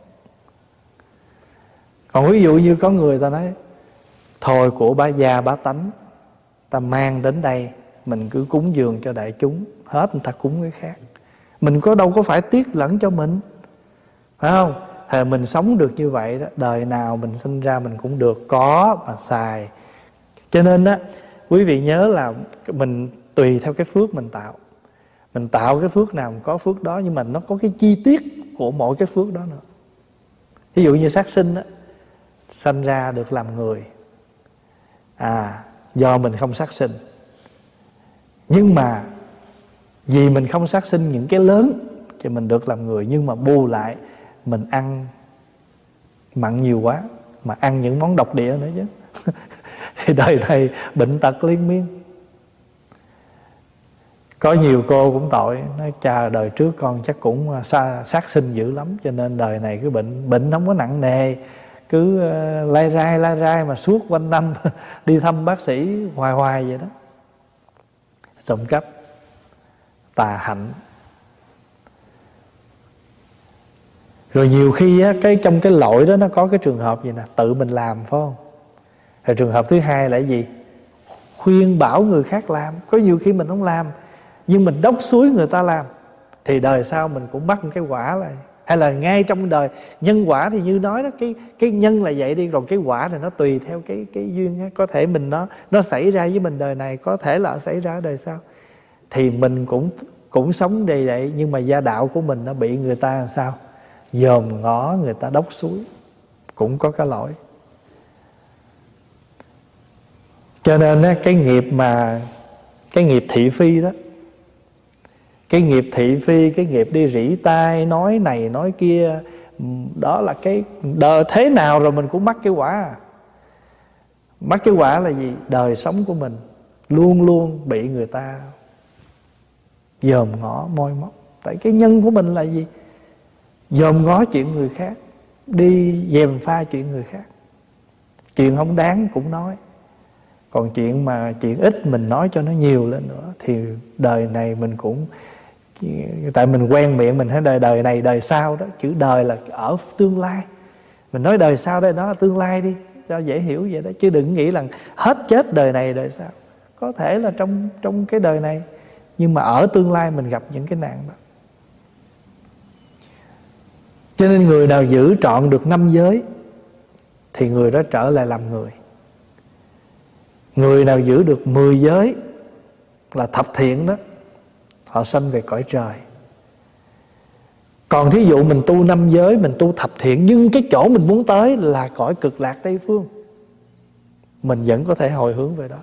Còn ví dụ như có người ta nói thôi của bá gia bá tánh, ta mang đến đây mình cứ cúng dường cho đại chúng, hết người ta cúng cái khác, mình đâu có phải tiếc lẫn cho mình, phải không? Thì mình sống được như vậy đó, đời nào mình sinh ra mình cũng được có mà xài. Cho nên á, quý vị nhớ là mình tùy theo cái phước mình tạo. Mình tạo cái phước nào mình có phước đó, nhưng mà nó có cái chi tiết của mỗi cái phước đó nữa. Ví dụ như sát sinh á, sanh ra được làm người, do mình không sát sinh. Nhưng mà vì mình không sát sinh những cái lớn thì mình được làm người, nhưng mà bù lại mình ăn mặn nhiều quá, mà ăn những món độc địa nữa chứ. Thì đời này bệnh tật liên miên. Có nhiều cô cũng tội, nói cha đời trước con chắc cũng sát sinh dữ lắm, cho nên đời này cứ bệnh không có nặng nề, cứ lai rai mà suốt quanh năm đi thăm bác sĩ hoài vậy đó. Trộm cắp, tà hạnh. Rồi nhiều khi á, trong cái lỗi đó nó có cái trường hợp gì nè, tự mình làm, phải không? Rồi trường hợp thứ hai là cái gì? Khuyên bảo người khác làm. Có nhiều khi mình không làm, nhưng mình đốc xúi người ta làm, thì đời sau mình cũng mắc một cái quả lại. Hay là ngay trong đời nhân quả thì như nói đó, cái nhân là vậy đi, rồi cái quả này nó tùy theo cái duyên á. Có thể mình nó xảy ra với mình đời này, có thể là xảy ra ở đời sau. Thì mình cũng sống đầy vậy, nhưng mà gia đạo của mình nó bị người ta làm sao? Dòm ngó, người ta đốc xúi, cũng có cái lỗi. Cho nên á, cái nghiệp thị phi đó, cái nghiệp thị phi, cái nghiệp đi rỉ tai, nói này nói kia, đó là cái đời thế nào rồi mình cũng mắc cái quả. Mắc cái quả là gì? Đời sống của mình luôn luôn bị người ta dòm ngó moi móc. Tại cái nhân của mình là gì? Dòm ngó chuyện người khác, đi gièm pha chuyện người khác. Chuyện không đáng cũng nói. Còn chuyện ít mình nói cho nó nhiều lên nữa. Thì đời này mình cũng, tại mình quen miệng mình thấy đời này đời sau đó. Chữ đời là ở tương lai. Mình nói đời sau đây, đó là tương lai đi, cho dễ hiểu vậy đó. Chứ đừng nghĩ là hết chết đời này đời sau. Có thể là trong cái đời này, nhưng mà ở tương lai mình gặp những cái nạn đó. Cho nên người nào giữ trọn được 5 giới thì người đó trở lại làm người. Người nào giữ được 10 giới là thập thiện đó, họ sanh về cõi trời. Còn thí dụ mình tu 5 giới, mình tu thập thiện, nhưng cái chỗ mình muốn tới là cõi cực lạc Tây Phương, mình vẫn có thể hồi hướng về đó.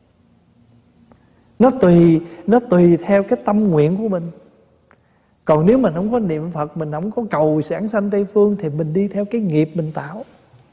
Nó tùy theo cái tâm nguyện của mình. Còn nếu mình không có niệm Phật, mình không có cầu giảng sanh Tây Phương, thì mình đi theo cái nghiệp mình tạo.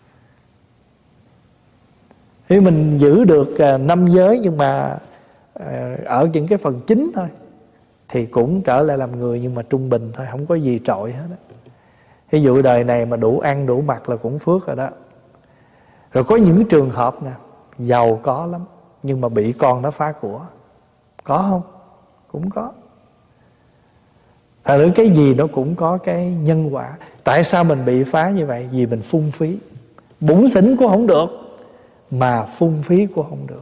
Thì mình giữ được 5 giới, nhưng mà ở những cái phần chính thôi, thì cũng trở lại làm người, nhưng mà trung bình thôi, không có gì trội hết đó. Ví dụ đời này mà đủ ăn đủ mặc là cũng phước rồi đó. Rồi có những trường hợp nè, giàu có lắm, nhưng mà bị con nó phá của. Có không? Cũng có. Thật ra cái gì nó cũng có cái nhân quả. Tại sao mình bị phá như vậy? Vì mình phung phí. Bủn xỉn cũng không được, mà phung phí cũng không được.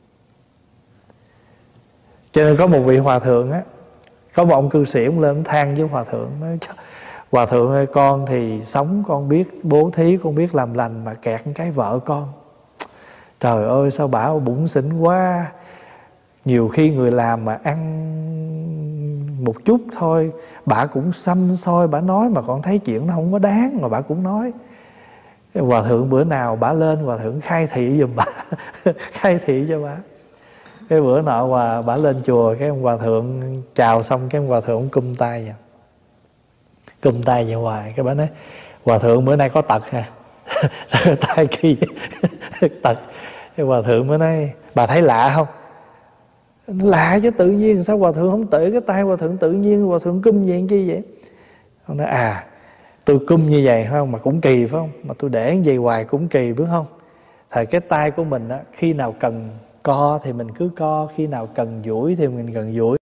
Cho nên có một vị hòa thượng á, có một ông cư sĩ ông lên than với hòa thượng, nói: Hòa thượng ơi, con thì sống con biết bố thí, con biết làm lành, mà kẹt cái vợ con. Trời ơi, sao bả bủn xỉn quá. Nhiều khi người làm mà ăn một chút thôi, bả cũng xăm xôi, bả nói mà con thấy chuyện nó không có đáng, mà bả cũng nói. Hòa thượng bữa nào bả lên, hòa thượng khai thị giùm bả khai thị cho bả. Cái bữa nọ bả lên chùa, cái ông hòa thượng chào xong, cái ông hòa thượng ông cung tay vậy. Cung tay vậy hoài. Cái bả nói: Hòa thượng bữa nay có tật hả? Tay kỳ tật. Cái hòa thượng mới nói: Bà thấy lạ không? Lạ chứ, tự nhiên sao hòa thượng không tự cái tay hòa thượng tự nhiên hòa thượng cung vậy chi vậy? Ông nói: tôi cung như vậy phải không, mà cũng kỳ phải không, mà tôi để như vậy hoài cũng kỳ phải không? Thời cái tay của mình á, khi nào cần co thì mình cứ co, khi nào cần duỗi thì mình cần duỗi.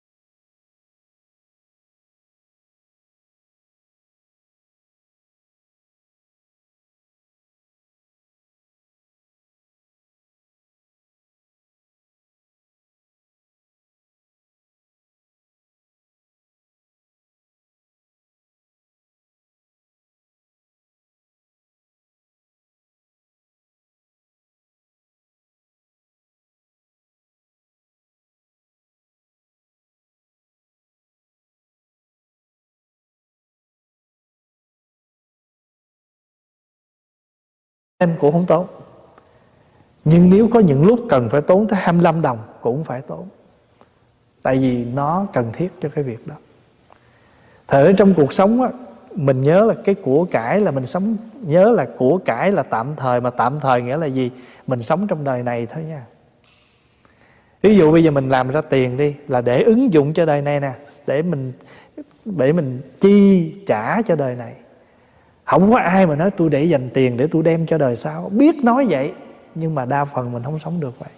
Em cũng không tốn. Nhưng nếu có những lúc cần phải tốn tới 25 đồng cũng phải tốn. Tại vì nó cần thiết cho cái việc đó. Ở trong cuộc sống á, mình nhớ là cái của cải là mình sống. Nhớ là của cải là tạm thời. Mà tạm thời nghĩa là gì? Mình sống trong đời này thôi nha. Ví dụ bây giờ mình làm ra tiền đi, là để ứng dụng cho đời này nè, để mình chi trả cho đời này. Không có ai mà nói tôi để dành tiền để tôi đem cho đời sau. Biết nói vậy, nhưng mà đa phần mình không sống được vậy.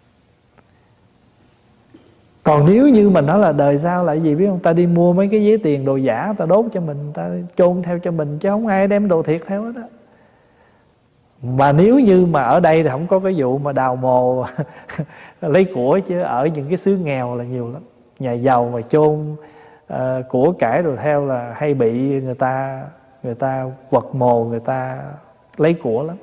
Còn nếu như mình nói là đời sau là gì biết không? Ta đi mua mấy cái giấy tiền đồ giả, ta đốt cho mình, ta chôn theo cho mình, chứ không ai đem đồ thiệt theo hết á. Mà nếu như mà ở đây thì không có cái vụ mà đào mồ lấy của, chứ ở những cái xứ nghèo là nhiều lắm. Nhà giàu mà chôn của cải đồ theo là hay bị người ta quật mồ, người ta lấy của lắm.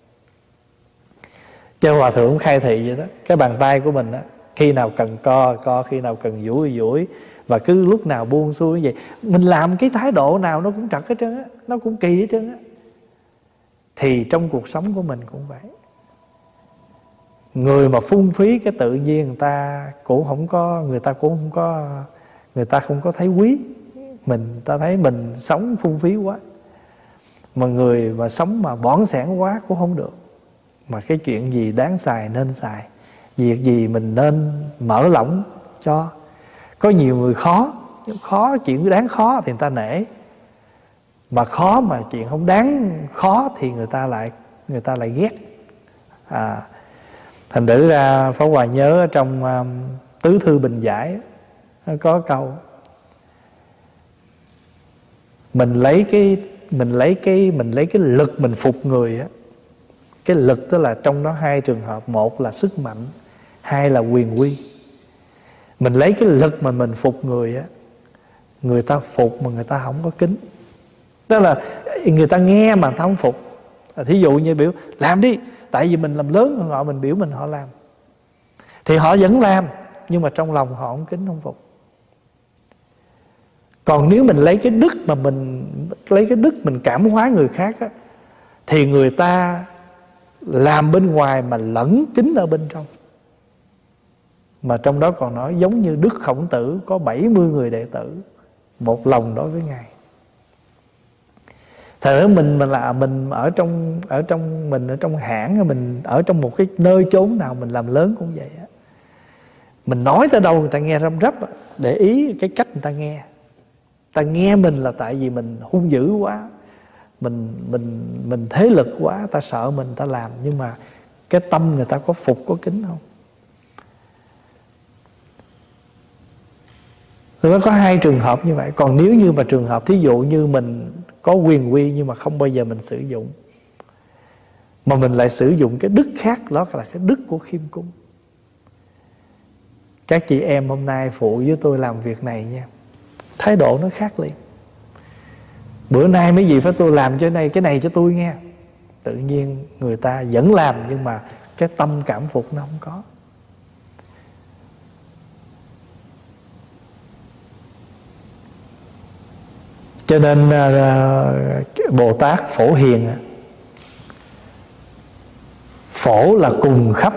Cho hòa thượng khai thị vậy đó. Cái bàn tay của mình á, khi nào cần co, khi nào cần duỗi, và cứ lúc nào buông xuôi như vậy. Mình làm cái thái độ nào nó cũng trật hết trơn á, nó cũng kỳ hết trơn á. Thì trong cuộc sống của mình cũng vậy. Người mà phung phí cái tự nhiên người ta cũng không có thấy quý. Ta thấy mình sống phung phí quá. Mà người mà sống mà bỏn sẻn quá cũng không được. Mà cái chuyện gì đáng xài nên xài, Việc gì mình nên mở lỏng cho. Có nhiều người khó chuyện đáng khó thì người ta nể, mà khó mà chuyện không đáng khó thì người ta lại ghét. Thành thử ra Pháp Hòa nhớ ở trong Tứ Thư Bình Giải có câu mình lấy cái lực mình phục người á. Cái lực tức là trong đó hai trường hợp, một là sức mạnh, hai là quyền uy. Mình lấy cái lực mà mình phục người á, người ta phục mà người ta không có kính. Tức là người ta nghe mà ta không phục. Thí dụ như biểu làm đi, tại vì mình làm lớn hơn họ, mình biểu mình họ làm, thì họ vẫn làm, nhưng mà trong lòng họ không kính không phục. Còn nếu mình lấy cái đức mà mình cảm hóa người khác á, thì người ta làm bên ngoài mà lẫn kính ở bên trong. Mà trong đó còn nói giống như Đức Khổng Tử có 70 người đệ tử, một lòng đối với Ngài. Thật ra mình ở trong hãng, mình ở trong một cái nơi chốn nào mình làm lớn cũng vậy á. Mình nói tới đâu người ta nghe răm rắp, để ý cái cách người ta nghe. Ta nghe mình là tại vì mình hung dữ quá, mình thế lực quá, ta sợ mình, ta làm. Nhưng mà cái tâm người ta có phục, có kính không? Nó có hai trường hợp như vậy. Còn nếu như mà trường hợp thí dụ như mình có quyền uy nhưng mà không bao giờ mình sử dụng, mà mình lại sử dụng cái đức khác, đó là cái đức của khiêm cung. Các chị em hôm nay phụ với tôi làm việc này nha, thái độ nó khác liền. Bữa nay mấy gì phải tôi làm cho cái này cho tôi nghe. Tự nhiên người ta vẫn làm, nhưng mà cái tâm cảm phục nó không có. Cho nên Bồ Tát Phổ Hiền, phổ là cùng khắp,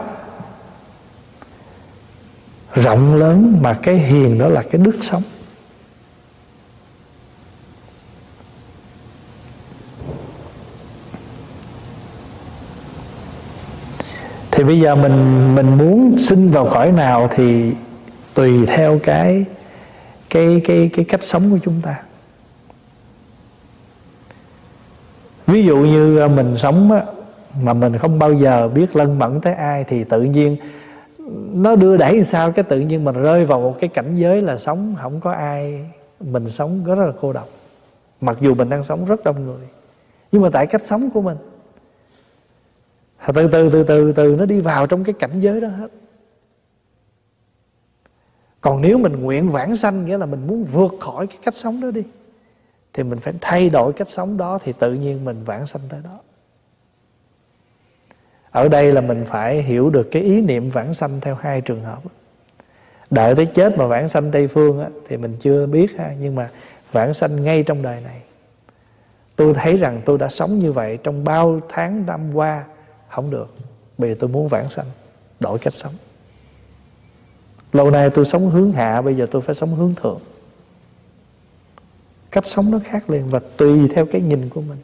rộng lớn, mà cái hiền đó là cái đức sống. Thì bây giờ mình muốn sinh vào cõi nào thì tùy theo cái cách sống của chúng ta. Ví dụ như mình sống á, mà mình không bao giờ biết lân mẫn tới ai, thì tự nhiên nó đưa đẩy làm sao, cái tự nhiên mình rơi vào một cái cảnh giới là sống không có ai, mình sống rất là cô độc. Mặc dù mình đang sống rất đông người, nhưng mà tại cách sống của mình, từ từ nó đi vào trong cái cảnh giới đó hết. Còn nếu mình nguyện vãng sanh, nghĩa là mình muốn vượt khỏi cái cách sống đó đi, thì mình phải thay đổi cách sống đó, thì tự nhiên mình vãng sanh tới đó. Ở đây là mình phải hiểu được cái ý niệm vãng sanh theo hai trường hợp. Đợi tới chết mà vãng sanh Tây Phương á, thì mình chưa biết ha. Nhưng mà vãng sanh ngay trong đời này. Tôi thấy rằng tôi đã sống như vậy trong bao tháng năm qua, không được. Bây giờ tôi muốn vãng sanh, đổi cách sống. Lâu nay tôi sống hướng hạ, bây giờ tôi phải sống hướng thượng. Cách sống nó khác liền, và tùy theo cái nhìn của mình.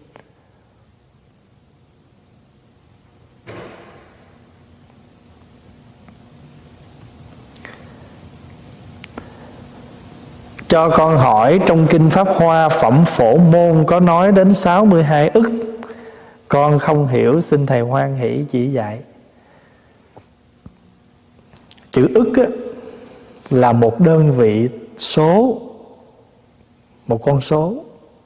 Cho con hỏi, trong Kinh Pháp Hoa Phẩm Phổ Môn có nói đến 62 ức. Con không hiểu, xin Thầy hoan hỷ chỉ dạy. Chữ ức á, là một đơn vị số, một con số.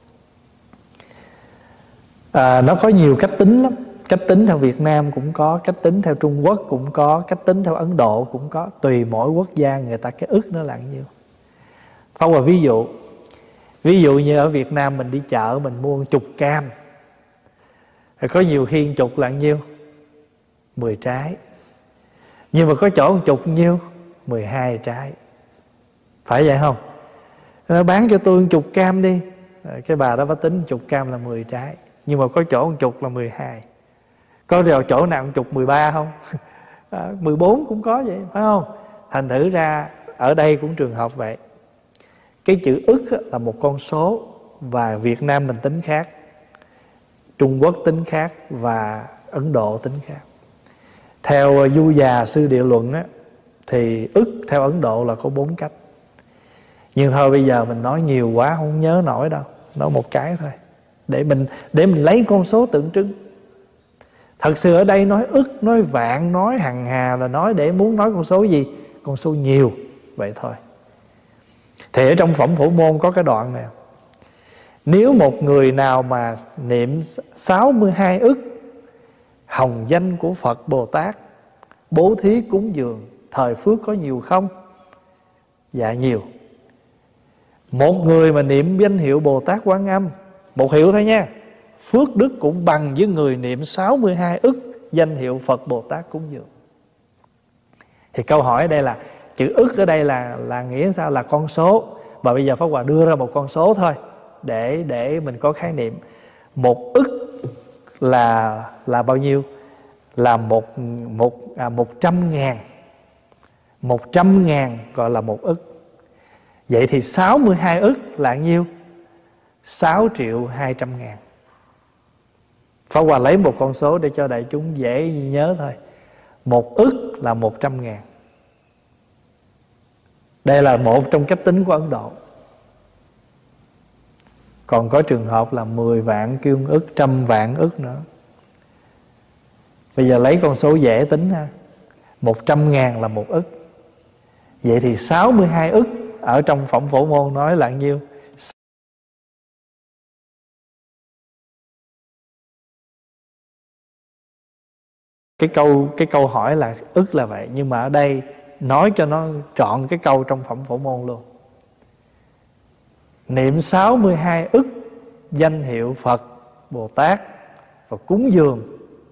Nó có nhiều cách tính lắm. Cách tính theo Việt Nam cũng có, cách tính theo Trung Quốc cũng có, cách tính theo Ấn Độ cũng có. Tùy mỗi quốc gia người ta cái ức nó là nhiêu. Pháp Hòa ví dụ như ở Việt Nam mình đi chợ, mình mua 10 cam, thì có nhiều khi 10 là nhiêu? 10 trái. Nhưng mà có chỗ 10 nhiêu? 12 trái. Phải vậy không? Nó bán cho tôi 10 cam đi. Cái bà đó bà tính 10 cam là 10 trái. Nhưng mà có chỗ 10 là 12. Có chỗ nào 10, 13 không? 14 cũng có vậy, phải không? Thành thử ra ở đây cũng trường hợp vậy. Cái chữ ức là một con số, và Việt Nam mình tính khác, Trung Quốc tính khác, và Ấn Độ tính khác. Theo Du Già Sư Địa Luận á, thì ức theo Ấn Độ là có 4 cách. Nhưng thôi bây giờ mình nói nhiều quá không nhớ nổi đâu, nói một cái thôi để mình lấy con số tượng trưng. Thật sự ở đây nói ức, nói vạn, nói hằng hà là nói để muốn nói con số gì? Con số nhiều, vậy thôi. Thì ở trong Phẩm Phổ Môn có cái đoạn này: nếu một người nào mà niệm 62 ức hồng danh của Phật Bồ Tát, bố thí cúng dường, thời phước có nhiều không? Dạ nhiều. Một người mà niệm danh hiệu Bồ Tát Quán Âm, một hiệu thôi nha, phước đức cũng bằng với người niệm 62 ức danh hiệu Phật Bồ Tát cúng dường. Thì câu hỏi ở đây là chữ ức ở đây là nghĩa sao? Là con số. Và bây giờ Pháp Hòa đưa ra một con số thôi để mình có khái niệm. Một ức là bao nhiêu? Là 100.000. 100.000 gọi là một ức. Vậy thì 62 ức là nhiêu? 6.200.000. Pháp Hòa lấy một con số để cho đại chúng dễ nhớ thôi. Một ức là 100.000. Đây là một trong cách tính của Ấn Độ. Còn có trường hợp là 10 vạn kêu ức, 100 vạn ức nữa. Bây giờ lấy con số dễ tính ha. 100.000 là một ức. Vậy thì 62 ức ở trong Phẩm Phổ Môn nói là nhiêu? Cái câu hỏi là ức là vậy, nhưng mà ở đây nói cho nó trọn cái câu trong Phẩm Phổ Môn luôn. Niệm 62 ức danh hiệu Phật Bồ Tát và cúng dường.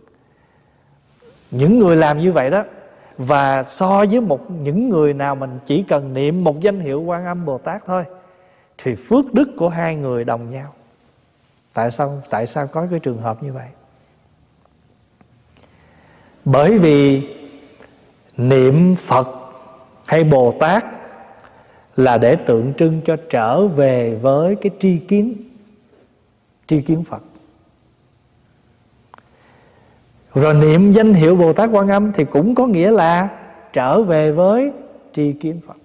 Những người làm như vậy đó, và so với những người nào mình chỉ cần niệm một danh hiệu Quan Âm Bồ Tát thôi, thì phước đức của hai người đồng nhau. Tại sao có cái trường hợp như vậy? Bởi vì niệm Phật hay Bồ Tát là để tượng trưng cho trở về với cái tri kiến Phật. Rồi niệm danh hiệu Bồ Tát Quan Âm thì cũng có nghĩa là trở về với tri kiến Phật.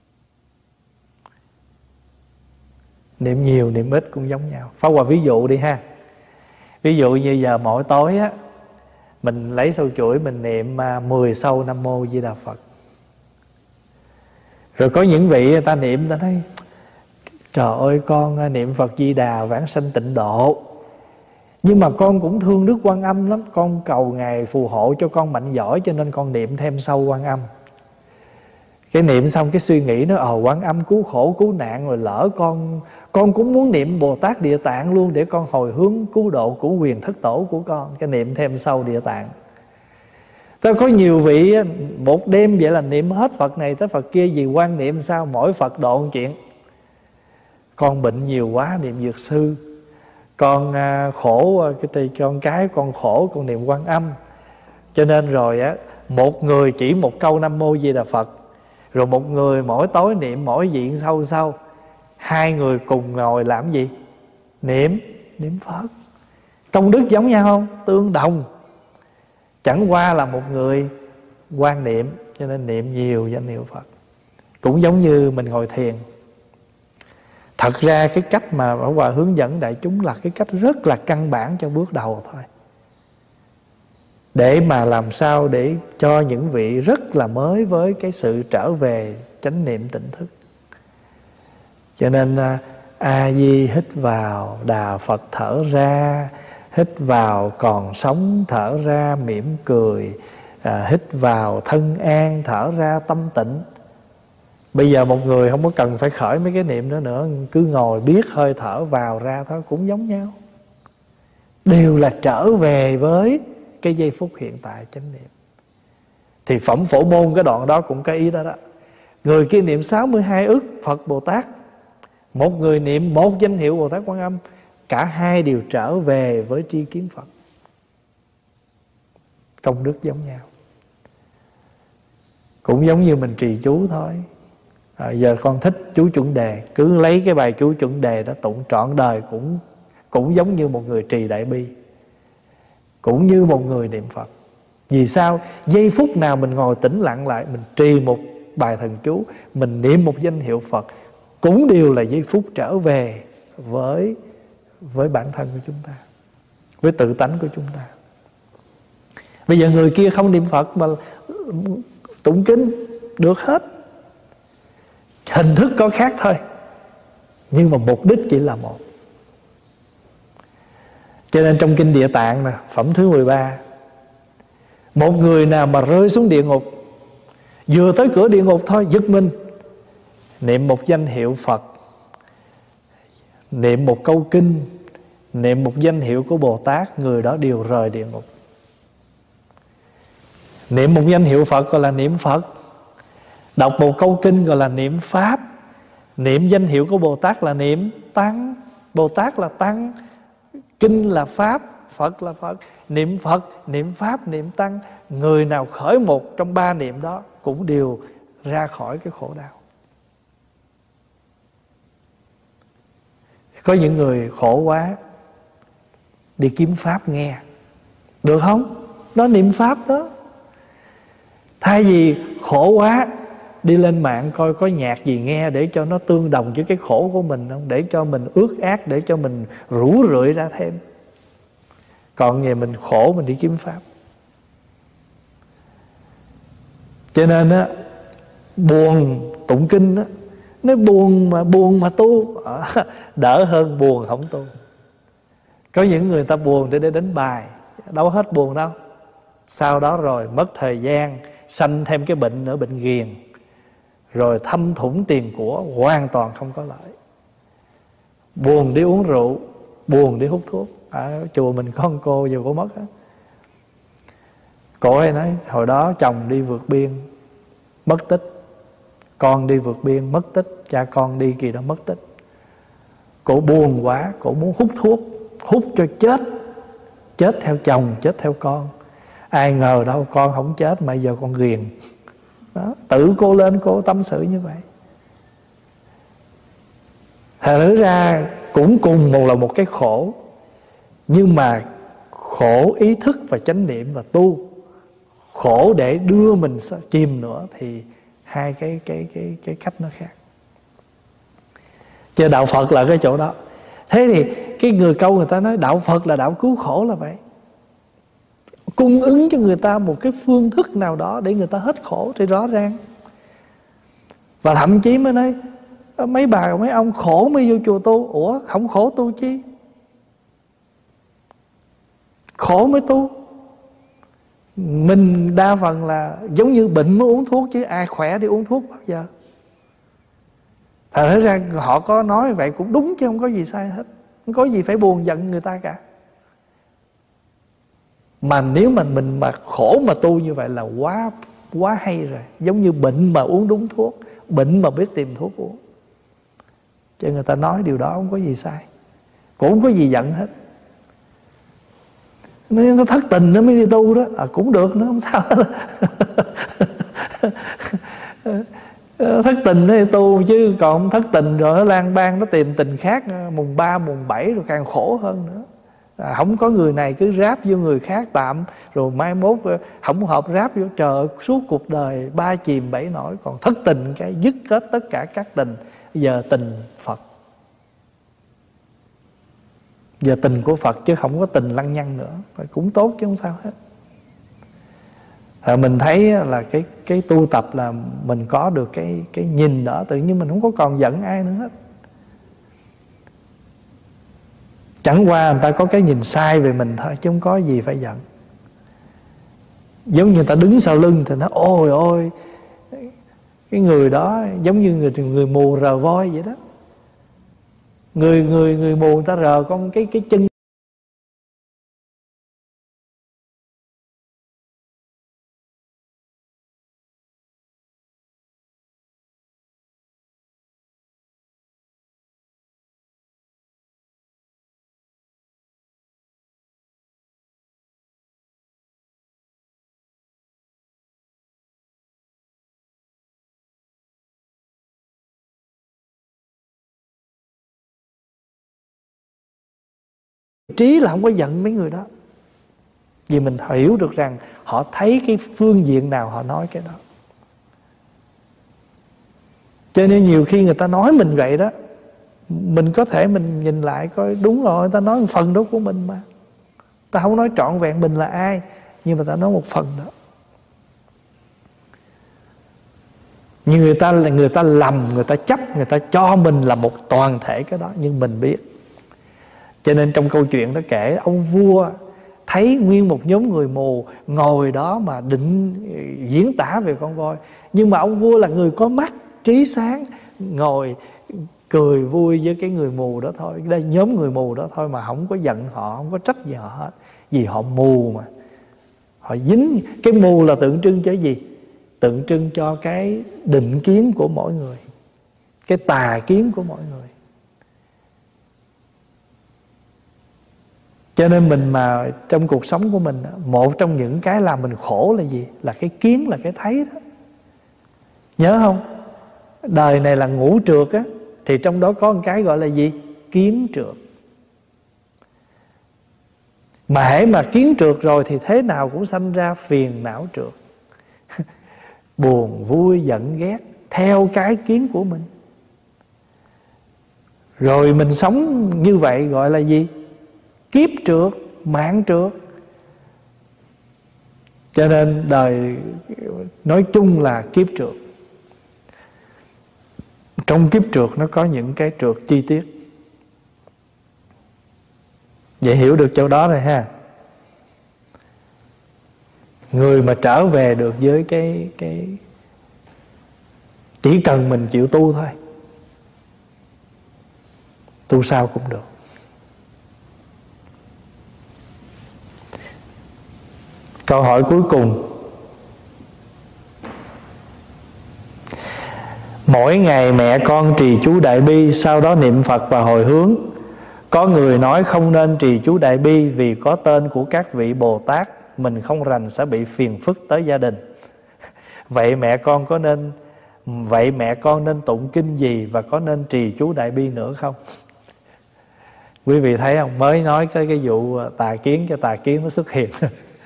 Niệm nhiều, niệm ít cũng giống nhau. Pháp Hòa ví dụ đi ha. Ví dụ như giờ mỗi tối á, mình lấy sâu chuỗi mình niệm 10 sâu Nam Mô Di Đà Phật. Rồi có những vị người ta niệm, người ta nói trời ơi con niệm Phật Di Đà vãng sanh tịnh độ, nhưng mà con cũng thương Đức Quan Âm lắm, con cầu Ngài phù hộ cho con mạnh giỏi, cho nên con niệm thêm sâu Quan Âm. Cái niệm xong cái suy nghĩ nó Quan Âm cứu khổ cứu nạn, rồi lỡ con cũng muốn niệm Bồ Tát Địa Tạng luôn để con hồi hướng cứu độ của quyền thất tổ của con. Cái niệm thêm sâu Địa Tạng. Tôi có nhiều vị một đêm vậy là niệm hết Phật này tới Phật kia, vì quan niệm sao mỗi Phật độ một chuyện. Con bệnh nhiều quá niệm Dược Sư, con khổ con cái con khổ con niệm Quan Âm. Cho nên rồi á, một người chỉ một câu Nam Mô Di Đà Phật, rồi một người mỗi tối niệm mỗi diện sâu. Hai người cùng ngồi làm gì? Niệm Phật. Công đức giống nhau không? Tương đồng. Chẳng qua là một người quan niệm, cho nên niệm nhiều danh hiệu Phật. Cũng giống như mình ngồi thiền. Thật ra cái cách mà Pháp Hòa hướng dẫn đại chúng là cái cách rất là căn bản cho bước đầu thôi, để mà làm sao để cho những vị rất là mới với cái sự trở về chánh niệm tỉnh thức. Cho nên A Di hít vào, Đà Phật thở ra, hít vào còn sống, thở ra mỉm cười, hít vào thân an, thở ra tâm tịnh. Bây giờ một người không có cần phải khởi mấy cái niệm đó nữa, cứ ngồi biết hơi thở vào ra thôi, cũng giống nhau. Đều là trở về với cái giây phút hiện tại chánh niệm. Thì Phẩm Phổ Môn cái đoạn đó cũng có ý đó đó. Người kia niệm 62 ức Phật Bồ Tát, một người niệm một danh hiệu Bồ Tát Quan Âm, cả hai đều trở về với tri kiến Phật. Công đức giống nhau. Cũng giống như mình trì chú thôi. Giờ con thích chú chuẩn đề, cứ lấy cái bài chú chuẩn đề đó tụng trọn đời, cũng giống như một người trì đại bi, cũng như một người niệm Phật. Vì sao? Giây phút nào mình ngồi tĩnh lặng lại, mình trì một bài thần chú, mình niệm một danh hiệu Phật, cũng đều là giây phút trở về với bản thân của chúng ta, với tự tánh của chúng ta. Bây giờ người kia không niệm Phật mà tụng kinh được hết, hình thức có khác thôi, nhưng mà mục đích chỉ là một. Cho nên trong kinh Địa Tạng nè, phẩm thứ 13, một người nào mà rơi xuống địa ngục, vừa tới cửa địa ngục thôi, giật mình, niệm một danh hiệu Phật, niệm một câu kinh, niệm một danh hiệu của Bồ Tát, người đó đều rời địa ngục. Niệm một danh hiệu Phật gọi là niệm Phật, đọc một câu kinh gọi là niệm Pháp, niệm danh hiệu của Bồ Tát là niệm Tăng. Bồ Tát là Tăng, kinh là Pháp, Phật là Phật. Niệm Phật, niệm Pháp, niệm Tăng, người nào khởi một trong ba niệm đó cũng đều ra khỏi cái khổ đau. Có những người khổ quá, đi kiếm Pháp nghe, được không? Đó niệm Pháp đó. Thay vì khổ quá, đi lên mạng coi có nhạc gì nghe để cho nó tương đồng với cái khổ của mình không, để cho mình ước ác, để cho mình rủ rượi ra thêm. Còn về mình khổ, mình đi kiếm Pháp. Cho nên á, buồn tụng kinh á, nói buồn mà tu đỡ hơn buồn không tu. Có những người ta buồn để đánh bài, đâu hết buồn đâu. Sau đó rồi mất thời gian, sanh thêm cái bệnh nữa, bệnh ghiền, rồi thâm thủng tiền của, hoàn toàn không có lợi. Buồn đi uống rượu, buồn đi hút thuốc. Ở chùa mình có một cô giờ cô mất á, cô ấy nói hồi đó chồng đi vượt biên mất tích, con đi vượt biên mất tích, cha con đi kỳ đó mất tích. Cô buồn quá, cô muốn hút thuốc, hút cho chết, chết theo chồng, chết theo con. Ai ngờ đâu con không chết mà giờ con ghiền đó. Tự cô lên cô tâm sự như vậy. Thật ra cũng cùng một cái khổ, nhưng mà khổ ý thức và chánh niệm và tu, khổ để đưa mình chìm nữa, thì hai cái cách nó khác. Chứ đạo Phật là cái chỗ đó. Thế thì cái người câu người ta nói đạo Phật là đạo cứu khổ là vậy, cung ứng cho người ta một cái phương thức nào đó để người ta hết khổ thì rõ ràng. Và thậm chí mới nói mấy bà mấy ông khổ mới vô chùa tu. Ủa không khổ tu chi? Khổ mới tu. Mình đa phần là giống như bệnh mới uống thuốc, chứ ai khỏe đi uống thuốc bao giờ. Thật ra họ có nói vậy cũng đúng, chứ không có gì sai hết, không có gì phải buồn giận người ta cả. Mà nếu mà mình mà khổ mà tu như vậy là quá hay rồi. Giống như bệnh mà uống đúng thuốc, bệnh mà biết tìm thuốc uống. Cho người ta nói điều đó không có gì sai, cũng không có gì giận hết. Nếu nó thất tình nó mới đi tu đó, cũng được nữa, không sao hết. Thất tình nó đi tu, chứ còn không thất tình rồi nó lang bang, nó tìm tình khác, mùng 3, mùng 7 rồi càng khổ hơn nữa. Không có người này cứ ráp vô người khác tạm, rồi mai mốt không hợp ráp vô, trời ơi, suốt cuộc đời ba chìm bảy nổi. Còn thất tình cái dứt hết tất cả các tình. Giờ tình Phật, giờ tình của Phật, chứ không có tình lăng nhăng nữa. Cũng tốt chứ không sao hết. Mình thấy là cái tu tập là mình có được cái nhìn đó, tự nhiên mình không có còn giận ai nữa hết. Chẳng qua người ta có cái nhìn sai về mình thôi, chứ không có gì phải giận. Giống như người ta đứng sau lưng thì nó ôi ôi, cái người đó giống như người mù rờ voi vậy đó. Người mù người ta rờ con cái chân. Trí là không có giận mấy người đó. Vì mình hiểu được rằng họ thấy cái phương diện nào họ nói cái đó. Cho nên nhiều khi người ta nói mình vậy đó, mình có thể mình nhìn lại coi đúng rồi, người ta nói một phần đó của mình mà. Ta không nói trọn vẹn mình là ai, nhưng mà ta nói một phần đó. Nhưng người ta lầm, người ta chấp, người ta cho mình là một toàn thể cái đó, nhưng mình biết. Cho nên trong câu chuyện đó kể ông vua thấy nguyên một nhóm người mù ngồi đó mà định diễn tả về con voi. Nhưng mà ông vua là người có mắt, trí sáng, ngồi cười vui với cái người mù đó thôi, đây nhóm người mù đó thôi, mà không có giận họ, không có trách gì họ hết. Vì họ mù mà. Họ dính. Cái mù là tượng trưng cho gì? Tượng trưng cho cái định kiến của mỗi người, cái tà kiến của mỗi người. Cho nên mình mà trong cuộc sống của mình, một trong những cái làm mình khổ là gì? Là cái kiến, là cái thấy đó. Nhớ không? Đời này là ngũ trược á, thì trong đó có một cái gọi là gì? Kiến trược. Mà hễ mà kiến trược rồi thì thế nào cũng sanh ra phiền não trược. Buồn, vui, giận, ghét theo cái kiến của mình. Rồi mình sống như vậy gọi là gì? Kiếp trược, mạng trược. Cho nên đời nói chung là kiếp trược. Trong kiếp trược nó có những cái trược chi tiết. Vậy hiểu được chỗ đó rồi ha. Người mà trở về được với cái chỉ cần mình chịu tu thôi, tu sao cũng được. Câu hỏi cuối cùng. Mỗi ngày mẹ con trì chú Đại Bi, sau đó niệm Phật và hồi hướng. Có người nói không nên trì chú Đại Bi vì có tên của các vị Bồ Tát, mình không rành sẽ bị phiền phức tới gia đình. Vậy mẹ con nên tụng kinh gì và có nên trì chú Đại Bi nữa không? Quý vị thấy không? Mới nói cái vụ tà kiến, cái tà kiến nó xuất hiện.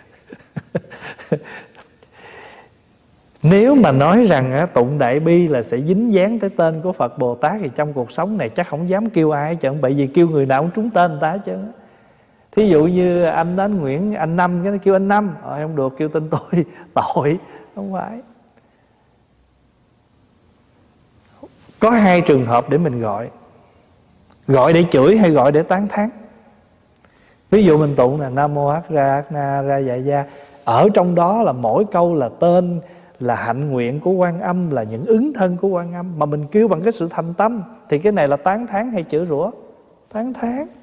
Nếu mà nói rằng tụng Đại Bi là sẽ dính dáng tới tên của Phật Bồ Tát, thì trong cuộc sống này chắc không dám kêu ai hết trơn. Bởi vì kêu người nào cũng trúng tên người ta hết trơn. Thí dụ như anh đến Nguyễn, anh Năm, cái nó kêu anh Năm, không được, kêu tên tôi, tội. Không phải. Có hai trường hợp để mình gọi. Gọi để chửi hay gọi để tán thán. Ví dụ mình tụng là Nam Mô Hắc Ra Hắc Na Ra Dạ Gia, ở trong đó là mỗi câu là tên, là hạnh nguyện của Quan Âm, là những ứng thân của Quan Âm, mà mình kêu bằng cái sự thành tâm, thì cái này là tán thán hay chửi rủa? Tán thán.